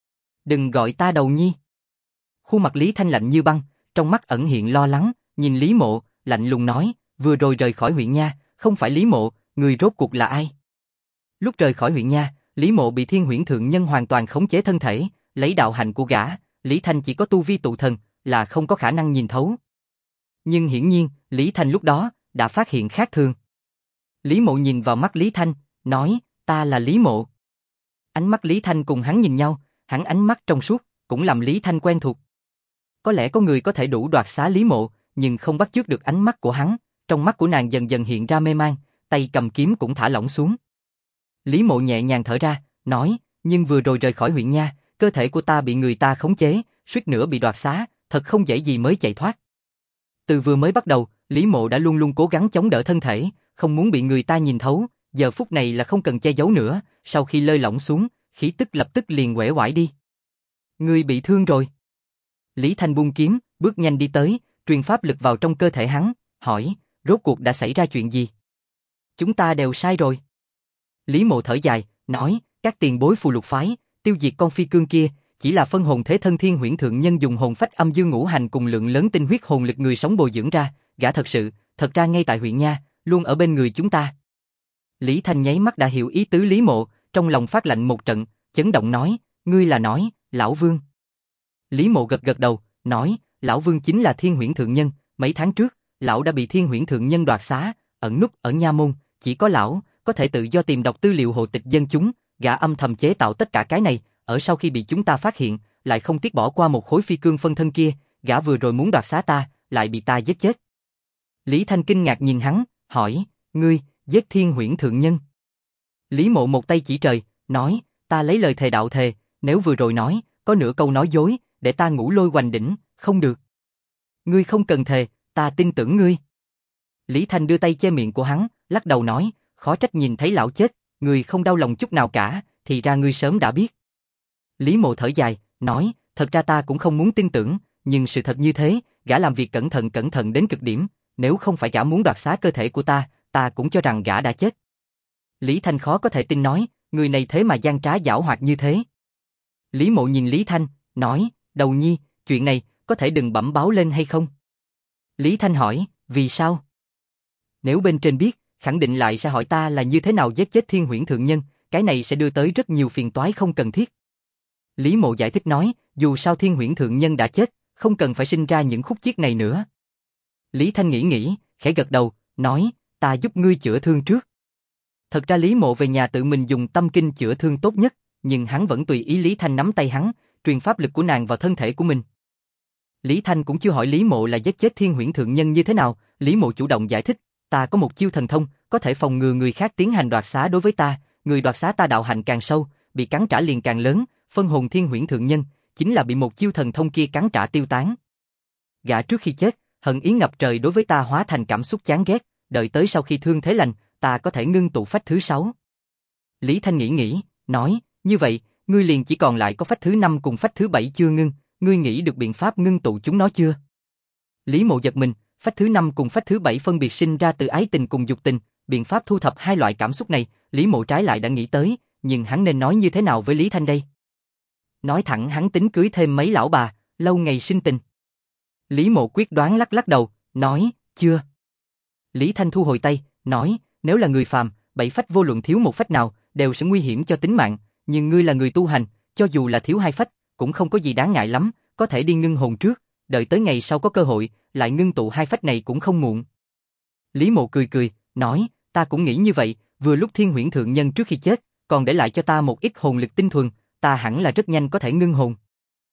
Đừng gọi ta Đầu Nhi. Khuôn mặt Lý Thanh lạnh như băng, trong mắt ẩn hiện lo lắng, nhìn Lý Mộ, lạnh lùng nói, vừa rồi rời khỏi huyện Nha, không phải Lý Mộ, người rốt cuộc là ai? Lúc rời khỏi huyện Nha, Lý Mộ bị Thiên Huyễn Thượng Nhân hoàn toàn khống chế thân thể, lấy đạo hạnh của gã, Lý Thanh chỉ có tu vi tụ thần, là không có khả năng nhìn thấu. Nhưng hiển nhiên, Lý Thanh lúc đó, đã phát hiện khác thường. Lý Mộ nhìn vào mắt Lý Thanh, nói, ta là Lý Mộ. Ánh mắt Lý Thanh cùng hắn nhìn nhau, hắn ánh mắt trong suốt, cũng làm Lý Thanh quen thuộc. Có lẽ có người có thể đủ đoạt xá Lý Mộ, nhưng không bắt chước được ánh mắt của hắn, trong mắt của nàng dần dần hiện ra mê man, tay cầm kiếm cũng thả lỏng xuống. Lý Mộ nhẹ nhàng thở ra, nói, nhưng vừa rồi rời khỏi huyện Nha, cơ thể của ta bị người ta khống chế, suýt nữa bị đoạt xá, thật không dễ gì mới chạy thoát. Từ vừa mới bắt đầu, Lý Mộ đã luôn luôn cố gắng chống đỡ thân thể, không muốn bị người ta nhìn thấu, giờ phút này là không cần che giấu nữa, sau khi lơi lỏng xuống, khí tức lập tức liền uể oải đi. Ngươi bị thương rồi. Lý Thanh buông kiếm, bước nhanh đi tới, truyền pháp lực vào trong cơ thể hắn, hỏi, rốt cuộc đã xảy ra chuyện gì? Chúng ta đều sai rồi. Lý Mộ thở dài, nói, các tiền bối phù lục phái, tiêu diệt con phi cương kia, chỉ là phân hồn thế thân Thiên Huyễn Thượng Nhân dùng hồn phách âm dương ngũ hành cùng lượng lớn tinh huyết hồn lực người sống bồi dưỡng ra, gã thật ra ngay tại huyện Nha, luôn ở bên người chúng ta. Lý Thanh nháy mắt đã hiểu ý tứ Lý Mộ, trong lòng phát lạnh một trận, chấn động nói, ngươi là nói, Lão Vương. Lý Mộ gật gật đầu, nói, Lão Vương chính là Thiên Huyễn Thượng Nhân, mấy tháng trước, Lão đã bị Thiên Huyễn Thượng Nhân đoạt xá, ẩn núp ở Nha Môn, chỉ có Lão có thể tự do tìm đọc tư liệu hộ tịch dân chúng, gã âm thầm chế tạo tất cả cái này, ở sau khi bị chúng ta phát hiện, lại không tiếc bỏ qua một khối phi cương phân thân kia, gã vừa rồi muốn đoạt xá ta, lại bị ta giết chết. Lý Thanh kinh ngạc nhìn hắn, hỏi, giết Thiên Huyễn Thượng Nhân. Lý Mộ một tay chỉ trời, nói, ta lấy lời thề đạo thề, nếu vừa rồi nói, có nửa câu nói dối, để ta Ngũ Lôi Hoành Đỉnh, không được. Ngươi không cần thề, ta tin tưởng ngươi. Lý Thanh đưa tay che miệng của hắn, lắc đầu nói, khó trách nhìn thấy lão chết, ngươi không đau lòng chút nào cả, thì ra ngươi sớm đã biết. Lý Mộ thở dài, nói, thật ra ta cũng không muốn tin tưởng, nhưng sự thật như thế, gã làm việc cẩn thận đến cực điểm, nếu không phải gã muốn đoạt xá cơ thể của ta cũng cho rằng gã đã chết. Lý Thanh khó có thể tin nói, người này thế mà gian trá giảo hoạt như thế. Lý Mộ nhìn Lý Thanh, nói, Đầu Nhi, chuyện này, có thể đừng bẩm báo lên hay không? Lý Thanh hỏi, vì sao? Nếu bên trên biết, khẳng định lại sẽ hỏi ta là như thế nào giết chết Thiên Huyễn Thượng Nhân, cái này sẽ đưa tới rất nhiều phiền toái không cần thiết. Lý Mộ giải thích nói, dù sao Thiên Huyễn Thượng Nhân đã chết, không cần phải sinh ra những khúc chiết này nữa. Lý Thanh nghĩ, khẽ gật đầu, nói, ta giúp ngươi chữa thương trước. Thật ra Lý Mộ về nhà tự mình dùng tâm kinh chữa thương tốt nhất, nhưng hắn vẫn tùy ý Lý Thanh nắm tay hắn, truyền pháp lực của nàng vào thân thể của mình. Lý Thanh cũng chưa hỏi Lý Mộ là giết chết Thiên Huyễn Thượng Nhân như thế nào, Lý Mộ chủ động giải thích, ta có một chiêu thần thông, có thể phòng ngừa người khác tiến hành đoạt xá đối với ta, người đoạt xá ta đạo hạnh càng sâu, bị cắn trả liền càng lớn, phân hồn Thiên Huyễn Thượng Nhân, chính là bị một chiêu thần thông kia cắn trả tiêu tán. Gã trước khi chết, hận ý ngập trời đối với ta hóa thành cảm xúc chán ghét, đợi tới sau khi thương thế lành, ta có thể ngưng tụ phách thứ 6. Lý Thanh nghĩ, nói, như vậy, ngươi liền chỉ còn lại có phách thứ 5 cùng phách thứ 7 chưa ngưng, ngươi nghĩ được biện pháp ngưng tụ chúng nó chưa? Lý Mộ giật mình, phách thứ 5 cùng phách thứ 7 phân biệt sinh ra từ ái tình cùng dục tình, biện pháp thu thập hai loại cảm xúc này, Lý Mộ trái lại đã nghĩ tới, nhưng hắn nên nói như thế nào với Lý Thanh đây? Nói thẳng hắn tính cưới thêm mấy lão bà, lâu ngày sinh tình. Lý Mộ quyết đoán lắc đầu, nói, chưa. Lý Thanh thu hồi tay, nói, nếu là người phàm, 7 phách vô luận thiếu một phách nào, đều sẽ nguy hiểm cho tính mạng, nhưng ngươi là người tu hành, cho dù là thiếu 2 phách, cũng không có gì đáng ngại lắm, có thể đi ngưng hồn trước, đợi tới ngày sau có cơ hội, lại ngưng tụ 2 phách này cũng không muộn. Lý Mộ cười, nói, ta cũng nghĩ như vậy, vừa lúc Thiên Huyễn Thượng Nhân trước khi chết, còn để lại cho ta một ít hồn lực tinh thuần, ta hẳn là rất nhanh có thể ngưng hồn.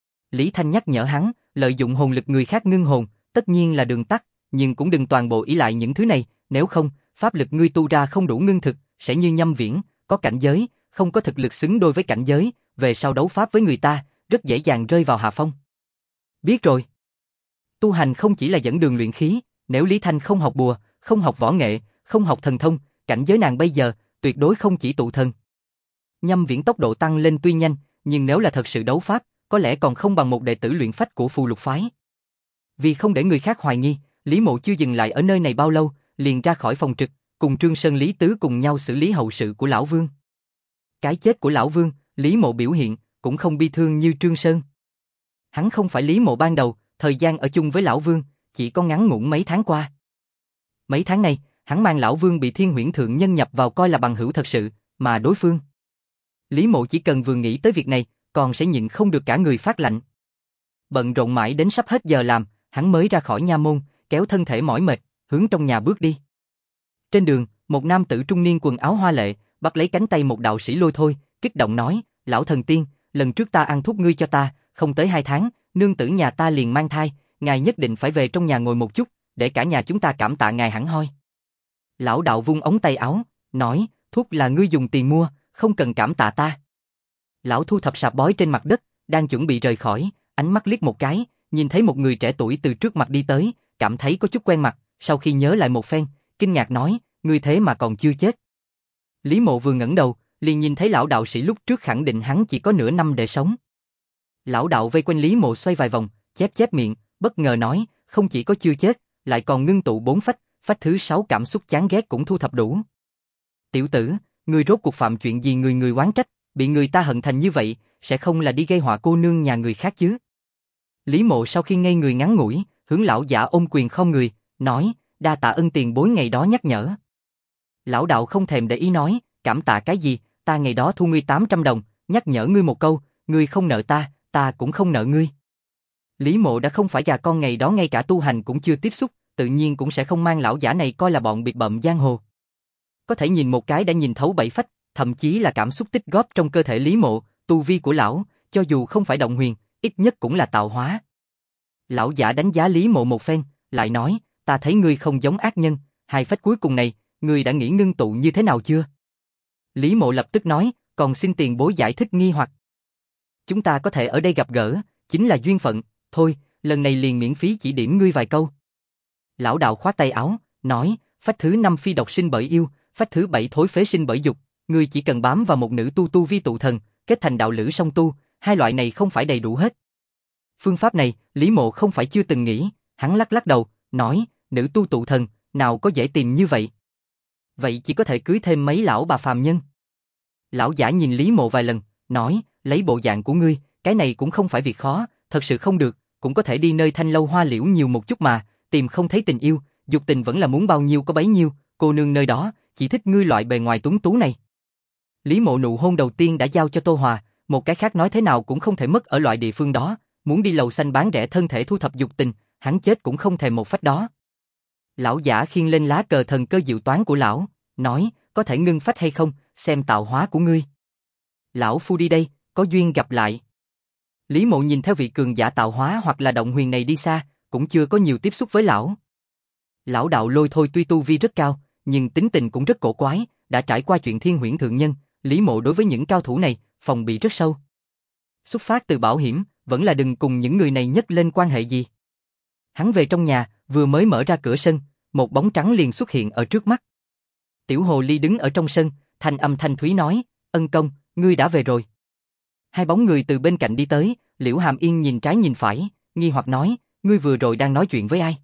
Lý Thanh nhắc nhở hắn, lợi dụng hồn lực người khác ngưng hồn, tất nhiên là đường tắt, nhưng cũng đừng toàn bộ ỷ lại những thứ này, nếu không, pháp lực ngươi tu ra không đủ ngưng thực, sẽ như Nhâm Viễn, có cảnh giới, không có thực lực xứng đôi với cảnh giới, về sau đấu pháp với người ta, rất dễ dàng rơi vào hạ phong. Biết rồi. Tu hành không chỉ là dẫn đường luyện khí, nếu Lý Thanh không học bùa, không học võ nghệ, không học thần thông, cảnh giới nàng bây giờ, tuyệt đối không chỉ tụ thần. Nhâm Viễn tốc độ tăng lên tuy nhanh, nhưng nếu là thật sự đấu pháp, có lẽ còn không bằng một đệ tử luyện phách của Phù Lục phái. Vì không để người khác hoài nghi, Lý Mộ chưa dừng lại ở nơi này bao lâu, liền ra khỏi phòng trực, cùng Trương Sơn Lý Tứ cùng nhau xử lý hậu sự của lão Vương. Cái chết của lão Vương, Lý Mộ biểu hiện cũng không bi thương như Trương Sơn. Hắn không phải Lý Mộ ban đầu, thời gian ở chung với lão Vương chỉ có ngắn ngủn mấy tháng qua. Mấy tháng này, hắn mang lão Vương bị Thiên Huyễn Thượng Nhân nhập vào coi là bằng hữu thật sự, mà đối phương. Lý Mộ chỉ cần vừa nghĩ tới việc này, còn sẽ nhịn không được cả người phát lạnh. Bận rộn mãi đến sắp hết giờ làm, hắn mới ra khỏi nha môn, kéo thân thể mỏi mệt, hướng trong nhà bước đi. Trên đường, một nam tử trung niên quần áo hoa lệ, bắt lấy cánh tay một đạo sĩ Lôi Thôi, kích động nói, lão thần tiên, lần trước ta ăn thuốc ngươi cho ta, không tới 2 tháng, nương tử nhà ta liền mang thai, ngài nhất định phải về trong nhà ngồi một chút, để cả nhà chúng ta cảm tạ ngài hẳn hoi. Lão đạo vung ống tay áo, nói, thuốc là ngươi dùng tiền mua, không cần cảm tạ ta. Lão thu thập sạp bói trên mặt đất, đang chuẩn bị rời khỏi, ánh mắt liếc một cái, nhìn thấy một người trẻ tuổi từ trước mặt đi tới, cảm thấy có chút quen mặt, sau khi nhớ lại một phen, kinh ngạc nói, ngươi thế mà còn chưa chết. Lý Mộ vừa ngẩng đầu, liền nhìn thấy lão đạo sĩ lúc trước khẳng định hắn chỉ có nửa năm để sống. Lão đạo vây quanh Lý Mộ xoay vài vòng, chép miệng, bất ngờ nói, không chỉ có chưa chết, lại còn ngưng tụ 4 phách, phách thứ 6 cảm xúc chán ghét cũng thu thập đủ. Tiểu tử, ngươi rốt cuộc phạm chuyện gì người oán trách, bị người ta hận thành như vậy, sẽ không là đi gây họa cô nương nhà người khác chứ? Lý Mộ sau khi ngây người ngắn ngủi, hướng lão giả ôm quyền không người, nói, đa tạ ân tiền bối ngày đó nhắc nhở. Lão đạo không thèm để ý nói, cảm tạ cái gì, ta ngày đó thu ngươi 800 đồng, nhắc nhở ngươi một câu, ngươi không nợ ta, ta cũng không nợ ngươi. Lý Mộ đã không phải gà con ngày đó ngay cả tu hành cũng chưa tiếp xúc, tự nhiên cũng sẽ không mang lão giả này coi là bọn biệt bợm giang hồ. Có thể nhìn một cái đã nhìn thấu 7 phách, thậm chí là cảm xúc tích góp trong cơ thể Lý Mộ, tu vi của lão, cho dù không phải động huyền, ít nhất cũng là tạo hóa. Lão giả đánh giá Lý Mộ một phen, lại nói, ta thấy ngươi không giống ác nhân, 2 phách cuối cùng này, ngươi đã nghĩ ngưng tụ như thế nào chưa? Lý Mộ lập tức nói, còn xin tiền bối giải thích nghi hoặc. Chúng ta có thể ở đây gặp gỡ, chính là duyên phận, thôi, lần này liền miễn phí chỉ điểm ngươi vài câu. Lão đạo khoát tay áo, nói, phách thứ 5 phi độc sinh bởi yêu, phách thứ 7 thối phế sinh bởi dục, ngươi chỉ cần bám vào một nữ tu vi tụ thần, kết thành đạo lữ song tu, hai loại này không phải đầy đủ hết. Phương pháp này, Lý Mộ không phải chưa từng nghĩ, hắn lắc lắc đầu, nói, nữ tu tụ thần, nào có dễ tìm như vậy. Vậy chỉ có thể cưới thêm mấy lão bà phàm nhân. Lão giả nhìn Lý Mộ vài lần, nói, lấy bộ dạng của ngươi, cái này cũng không phải việc khó, thật sự không được, cũng có thể đi nơi thanh lâu hoa liễu nhiều một chút mà, tìm không thấy tình yêu, dục tình vẫn là muốn bao nhiêu có bấy nhiêu, cô nương nơi đó, chỉ thích ngươi loại bề ngoài tuấn tú này. Lý Mộ nụ hôn đầu tiên đã giao cho Tô Hòa, một cái khác nói thế nào cũng không thể mất ở loại địa phương đó, muốn đi lầu xanh bán rẻ thân thể thu thập dục tình, hắn chết cũng không thèm một phách đó. Lão giả khiêng lên lá cờ thần cơ diệu toán của lão, nói, có thể ngưng phách hay không, xem tạo hóa của ngươi. Lão phu đi đây, có duyên gặp lại. Lý Mộ nhìn theo vị cường giả tạo hóa hoặc là động huyền này đi xa, cũng chưa có nhiều tiếp xúc với lão. Lão đạo Lôi Thôi tuy tu vi rất cao, nhưng tính tình cũng rất cổ quái, đã trải qua chuyện thiên huyễn thượng nhân, Lý Mộ đối với những cao thủ này, phòng bị rất sâu. Xuất phát từ bảo hiểm, vẫn là đừng cùng những người này nhấc lên quan hệ gì. Hắn về trong nhà, vừa mới mở ra cửa sân, một bóng trắng liền xuất hiện ở trước mắt. Tiểu hồ ly đứng ở trong sân, thanh âm thanh thúy nói, ân công, ngươi đã về rồi. Hai bóng người từ bên cạnh đi tới, Liễu Hàm Yên nhìn trái nhìn phải, nghi hoặc nói, ngươi vừa rồi đang nói chuyện với ai?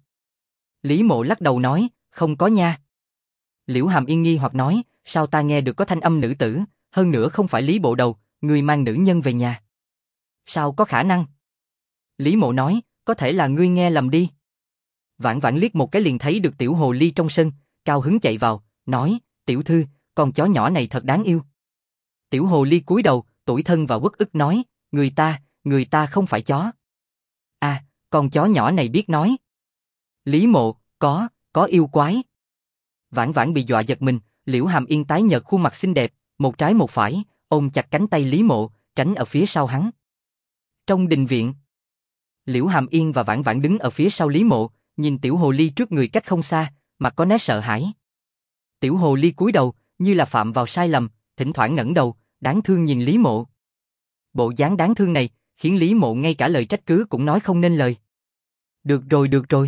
Lý Mộ lắc đầu nói, không có nha. Liễu Hàm Yên nghi hoặc nói, sao ta nghe được có thanh âm nữ tử, hơn nữa không phải Lý Bộ Đầu, ngươi mang nữ nhân về nhà. Sao có khả năng? Lý Mộ nói, có thể là ngươi nghe lầm đi. Vãn Vãn liếc một cái liền thấy được tiểu hồ ly trong sân, cao hứng chạy vào, nói, tiểu thư, con chó nhỏ này thật đáng yêu. Tiểu hồ ly cúi đầu, tủi thân và uất ức nói, người ta không phải chó. À, con chó nhỏ này biết nói. Lý Mộ, có yêu quái. Vãn Vãn bị dọa giật mình, Liễu Hàm Yên tái nhợt khuôn mặt xinh đẹp, một trái một phải, ôm chặt cánh tay Lý Mộ, tránh ở phía sau hắn. Trong đình viện, Liễu Hàm Yên và Vãn Vãn đứng ở phía sau Lý Mộ, nhìn tiểu hồ ly trước người cách không xa, mặt có nét sợ hãi. Tiểu hồ ly cúi đầu, như là phạm vào sai lầm, thỉnh thoảng ngẩng đầu, đáng thương nhìn Lý Mộ. Bộ dáng đáng thương này, khiến Lý Mộ ngay cả lời trách cứ cũng nói không nên lời. Được rồi.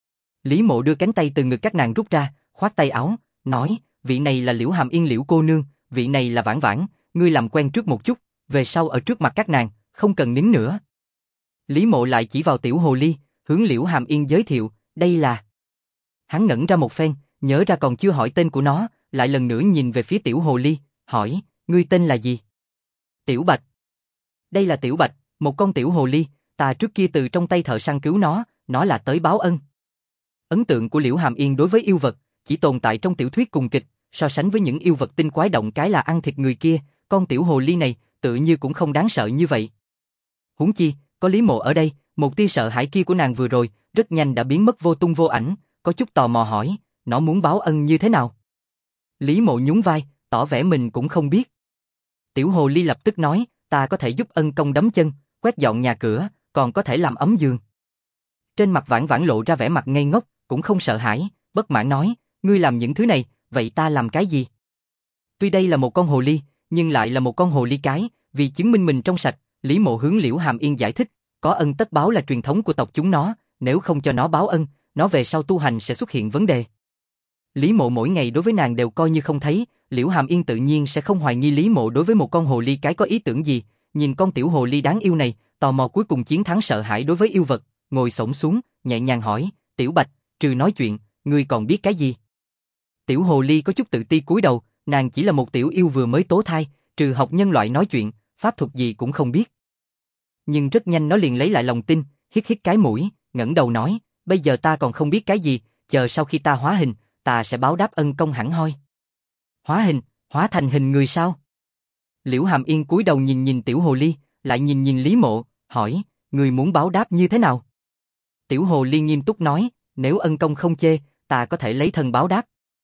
Lý Mộ đưa cánh tay từ ngực các nàng rút ra, khoát tay áo, nói, vị này là Liễu Hàm Yên Liễu cô nương, vị này là Vãn Vãn, ngươi làm quen trước một chút, về sau ở trước mặt các nàng, không cần nín nữa. Lý Mộ lại chỉ vào tiểu hồ ly, hướng Liễu Hàm Yên giới thiệu, đây là... Hắn ngẩn ra một phen, nhớ ra còn chưa hỏi tên của nó, lại lần nữa nhìn về phía tiểu hồ ly, hỏi, ngươi tên là gì? Tiểu Bạch. Đây là Tiểu Bạch, một con tiểu hồ ly, ta trước kia từ trong tay thợ săn cứu nó là tới báo ân. Ấn tượng của Liễu Hàm Yên đối với yêu vật, chỉ tồn tại trong tiểu thuyết cùng kịch, so sánh với những yêu vật tinh quái động cái là ăn thịt người kia, con tiểu hồ ly này, tự như cũng không đáng sợ như vậy. Huống chi, có Lý Mộ ở đây, một tia sợ hãi kia của nàng vừa rồi, rất nhanh đã biến mất vô tung vô ảnh, có chút tò mò hỏi, nó muốn báo ân như thế nào? Lý Mộ nhún vai, tỏ vẻ mình cũng không biết. Tiểu hồ ly lập tức nói, ta có thể giúp ân công đấm chân, quét dọn nhà cửa, còn có thể làm ấm giường. Trên mặt Vãn Vãn lộ ra vẻ mặt ngây ngốc, cũng không sợ hãi, bất mãn nói, ngươi làm những thứ này, vậy ta làm cái gì? Tuy đây là một con hồ ly, nhưng lại là một con hồ ly cái, vì chứng minh mình trong sạch, Lý Mộ hướng Liễu Hàm Yên giải thích, có ân tất báo là truyền thống của tộc chúng nó, nếu không cho nó báo ân, nó về sau tu hành sẽ xuất hiện vấn đề. Lý Mộ mỗi ngày đối với nàng đều coi như không thấy, Liễu Hàm Yên tự nhiên sẽ không hoài nghi Lý Mộ đối với một con hồ ly cái có ý tưởng gì, nhìn con tiểu hồ ly đáng yêu này, tò mò cuối cùng chiến thắng sợ hãi đối với yêu vật, ngồi xổm xuống, nhẹ nhàng hỏi, Tiểu Bạch, trừ nói chuyện, ngươi còn biết cái gì? Tiểu hồ ly có chút tự ti cúi đầu, nàng chỉ là một tiểu yêu vừa mới tố thai, trừ học nhân loại nói chuyện, pháp thuật gì cũng không biết. Nhưng rất nhanh nó liền lấy lại lòng tin, hít hít cái mũi, ngẩng đầu nói, bây giờ ta còn không biết cái gì, chờ sau khi ta hóa hình, ta sẽ báo đáp ân công hẳn hoi. Hóa hình, hóa thành hình người sao? Liễu Hàm Yên cúi đầu nhìn nhìn tiểu hồ ly, lại nhìn nhìn Lý Mộ, hỏi, người muốn báo đáp như thế nào? Tiểu hồ ly nghiêm túc nói, nếu ân công không chê, ta có thể lấy thân báo đáp.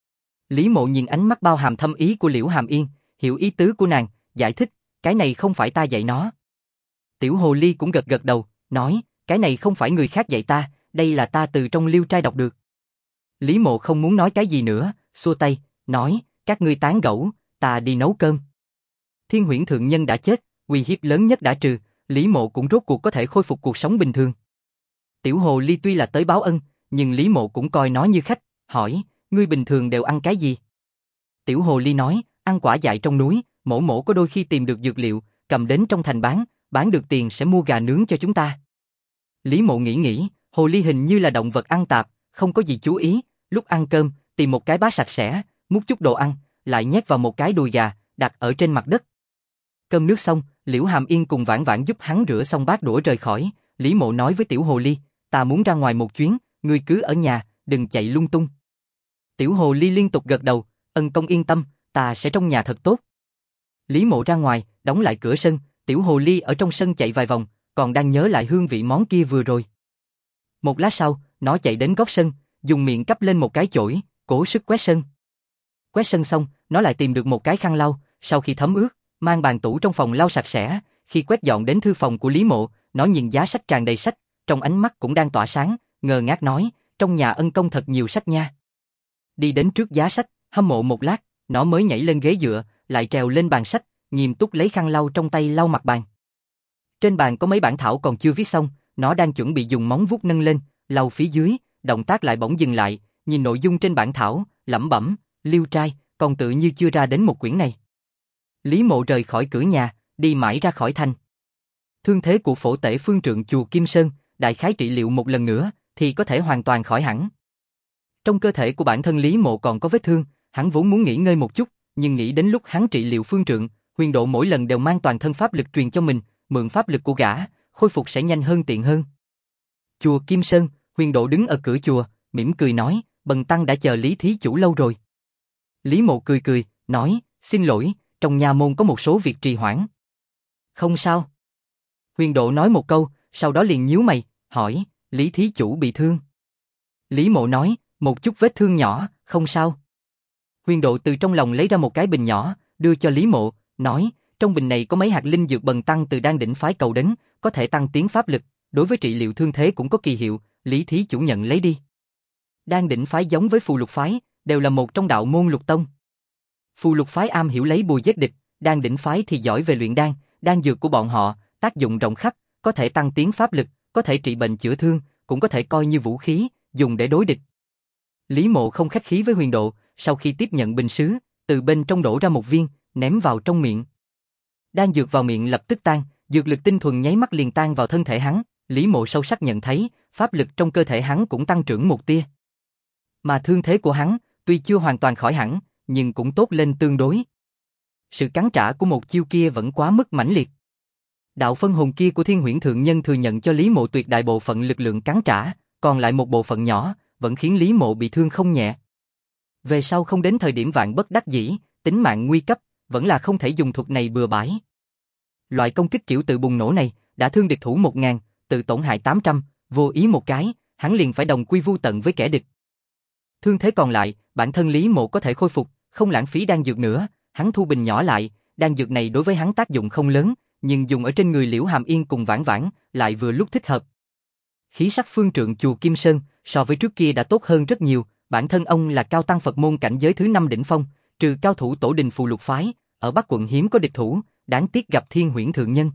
Lý Mộ nhìn ánh mắt bao hàm thâm ý của Liễu Hàm Yên, hiểu ý tứ của nàng, giải thích, cái này không phải ta dạy nó. Tiểu hồ ly cũng gật gật đầu, nói, cái này không phải người khác dạy ta, đây là ta từ trong liêu trai đọc được. Lý Mộ không muốn nói cái gì nữa, xua tay, nói, các ngươi tán gẫu, ta đi nấu cơm. Thiên Huyễn Thượng Nhân đã chết, uy hiếp lớn nhất đã trừ, Lý Mộ cũng rốt cuộc có thể khôi phục cuộc sống bình thường. Tiểu Hồ Ly tuy là tới báo ân, nhưng Lý Mộ cũng coi nó như khách, hỏi, ngươi bình thường đều ăn cái gì? Tiểu Hồ Ly nói, ăn quả dại trong núi, mổ mổ có đôi khi tìm được dược liệu, cầm đến trong thành bán được tiền sẽ mua gà nướng cho chúng ta. Lý Mộ nghĩ, Hồ Ly hình như là động vật ăn tạp, không có gì chú ý, lúc ăn cơm, tìm một cái bát sạch sẽ, múc chút đồ ăn, lại nhét vào một cái đùi gà, đặt ở trên mặt đất. Cơm nước xong, Liễu Hàm Yên cùng Vãn Vãn giúp hắn rửa xong bát đũa rời khỏi, Lý Mộ nói với Tiểu Hồ Ly, ta muốn ra ngoài một chuyến, ngươi cứ ở nhà, đừng chạy lung tung. Tiểu Hồ Ly liên tục gật đầu, ân công yên tâm, ta sẽ trong nhà thật tốt. Lý Mộ ra ngoài, đóng lại cửa sân, Tiểu Hồ Ly ở trong sân chạy vài vòng, còn đang nhớ lại hương vị món kia vừa rồi. Một lát sau, nó chạy đến góc sân, dùng miệng cắp lên một cái chổi, cố sức quét sân. Quét sân xong, nó lại tìm được một cái khăn lau, sau khi thấm ướt, mang bàn tủ trong phòng lau sạch sẽ. Khi quét dọn đến thư phòng của Lý Mộ, nó nhìn giá sách tràn đầy sách, trong ánh mắt cũng đang tỏa sáng, ngơ ngác nói, trong nhà ân công thật nhiều sách nha. Đi đến trước giá sách, hâm mộ một lát, nó mới nhảy lên ghế dựa, lại trèo lên bàn sách, nghiêm túc lấy khăn lau trong tay lau mặt bàn. Trên bàn có mấy bản thảo còn chưa viết xong, nó đang chuẩn bị dùng móng vuốt nâng lên, lau phía dưới, động tác lại bỗng dừng lại, nhìn nội dung trên bản thảo, lẩm bẩm, Liêu trai, còn tự như chưa ra đến một quyển này. Lý Mộ rời khỏi cửa nhà, đi mãi ra khỏi thành. Thương thế của phổ tể phương trượng chùa Kim Sơn, đại khái trị liệu một lần nữa, thì có thể hoàn toàn khỏi hẳn. Trong cơ thể của bản thân Lý Mộ còn có vết thương, hắn vốn muốn nghỉ ngơi một chút, nhưng nghĩ đến lúc hắn trị liệu phương trượng, Huyền Độ mỗi lần đều mang toàn thân pháp lực truyền cho mình, mượn pháp lực của gã, khôi phục sẽ nhanh hơn tiện hơn. Chùa Kim Sơn, Huyền Độ đứng ở cửa chùa, mỉm cười nói, bần tăng đã chờ Lý thí chủ lâu rồi. Lý Mộ cười, nói, xin lỗi, trong nhà môn có một số việc trì hoãn. Không sao. Huyền Độ nói một câu, sau đó liền nhíu mày, hỏi, Lý thí chủ bị thương? Lý Mộ nói, một chút vết thương nhỏ, không sao. Huyền Độ từ trong lòng lấy ra một cái bình nhỏ, đưa cho Lý Mộ, nói, trong bình này có mấy hạt linh dược bần tăng từ Đan Đỉnh phái cầu đến, có thể tăng tiến pháp lực, đối với trị liệu thương thế cũng có kỳ hiệu, Lý thí chủ nhận lấy đi. Đan Đỉnh phái giống với Phù Lục phái, đều là một trong đạo môn Lục tông. Phù Lục phái am hiểu lấy bùa giết địch, Đan Đỉnh phái thì giỏi về luyện đan, đan dược của bọn họ tác dụng rộng khắp, có thể tăng tiến pháp lực, có thể trị bệnh chữa thương, cũng có thể coi như vũ khí, dùng để đối địch. Lý Mộ không khách khí với Huyền Độ, sau khi tiếp nhận bình sứ, từ bên trong đổ ra một viên, ném vào trong miệng. Đan dược vào miệng lập tức tan, dược lực tinh thuần nháy mắt liền tan vào thân thể hắn, Lý Mộ sâu sắc nhận thấy, pháp lực trong cơ thể hắn cũng tăng trưởng một tia. Mà thương thế của hắn, tuy chưa hoàn toàn khỏi hẳn, nhưng cũng tốt lên tương đối. Sự cắn trả của một chiêu kia vẫn quá mức mãnh liệt. Đạo phân hồn kia của Thiên Huyễn Thượng Nhân thừa nhận cho Lý Mộ tuyệt đại bộ phận lực lượng cắn trả, còn lại một bộ phận nhỏ, vẫn khiến Lý Mộ bị thương không nhẹ. Về sau không đến thời điểm vạn bất đắc dĩ, tính mạng nguy cấp, vẫn là không thể dùng thuật này bừa bãi. Loại công kích kiểu tự bùng nổ này, đã thương địch thủ 1000, tự tổn hại 800, vô ý một cái, hắn liền phải đồng quy vu tận với kẻ địch. Thương thế còn lại, bản thân Lý Mộ có thể khôi phục, không lãng phí đan dược nữa, hắn thu bình nhỏ lại, đan dược này đối với hắn tác dụng không lớn, nhưng dùng ở trên người Liễu Hàm Yên cùng Vãn Vãn, lại vừa lúc thích hợp. Khí sắc phương trượng chùa Kim Sơn, so với trước kia đã tốt hơn rất nhiều, bản thân ông là cao tăng Phật môn cảnh giới thứ 5 đỉnh phong, trừ cao thủ tổ đình Phù Lục phái, ở Bắc quận hiếm có địch thủ, đáng tiếc gặp Thiên Huyễn Thượng Nhân.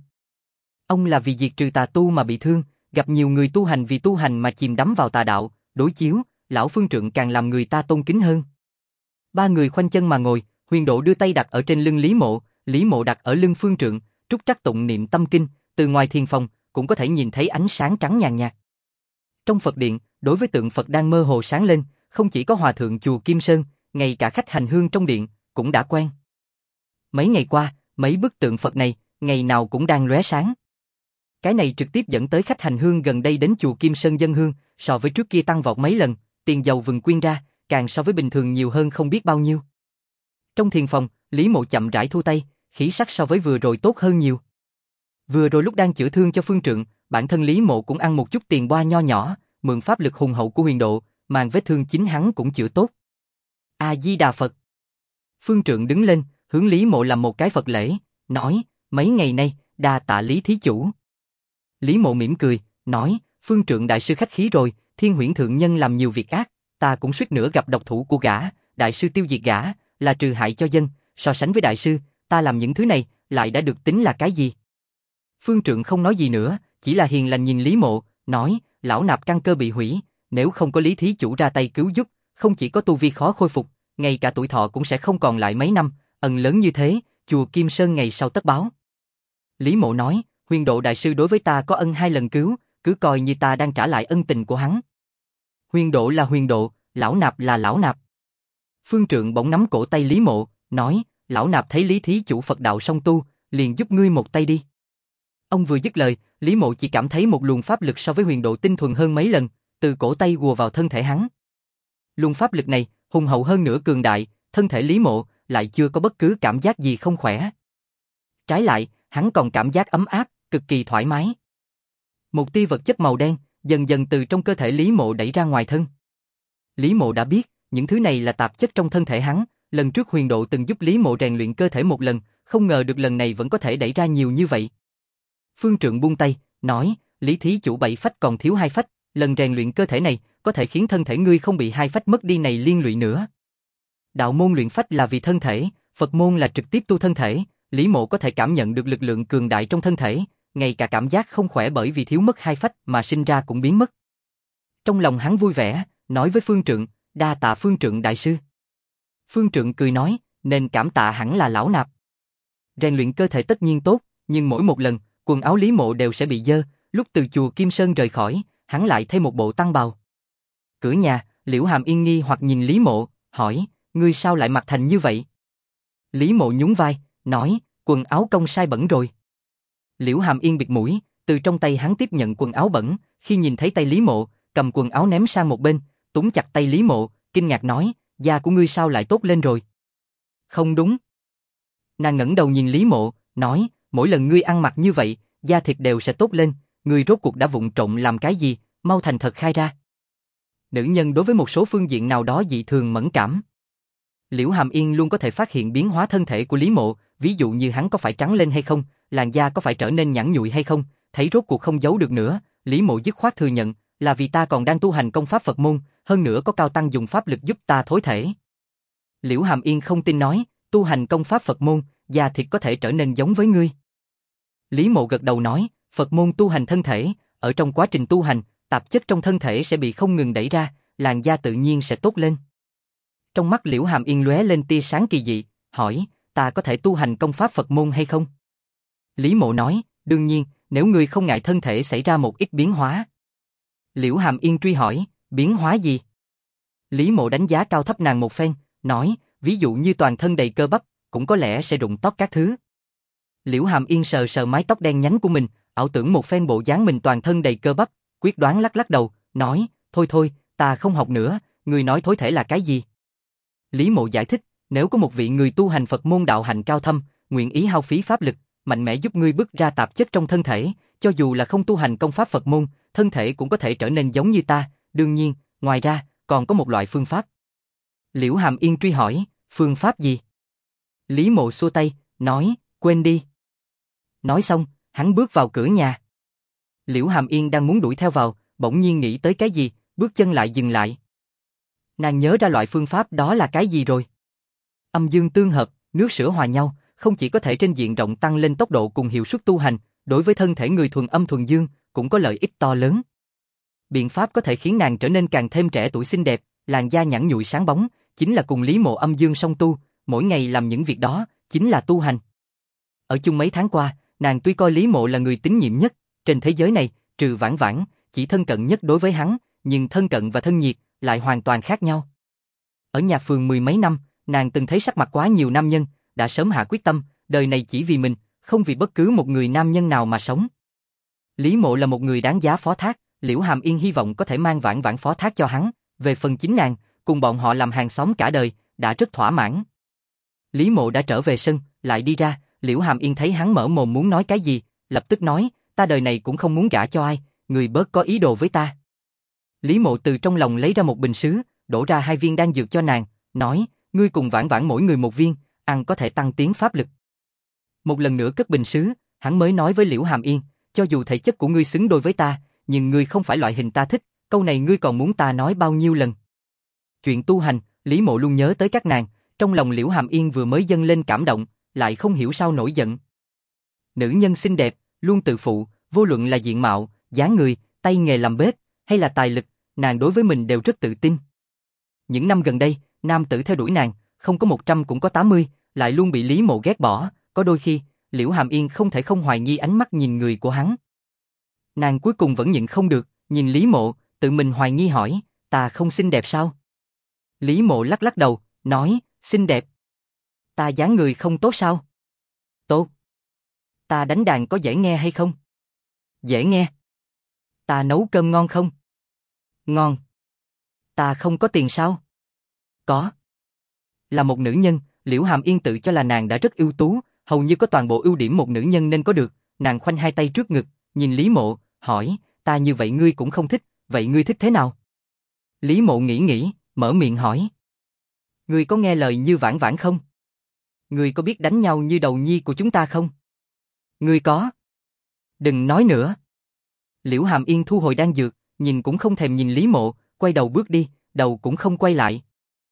Ông là vì diệt trừ tà tu mà bị thương, gặp nhiều người tu hành vì tu hành mà chìm đắm vào tà đạo, đối chiếu, lão phương trượng càng làm người ta tôn kính hơn. Ba người khoanh chân mà ngồi, Huyền Độ đưa tay đặt ở trên lưng Lý Mộ đặt ở lưng phương trượng, trúc trắc tụng niệm tâm kinh, từ ngoài thiền phòng cũng có thể nhìn thấy ánh sáng trắng nhàn nhạt. Trong Phật điện, đối với tượng Phật đang mơ hồ sáng lên, không chỉ có hòa thượng chùa Kim Sơn, ngay cả khách hành hương trong điện cũng đã quen. Mấy ngày qua, mấy bức tượng Phật này ngày nào cũng đang lóe sáng. Cái này trực tiếp dẫn tới khách hành hương gần đây đến chùa Kim Sơn dâng hương, so với trước kia tăng vọt mấy lần, tiền dầu vừng quyên ra, càng so với bình thường nhiều hơn không biết bao nhiêu. Trong thiền phòng, Lý Mộ chậm rãi thu tay, khí sắc so với vừa rồi tốt hơn nhiều. Vừa rồi lúc đang chữa thương cho phương trượng, bản thân Lý Mộ cũng ăn một chút tiền boa nho nhỏ, mượn pháp lực hùng hậu của Huyền Độ, màn vết thương chính hắn cũng chữa tốt. A Di Đà Phật. Phương trượng đứng lên, hướng Lý Mộ làm một cái Phật lễ, nói, mấy ngày nay, đa tạ Lý thí chủ. Lý Mộ mỉm cười, nói, phương trượng đại sư khách khí rồi, Thiên Huyễn Thượng Nhân làm nhiều việc ác, ta cũng suýt nữa gặp độc thủ của gã, đại sư tiêu diệt gã, là trừ hại cho dân, so sánh với đại sư, ta làm những thứ này, lại đã được tính là cái gì? Phương Trượng không nói gì nữa, chỉ là hiền lành nhìn Lý Mộ, nói, lão nạp căn cơ bị hủy, nếu không có Lý thí chủ ra tay cứu giúp, không chỉ có tu vi khó khôi phục, ngay cả tuổi thọ cũng sẽ không còn lại mấy năm, ân lớn như thế, chùa Kim Sơn ngày sau tất báo. Lý Mộ nói, Huyền Độ đại sư đối với ta có ân 2 lần cứu, cứ coi như ta đang trả lại ân tình của hắn. Huyền Độ là Huyền Độ, lão nạp là lão nạp. Phương Trượng bỗng nắm cổ tay Lý Mộ, nói, lão nạp thấy Lý thí chủ Phật đạo song tu, liền giúp ngươi một tay đi. Ông vừa dứt lời, Lý Mộ chỉ cảm thấy một luồng pháp lực so với Huyền Độ tinh thuần hơn mấy lần, từ cổ tay ùa vào thân thể hắn. Luồng pháp lực này, hùng hậu hơn nữa cường đại, thân thể Lý Mộ lại chưa có bất cứ cảm giác gì không khỏe. Trái lại, hắn còn cảm giác ấm áp, cực kỳ thoải mái. Một tia vật chất màu đen, dần dần từ trong cơ thể Lý Mộ đẩy ra ngoài thân. Lý Mộ đã biết, những thứ này là tạp chất trong thân thể hắn, lần trước Huyền Độ từng giúp Lý Mộ rèn luyện cơ thể một lần, không ngờ được lần này vẫn có thể đẩy ra nhiều như vậy. Phương Trượng buông tay, nói, Lý thí chủ 7 phách còn thiếu 2 phách, lần rèn luyện cơ thể này, có thể khiến thân thể ngươi không bị 2 phách mất đi này liên lụy nữa. Đạo môn luyện phách là vì thân thể, Phật môn là trực tiếp tu thân thể, Lý Mộ có thể cảm nhận được lực lượng cường đại trong thân thể, ngay cả cảm giác không khỏe bởi vì thiếu mất 2 phách mà sinh ra cũng biến mất. Trong lòng hắn vui vẻ, nói với Phương Trượng, đa tạ Phương Trượng đại sư. Phương Trượng cười nói, nên cảm tạ hẳn là lão nạp. Rèn luyện cơ thể tất nhiên tốt, nhưng mỗi một lần, quần áo Lý Mộ đều sẽ bị dơ, lúc từ chùa Kim Sơn rời khỏi, hắn lại thêm một bộ tăng bào. Cửa nhà, Liễu Hàm Yên nghi hoặc nhìn Lý Mộ, hỏi, ngươi sao lại mặc thành như vậy? Lý Mộ nhún vai, nói, quần áo công sai bẩn rồi. Liễu Hàm Yên bịt mũi, từ trong tay hắn tiếp nhận quần áo bẩn, khi nhìn thấy tay Lý Mộ, cầm quần áo ném sang một bên, túm chặt tay Lý Mộ, kinh ngạc nói, da của ngươi sao lại tốt lên rồi? Không đúng. Nàng ngẩng đầu nhìn Lý Mộ, nói, mỗi lần ngươi ăn mặc như vậy, da thịt đều sẽ tốt lên, ngươi rốt cuộc đã vụng trộm làm cái gì, mau thành thật khai ra. Nữ nhân đối với một số phương diện nào đó dị thường mẫn cảm. Liễu Hàm Yên luôn có thể phát hiện biến hóa thân thể của Lý Mộ, ví dụ như hắn có phải trắng lên hay không, làn da có phải trở nên nhẵn nhụi hay không, thấy rốt cuộc không giấu được nữa, Lý Mộ dứt khoát thừa nhận, là vì ta còn đang tu hành công pháp Phật môn, hơn nữa có cao tăng dùng pháp lực giúp ta thối thể. Liễu Hàm Yên không tin nói, tu hành công pháp Phật môn, da thịt có thể trở nên giống với ngươi. Lý Mộ gật đầu nói, Phật môn tu hành thân thể, ở trong quá trình tu hành, tạp chất trong thân thể sẽ bị không ngừng đẩy ra, làn da tự nhiên sẽ tốt lên. Trong mắt Liễu Hàm Yên lóe lên tia sáng kỳ dị, hỏi, ta có thể tu hành công pháp Phật môn hay không? Lý Mộ nói, đương nhiên, nếu ngươi không ngại thân thể xảy ra một ít biến hóa. Liễu Hàm Yên truy hỏi, biến hóa gì? Lý Mộ đánh giá cao thấp nàng một phen, nói, ví dụ như toàn thân đầy cơ bắp, cũng có lẽ sẽ rụng tóc các thứ. Liễu Hàm Yên sờ sờ mái tóc đen nhánh của mình, ảo tưởng một phen bộ dáng mình toàn thân đầy cơ bắp, quyết đoán lắc lắc đầu, nói, thôi thôi, ta không học nữa, ngươi nói thối thể là cái gì? Lý Mộ giải thích, nếu có một vị người tu hành Phật môn đạo hạnh cao thâm, nguyện ý hao phí pháp lực, mạnh mẽ giúp ngươi bứt ra tạp chất trong thân thể, cho dù là không tu hành công pháp Phật môn, thân thể cũng có thể trở nên giống như ta, đương nhiên, ngoài ra, còn có một loại phương pháp. Liễu Hàm Yên truy hỏi, phương pháp gì? Lý Mộ xua tay, nói, quên đi. Nói xong, hắn bước vào cửa nhà. Liễu Hàm Yên đang muốn đuổi theo vào, bỗng nhiên nghĩ tới cái gì, bước chân lại dừng lại. Nàng nhớ ra loại phương pháp đó là cái gì rồi. Âm dương tương hợp, nước sữa hòa nhau, không chỉ có thể trên diện rộng tăng lên tốc độ cùng hiệu suất tu hành, đối với thân thể người thuần âm thuần dương, cũng có lợi ích to lớn. Biện pháp có thể khiến nàng trở nên càng thêm trẻ tuổi xinh đẹp, làn da nhẵn nhụi sáng bóng, chính là cùng Lý Mộ âm dương song tu, mỗi ngày làm những việc đó, chính là tu hành. Ở chung mấy tháng qua, nàng tuy coi Lý Mộ là người tín nhiệm nhất, trên thế giới này, trừ Vãn Vãn, chỉ thân cận nhất đối với hắn, nhưng thân cận và thân nhiệt lại hoàn toàn khác nhau. Ở nhà phường 10 mấy năm, nàng từng thấy sắc mặt quá nhiều nam nhân, đã sớm hạ quyết tâm, đời này chỉ vì mình, không vì bất cứ một người nam nhân nào mà sống. Lý Mộ là một người đáng giá phó thác, Liễu Hàm Yên hy vọng có thể mang Vãn Vãn phó thác cho hắn, về phần chính nàng, cùng bọn họ làm hàng xóm cả đời, đã rất thỏa mãn. Lý Mộ đã trở về sân, lại đi ra, Liễu Hàm Yên thấy hắn mở mồm muốn nói cái gì, lập tức nói, ta đời này cũng không muốn gả cho ai, người bớt có ý đồ với ta. Lý Mộ từ trong lòng lấy ra một bình sứ, đổ ra 2 viên đan dược cho nàng, nói, ngươi cùng Vãn Vãn mỗi người một viên, ăn có thể tăng tiến pháp lực. Một lần nữa cất bình sứ, hắn mới nói với Liễu Hàm Yên, cho dù thể chất của ngươi xứng đôi với ta, nhưng ngươi không phải loại hình ta thích, câu này ngươi còn muốn ta nói bao nhiêu lần. Chuyện tu hành, Lý Mộ luôn nhớ tới các nàng, trong lòng Liễu Hàm Yên vừa mới dâng lên cảm động, lại không hiểu sao nổi giận. Nữ nhân xinh đẹp, luôn tự phụ, vô luận là diện mạo, dáng người, tay nghề làm bếp, hay là tài lực, nàng đối với mình đều rất tự tin. Những năm gần đây, nam tử theo đuổi nàng, không có 100 cũng có 80, lại luôn bị Lý Mộ ghét bỏ, có đôi khi, Liễu Hàm Yên không thể không hoài nghi ánh mắt nhìn người của hắn. Nàng cuối cùng vẫn nhịn không được, nhìn Lý Mộ, tự mình hoài nghi hỏi, ta không xinh đẹp sao? Lý Mộ lắc lắc đầu, nói, xinh đẹp. Ta dáng người không tốt sao? Tốt. Ta đánh đàn có dễ nghe hay không? Dễ nghe. Ta nấu cơm ngon không? Ngon. Ta không có tiền sao? Có. Là một nữ nhân, Liễu Hàm Yên tự cho là nàng đã rất ưu tú, hầu như có toàn bộ ưu điểm một nữ nhân nên có được, nàng khoanh hai tay trước ngực, nhìn Lý Mộ, hỏi, ta như vậy ngươi cũng không thích, vậy ngươi thích thế nào? Lý Mộ nghĩ, mở miệng hỏi. Ngươi có nghe lời như Vãn Vãn không? Ngươi có biết đánh nhau như đầu nhi của chúng ta không? Ngươi có. Đừng nói nữa. Liễu Hàm Yên thu hồi đan dược, nhìn cũng không thèm nhìn Lý Mộ, quay đầu bước đi, đầu cũng không quay lại.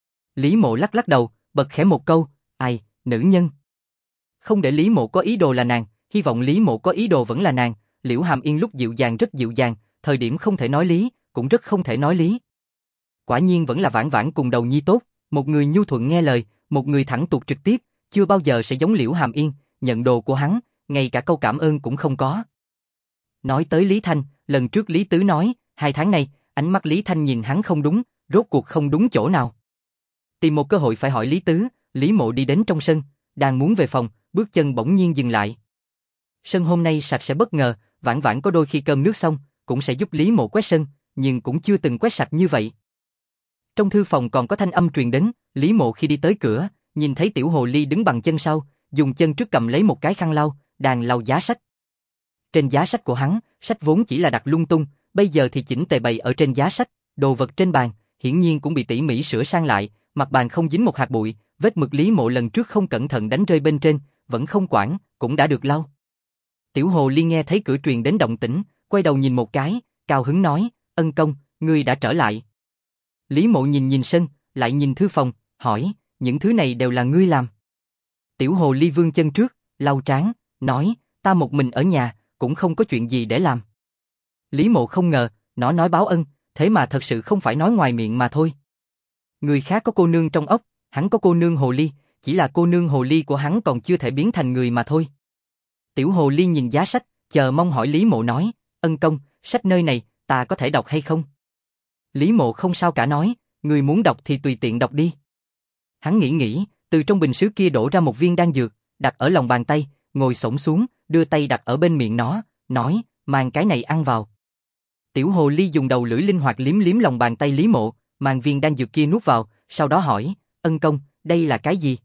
Lý Mộ lắc lắc đầu, bật khẽ một câu, ai, nữ nhân. Không để Lý Mộ có ý đồ là nàng, hy vọng Lý Mộ có ý đồ vẫn là nàng. Liễu Hàm Yên lúc dịu dàng rất dịu dàng, thời điểm không thể nói lý, cũng rất không thể nói lý. Quả nhiên vẫn là Vãn Vãn cùng đầu nhi tốt, một người nhu thuận nghe lời, một người thẳng tuột trực tiếp, chưa bao giờ sẽ giống Liễu Hàm Yên, nhận đồ của hắn, ngay cả câu cảm ơn cũng không có. Nói tới Lý Thanh, lần trước Lý Tứ nói, 2 tháng này, ánh mắt Lý Thanh nhìn hắn không đúng, rốt cuộc không đúng chỗ nào. Tìm một cơ hội phải hỏi Lý Tứ, Lý Mộ đi đến trong sân, đang muốn về phòng, bước chân bỗng nhiên dừng lại. Sân hôm nay sạch sẽ bất ngờ, Vãn Vãn có đôi khi cơm nước xong, cũng sẽ giúp Lý Mộ quét sân, nhưng cũng chưa từng quét sạch như vậy. Trong thư phòng còn có thanh âm truyền đến, Lý Mộ khi đi tới cửa, nhìn thấy tiểu hồ ly đứng bằng chân sau, dùng chân trước cầm lấy một cái khăn lau, đang lau giá sách. Trên giá sách của hắn, sách vốn chỉ là đặt lung tung, bây giờ thì chỉnh tề bày ở trên giá sách, đồ vật trên bàn, hiển nhiên cũng bị tỉ mỉ sửa sang lại, mặt bàn không dính một hạt bụi, vết mực Lý Mộ lần trước không cẩn thận đánh rơi bên trên, vẫn không quản, cũng đã được lau. Tiểu hồ ly nghe thấy cửa truyền đến động tĩnh, quay đầu nhìn một cái, cao hứng nói, ân công, ngươi đã trở lại. Lý Mộ nhìn sân, lại nhìn thư phòng, hỏi, những thứ này đều là ngươi làm. Tiểu hồ ly vươn chân trước, lau trán, nói, ta một mình ở nhà, cũng không có chuyện gì để làm. Lý Mộ không ngờ, nó nói báo ân, thế mà thật sự không phải nói ngoài miệng mà thôi. Người khác có cô nương trong ốc, hắn có cô nương hồ ly, chỉ là cô nương hồ ly của hắn còn chưa thể biến thành người mà thôi. Tiểu hồ ly nhìn giá sách, chờ mong hỏi Lý Mộ nói, ân công, sách nơi này, ta có thể đọc hay không? Lý Mộ không sao cả nói, người muốn đọc thì tùy tiện đọc đi. Hắn nghĩ, từ trong bình sứ kia đổ ra một viên đan dược, đặt ở lòng bàn tay, ngồi xổm xuống, đưa tay đặt ở bên miệng nó, nói, mang cái này ăn vào. Tiểu hồ ly dùng đầu lưỡi linh hoạt liếm liếm lòng bàn tay Lý Mộ, mang viên đan dược kia nuốt vào, sau đó hỏi, ân công, đây là cái gì?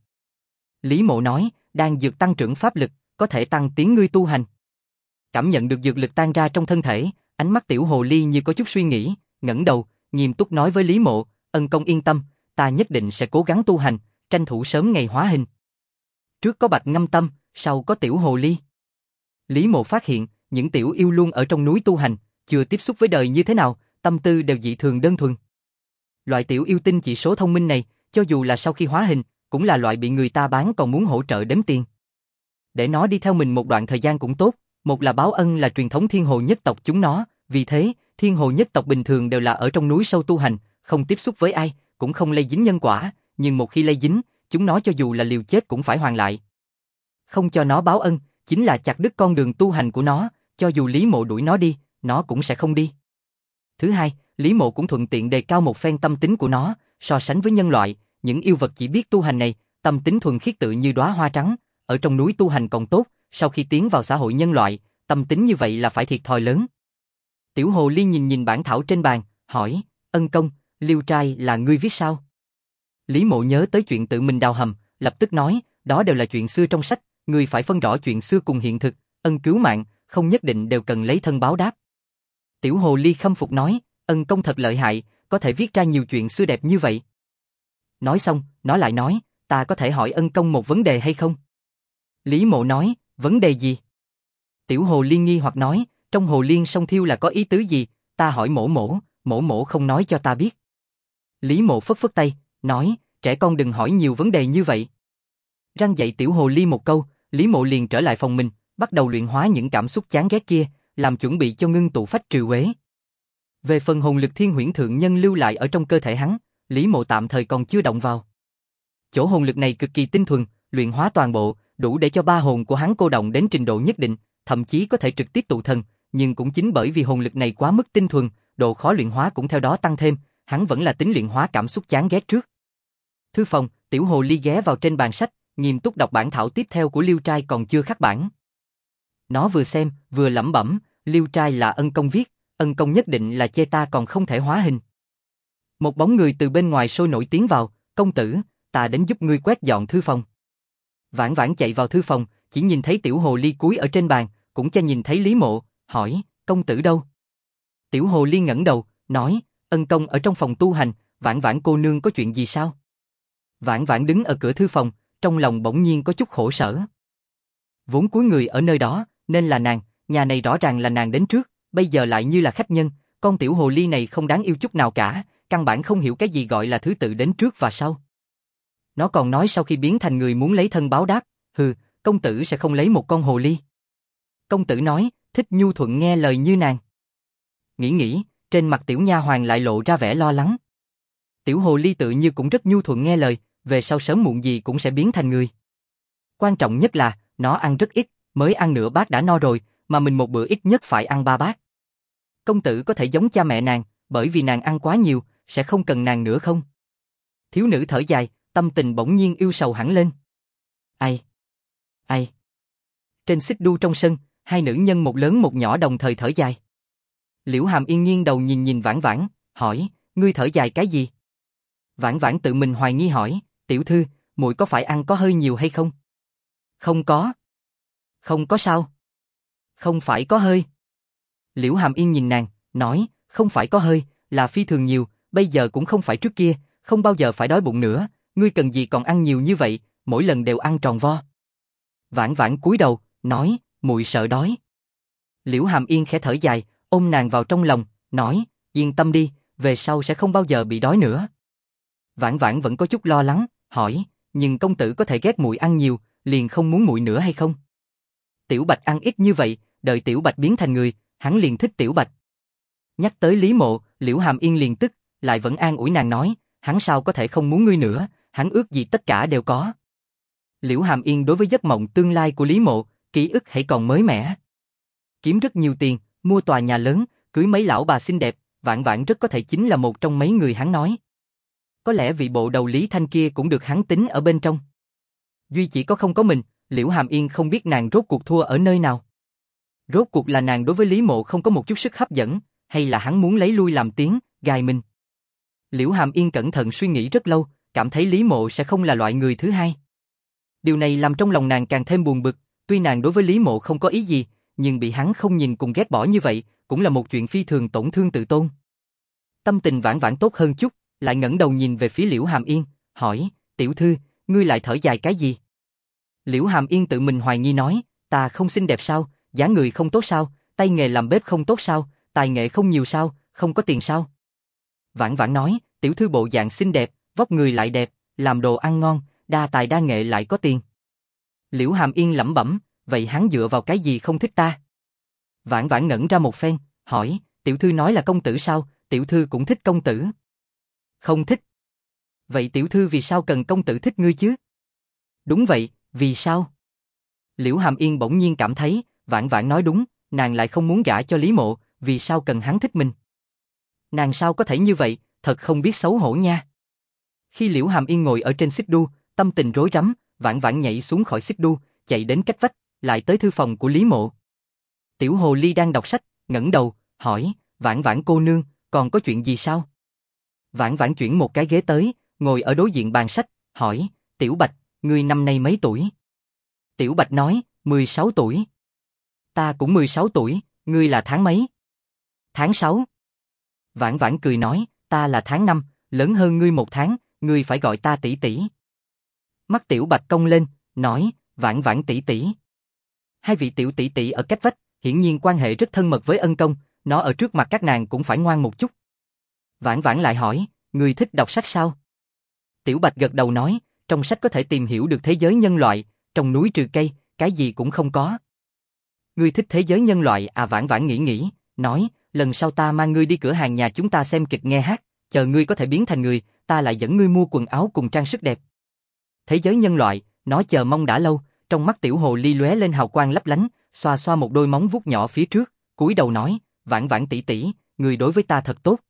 Lý Mộ nói, đan dược tăng trưởng pháp lực, có thể tăng tiến ngươi tu hành. Cảm nhận được dược lực tan ra trong thân thể, ánh mắt tiểu hồ ly như có chút suy nghĩ, ngẩng đầu, nghiêm túc nói với Lý Mộ, ân công yên tâm, ta nhất định sẽ cố gắng tu hành, tranh thủ sớm ngày hóa hình. Trước có Bạch Ngâm Tâm, sau có tiểu hồ ly. Lý Mộ phát hiện, những tiểu yêu luôn ở trong núi tu hành, chưa tiếp xúc với đời như thế nào, tâm tư đều dị thường đơn thuần. Loại tiểu yêu tinh chỉ số thông minh này, cho dù là sau khi hóa hình, cũng là loại bị người ta bán còn muốn hỗ trợ đếm tiền. Để nó đi theo mình một đoạn thời gian cũng tốt, một là báo ân là truyền thống thiên hồ nhất tộc chúng nó, vì thế, thiên hồ nhất tộc bình thường đều là ở trong núi sâu tu hành, không tiếp xúc với ai, cũng không lây dính nhân quả, nhưng một khi lây dính, chúng nó cho dù là liều chết cũng phải hoàn lại. Không cho nó báo ân, chính là chặt đứt con đường tu hành của nó, cho dù Lý Mộ đuổi nó đi, nó cũng sẽ không đi. Thứ hai, Lý Mộ cũng thuận tiện đề cao một phen tâm tính của nó, so sánh với nhân loại, những yêu vật chỉ biết tu hành này, tâm tính thuần khiết tự như đóa hoa trắng, ở trong núi tu hành còn tốt, sau khi tiến vào xã hội nhân loại, tâm tính như vậy là phải thiệt thòi lớn. Tiểu hồ ly nhìn bản thảo trên bàn, hỏi, ân công, liêu trai là ngươi viết sao? Lý Mộ nhớ tới chuyện tự mình đào hầm, lập tức nói, đó đều là chuyện xưa trong sách, ngươi phải phân rõ chuyện xưa cùng hiện thực, ân cứu mạng, không nhất định đều cần lấy thân báo đáp. Tiểu hồ ly khâm phục nói, ân công thật lợi hại, có thể viết ra nhiều chuyện xưa đẹp như vậy. Nói xong, nó lại nói, ta có thể hỏi ân công một vấn đề hay không? Lý Mộ nói, vấn đề gì? Tiểu hồ ly nghi hoặc nói, trong hồ liên song thiêu là có ý tứ gì, ta hỏi mổ mổ không nói cho ta biết. Lý Mộ phất phất tay, nói, trẻ con đừng hỏi nhiều vấn đề như vậy. Răng dạy tiểu hồ ly một câu, Lý Mộ liền trở lại phòng mình, bắt đầu luyện hóa những cảm xúc chán ghét kia, làm chuẩn bị cho ngưng tụ phách trừ uế. Về phần hồn lực thiên huyễn thượng nhân lưu lại ở trong cơ thể hắn, Lý Mộ tạm thời còn chưa động vào. Chỗ hồn lực này cực kỳ tinh thuần, luyện hóa toàn bộ, đủ để cho ba hồn của hắn cô động đến trình độ nhất định, thậm chí có thể trực tiếp tụ thần, nhưng cũng chính bởi vì hồn lực này quá mức tinh thuần, độ khó luyện hóa cũng theo đó tăng thêm, hắn vẫn là tính luyện hóa cảm xúc chán ghét trước. Thư phòng, tiểu hồ ly ghé vào trên bàn sách, nghiêm túc đọc bản thảo tiếp theo của Liêu Trai còn chưa khắc bản. Nó vừa xem, vừa lẩm bẩm, Liêu Trai là ân công viết, ân công nhất định là chê ta còn không thể hóa hình. Một bóng người từ bên ngoài sôi nổi tiến vào, công tử, ta đến giúp ngươi quét dọn thư phòng. Vãn Vãn chạy vào thư phòng, chỉ nhìn thấy tiểu hồ ly cúi ở trên bàn, cũng cho nhìn thấy Lý Mộ, hỏi, công tử đâu? Tiểu hồ ly ngẩng đầu, nói, ân công ở trong phòng tu hành, Vãn Vãn cô nương có chuyện gì sao? Vãn Vãn đứng ở cửa thư phòng, trong lòng bỗng nhiên có chút khổ sở. Vốn cuối người ở nơi đó, nên là nàng, nhà này rõ ràng là nàng đến trước, bây giờ lại như là khách nhân, con tiểu hồ ly này không đáng yêu chút nào cả, căn bản không hiểu cái gì gọi là thứ tự đến trước và sau. Nó còn nói sau khi biến thành người muốn lấy thân báo đáp, hừ, công tử sẽ không lấy một con hồ ly. Công tử nói, thích nhu thuận nghe lời như nàng. Nghĩ, trên mặt tiểu nha hoàn lại lộ ra vẻ lo lắng. Tiểu hồ ly tự như cũng rất nhu thuận nghe lời, về sau sớm muộn gì cũng sẽ biến thành người. Quan trọng nhất là, nó ăn rất ít, mới ăn nửa bát đã no rồi, mà mình một bữa ít nhất phải ăn 3 bát. Công tử có thể giống cha mẹ nàng, bởi vì nàng ăn quá nhiều, sẽ không cần nàng nữa không? Thiếu nữ thở dài, tâm tình bỗng nhiên yêu sầu hẳn lên. Ai? Trên xích đu trong sân, hai nữ nhân một lớn một nhỏ đồng thời thở dài. Liễu Hàm Yên nghiêng đầu nhìn Vãn Vãn, hỏi, ngươi thở dài cái gì? Vãn Vãn tự mình hoài nghi hỏi, tiểu thư, muội có phải ăn có hơi nhiều hay không? Không có. Không có sao? Không phải có hơi. Liễu Hàm Yên nhìn nàng, nói, không phải có hơi, là phi thường nhiều, bây giờ cũng không phải trước kia, không bao giờ phải đói bụng nữa, ngươi cần gì còn ăn nhiều như vậy, mỗi lần đều ăn tròn vo. Vãn Vãn cúi đầu, nói, muội sợ đói. Liễu Hàm Yên khẽ thở dài, ôm nàng vào trong lòng, nói, yên tâm đi, về sau sẽ không bao giờ bị đói nữa. Vãn Vãn vẫn có chút lo lắng, hỏi, nhưng công tử có thể ghét muội ăn nhiều, liền không muốn muội nữa hay không? Tiểu Bạch ăn ít như vậy, đợi Tiểu Bạch biến thành người, hắn liền thích Tiểu Bạch. Nhắc tới Lý Mộ, Liễu Hàm Yên liền tức, lại vẫn an ủi nàng nói, hắn sao có thể không muốn ngươi nữa, hắn ước gì tất cả đều có. Liễu Hàm Yên đối với giấc mộng tương lai của Lý Mộ, ký ức hãy còn mới mẻ. Kiếm rất nhiều tiền, mua tòa nhà lớn, cưới mấy lão bà xinh đẹp, Vãn Vãn rất có thể chính là một trong mấy người hắn nói. Có lẽ vị bộ đầu Lý Thanh kia cũng được hắn tính ở bên trong. Duy chỉ có không có mình, Liễu Hàm Yên không biết nàng rốt cuộc thua ở nơi nào. Rốt cuộc là nàng đối với Lý Mộ không có một chút sức hấp dẫn, hay là hắn muốn lấy lui làm tiếng, gài mình. Liễu Hàm Yên cẩn thận suy nghĩ rất lâu, cảm thấy Lý Mộ sẽ không là loại người thứ hai. Điều này làm trong lòng nàng càng thêm buồn bực, tuy nàng đối với Lý Mộ không có ý gì, nhưng bị hắn không nhìn cùng ghét bỏ như vậy, cũng là một chuyện phi thường tổn thương tự tôn. Tâm tình Vãn Vãn tốt hơn chút, lại ngẩng đầu nhìn về phía Liễu Hàm Yên, hỏi, tiểu thư, ngươi lại thở dài cái gì? Liễu Hàm Yên tự mình hoài nghi nói, ta không xinh đẹp sao, dáng người không tốt sao, tay nghề làm bếp không tốt sao, tài nghệ không nhiều sao, không có tiền sao? Vãn Vãn nói, tiểu thư bộ dạng xinh đẹp, vóc người lại đẹp, làm đồ ăn ngon, đa tài đa nghệ lại có tiền. Liễu Hàm Yên lẩm bẩm, vậy hắn dựa vào cái gì không thích ta? Vãn Vãn ngẩn ra một phen, hỏi, tiểu thư nói là công tử sao, tiểu thư cũng thích công tử. Không thích. Vậy tiểu thư vì sao cần công tử thích ngươi chứ? Đúng vậy, vì sao? Liễu Hàm Yên bỗng nhiên cảm thấy, Vãn Vãn nói đúng, nàng lại không muốn gả cho Lý Mộ, vì sao cần hắn thích mình? Nàng sao có thể như vậy, thật không biết xấu hổ nha. Khi Liễu Hàm Yên ngồi ở trên xích đu, tâm tình rối rắm, Vãn Vãn nhảy xuống khỏi xích đu, chạy đến cách vách, lại tới thư phòng của Lý Mộ. Tiểu hồ ly đang đọc sách, ngẩng đầu, hỏi, Vãn Vãn cô nương, còn có chuyện gì sao? Vãn Vãn chuyển một cái ghế tới, ngồi ở đối diện bàn sách, hỏi, Tiểu Bạch, ngươi năm nay mấy tuổi? Tiểu Bạch nói, 16 tuổi. Ta cũng 16 tuổi, ngươi là tháng mấy? Tháng 6. Vãn Vãn cười nói, ta là tháng 5, lớn hơn ngươi 1 tháng, ngươi phải gọi ta tỷ tỷ. Mắt Tiểu Bạch cong lên, nói, Vãn Vãn tỷ tỷ. Hai vị tiểu tỷ tỷ ở cách vách, hiển nhiên quan hệ rất thân mật với ân công, nó ở trước mặt các nàng cũng phải ngoan một chút. Vãn Vãn lại hỏi, ngươi thích đọc sách sao? Tiểu Bạch gật đầu nói, trong sách có thể tìm hiểu được thế giới nhân loại, trong núi trừ cây, cái gì cũng không có. Ngươi thích thế giới nhân loại à? Vãn Vãn nghĩ, nói, lần sau ta mang ngươi đi cửa hàng nhà chúng ta xem kịch nghe hát, chờ ngươi có thể biến thành người, ta lại dẫn ngươi mua quần áo cùng trang sức đẹp. Thế giới nhân loại, nó chờ mong đã lâu, trong mắt tiểu hồ ly lóe lên hào quang lấp lánh, xoa xoa một đôi móng vuốt nhỏ phía trước, cúi đầu nói, Vãn Vãn tỷ tỷ, ngươi đối với ta thật tốt.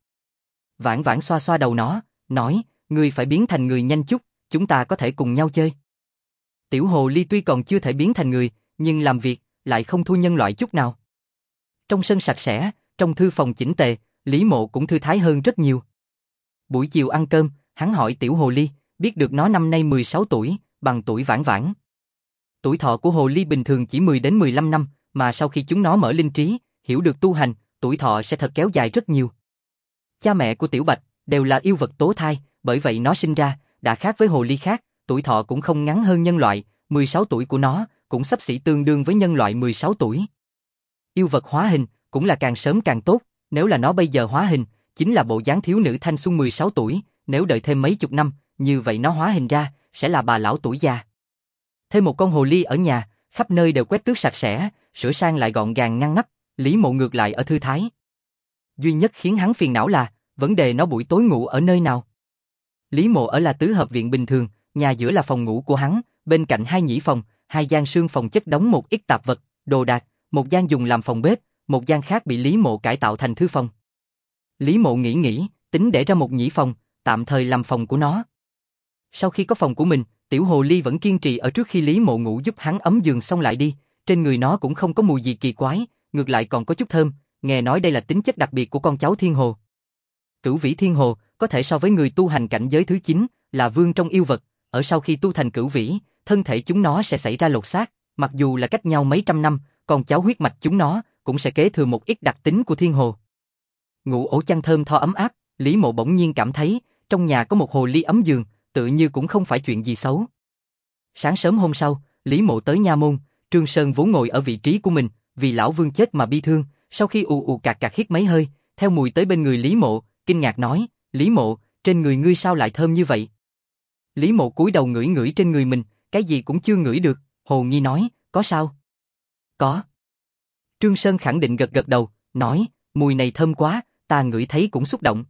Vãn Vãn xoa xoa đầu nó, nói, ngươi phải biến thành người nhanh chút, chúng ta có thể cùng nhau chơi. Tiểu hồ ly tuy còn chưa thể biến thành người, nhưng làm việc lại không thua nhân loại chút nào. Trong sân sạch sẽ, trong thư phòng chỉnh tề, Lý Mộ cũng thư thái hơn rất nhiều. Buổi chiều ăn cơm, hắn hỏi tiểu hồ ly, biết được nó năm nay 16 tuổi, bằng tuổi Vãn Vãn. Tuổi thọ của hồ ly bình thường chỉ 10 đến 15 năm, mà sau khi chúng nó mở linh trí, hiểu được tu hành, tuổi thọ sẽ thật kéo dài rất nhiều. Cha mẹ của Tiểu Bạch đều là yêu vật tố thai, bởi vậy nó sinh ra đã khác với hồ ly khác, tuổi thọ cũng không ngắn hơn nhân loại, 16 tuổi của nó cũng xấp xỉ tương đương với nhân loại 16 tuổi. Yêu vật hóa hình cũng là càng sớm càng tốt, nếu là nó bây giờ hóa hình, chính là bộ dáng thiếu nữ thanh xuân 16 tuổi, nếu đợi thêm mấy chục năm, như vậy nó hóa hình ra sẽ là bà lão tuổi già. Thêm một con hồ ly ở nhà, khắp nơi đều quét tước sạch sẽ, sửa sang lại gọn gàng ngăn nắp, Lý Mộ ngược lại ở thư thái. Duy nhất khiến hắn phiền não là vấn đề nó buổi tối ngủ ở nơi nào. Lý Mộ ở là tứ hợp viện bình thường, nhà giữa là phòng ngủ của hắn, bên cạnh hai nhĩ phòng, hai gian sương phòng chất đống một ít tạp vật, đồ đạc, một gian dùng làm phòng bếp, một gian khác bị Lý Mộ cải tạo thành thư phòng. Lý Mộ nghĩ, tính để ra một nhĩ phòng, tạm thời làm phòng của nó. Sau khi có phòng của mình, tiểu hồ ly vẫn kiên trì ở trước khi Lý Mộ ngủ giúp hắn ấm giường xong lại đi, trên người nó cũng không có mùi gì kỳ quái, ngược lại còn có chút thơm, nghe nói đây là tính chất đặc biệt của con cháu thiên hồ. Cửu vĩ thiên hồ có thể so với người tu hành cảnh giới thứ 9, là vương trong yêu vật, ở sau khi tu thành cửu vĩ, thân thể chúng nó sẽ xảy ra lột xác, mặc dù là cách nhau mấy trăm năm, con cháu huyết mạch chúng nó cũng sẽ kế thừa một ít đặc tính của thiên hồ. Ngủ ổ chăn thơm tho ấm áp, Lý Mộ bỗng nhiên cảm thấy trong nhà có một hồ ly ấm giường, tự như cũng không phải chuyện gì xấu. Sáng sớm hôm sau, Lý Mộ tới nha môn, Trương Sơn vốn ngồi ở vị trí của mình, vì lão vương chết mà bi thương, sau khi ù cạc cạc hít mấy hơi, theo mùi tới bên người Lý Mộ, kinh ngạc nói, Lý Mộ, trên người ngươi sao lại thơm như vậy? Lý Mộ cúi đầu ngửi trên người mình, cái gì cũng chưa ngửi được, hồ nghi nói, có sao? Có. Trương Sơn khẳng định gật đầu, nói, mùi này thơm quá, ta ngửi thấy cũng xúc động.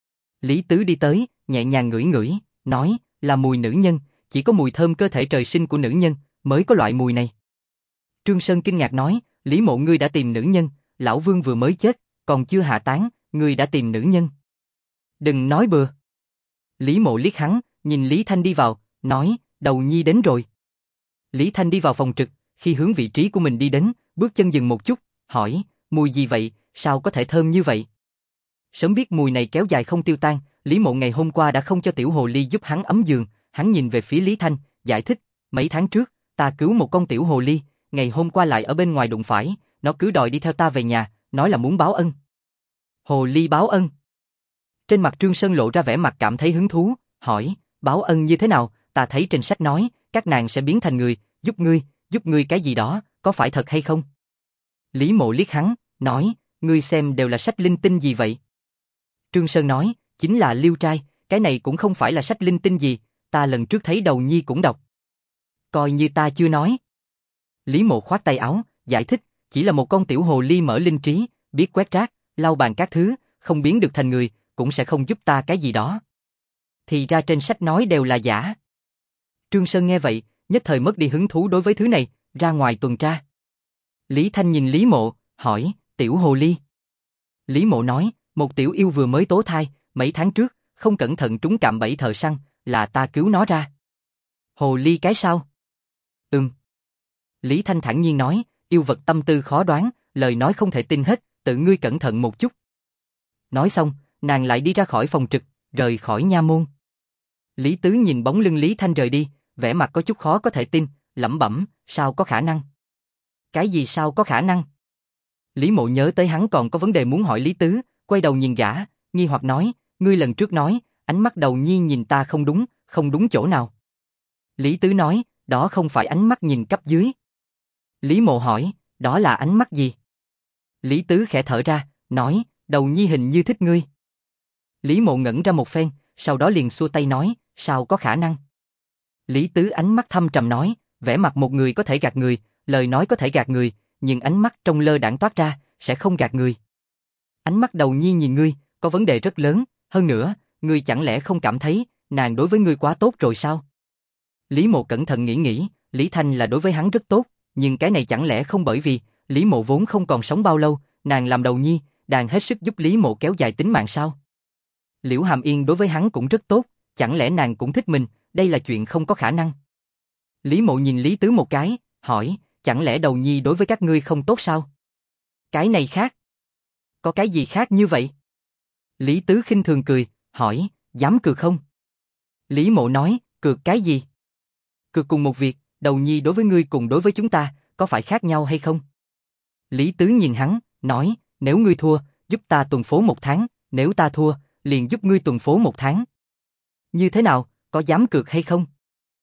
Lý Tứ đi tới, nhẹ nhàng ngửi, nói, là mùi nữ nhân, chỉ có mùi thơm cơ thể trời sinh của nữ nhân mới có loại mùi này. Trương Sơn kinh ngạc nói, Lý Mộ ngươi đã tìm nữ nhân, lão vương vừa mới chết, còn chưa hạ táng, ngươi đã tìm nữ nhân. Đừng nói bừa. Lý Mộ liếc hắn, nhìn Lý Thanh đi vào, nói, đầu nhi đến rồi. Lý Thanh đi vào phòng trực, khi hướng vị trí của mình đi đến, bước chân dừng một chút, hỏi, mùi gì vậy, sao có thể thơm như vậy? Sớm biết mùi này kéo dài không tiêu tan, Lý Mộ ngày hôm qua đã không cho tiểu hồ ly giúp hắn ấm giường, hắn nhìn về phía Lý Thanh, giải thích, mấy tháng trước, ta cứu một con tiểu hồ ly, ngày hôm qua lại ở bên ngoài đụng phải, nó cứ đòi đi theo ta về nhà, nói là muốn báo ân. Hồ ly báo ân? Trên mặt Trương Sơn lộ ra vẻ mặt cảm thấy hứng thú, hỏi, báo ân như thế nào, ta thấy trên sách nói, các nàng sẽ biến thành người, giúp ngươi cái gì đó, có phải thật hay không? Lý Mộ liếc hắn, nói, ngươi xem đều là sách linh tinh gì vậy? Trương Sơn nói, chính là liêu trai, cái này cũng không phải là sách linh tinh gì, ta lần trước thấy đầu nhi cũng đọc. Coi như ta chưa nói. Lý Mộ khoát tay áo, giải thích, chỉ là một con tiểu hồ ly mở linh trí, biết quét rác, lau bàn các thứ, không biến được thành người, cũng sẽ không giúp ta cái gì đó. Thì ra trên sách nói đều là giả. Trương Sơn nghe vậy, nhất thời mất đi hứng thú đối với thứ này, ra ngoài tuần tra. Lý Thanh nhìn Lý Mộ, hỏi, tiểu hồ ly. Lý Mộ nói, một tiểu yêu vừa mới tố thai, mấy tháng trước, không cẩn thận trúng cạm bẫy thợ săn, là ta cứu nó ra. Hồ ly cái sao? Lý Thanh thản nhiên nói, yêu vật tâm tư khó đoán, lời nói không thể tin hết, tự ngươi cẩn thận một chút. Nói xong, nàng lại đi ra khỏi phòng trực, rời khỏi nha môn. Lý Tứ nhìn bóng lưng Lý Thanh rời đi, vẻ mặt có chút khó có thể tin, lẩm bẩm, sao có khả năng? Cái gì sao có khả năng? Lý Mộ nhớ tới hắn còn có vấn đề muốn hỏi Lý Tứ, quay đầu nhìn gã, nghi hoặc nói, ngươi lần trước nói, ánh mắt đầu nhi nhìn ta không đúng chỗ nào. Lý Tứ nói, đó không phải ánh mắt nhìn cấp dưới. Lý Mộ hỏi, đó là ánh mắt gì? Lý Tứ khẽ thở ra, nói, đầu nhi hình như thích ngươi. Lý Mộ ngẩn ra một phen, sau đó liền xua tay nói, sao có khả năng? Lý Tứ ánh mắt thâm trầm nói, vẻ mặt một người có thể gạt người, lời nói có thể gạt người, nhưng ánh mắt trong lơ đãng toát ra, sẽ không gạt người. Ánh mắt Đầu Nhi nhìn ngươi, có vấn đề rất lớn, hơn nữa, ngươi chẳng lẽ không cảm thấy, nàng đối với ngươi quá tốt rồi sao? Lý Mộ cẩn thận nghĩ, Lý Thanh là đối với hắn rất tốt, nhưng cái này chẳng lẽ không bởi vì, Lý Mộ vốn không còn sống bao lâu, nàng làm Đầu Nhi, đang hết sức giúp Lý Mộ kéo dài tính mạng sao? Liễu Hàm Yên đối với hắn cũng rất tốt, chẳng lẽ nàng cũng thích mình, đây là chuyện không có khả năng. Lý Mộ nhìn Lý Tứ một cái, hỏi, chẳng lẽ Đầu Nhi đối với các ngươi không tốt sao? Cái này khác. Có cái gì khác như vậy? Lý Tứ khinh thường cười, hỏi, dám cược không? Lý Mộ nói, cược cái gì? Cược cùng một việc, Đầu Nhi đối với ngươi cùng đối với chúng ta, có phải khác nhau hay không? Lý Tứ nhìn hắn, nói, nếu ngươi thua, giúp ta tuần phố 1 tháng, nếu ta thua, liền giúp ngươi tuần phố 1 tháng. Như thế nào, có dám cược hay không?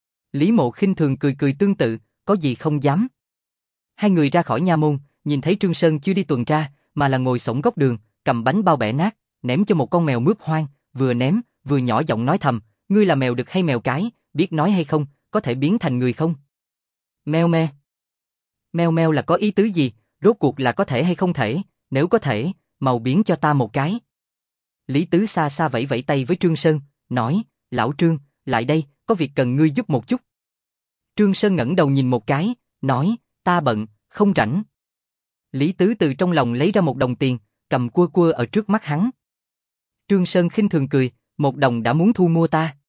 Lý Mộ khinh thường cười tương tự, có gì không dám. Hai người ra khỏi nha môn, nhìn thấy Trương Sơn chưa đi tuần tra, mà là ngồi xổm góc đường, cầm bánh bao bẻ nát, ném cho một con mèo mướp hoang, vừa ném, vừa nhỏ giọng nói thầm, ngươi là mèo đực hay mèo cái, biết nói hay không, có thể biến thành người không? Meo me. Meo meo là có ý tứ gì, rốt cuộc là có thể hay không thể, nếu có thể, màu biến cho ta một cái. Lý Tứ xa xa vẫy vẫy tay với Trương Sơn, nói, lão Trương, lại đây, có việc cần ngươi giúp một chút. Trương Sơn ngẩng đầu nhìn một cái, nói, ta bận, không rảnh. Lý Tứ từ trong lòng lấy ra 1 đồng tiền, cầm cua ở trước mắt hắn. Trương Sơn khinh thường cười, 1 đồng đã muốn thu mua ta.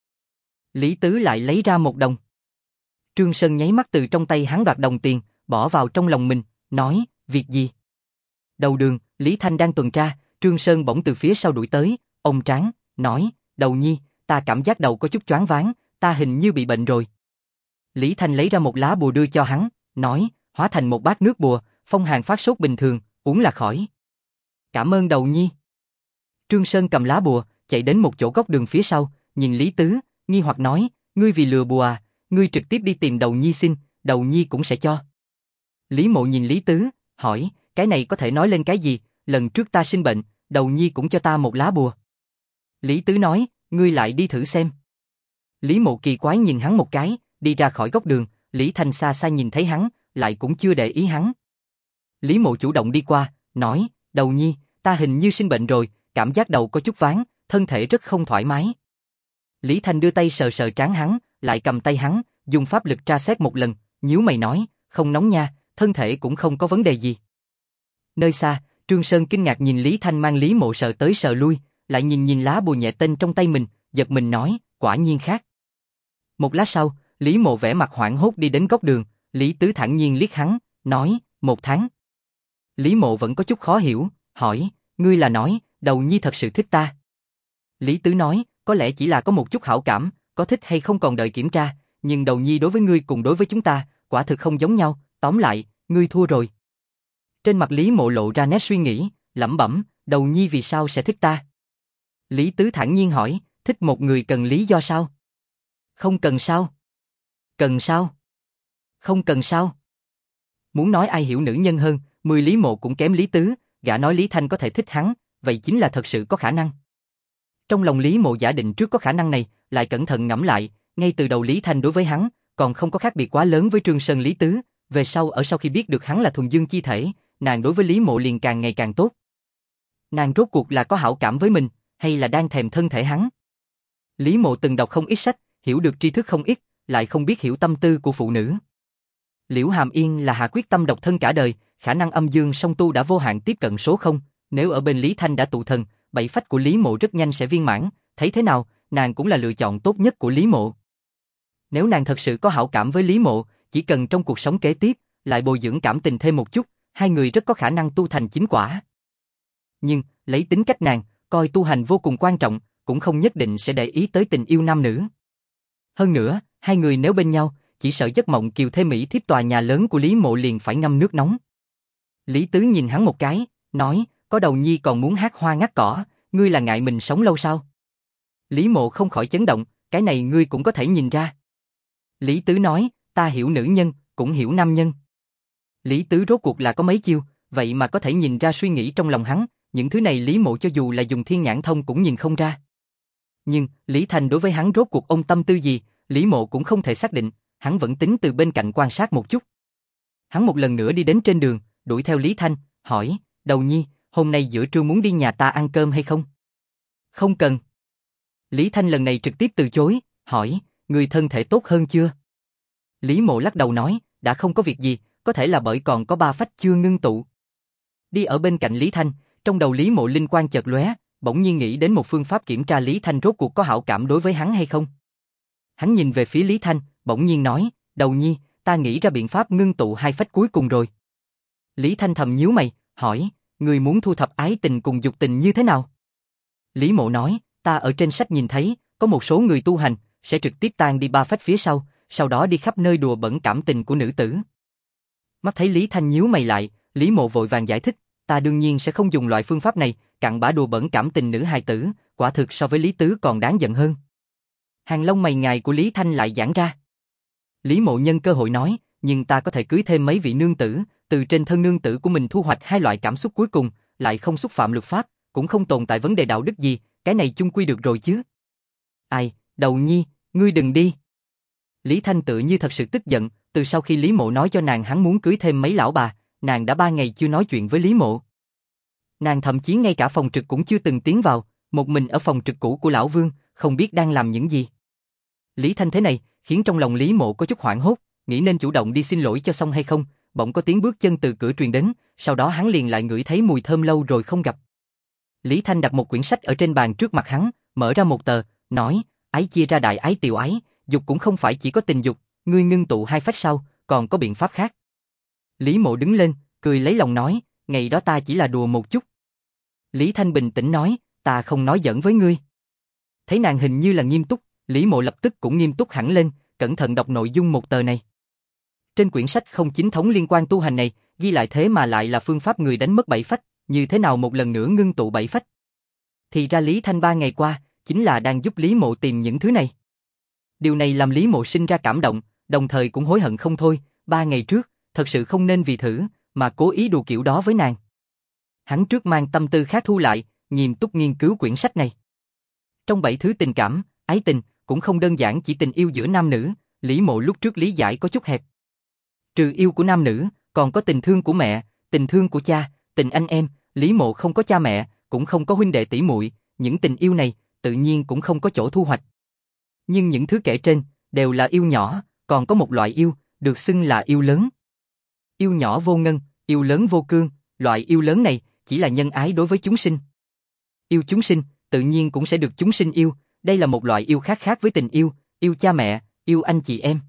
Lý Tứ lại lấy ra 1 đồng. Trương Sơn nháy mắt từ trong tay hắn đoạt đồng tiền, bỏ vào trong lòng mình, nói, việc gì? Đầu đường, Lý Thanh đang tuần tra, Trương Sơn bỗng từ phía sau đuổi tới, ông tráng, nói, Đầu Nhi, ta cảm giác đầu có chút choáng váng, ta hình như bị bệnh rồi. Lý Thanh lấy ra 1 lá bùa đưa cho hắn, nói, hóa thành một bát nước bùa, phong hàn phát sốt bình thường, uống là khỏi. Cảm ơn Đầu Nhi. Trương Sơn cầm lá bùa, chạy đến một chỗ góc đường phía sau, nhìn Lý Tứ, nghi hoặc nói, ngươi vì lừa bùa à, ngươi trực tiếp đi tìm Đầu Nhi xin, Đầu Nhi cũng sẽ cho. Lý Mộ nhìn Lý Tứ, hỏi, cái này có thể nói lên cái gì, lần trước ta sinh bệnh, Đầu Nhi cũng cho ta 1 lá bùa. Lý Tứ nói, ngươi lại đi thử xem. Lý Mộ kỳ quái nhìn hắn một cái, đi ra khỏi góc đường, Lý Thanh xa xa nhìn thấy hắn, lại cũng chưa để ý hắn. Lý Mộ chủ động đi qua, nói, Đầu Nhi, ta hình như sinh bệnh rồi, cảm giác đầu có chút ván, thân thể rất không thoải mái. Lý Thanh đưa tay sờ sờ trán hắn, lại cầm tay hắn, dùng pháp lực tra xét một lần, nhíu mày nói, không nóng nha, thân thể cũng không có vấn đề gì. Nơi xa, Trương Sơn kinh ngạc nhìn Lý Thanh mang Lý Mộ sờ tới sờ lui, lại nhìn lá bùa nhẹ tên trong tay mình, giật mình nói, quả nhiên khác. Một lát sau, Lý Mộ vẻ mặt hoảng hốt đi đến góc đường, Lý Tứ thản nhiên liếc hắn, nói, 1 tháng. Lý Mộ vẫn có chút khó hiểu, hỏi, ngươi là nói, Đầu Nhi thật sự thích ta. Lý Tứ nói, có lẽ chỉ là có một chút hảo cảm, có thích hay không còn đợi kiểm tra, nhưng Đầu Nhi đối với ngươi cùng đối với chúng ta, quả thực không giống nhau, tóm lại, ngươi thua rồi. Trên mặt Lý Mộ lộ ra nét suy nghĩ, lẩm bẩm, Đầu Nhi vì sao sẽ thích ta? Lý Tứ thản nhiên hỏi, thích một người cần lý do sao? Không cần sao? Cần sao? Không cần sao? Muốn nói ai hiểu nữ nhân hơn, 10 Lý Mộ cũng kém Lý Tứ, gã nói Lý Thanh có thể thích hắn, vậy chính là thật sự có khả năng. Trong lòng Lý Mộ giả định trước có khả năng này, lại cẩn thận ngẫm lại, ngay từ đầu Lý Thanh đối với hắn, còn không có khác biệt quá lớn với Trương Sơn Lý Tứ, về sau khi biết được hắn là thuần dương chi thể, nàng đối với Lý Mộ liền càng ngày càng tốt. Nàng rốt cuộc là có hảo cảm với mình, hay là đang thèm thân thể hắn? Lý Mộ từng đọc không ít sách, hiểu được tri thức không ít, lại không biết hiểu tâm tư của phụ nữ. Liễu Hàm Yên là hạ quyết tâm độc thân cả đời, khả năng âm dương song tu đã vô hạn tiếp cận số 0, nếu ở bên Lý Thanh đã tụ thần, 7 phách của Lý Mộ rất nhanh sẽ viên mãn, thấy thế nào, nàng cũng là lựa chọn tốt nhất của Lý Mộ. Nếu nàng thật sự có hảo cảm với Lý Mộ, chỉ cần trong cuộc sống kế tiếp, lại bồi dưỡng cảm tình thêm một chút, hai người rất có khả năng tu thành chính quả. Nhưng, lấy tính cách nàng, coi tu hành vô cùng quan trọng, cũng không nhất định sẽ để ý tới tình yêu nam nữ. Hơn nữa, hai người nếu bên nhau, chỉ sợ giấc mộng kiều thê mỹ thiếp tòa nhà lớn của Lý Mộ liền phải ngâm nước nóng. Lý Tứ nhìn hắn một cái, nói, có Đầu Nhi còn muốn hát hoa ngắt cỏ, ngươi là ngại mình sống lâu sao? Lý Mộ không khỏi chấn động, cái này ngươi cũng có thể nhìn ra. Lý Tứ nói, ta hiểu nữ nhân, cũng hiểu nam nhân. Lý Tứ rốt cuộc là có mấy chiêu, vậy mà có thể nhìn ra suy nghĩ trong lòng hắn, những thứ này Lý Mộ cho dù là dùng thiên nhãn thông cũng nhìn không ra. Nhưng, Lý Thanh đối với hắn rốt cuộc ôm tâm tư gì, Lý Mộ cũng không thể xác định, hắn vẫn tính từ bên cạnh quan sát một chút. Hắn một lần nữa đi đến trên đường, đuổi theo Lý Thanh, hỏi, Đầu Nhi, hôm nay giữa trưa muốn đi nhà ta ăn cơm hay không? Không cần. Lý Thanh lần này trực tiếp từ chối, hỏi, người thân thể tốt hơn chưa? Lý Mộ lắc đầu nói, đã không có việc gì, có thể là bởi còn có ba phách chưa ngưng tụ. Đi ở bên cạnh Lý Thanh, trong đầu Lý Mộ linh quang chợt lóe, bỗng nhiên nghĩ đến một phương pháp kiểm tra Lý Thanh rốt cuộc có hảo cảm đối với hắn hay không. Hắn nhìn về phía Lý Thanh, bỗng nhiên nói, Đầu Nhi, ta nghĩ ra biện pháp ngưng tụ hai phách cuối cùng rồi. Lý Thanh thầm nhíu mày, hỏi, người muốn thu thập ái tình cùng dục tình như thế nào? Lý Mộ nói, ta ở trên sách nhìn thấy, có một số người tu hành, sẽ trực tiếp tan đi ba phách phía sau đó đi khắp nơi đùa bẩn cảm tình của nữ tử. Mắt thấy Lý Thanh nhíu mày lại, Lý Mộ vội vàng giải thích, ta đương nhiên sẽ không dùng loại phương pháp này, cặn bã đùa bẩn cảm tình nữ hài tử, quả thực so với Lý Tứ còn đáng giận hơn. Hàng lông mày ngài của Lý Thanh lại giãn ra. Lý Mộ nhân cơ hội nói, nhưng ta có thể cưới thêm mấy vị nương tử, từ trên thân nương tử của mình thu hoạch hai loại cảm xúc cuối cùng, lại không xúc phạm luật pháp, cũng không tồn tại vấn đề đạo đức gì, cái này chung quy được rồi chứ. Ai, Đầu Nhi, ngươi đừng đi. Lý Thanh tự như thật sự tức giận, từ sau khi Lý Mộ nói cho nàng hắn muốn cưới thêm mấy lão bà, nàng đã 3 ngày chưa nói chuyện với Lý Mộ. Nàng thậm chí ngay cả phòng trực cũng chưa từng tiến vào, một mình ở phòng trực cũ của lão Vương, không biết đang làm những gì. Lý Thanh thế này, khiến trong lòng Lý Mộ có chút hoảng hốt, nghĩ nên chủ động đi xin lỗi cho xong hay không, bỗng có tiếng bước chân từ cửa truyền đến, sau đó hắn liền lại ngửi thấy mùi thơm lâu rồi không gặp. Lý Thanh đặt một quyển sách ở trên bàn trước mặt hắn, mở ra một tờ, nói, ái chia ra đại ái tiểu ái, dục cũng không phải chỉ có tình dục, ngươi ngưng tụ hai phách sau, còn có biện pháp khác. Lý Mộ đứng lên, cười lấy lòng nói, ngày đó ta chỉ là đùa một chút. Lý Thanh bình tĩnh nói, ta không nói giỡn với ngươi. Thấy nàng hình như là nghiêm túc, Lý Mộ lập tức cũng nghiêm túc hẳn lên, cẩn thận đọc nội dung một tờ này. Trên quyển sách không chính thống liên quan tu hành này, ghi lại thế mà lại là phương pháp người đánh mất bảy phách, như thế nào một lần nữa ngưng tụ bảy phách. Thì ra Lý Thanh 3 ngày qua, chính là đang giúp Lý Mộ tìm những thứ này. Điều này làm Lý Mộ sinh ra cảm động, đồng thời cũng hối hận không thôi, 3 ngày trước, thật sự không nên vì thử, mà cố ý đùa kiểu đó với nàng. Hắn trước mang tâm tư khác thu lại, nghiêm túc nghiên cứu quyển sách này. Trong 7 thứ tình cảm, ái tình, cũng không đơn giản chỉ tình yêu giữa nam nữ, Lý Mộ lúc trước lý giải có chút hẹp. Trừ yêu của nam nữ, còn có tình thương của mẹ, tình thương của cha, tình anh em, Lý Mộ không có cha mẹ, cũng không có huynh đệ tỷ muội, những tình yêu này, tự nhiên cũng không có chỗ thu hoạch. Nhưng những thứ kể trên, đều là yêu nhỏ, còn có một loại yêu, được xưng là yêu lớn. Yêu nhỏ vô ngân, yêu lớn vô cương, loại yêu lớn này, chỉ là nhân ái đối với chúng sinh. Yêu chúng sinh, tự nhiên cũng sẽ được chúng sinh yêu, đây là một loại yêu khác với tình yêu, yêu cha mẹ, yêu anh chị em.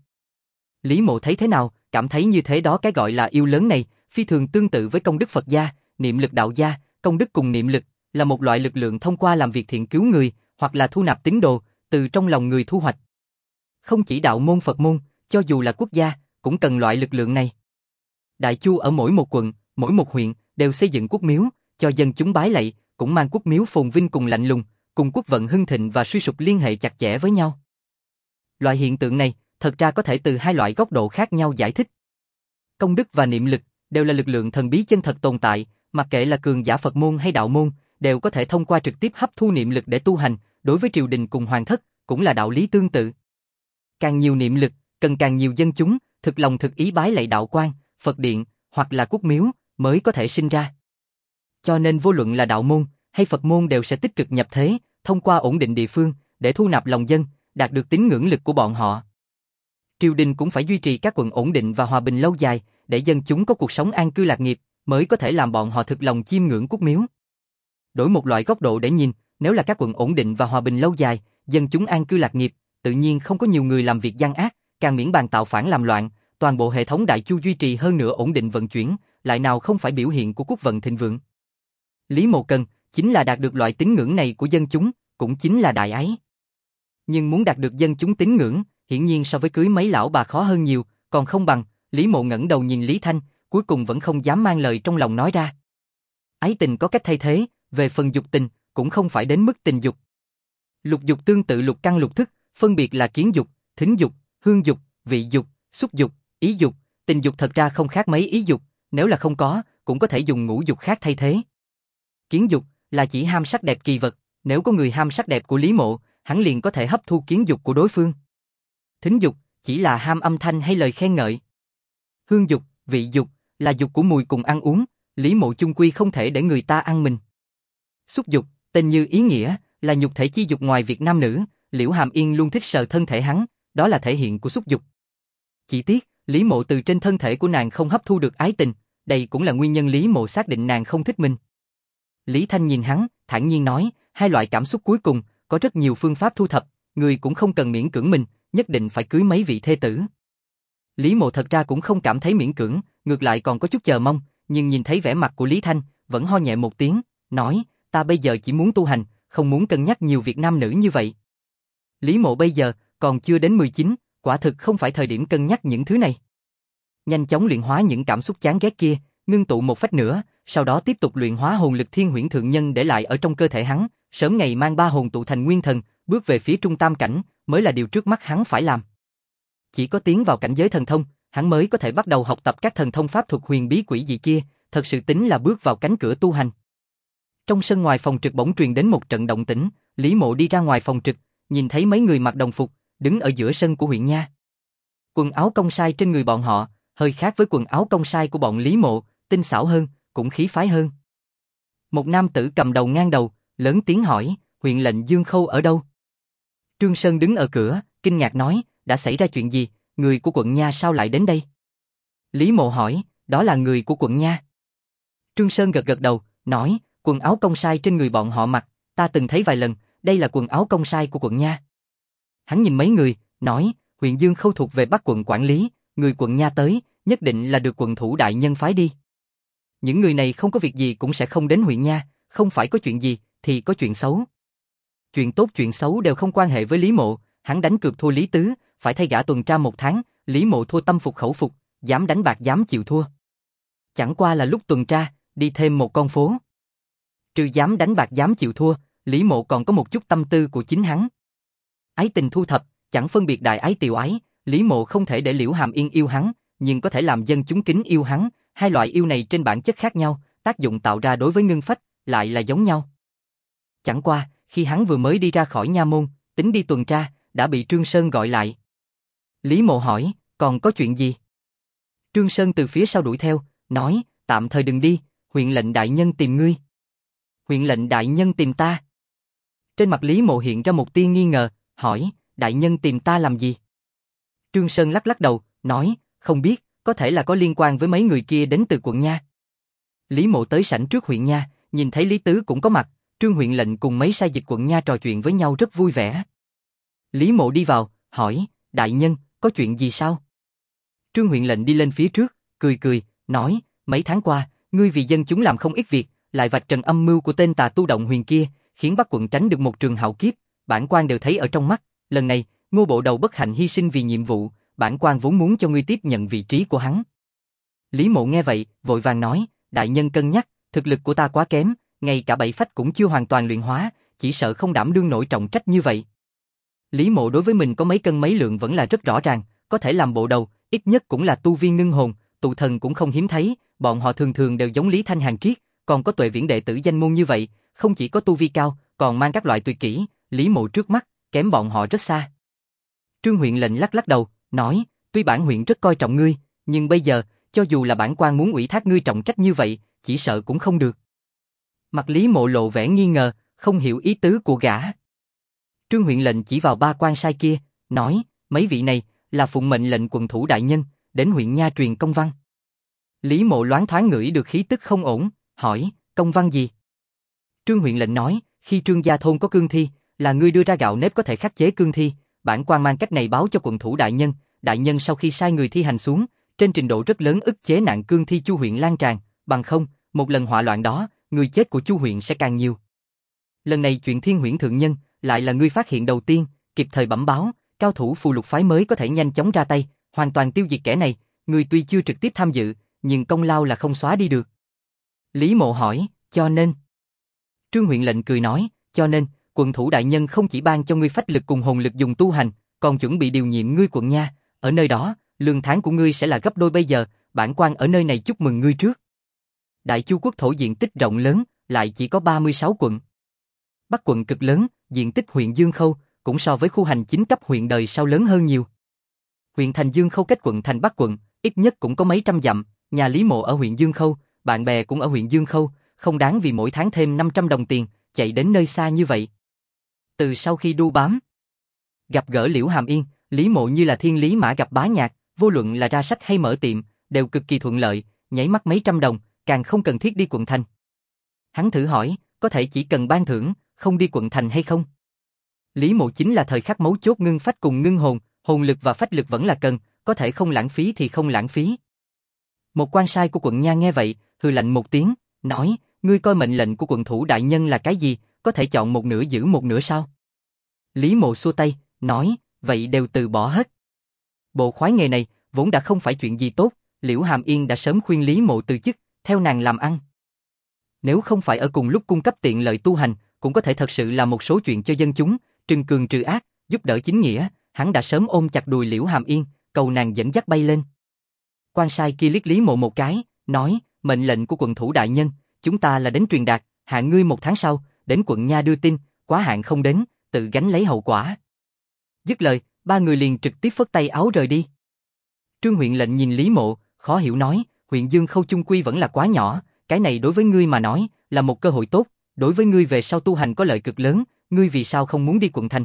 Lý Mộ thấy thế nào, cảm thấy như thế đó cái gọi là yêu lớn này, phi thường tương tự với công đức Phật gia, niệm lực đạo gia, công đức cùng niệm lực, là một loại lực lượng thông qua làm việc thiện cứu người, hoặc là thu nạp tín đồ, từ trong lòng người thu hoạch. Không chỉ đạo môn Phật môn, cho dù là quốc gia, cũng cần loại lực lượng này. Đại Chu ở mỗi một quận, mỗi một huyện, đều xây dựng quốc miếu, cho dân chúng bái lạy, cũng mang quốc miếu phồn vinh cùng lạnh lùng, cùng quốc vận hưng thịnh và suy sụp liên hệ chặt chẽ với nhau. Loại hiện tượng này, thật ra có thể từ hai loại góc độ khác nhau giải thích. Công đức và niệm lực, đều là lực lượng thần bí chân thật tồn tại, mặc kệ là cường giả Phật môn hay đạo môn, đều có thể thông qua trực tiếp hấp thu niệm lực để tu hành, đối với triều đình cùng hoàng thất, cũng là đạo lý tương tự. Càng nhiều niệm lực, cần càng nhiều dân chúng, thực lòng thực ý bái lạy đạo quan, Phật điện, hoặc là quốc miếu, mới có thể sinh ra. Cho nên vô luận là đạo môn, hay Phật môn đều sẽ tích cực nhập thế, thông qua ổn định địa phương, để thu nạp lòng dân, đạt được tín ngưỡng lực của bọn họ. Triều đình cũng phải duy trì các quận ổn định và hòa bình lâu dài, để dân chúng có cuộc sống an cư lạc nghiệp, mới có thể làm bọn họ thực lòng chiêm ngưỡng quốc miếu. Đổi một loại góc độ để nhìn, nếu là các quận ổn định và hòa bình lâu dài, dân chúng an cư lạc nghiệp, tự nhiên không có nhiều người làm việc gian ác, càng miễn bàn tạo phản làm loạn, toàn bộ hệ thống Đại Chu duy trì hơn nữa ổn định vận chuyển, lại nào không phải biểu hiện của quốc vận thịnh vượng. Lý Mộ cần, chính là đạt được loại tín ngưỡng này của dân chúng, cũng chính là đại ái. Nhưng muốn đạt được dân chúng tín ngưỡng, hiển nhiên so với cưới mấy lão bà khó hơn nhiều, còn không bằng. Lý Mộ ngẩng đầu nhìn Lý Thanh, cuối cùng vẫn không dám mang lời trong lòng nói ra. Ái tình có cách thay thế, về phần dục tình, cũng không phải đến mức tình dục. Lục dục tương tự lục căn lục thức, phân biệt là kiến dục, thính dục, hương dục, vị dục, xúc dục, ý dục. Tình dục thật ra không khác mấy ý dục, nếu là không có, cũng có thể dùng ngũ dục khác thay thế. Kiến dục là chỉ ham sắc đẹp kỳ vật, nếu có người ham sắc đẹp của Lý Mộ, hắn liền có thể hấp thu kiến dục của đối phương. Thính dục chỉ là ham âm thanh hay lời khen ngợi. Hương dục, vị dục là dục của mùi cùng ăn uống, Lý Mộ chung quy không thể để người ta ăn mình. Xúc dục, tên như ý nghĩa, là nhục thể chi dục ngoài việc nam nữ, Liễu Hàm Yên luôn thích sờ thân thể hắn, đó là thể hiện của xúc dục. Chỉ tiếc, Lý Mộ từ trên thân thể của nàng không hấp thu được ái tình, đây cũng là nguyên nhân Lý Mộ xác định nàng không thích mình. Lý Thanh nhìn hắn, thản nhiên nói, hai loại cảm xúc cuối cùng, có rất nhiều phương pháp thu thập, người cũng không cần miễn cưỡng mình, nhất định phải cưới mấy vị thê tử. Lý Mộ thật ra cũng không cảm thấy miễn cưỡng, ngược lại còn có chút chờ mong, nhưng nhìn thấy vẻ mặt của Lý Thanh, vẫn ho nhẹ một tiếng, nói, ta bây giờ chỉ muốn tu hành, không muốn cân nhắc nhiều việc nam nữ như vậy. Lý Mộ bây giờ, còn chưa đến 19, quả thực không phải thời điểm cân nhắc những thứ này. Nhanh chóng luyện hóa những cảm xúc chán ghét kia, ngưng tụ một phách nữa, sau đó tiếp tục luyện hóa hồn lực Thiên Huyễn Thượng Nhân để lại ở trong cơ thể hắn, sớm ngày mang ba hồn tụ thành nguyên thần, bước về phía trung tam cảnh, mới là điều trước mắt hắn phải làm. Chỉ có tiến vào cảnh giới thần thông, hắn mới có thể bắt đầu học tập các thần thông pháp thuật huyền bí quỷ dị kia, thật sự tính là bước vào cánh cửa tu hành. Trong sân ngoài phòng trực bỗng truyền đến một trận động tĩnh, Lý Mộ đi ra ngoài phòng trực, nhìn thấy mấy người mặc đồng phục, đứng ở giữa sân của huyện nha. Quần áo công sai trên người bọn họ, hơi khác với quần áo công sai của bọn Lý Mộ, tinh xảo hơn, cũng khí phái hơn. Một nam tử cầm đầu ngang đầu, lớn tiếng hỏi, huyện lệnh Dương Khâu ở đâu? Trương Sơn đứng ở cửa, kinh ngạc nói, đã xảy ra chuyện gì, người của quận nha sao lại đến đây? Lý Mộ hỏi, đó là người của quận nha. Trương Sơn gật gật đầu, nói, quần áo công sai trên người bọn họ mặc, ta từng thấy vài lần, đây là quần áo công sai của quận nha. Hắn nhìn mấy người, nói, huyện Dương Khâu thuộc về Bắc quận quản lý, người quận nha tới, nhất định là được quận thủ đại nhân phái đi. Những người này không có việc gì cũng sẽ không đến huyện nha, không phải có chuyện gì, thì có chuyện xấu. Chuyện tốt chuyện xấu đều không quan hệ với Lý Mộ, hắn đánh cược thua Lý Tứ, phải thay gã tuần tra 1 tháng, Lý Mộ thua tâm phục khẩu phục, dám đánh bạc dám chịu thua. Chẳng qua là lúc tuần tra, đi thêm một con phố. Trừ dám đánh bạc dám chịu thua, Lý Mộ còn có một chút tâm tư của chính hắn. Ái tình thu thập, chẳng phân biệt đại ái tiểu ái, Lý Mộ không thể để Liễu Hàm Yên yêu hắn, nhưng có thể làm dân chúng kính yêu hắn, hai loại yêu này trên bản chất khác nhau, tác dụng tạo ra đối với ngưng phách lại là giống nhau. Chẳng qua, khi hắn vừa mới đi ra khỏi nha môn, tính đi tuần tra, đã bị Trương Sơn gọi lại. Lý Mộ hỏi, còn có chuyện gì? Trương Sơn từ phía sau đuổi theo, nói, tạm thời đừng đi, huyện lệnh đại nhân tìm ngươi. Huyện lệnh đại nhân tìm ta. Trên mặt Lý Mộ hiện ra một tia nghi ngờ, hỏi, đại nhân tìm ta làm gì? Trương Sơn lắc lắc đầu, nói, không biết, có thể là có liên quan với mấy người kia đến từ quận nha. Lý Mộ tới sảnh trước huyện nha, nhìn thấy Lý Tứ cũng có mặt, Trương huyện lệnh cùng mấy sai dịch quận nha trò chuyện với nhau rất vui vẻ. Lý Mộ đi vào, hỏi, đại nhân, có chuyện gì sao? Trương huyện lệnh đi lên phía trước, cười cười, nói, mấy tháng qua, ngươi vì dân chúng làm không ít việc, lại vạch trần âm mưu của tên tà tu động huyền kia, khiến Bắc quận tránh được một trường hạo kiếp, bản quan đều thấy ở trong mắt, lần này, Ngô bộ đầu bất hạnh hy sinh vì nhiệm vụ, bản quan vốn muốn cho ngươi tiếp nhận vị trí của hắn. Lý Mộ nghe vậy, vội vàng nói, đại nhân cân nhắc, thực lực của ta quá kém, ngay cả bảy phách cũng chưa hoàn toàn luyện hóa, chỉ sợ không đảm đương nổi trọng trách như vậy. Lý Mộ đối với mình có mấy cân mấy lượng vẫn là rất rõ ràng, có thể làm bộ đầu, ít nhất cũng là tu viên ngưng hồn, tụ thần cũng không hiếm thấy, bọn họ thường thường đều giống Lý Thanh Hàn Triết, còn có Tuệ Viễn đệ tử danh môn như vậy, không chỉ có tu vi cao, còn mang các loại tuyệt kỹ, Lý Mộ trước mắt, kém bọn họ rất xa. Trương huyện lệnh lắc lắc đầu, nói, tuy bản huyện rất coi trọng ngươi, nhưng bây giờ, cho dù là bản quan muốn ủy thác ngươi trọng trách như vậy, chỉ sợ cũng không được. Mặt Lý Mộ lộ vẻ nghi ngờ, không hiểu ý tứ của gã. Trương huyện lệnh chỉ vào ba quan sai kia, nói, mấy vị này, là phụng mệnh lệnh quận thủ đại nhân, đến huyện nha truyền công văn. Lý Mộ loáng thoáng ngửi được khí tức không ổn, hỏi, công văn gì? Trương huyện lệnh nói, khi Trương gia thôn có cương thi, là ngươi đưa ra gạo nếp có thể khắc chế cương thi, bản quan mang cách này báo cho quận thủ đại nhân sau khi sai người thi hành xuống, trên trình độ rất lớn ức chế nạn cương thi Chu huyện lan tràn, bằng không, một lần họa loạn đó, người chết của Chu huyện sẽ càng nhiều. Lần này chuyện Thiên Huyễn Thượng Nhân, lại là ngươi phát hiện đầu tiên, kịp thời bẩm báo, cao thủ phù lục phái mới có thể nhanh chóng ra tay, hoàn toàn tiêu diệt kẻ này, ngươi tuy chưa trực tiếp tham dự, nhưng công lao là không xóa đi được. Lý Mộ hỏi, cho nên? Trương huyện lệnh cười nói, cho nên, quận thủ đại nhân không chỉ ban cho ngươi phách lực cùng hồn lực dùng tu hành, còn chuẩn bị điều nhiệm ngươi quận nha, ở nơi đó, lương tháng của ngươi sẽ là gấp đôi bây giờ, bản quan ở nơi này chúc mừng ngươi trước. Đại Chu quốc thổ diện tích rộng lớn, lại chỉ có 36 quận. Bắc quận cực lớn, diện tích huyện Dương Khâu, cũng so với khu hành chính cấp huyện đời sau lớn hơn nhiều. Huyện thành Dương Khâu cách quận thành Bắc quận, ít nhất cũng có mấy trăm dặm, nhà Lý Mộ ở huyện Dương Khâu, bạn bè cũng ở huyện Dương Khâu, không đáng vì mỗi tháng thêm 500 đồng tiền, chạy đến nơi xa như vậy. Từ sau khi đu bám, gặp gỡ Liễu Hàm Yên, Lý Mộ như là thiên lý mã gặp bá nhạc, vô luận là ra sách hay mở tiệm, đều cực kỳ thuận lợi, nhảy mắt mấy trăm đồng, càng không cần thiết đi quận thành. Hắn thử hỏi, có thể chỉ cần ban thưởng, không đi quận thành hay không? Lý Mộ chính là thời khắc mấu chốt ngưng phách cùng ngưng hồn, hồn lực và phách lực vẫn là cần, có thể không lãng phí thì không lãng phí. Một quan sai của quận nha nghe vậy, hừ lạnh một tiếng, nói, ngươi coi mệnh lệnh của quận thủ đại nhân là cái gì, có thể chọn một nửa giữ một nửa sao? Lý Mộ xua tay, nói, vậy đều từ bỏ hết. Bộ khoái nghề này, vốn đã không phải chuyện gì tốt, Liễu Hàm Yên đã sớm khuyên Lý Mộ từ chức, theo nàng làm ăn. Nếu không phải ở cùng lúc cung cấp tiện lợi tu hành, cũng có thể thật sự là một số chuyện cho dân chúng, trừng cường trừ ác, giúp đỡ chính nghĩa, hắn đã sớm ôm chặt đùi Liễu Hàm Yên, cầu nàng dẫn dắt bay lên. Quan sai kia liếc Lý Mộ một cái, nói, mệnh lệnh của quận thủ đại nhân, chúng ta là đến truyền đạt, hạn ngươi 1 tháng sau, đến quận nha đưa tin, quá hạn không đến, tự gánh lấy hậu quả. Dứt lời, 3 người liền trực tiếp phất tay áo rời đi. Trương huyện lệnh nhìn Lý Mộ, khó hiểu nói, huyện Dương Khâu chung quy vẫn là quá nhỏ, cái này đối với ngươi mà nói, là một cơ hội tốt, đối với ngươi về sau tu hành có lợi cực lớn, ngươi vì sao không muốn đi quận thành?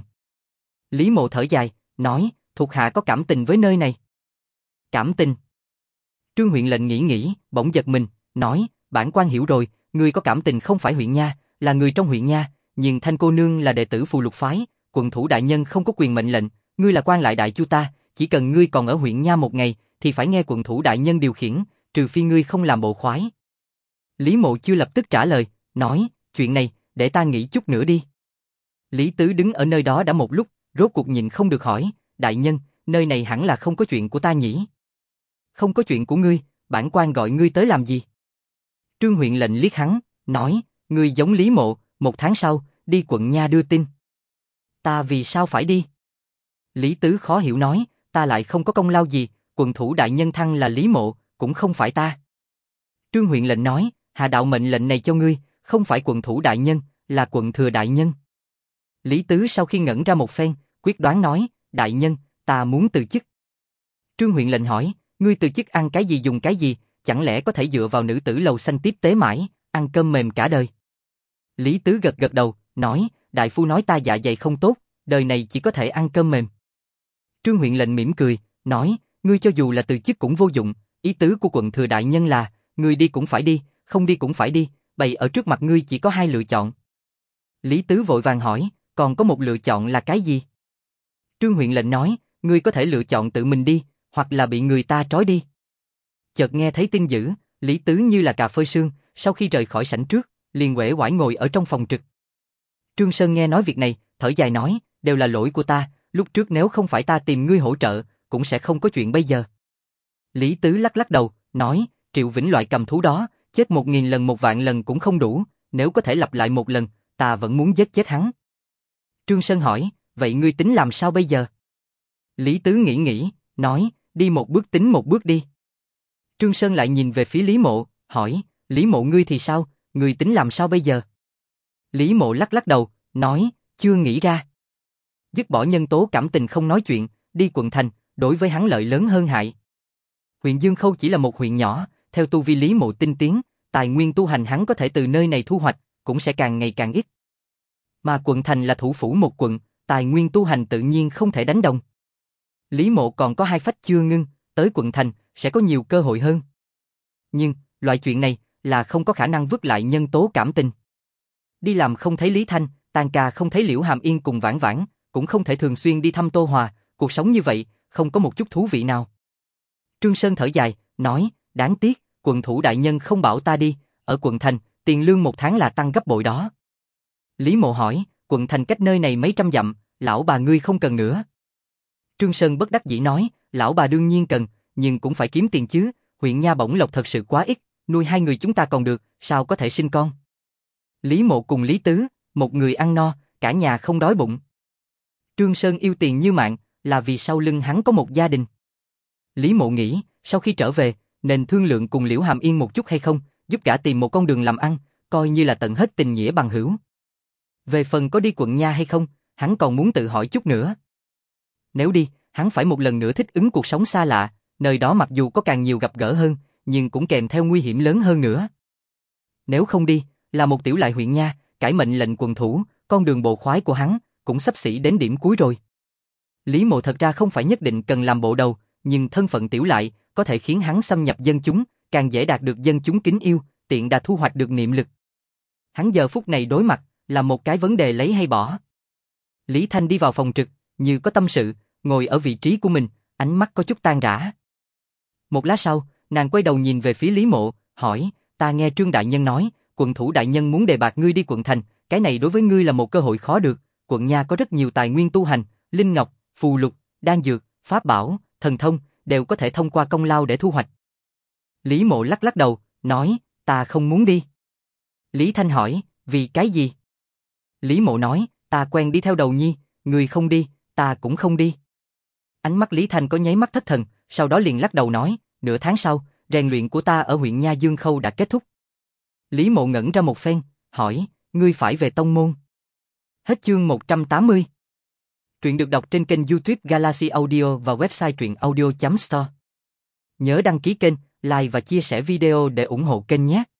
Lý Mộ thở dài, nói, thuộc hạ có cảm tình với nơi này. Cảm tình? Trương huyện lệnh nghĩ, bỗng giật mình, nói, bản quan hiểu rồi, ngươi có cảm tình không phải huyện nha, là người trong huyện nha, nhưng Thanh cô nương là đệ tử Phù Lục phái, quận thủ đại nhân không có quyền mệnh lệnh, ngươi là quan lại đại chu ta, chỉ cần ngươi còn ở huyện nha một ngày, thì phải nghe quận thủ đại nhân điều khiển, trừ phi ngươi không làm bộ khoái. Lý Mộ chưa lập tức trả lời, nói, chuyện này, để ta nghĩ chút nữa đi. Lý Tứ đứng ở nơi đó đã một lúc, rốt cuộc nhìn không được hỏi, đại nhân, nơi này hẳn là không có chuyện của ta nhỉ? Không có chuyện của ngươi, bản quan gọi ngươi tới làm gì? Trương huyện lệnh liếc hắn, nói, ngươi giống Lý Mộ, 1 tháng sau, đi quận nha đưa tin. Ta vì sao phải đi? Lý Tứ khó hiểu nói, ta lại không có công lao gì, quận thủ đại nhân thăng là Lý Mộ, cũng không phải ta. Trương huyện lệnh nói, hạ đạo mệnh lệnh này cho ngươi, không phải quận thủ đại nhân, là quận thừa đại nhân. Lý Tứ sau khi ngẩn ra một phen, quyết đoán nói, đại nhân, ta muốn từ chức. Trương huyện lệnh hỏi, ngươi từ chức ăn cái gì dùng cái gì, chẳng lẽ có thể dựa vào nữ tử lầu xanh tiếp tế mãi, ăn cơm mềm cả đời? Lý Tứ gật gật đầu, nói, đại phu nói ta dạ dày không tốt, đời này chỉ có thể ăn cơm mềm. Trương huyện lệnh mỉm cười, nói, ngươi cho dù là từ chức cũng vô dụng, ý tứ của quận thừa đại nhân là, ngươi đi cũng phải đi, không đi cũng phải đi, bày ở trước mặt ngươi chỉ có 2 lựa chọn. Lý Tứ vội vàng hỏi, còn có một lựa chọn là cái gì? Trương huyện lệnh nói, ngươi có thể lựa chọn tự mình đi, hoặc là bị người ta trói đi. Chợt nghe thấy tin dữ, Lý Tứ như là cà phơi sương, sau khi rời khỏi sảnh trước, liền uể oải ngồi ở trong phòng trực. Trương Sơn nghe nói việc này, thở dài nói, đều là lỗi của ta, lúc trước nếu không phải ta tìm ngươi hỗ trợ, cũng sẽ không có chuyện bây giờ. Lý Tứ lắc lắc đầu, nói, Triệu Vĩnh loại cầm thú đó, chết 1000 lần 1 vạn lần cũng không đủ, nếu có thể lặp lại một lần, ta vẫn muốn giết chết hắn. Trương Sơn hỏi, vậy ngươi tính làm sao bây giờ? Lý Tứ nghĩ, nói, đi một bước tính một bước đi. Trương Sơn lại nhìn về phía Lý Mộ, hỏi, Lý Mộ ngươi thì sao, ngươi tính làm sao bây giờ? Lý Mộ lắc lắc đầu, nói, chưa nghĩ ra. Dứt bỏ nhân tố cảm tình không nói chuyện, đi quận thành, đối với hắn lợi lớn hơn hại. Huyện Dương Khâu chỉ là một huyện nhỏ, theo tu vi Lý Mộ tinh tiến, tài nguyên tu hành hắn có thể từ nơi này thu hoạch, cũng sẽ càng ngày càng ít. Mà quận thành là thủ phủ một quận, tài nguyên tu hành tự nhiên không thể đánh đồng. Lý Mộ còn có 2 phách chưa ngưng, tới quận thành sẽ có nhiều cơ hội hơn. Nhưng, loại chuyện này là không có khả năng vứt lại nhân tố cảm tình. Đi làm không thấy Lý Thanh, tan ca không thấy Liễu Hàm Yên cùng Vãn Vãn, cũng không thể thường xuyên đi thăm Tô Hòa, cuộc sống như vậy, không có một chút thú vị nào. Trương Sơn thở dài, nói, đáng tiếc, quận thủ đại nhân không bảo ta đi, ở quận thành, tiền lương 1 tháng là tăng gấp bội đó. Lý Mộ hỏi, quận thành cách nơi này mấy trăm dặm, lão bà ngươi không cần nữa. Trương Sơn bất đắc dĩ nói, lão bà đương nhiên cần, nhưng cũng phải kiếm tiền chứ, huyện nha bổng lộc thật sự quá ít, nuôi 2 người chúng ta còn được, sao có thể sinh con. Lý Mộ cùng Lý Tứ, một người ăn no, cả nhà không đói bụng. Trương Sơn yêu tiền như mạng, là vì sau lưng hắn có một gia đình. Lý Mộ nghĩ, sau khi trở về, nên thương lượng cùng Liễu Hàm Yên một chút hay không, giúp gã tìm một con đường làm ăn, coi như là tận hết tình nghĩa bằng hữu. Về phần có đi quận nha hay không, hắn còn muốn tự hỏi chút nữa. Nếu đi, hắn phải một lần nữa thích ứng cuộc sống xa lạ, nơi đó mặc dù có càng nhiều gặp gỡ hơn, nhưng cũng kèm theo nguy hiểm lớn hơn nữa. Nếu không đi, là một tiểu lại huyện nha, cải mệnh lệnh quần thủ, con đường bộ khoái của hắn cũng xấp xỉ đến điểm cuối rồi. Lý Mộ thật ra không phải nhất định cần làm bộ đầu, nhưng thân phận tiểu lại có thể khiến hắn xâm nhập dân chúng, càng dễ đạt được dân chúng kính yêu, tiện đà thu hoạch được niệm lực. Hắn giờ phút này đối mặt là một cái vấn đề lấy hay bỏ. Lý Thanh đi vào phòng trực, như có tâm sự, ngồi ở vị trí của mình, ánh mắt có chút tan rã. Một lát sau, nàng quay đầu nhìn về phía Lý Mộ, hỏi, ta nghe Trương đại nhân nói, quận thủ đại nhân muốn đề bạt ngươi đi quận thành, cái này đối với ngươi là một cơ hội khó được, quận nha có rất nhiều tài nguyên tu hành, linh ngọc, phù lục, đan dược, pháp bảo, thần thông, đều có thể thông qua công lao để thu hoạch. Lý Mộ lắc lắc đầu, nói, ta không muốn đi. Lý Thanh hỏi, vì cái gì? Lý Mộ nói, ta quen đi theo đầu nhi, người không đi, ta cũng không đi. Ánh mắt Lý Thanh có nháy mắt thất thần, sau đó liền lắc đầu nói, nửa tháng sau, rèn luyện của ta ở huyện Nha Dương Khâu đã kết thúc. Lý Mộ ngẩn ra một phen, hỏi, ngươi phải về tông môn. Hết chương 180. Truyện được đọc trên kênh YouTube Galaxy Audio và website truyệnaudio.store. Nhớ đăng ký kênh, like và chia sẻ video để ủng hộ kênh nhé.